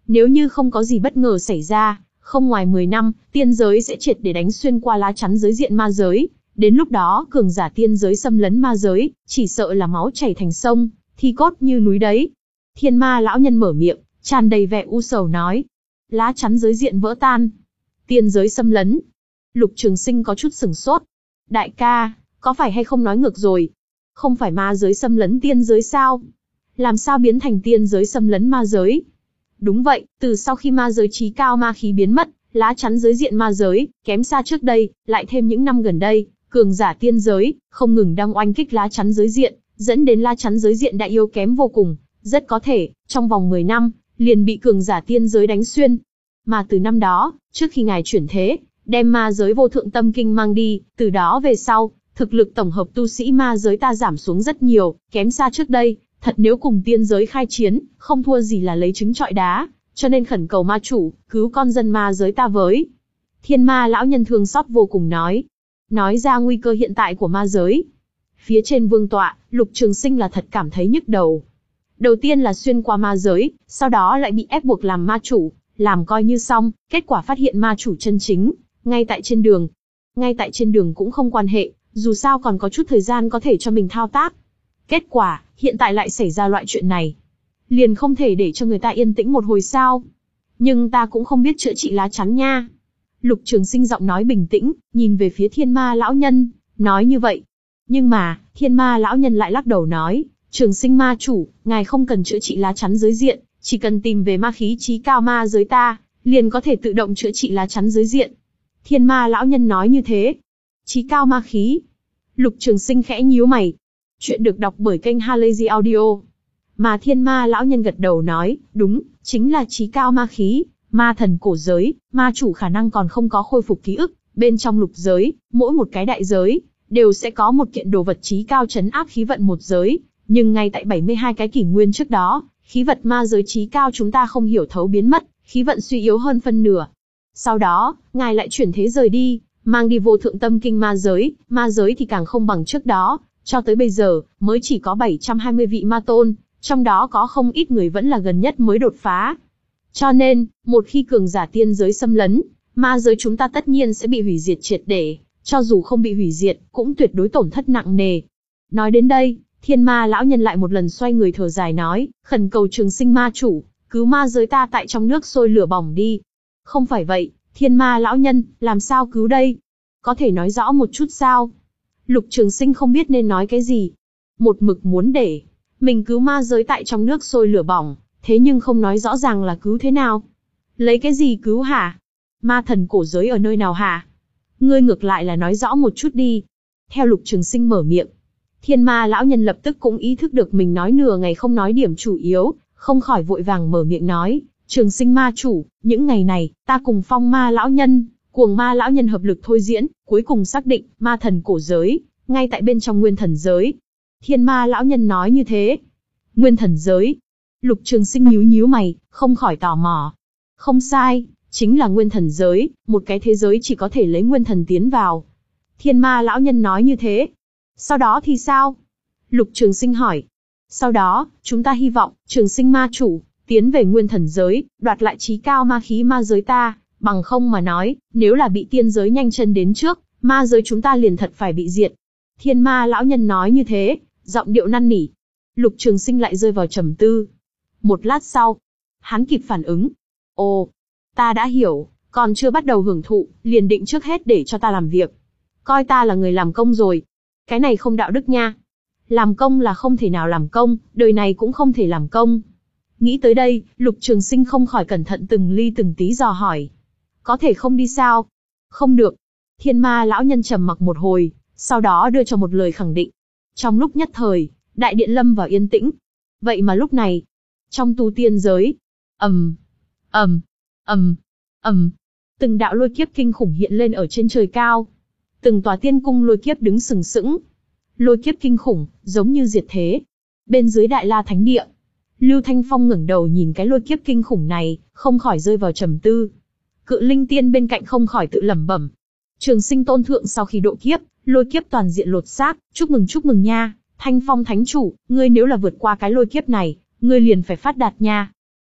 Nếu như không có gì bất ngờ xảy ra, không ngoài mười năm, tiên giới sẽ triệt để đánh xuyên qua lá chắn giới diện ma giới. Đến lúc đó, cường giả tiên giới xâm lấn ma giới, chỉ sợ là máu chảy thành sông, thi cốt như núi đấy. Thiên ma lão nhân mở miệng, tràn đầy vẻ u sầu nói. Lá chắn giới diện vỡ tan. Tiên giới xâm lấn. Lục Trường Sinh có chút sửng sốt. Đại ca, có phải hay không nói ngược rồi? Không phải ma giới xâm lấn tiên giới sao? Làm sao biến thành tiên giới xâm lấn ma giới? Đúng vậy, từ sau khi ma giới trí cao ma khí biến mất, lá chắn giới diện ma giới, kém xa trước đây, lại thêm những năm gần đây, cường giả tiên giới, không ngừng đang oanh kích lá chắn giới diện, dẫn đến lá chắn giới diện đã yếu kém vô cùng, rất có thể, trong vòng mười năm, liền bị cường giả tiên giới đánh xuyên. Mà từ năm đó, trước khi ngài chuyển thế, đem ma giới vô thượng tâm kinh mang đi, từ đó về sau, thực lực tổng hợp tu sĩ ma giới ta giảm xuống rất nhiều, kém xa trước đây, thật nếu cùng tiên giới khai chiến, không thua gì là lấy trứng trọi đá, cho nên khẩn cầu ma chủ, cứu con dân ma giới ta với. Thiên ma lão nhân thương xót vô cùng nói. Nói ra nguy cơ hiện tại của ma giới. Phía trên vương tọa, Lục Trường Sinh là thật cảm thấy nhức đầu. Đầu tiên là xuyên qua ma giới, sau đó lại bị ép buộc làm ma chủ, làm coi như xong, kết quả phát hiện ma chủ chân chính, ngay tại trên đường. Ngay tại trên đường cũng không quan hệ, dù sao còn có chút thời gian có thể cho mình thao tác. Kết quả, hiện tại lại xảy ra loại chuyện này. Liền không thể để cho người ta yên tĩnh một hồi sao. Nhưng ta cũng không biết chữa trị lá chắn nha. Lục Trường Sinh giọng nói bình tĩnh, nhìn về phía thiên ma lão nhân, nói như vậy. Nhưng mà, thiên ma lão nhân lại lắc đầu nói, Trường Sinh ma chủ, ngài không cần chữa trị lá chắn giới diện, chỉ cần tìm về ma khí trí cao ma giới ta, liền có thể tự động chữa trị lá chắn giới diện. Thiên ma lão nhân nói như thế. Trí cao ma khí. Lục Trường Sinh khẽ nhíu mày. Chuyện được đọc bởi kênh Halazy Audio. Mà thiên ma lão nhân gật đầu nói, đúng, chính là trí cao ma khí, ma thần cổ giới, ma chủ khả năng còn không có khôi phục ký ức, bên trong lục giới, mỗi một cái đại giới, đều sẽ có một kiện đồ vật trí cao trấn áp khí vận một giới, nhưng ngay tại bảy mươi hai cái kỷ nguyên trước đó, khí vật ma giới trí cao chúng ta không hiểu thấu biến mất, khí vận suy yếu hơn phân nửa. Sau đó, ngài lại chuyển thế rời đi, mang đi vô thượng tâm kinh ma giới, ma giới thì càng không bằng trước đó, cho tới bây giờ, mới chỉ có bảy trăm hai mươi vị ma tôn, trong đó có không ít người vẫn là gần nhất mới đột phá. Cho nên, một khi cường giả tiên giới xâm lấn, ma giới chúng ta tất nhiên sẽ bị hủy diệt triệt để, cho dù không bị hủy diệt, cũng tuyệt đối tổn thất nặng nề. Nói đến đây, thiên ma lão nhân lại một lần xoay người thở dài nói, khẩn cầu Trường Sinh ma chủ, cứu ma giới ta tại trong nước sôi lửa bỏng đi. Không phải vậy, thiên ma lão nhân, làm sao cứu đây? Có thể nói rõ một chút sao? Lục Trường Sinh không biết nên nói cái gì. Một mực muốn để mình cứu ma giới tại trong nước sôi lửa bỏng, thế nhưng không nói rõ ràng là cứu thế nào. Lấy cái gì cứu hả? Ma thần cổ giới ở nơi nào hả? Ngươi ngược lại là nói rõ một chút đi. Theo Lục Trường Sinh mở miệng, thiên ma lão nhân lập tức cũng ý thức được mình nói nửa ngày không nói điểm chủ yếu, không khỏi vội vàng mở miệng nói, Trường Sinh ma chủ, những ngày này, ta cùng phong ma lão nhân, cuồng ma lão nhân hợp lực thôi diễn, cuối cùng xác định, ma thần cổ giới, ngay tại bên trong nguyên thần giới. Thiên ma lão nhân nói như thế. Nguyên thần giới. Lục Trường Sinh nhíu nhíu mày, không khỏi tò mò. Không sai, chính là nguyên thần giới, một cái thế giới chỉ có thể lấy nguyên thần tiến vào. Thiên ma lão nhân nói như thế. Sau đó thì sao? Lục Trường Sinh hỏi. Sau đó, chúng ta hy vọng, Trường Sinh ma chủ, tiến về nguyên thần giới, đoạt lại trí cao ma khí ma giới ta, bằng không mà nói, nếu là bị tiên giới nhanh chân đến trước, ma giới chúng ta liền thật phải bị diệt. Thiên ma lão nhân nói như thế, giọng điệu năn nỉ. Lục Trường Sinh lại rơi vào trầm tư. Một lát sau, hắn kịp phản ứng. Ồ, ta đã hiểu, còn chưa bắt đầu hưởng thụ, liền định trước hết để cho ta làm việc. Coi ta là người làm công rồi. Cái này không đạo đức nha. Làm công là không thể nào làm công, đời này cũng không thể làm công. Nghĩ tới đây, Lục Trường Sinh không khỏi cẩn thận từng ly từng tí dò hỏi. Có thể không đi sao? Không được. Thiên ma lão nhân trầm mặc một hồi, sau đó đưa cho một lời khẳng định. Trong lúc nhất thời, đại điện lâm vào yên tĩnh. Vậy mà lúc này, trong tu tiên giới, ầm, ầm, ầm, ầm, từng đạo lôi kiếp kinh khủng hiện lên ở trên trời cao. Từng tòa tiên cung lôi kiếp đứng sừng sững. Lôi kiếp kinh khủng, giống như diệt thế. Bên dưới Đại La Thánh Địa, Lưu Thanh Phong ngẩng đầu nhìn cái lôi kiếp kinh khủng này, không khỏi rơi vào trầm tư. Cự Linh Tiên bên cạnh không khỏi tự lẩm bẩm. Trường Sinh tôn thượng sau khi độ kiếp, lôi kiếp toàn diện lột xác, chúc mừng chúc mừng nha, Thanh Phong Thánh chủ, ngươi nếu là vượt qua cái lôi kiếp này, ngươi liền phải phát đạt nha.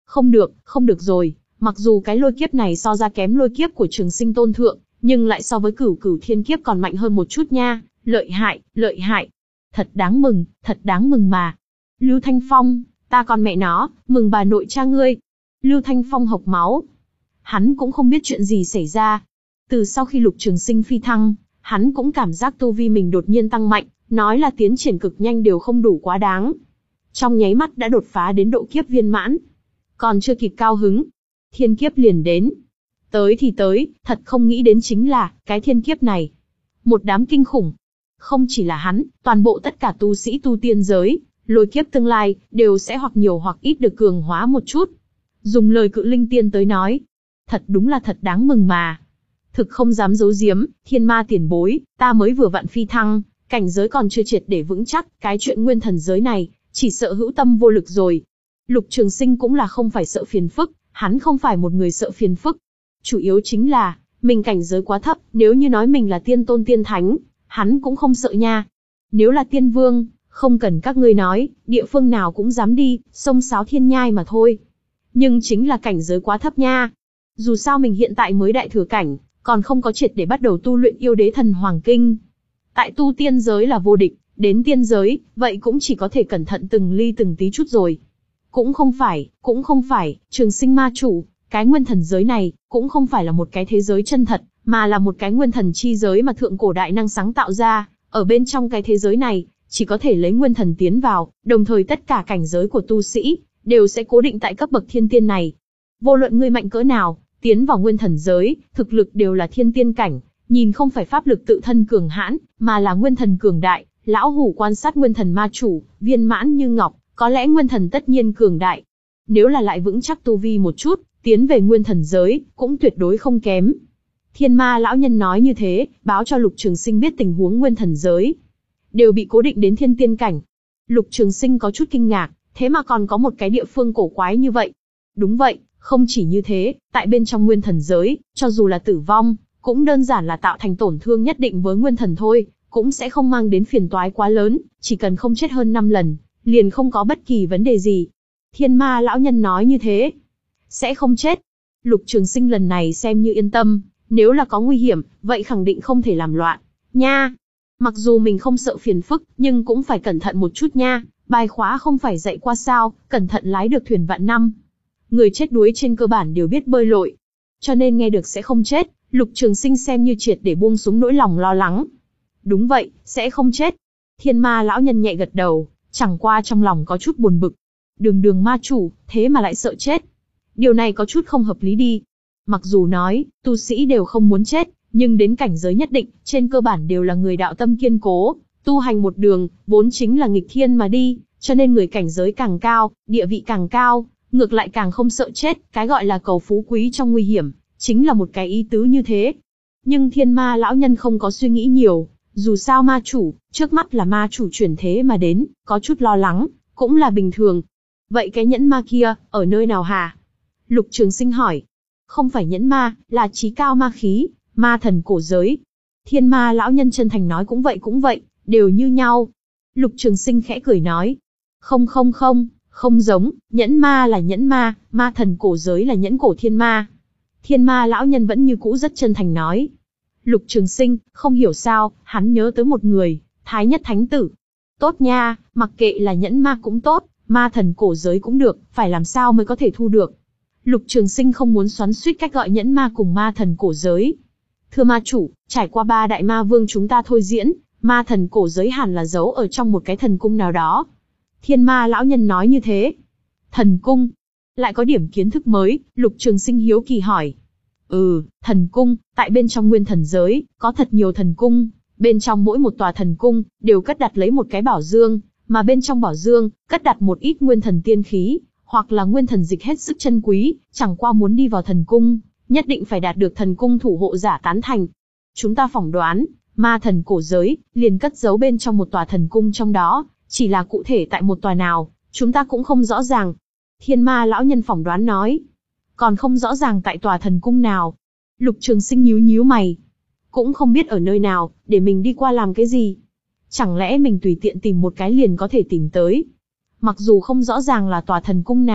Không được, không được rồi, mặc dù cái lôi kiếp này so ra kém lôi kiếp của Trường Sinh Tôn Thượng, nhưng lại so với Cửu Cửu Thiên Kiếp còn mạnh hơn một chút nha, lợi hại, lợi hại. Thật đáng mừng, thật đáng mừng mà. Lưu Thanh Phong, ta còn mẹ nó, mừng bà nội cha ngươi. Lưu Thanh Phong hộc máu. Hắn cũng không biết chuyện gì xảy ra. Từ sau khi Lục Trường Sinh phi thăng, hắn cũng cảm giác tu vi mình đột nhiên tăng mạnh, nói là tiến triển cực nhanh đều không đủ quá đáng. Trong nháy mắt đã đột phá đến độ kiếp viên mãn. Còn chưa kịp cao hứng, thiên kiếp liền đến. Tới thì tới, thật không nghĩ đến chính là, cái thiên kiếp này. Một đám kinh khủng. Không chỉ là hắn, toàn bộ tất cả tu sĩ tu tiên giới, lôi kiếp tương lai, đều sẽ hoặc nhiều hoặc ít được cường hóa một chút. Dùng lời Cự Linh Tiên tới nói. Thật đúng là thật đáng mừng mà. Thực không dám giấu giếm, Thiên Ma tiền bối, ta mới vừa vặn phi thăng, cảnh giới còn chưa triệt để vững chắc, cái chuyện nguyên thần giới này, chỉ sợ hữu tâm vô lực rồi. Lục Trường Sinh cũng là không phải sợ phiền phức, hắn không phải một người sợ phiền phức. Chủ yếu chính là, mình cảnh giới quá thấp, nếu như nói mình là tiên tôn tiên thánh, hắn cũng không sợ nha. Nếu là tiên vương, không cần các ngươi nói, địa phương nào cũng dám đi, sông sáo thiên nhai mà thôi. Nhưng chính là cảnh giới quá thấp nha. Dù sao mình hiện tại mới đại thừa cảnh, còn không có triệt để bắt đầu tu luyện yêu đế thần hoàng kinh. Tại tu tiên giới là vô địch, đến tiên giới, vậy cũng chỉ có thể cẩn thận từng ly từng tí chút rồi. Cũng không phải, cũng không phải, Trường Sinh ma chủ, cái nguyên thần giới này, cũng không phải là một cái thế giới chân thật, mà là một cái nguyên thần chi giới mà thượng cổ đại năng sáng tạo ra. Ở bên trong cái thế giới này, chỉ có thể lấy nguyên thần tiến vào, đồng thời tất cả cảnh giới của tu sĩ, đều sẽ cố định tại cấp bậc thiên tiên này. Vô luận ngươi mạnh cỡ nào, tiến vào nguyên thần giới, thực lực đều là thiên tiên cảnh, nhìn không phải pháp lực tự thân cường hãn, mà là nguyên thần cường đại. Lão hủ quan sát nguyên thần ma chủ, viên mãn như ngọc, có lẽ nguyên thần tất nhiên cường đại. Nếu là lại vững chắc tu vi một chút, tiến về nguyên thần giới, cũng tuyệt đối không kém. Thiên Ma lão nhân nói như thế, báo cho Lục Trường Sinh biết tình huống nguyên thần giới. Đều bị cố định đến thiên tiên cảnh. Lục Trường Sinh có chút kinh ngạc, thế mà còn có một cái địa phương cổ quái như vậy. Đúng vậy, không chỉ như thế, tại bên trong nguyên thần giới, cho dù là tử vong, cũng đơn giản là tạo thành tổn thương nhất định với nguyên thần thôi, cũng sẽ không mang đến phiền toái quá lớn, chỉ cần không chết hơn năm lần, liền không có bất kỳ vấn đề gì. Thiên Ma lão nhân nói như thế. Sẽ không chết. Lục Trường Sinh lần này xem như yên tâm, nếu là có nguy hiểm, vậy khẳng định không thể làm loạn. Nha! Mặc dù mình không sợ phiền phức, nhưng cũng phải cẩn thận một chút nha, bài khóa không phải dạy qua sao, cẩn thận lái được thuyền vạn năm. Người chết đuối trên cơ bản đều biết bơi lội. Cho nên nghe được sẽ không chết, Lục Trường Sinh xem như triệt để buông xuống nỗi lòng lo lắng. Đúng vậy, sẽ không chết. Thiên Ma lão nhân nhẹ gật đầu, chẳng qua trong lòng có chút buồn bực. Đường đường ma chủ, thế mà lại sợ chết. Điều này có chút không hợp lý đi. Mặc dù nói, tu sĩ đều không muốn chết, nhưng đến cảnh giới nhất định, trên cơ bản đều là người đạo tâm kiên cố, tu hành một đường, vốn chính là nghịch thiên mà đi, cho nên người cảnh giới càng cao, địa vị càng cao, ngược lại càng không sợ chết, cái gọi là cầu phú quý trong nguy hiểm, chính là một cái ý tứ như thế. Nhưng Thiên Ma lão nhân không có suy nghĩ nhiều, dù sao ma chủ, trước mắt là ma chủ chuyển thế mà đến, có chút lo lắng, cũng là bình thường. Vậy cái nhẫn ma kia, ở nơi nào hả? Lục Trường Sinh hỏi. Không phải nhẫn ma, là chí cao ma khí, ma thần cổ giới. Thiên Ma lão nhân chân thành nói cũng vậy cũng vậy, đều như nhau. Lục Trường Sinh khẽ cười nói. Không không không, không giống, nhẫn ma là nhẫn ma, ma thần cổ giới là nhẫn cổ thiên ma. Thiên Ma lão nhân vẫn như cũ rất chân thành nói. Lục Trường Sinh, không hiểu sao, hắn nhớ tới một người, Thái Nhất Thánh Tử. Tốt nha, mặc kệ là nhẫn ma cũng tốt, ma thần cổ giới cũng được, phải làm sao mới có thể thu được. Lục Trường Sinh không muốn xoắn xuýt cách gọi nhẫn ma cùng ma thần cổ giới. Thưa ma chủ, trải qua ba đại ma vương chúng ta thôi diễn, ma thần cổ giới hẳn là giấu ở trong một cái thần cung nào đó. Thiên Ma lão nhân nói như thế. Thần cung? Lại có điểm kiến thức mới, Lục Trường Sinh hiếu kỳ hỏi. Ừ, thần cung, tại bên trong nguyên thần giới, có thật nhiều thần cung, bên trong mỗi một tòa thần cung, đều cất đặt lấy một cái bảo dương, mà bên trong bảo dương, cất đặt một ít nguyên thần tiên khí, hoặc là nguyên thần dịch hết sức chân quý, chẳng qua muốn đi vào thần cung, nhất định phải đạt được thần cung thủ hộ giả tán thành. Chúng ta phỏng đoán, ma thần cổ giới, liền cất giấu bên trong một tòa thần cung trong đó, chỉ là cụ thể tại một tòa nào, chúng ta cũng không rõ ràng. Thiên Ma lão nhân phỏng đoán nói. Còn không rõ ràng tại tòa thần cung nào. Lục Trường Sinh nhíu nhíu mày. Cũng không biết ở nơi nào, để mình đi qua làm cái gì. Chẳng lẽ mình tùy tiện tìm một cái liền có thể tìm tới. Mặc dù không rõ ràng là tòa thần cung nào,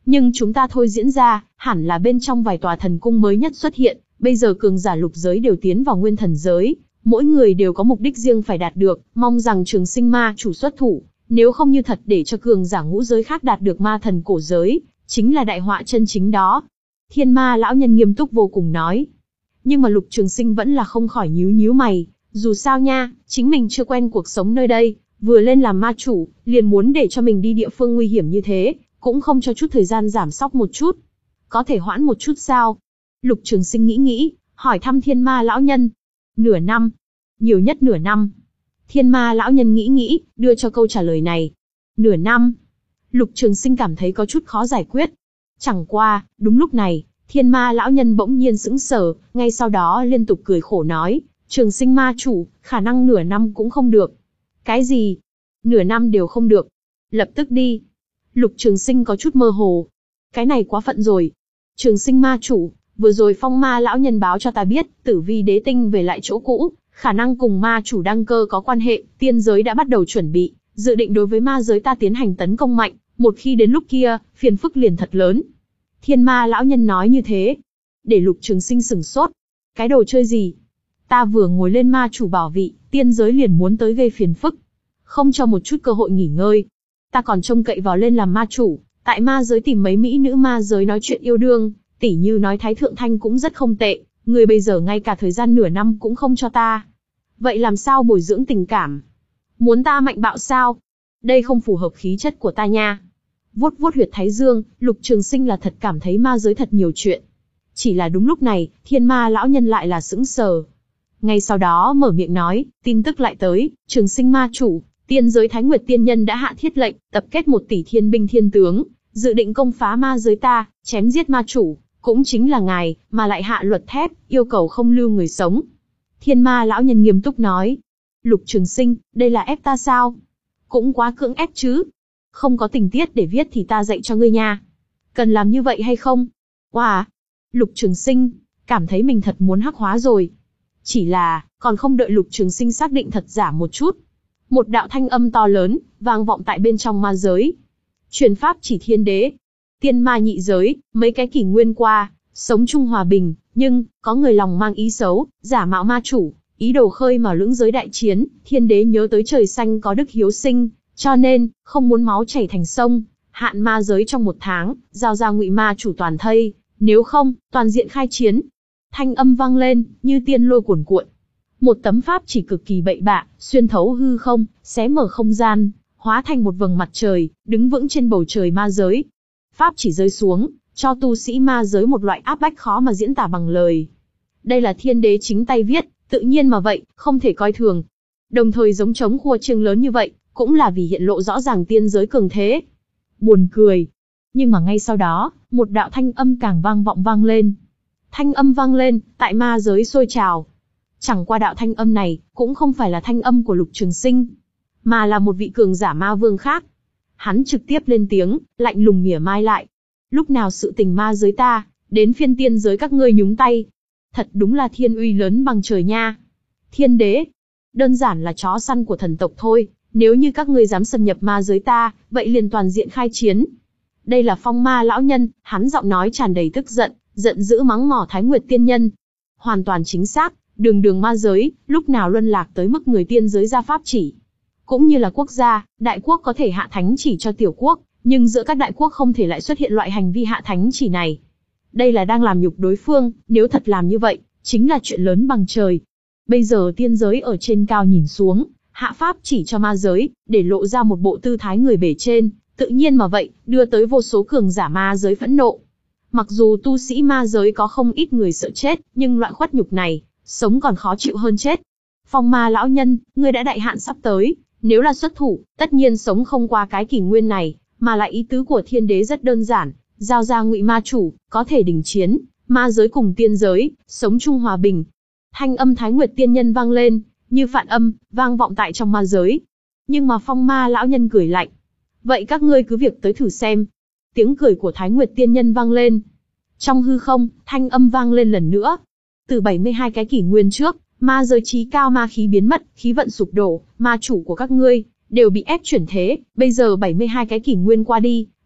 Nhưng chúng ta thôi diễn ra, hẳn là bên trong vài tòa thần cung mới nhất xuất hiện, bây giờ cường giả lục giới đều tiến vào nguyên thần giới, mỗi người đều có mục đích riêng phải đạt được, mong rằng Trường Sinh ma chủ xuất thủ, nếu không như thật để cho cường giả ngũ giới khác đạt được ma thần cổ giới, chính là đại họa chân chính đó. Thiên ma lão nhân nghiêm túc vô cùng nói. Nhưng mà Lục Trường Sinh vẫn là không khỏi nhíu nhíu mày, dù sao nha, chính mình chưa quen cuộc sống nơi đây, vừa lên làm ma chủ, liền muốn để cho mình đi địa phương nguy hiểm như thế, cũng không cho chút thời gian giảm sóc một chút. Có thể hoãn một chút sao? Lục Trường Sinh nghĩ nghĩ, hỏi thăm thiên ma lão nhân. Nửa năm. Nhiều nhất nửa năm. Thiên ma lão nhân nghĩ nghĩ, đưa cho câu trả lời này. Nửa năm. Lục Trường Sinh cảm thấy có chút khó giải quyết. Chẳng qua, đúng lúc này, thiên ma lão nhân bỗng nhiên sững sờ, ngay sau đó liên tục cười khổ nói, Trường Sinh ma chủ, khả năng nửa năm cũng không được. Cái gì? Nửa năm đều không được. Lập tức đi. Lục Trường Sinh có chút mơ hồ. Cái này quá phận rồi. Trường Sinh ma chủ, vừa rồi phong ma lão nhân báo cho ta biết, tử vi đế tinh về lại chỗ cũ, khả năng cùng ma chủ đăng cơ có quan hệ, tiên giới đã bắt đầu chuẩn bị, dự định đối với ma giới ta tiến hành tấn công mạnh, một khi đến lúc kia, phiền phức liền thật lớn. Thiên ma lão nhân nói như thế, để Lục Trường Sinh sửng sốt. Cái đồ chơi gì? Ta vừa ngồi lên ma chủ bảo vị, tiên giới liền muốn tới gây phiền phức, không cho một chút cơ hội nghỉ ngơi. Ta còn trông cậy vào lên làm ma chủ, tại ma giới tìm mấy mỹ nữ ma giới nói chuyện yêu đương, tỉ như nói Thái Thượng Thanh cũng rất không tệ, người bây giờ ngay cả thời gian nửa năm cũng không cho ta. Vậy làm sao bồi dưỡng tình cảm? Muốn ta mạnh bạo sao? Đây không phù hợp khí chất của ta nha. Vuốt vuốt huyệt thái dương, Lục Trường Sinh là thật cảm thấy ma giới thật nhiều chuyện. Chỉ là đúng lúc này, thiên ma lão nhân lại là sững sờ. Ngay sau đó mở miệng nói, tin tức lại tới, Trường Sinh ma chủ, tiên giới Thái Nguyệt tiên nhân đã hạ thiết lệnh, tập kết một tỷ thiên binh thiên tướng, dự định công phá ma giới ta, chém giết ma chủ, cũng chính là ngài, mà lại hạ luật thép, yêu cầu không lưu người sống. Thiên ma lão nhân nghiêm túc nói. Lục Trường Sinh, đây là ép ta sao? Cũng quá cưỡng ép chứ. Không có tình tiết để viết thì ta dạy cho ngươi nha. Cần làm như vậy hay không? Wow! Lục Trường Sinh, cảm thấy mình thật muốn hắc hóa rồi. Chỉ là, còn không đợi Lục Trường Sinh xác định thật giả một chút. Một đạo thanh âm to lớn, vang vọng tại bên trong ma giới. Truyền pháp chỉ thiên đế. Tiên ma nhị giới, mấy cái kỷ nguyên qua, sống chung hòa bình, nhưng, có người lòng mang ý xấu, giả mạo ma chủ, ý đồ khơi mào lưỡng giới đại chiến, thiên đế nhớ tới trời xanh có đức hiếu sinh, cho nên, không muốn máu chảy thành sông, hạn ma giới trong một tháng, giao ra ngụy ma chủ toàn thây, nếu không, toàn diện khai chiến. Thanh âm vang lên, như tiên lôi cuồn cuộn. Một tấm pháp chỉ cực kỳ bậy bạ, xuyên thấu hư không, xé mở không gian, hóa thành một vầng mặt trời, đứng vững trên bầu trời ma giới. Pháp chỉ rơi xuống, cho tu sĩ ma giới một loại áp bách khó mà diễn tả bằng lời. Đây là thiên đế chính tay viết, tự nhiên mà vậy, không thể coi thường. Đồng thời giống trống khua chiêng lớn như vậy, cũng là vì hiện lộ rõ ràng tiên giới cường thế. Buồn cười. Nhưng mà ngay sau đó, một đạo thanh âm càng vang vọng vang lên. Thanh âm vang lên, tại ma giới sôi trào. Chẳng qua đạo thanh âm này, cũng không phải là thanh âm của Lục Trường Sinh, mà là một vị cường giả ma vương khác. Hắn trực tiếp lên tiếng, lạnh lùng mỉa mai lại. Lúc nào sự tình ma giới ta, đến phiên tiên giới các ngươi nhúng tay. Thật đúng là thiên uy lớn bằng trời nha. Thiên đế, đơn giản là chó săn của thần tộc thôi, nếu như các ngươi dám xâm nhập ma giới ta, vậy liền toàn diện khai chiến. Đây là phong ma lão nhân, hắn giọng nói tràn đầy tức giận, giận dữ mắng mỏ Thái Nguyệt tiên nhân. Hoàn toàn chính xác, đường đường ma giới, lúc nào luân lạc tới mức người tiên giới ra pháp chỉ. Cũng như là quốc gia, đại quốc có thể hạ thánh chỉ cho tiểu quốc, nhưng giữa các đại quốc không thể lại xuất hiện loại hành vi hạ thánh chỉ này. Đây là đang làm nhục đối phương, nếu thật làm như vậy, chính là chuyện lớn bằng trời. Bây giờ tiên giới ở trên cao nhìn xuống, hạ pháp chỉ cho ma giới, để lộ ra một bộ tư thái người bề trên, tự nhiên mà vậy, đưa tới vô số cường giả ma giới phẫn nộ. Mặc dù tu sĩ ma giới có không ít người sợ chết, nhưng loại khuất nhục này, sống còn khó chịu hơn chết. Phong ma lão nhân, ngươi đã đại hạn sắp tới, nếu là xuất thủ, tất nhiên sống không qua cái kỷ nguyên này, mà lại ý tứ của thiên đế rất đơn giản, giao ra ngụy ma chủ, có thể đình chiến, ma giới cùng tiên giới, sống chung hòa bình. Thanh âm Thái Nguyệt tiên nhân vang lên, như phạn âm, vang vọng tại trong ma giới. Nhưng mà phong ma lão nhân cười lạnh. Vậy các ngươi cứ việc tới thử xem. Tiếng cười của Thái Nguyệt tiên nhân vang lên. Trong hư không, thanh âm vang lên lần nữa. Từ bảy mươi hai cái kỷ nguyên trước, ma giới trí cao ma khí biến mất, khí vận sụp đổ, ma chủ của các ngươi đều bị ép chuyển thế, bây giờ bảy mươi hai cái kỷ nguyên qua đi,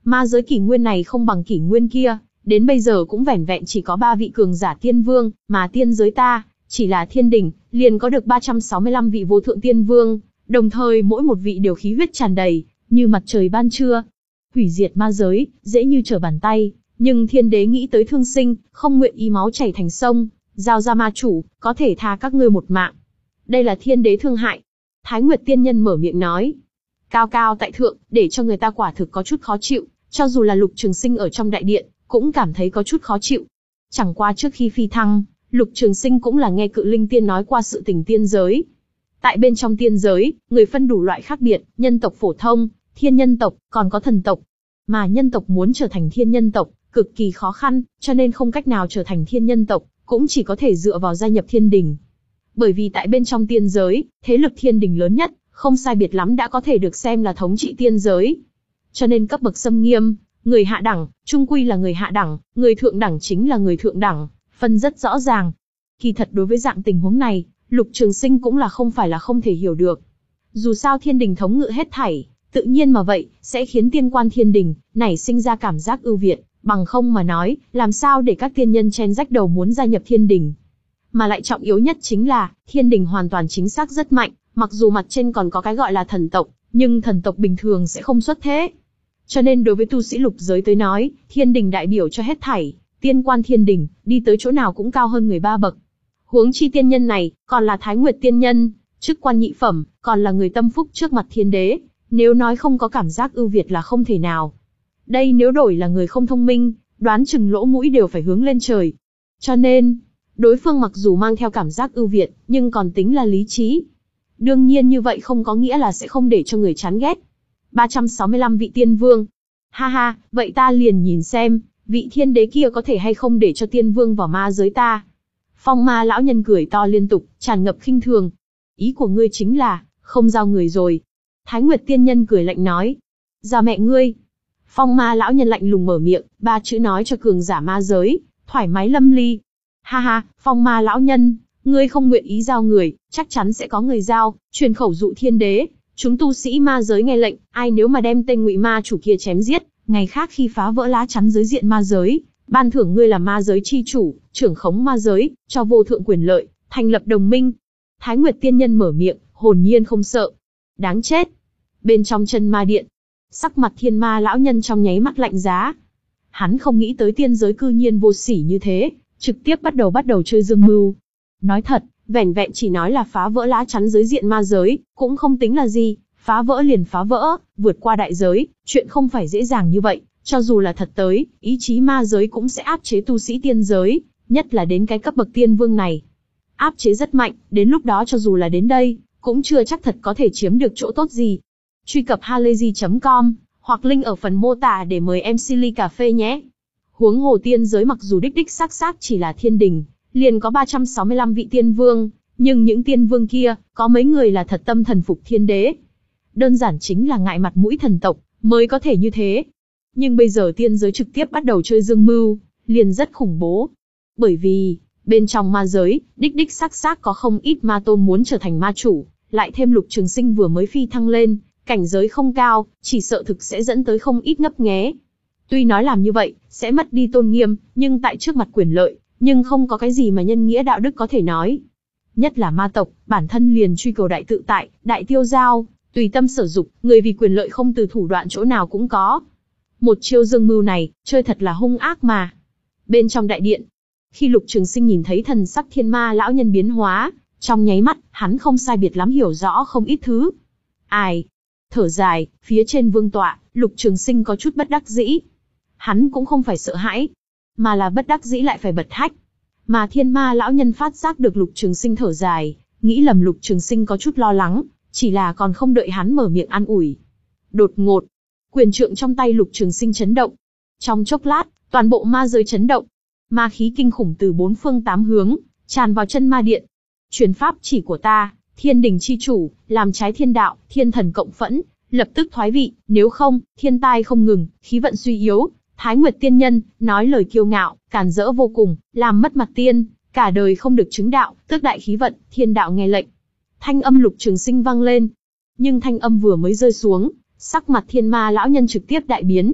Ma giới kỷ nguyên này không bằng kỷ nguyên kia, đến bây giờ cũng vẻn vẹn chỉ có ba vị cường giả tiên vương, mà tiên giới ta, chỉ là thiên đình, liền có được ba trăm sáu mươi lăm vị vô thượng tiên vương, đồng thời mỗi một vị đều khí huyết tràn đầy, như mặt trời ban trưa. Hủy diệt ma giới, dễ như trở bàn tay, nhưng thiên đế nghĩ tới thương sinh, không nguyện ý máu chảy thành sông, giao ra ma chủ, có thể tha các ngươi một mạng. Đây là thiên đế thương hại. Thái Nguyệt tiên nhân mở miệng nói. Cao cao tại thượng, để cho người ta quả thực có chút khó chịu, cho dù là Lục Trường Sinh ở trong đại điện, cũng cảm thấy có chút khó chịu. Chẳng qua trước khi phi thăng, Lục Trường Sinh cũng là nghe Cự Linh Tiên nói qua sự tình tiên giới. Tại bên trong tiên giới, người phân đủ loại khác biệt, nhân tộc phổ thông, thiên nhân tộc, còn có thần tộc. Mà nhân tộc muốn trở thành thiên nhân tộc, cực kỳ khó khăn, cho nên không cách nào trở thành thiên nhân tộc, cũng chỉ có thể dựa vào gia nhập thiên đình. Bởi vì tại bên trong tiên giới, thế lực thiên đình lớn nhất, không sai biệt lắm đã có thể được xem là thống trị tiên giới. Cho nên cấp bậc xâm nghiêm, người hạ đẳng, trung quy là người hạ đẳng, người thượng đẳng chính là người thượng đẳng, phân rất rõ ràng. Kỳ thật đối với dạng tình huống này, Lục Trường Sinh cũng là không phải là không thể hiểu được. Dù sao thiên đình thống ngự hết thảy, tự nhiên mà vậy, sẽ khiến tiên quan thiên đình, nảy sinh ra cảm giác ưu việt, bằng không mà nói, làm sao để các tiên nhân chen rách đầu muốn gia nhập thiên đình. Mà lại trọng yếu nhất chính là, thiên đình hoàn toàn chính xác rất mạnh, mặc dù mặt trên còn có cái gọi là thần tộc, nhưng thần tộc bình thường sẽ không xuất thế. Cho nên đối với tu sĩ lục giới tới nói, thiên đình đại biểu cho hết thảy, tiên quan thiên đình, đi tới chỗ nào cũng cao hơn người ba bậc. Huống chi tiên nhân này, còn là Thái Nguyệt tiên nhân, chức quan nhị phẩm, còn là người tâm phúc trước mặt thiên đế, nếu nói không có cảm giác ưu việt là không thể nào. Đây nếu đổi là người không thông minh, đoán chừng lỗ mũi đều phải hướng lên trời. Cho nên, đối phương mặc dù mang theo cảm giác ưu việt, nhưng còn tính là lý trí. Đương nhiên như vậy không có nghĩa là sẽ không để cho người chán ghét. ba trăm sáu mươi lăm vị tiên vương. Ha ha, vậy ta liền nhìn xem, vị thiên đế kia có thể hay không để cho tiên vương vào ma giới ta. Phong ma lão nhân cười to liên tục, tràn ngập khinh thường. Ý của ngươi chính là, không giao người rồi. Thái Nguyệt tiên nhân cười lạnh nói. Giao mẹ ngươi. Phong ma lão nhân lạnh lùng mở miệng, ba chữ nói cho cường giả ma giới, thoải mái lâm ly. Ha ha, phong ma lão nhân, ngươi không nguyện ý giao người, chắc chắn sẽ có người giao, truyền khẩu dụ thiên đế. Chúng tu sĩ ma giới nghe lệnh, ai nếu mà đem tên ngụy ma chủ kia chém giết, ngày khác khi phá vỡ lá chắn giới diện ma giới, ban thưởng ngươi là ma giới chi chủ, trưởng khống ma giới, cho vô thượng quyền lợi, thành lập đồng minh. Thái Nguyệt tiên nhân mở miệng, hồn nhiên không sợ. Đáng chết. Bên trong chân ma điện, sắc mặt thiên ma lão nhân trong nháy mắt lạnh giá. Hắn không nghĩ tới tiên giới cư nhiên vô sỉ như thế, trực tiếp bắt đầu bắt đầu chơi dương mưu. Nói thật, vẻn vẹn chỉ nói là phá vỡ lá chắn giới diện ma giới, cũng không tính là gì, phá vỡ liền phá vỡ, vượt qua đại giới, chuyện không phải dễ dàng như vậy, cho dù là thật tới, ý chí ma giới cũng sẽ áp chế tu sĩ tiên giới, nhất là đến cái cấp bậc tiên vương này. Áp chế rất mạnh, đến lúc đó cho dù là đến đây, cũng chưa chắc thật có thể chiếm được chỗ tốt gì. Truy cập halayzi chấm com, hoặc link ở phần mô tả để mời em xê ly cà phê nhé. Huống hồ tiên giới mặc dù đích đích xác xác chỉ là thiên đình, liền có ba trăm sáu mươi lăm vị tiên vương, nhưng những tiên vương kia, có mấy người là thật tâm thần phục thiên đế. Đơn giản chính là ngại mặt mũi thần tộc, mới có thể như thế. Nhưng bây giờ tiên giới trực tiếp bắt đầu chơi dương mưu, liền rất khủng bố. Bởi vì, bên trong ma giới, đích đích xác xác có không ít ma tôn muốn trở thành ma chủ, lại thêm Lục Trường Sinh vừa mới phi thăng lên, cảnh giới không cao, chỉ sợ thực sẽ dẫn tới không ít ngấp nghé. Tuy nói làm như vậy, sẽ mất đi tôn nghiêm, nhưng tại trước mặt quyền lợi, nhưng không có cái gì mà nhân nghĩa đạo đức có thể nói. Nhất là ma tộc, bản thân liền truy cầu đại tự tại, đại tiêu giao, tùy tâm sở dục, người vì quyền lợi không từ thủ đoạn chỗ nào cũng có. Một chiêu dương mưu này, chơi thật là hung ác mà. Bên trong đại điện, khi Lục Trường Sinh nhìn thấy thần sắc thiên ma lão nhân biến hóa, trong nháy mắt, hắn không sai biệt lắm hiểu rõ không ít thứ. Ai? Thở dài, phía trên vương tọa, Lục Trường Sinh có chút bất đắc dĩ. Hắn cũng không phải sợ hãi, mà là bất đắc dĩ lại phải bật hách. Mà thiên ma lão nhân phát giác được Lục Trường Sinh thở dài, nghĩ lầm Lục Trường Sinh có chút lo lắng, chỉ là còn không đợi hắn mở miệng an ủi. Đột ngột, quyền trượng trong tay Lục Trường Sinh chấn động. Trong chốc lát, toàn bộ ma giới chấn động. Ma khí kinh khủng từ bốn phương tám hướng, tràn vào chân ma điện. Truyền pháp chỉ của ta, thiên đình chi chủ, làm trái thiên đạo, thiên thần cộng phẫn, lập tức thoái vị, nếu không, thiên tai không ngừng, khí vận suy yếu. Thái Nguyệt tiên nhân, nói lời kiêu ngạo, càn rỡ vô cùng, làm mất mặt tiên, cả đời không được chứng đạo, tước đại khí vận, thiên đạo nghe lệnh. Thanh âm Lục Trường Sinh vang lên. Nhưng thanh âm vừa mới rơi xuống, sắc mặt thiên ma lão nhân trực tiếp đại biến.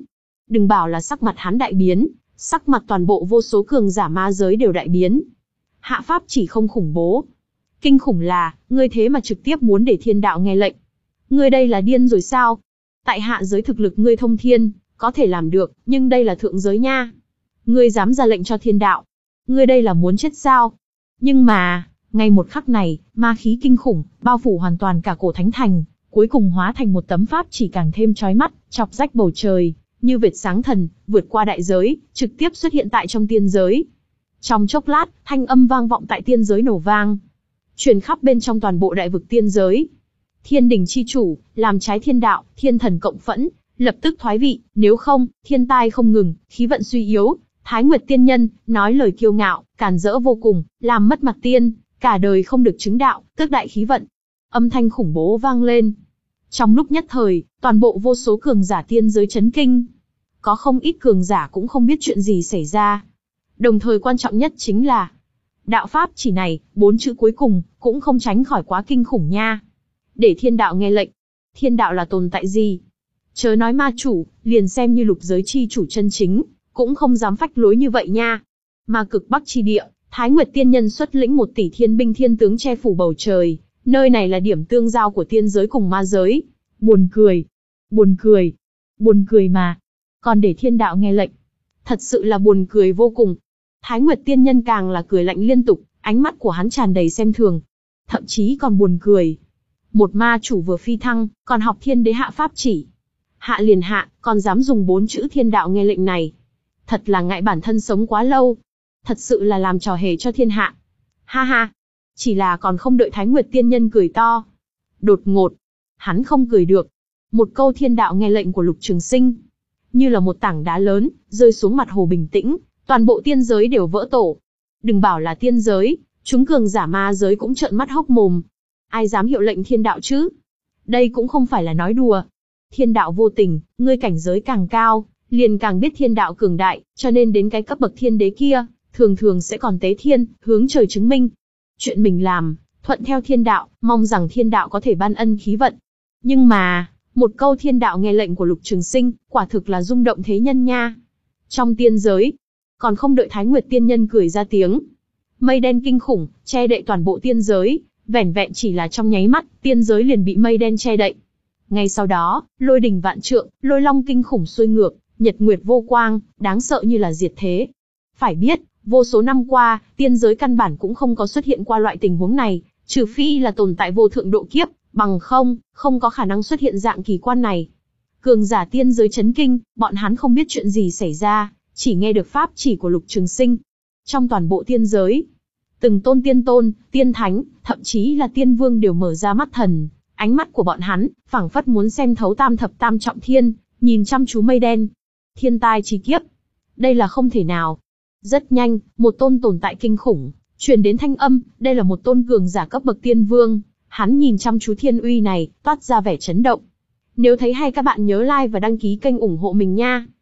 Đừng bảo là sắc mặt hắn đại biến, sắc mặt toàn bộ vô số cường giả ma giới đều đại biến. Hạ pháp chỉ không khủng bố. Kinh khủng là, ngươi thế mà trực tiếp muốn để thiên đạo nghe lệnh. Ngươi đây là điên rồi sao? Tại hạ giới thực lực ngươi thông thiên, có thể làm được, nhưng đây là thượng giới nha. Ngươi dám ra lệnh cho thiên đạo. Ngươi đây là muốn chết sao? Nhưng mà, ngay một khắc này, ma khí kinh khủng, bao phủ hoàn toàn cả cổ thánh thành, cuối cùng hóa thành một tấm pháp chỉ càng thêm chói mắt, chọc rách bầu trời, như vệt sáng thần, vượt qua đại giới, trực tiếp xuất hiện tại trong tiên giới. Trong chốc lát, thanh âm vang vọng tại tiên giới nổ vang, truyền khắp bên trong toàn bộ đại vực tiên giới. Thiên đình chi chủ, làm trái thiên đạo, thiên thần cộng phẫn, lập tức thoái vị, nếu không, thiên tai không ngừng, khí vận suy yếu. Thái Nguyệt tiên nhân, nói lời kiêu ngạo, càn rỡ vô cùng, làm mất mặt tiên, cả đời không được chứng đạo, tước đại khí vận. Âm thanh khủng bố vang lên. Trong lúc nhất thời, toàn bộ vô số cường giả tiên giới chấn kinh. Có không ít cường giả cũng không biết chuyện gì xảy ra. Đồng thời quan trọng nhất chính là, đạo pháp chỉ này, bốn chữ cuối cùng, cũng không tránh khỏi quá kinh khủng nha. Để thiên đạo nghe lệnh. Thiên đạo là tồn tại gì? Chớ nói ma chủ, liền xem như lục giới chi chủ chân chính, cũng không dám phách lối như vậy nha. Ma cực bắc chi địa, Thái Nguyệt tiên nhân xuất lĩnh một tỷ thiên binh thiên tướng che phủ bầu trời. Nơi này là điểm tương giao của tiên giới cùng ma giới. Buồn cười. Buồn cười. Buồn cười mà. Còn để thiên đạo nghe lệnh. Thật sự là buồn cười vô cùng. Thái Nguyệt tiên nhân càng là cười lạnh liên tục, ánh mắt của hắn tràn đầy xem thường. Thậm chí còn buồn cười. Một ma chủ vừa phi thăng, còn học thiên đế hạ pháp chỉ. Hạ liền hạ, còn dám dùng bốn chữ thiên đạo nghe lệnh này. Thật là ngại bản thân sống quá lâu. Thật sự là làm trò hề cho thiên hạ. Ha ha. Chỉ là còn không đợi Thái Nguyệt tiên nhân cười to. Đột ngột. Hắn không cười được. Một câu thiên đạo nghe lệnh của Lục Trường Sinh. Như là một tảng đá lớn, rơi xuống mặt hồ bình tĩnh. Toàn bộ tiên giới đều vỡ tổ. Đừng bảo là tiên giới, chúng cường giả ma giới cũng trợn mắt hốc mồm. Ai dám hiệu lệnh thiên đạo chứ? Đây cũng không phải là nói đùa. Thiên đạo vô tình, ngươi cảnh giới càng cao, liền càng biết thiên đạo cường đại, cho nên đến cái cấp bậc thiên đế kia, thường thường sẽ còn tế thiên, hướng trời chứng minh. Chuyện mình làm, thuận theo thiên đạo, mong rằng thiên đạo có thể ban ân khí vận. Nhưng mà, một câu thiên đạo nghe lệnh của Lục Trường Sinh, quả thực là rung động thế nhân nha. Trong tiên giới, còn không đợi Thái Nguyệt tiên nhân cười ra tiếng. Mây đen kinh khủng, che đậy toàn bộ tiên giới, vẻn vẹn chỉ là trong nháy mắt, tiên giới liền bị mây đen che đậy. Ngay sau đó, lôi đỉnh vạn trượng, lôi long kinh khủng xuôi ngược, nhật nguyệt vô quang, đáng sợ như là diệt thế. Phải biết, vô số năm qua, tiên giới căn bản cũng không có xuất hiện qua loại tình huống này, trừ phi là tồn tại vô thượng độ kiếp, bằng không, không có khả năng xuất hiện dạng kỳ quan này. Cường giả tiên giới chấn kinh, bọn hắn không biết chuyện gì xảy ra, chỉ nghe được pháp chỉ của Lục Trường Sinh. Trong toàn bộ tiên giới, từng tôn tiên tôn, tiên thánh, thậm chí là tiên vương đều mở ra mắt thần, ánh mắt của bọn hắn, phảng phất muốn xem thấu tam thập tam trọng thiên, nhìn chăm chú mây đen. Thiên tai chi kiếp. Đây là không thể nào. Rất nhanh, một tôn tồn tại kinh khủng, truyền đến thanh âm, đây là một tôn cường giả cấp bậc tiên vương. Hắn nhìn chăm chú thiên uy này, toát ra vẻ chấn động. Nếu thấy hay các bạn nhớ like và đăng ký kênh ủng hộ mình nha.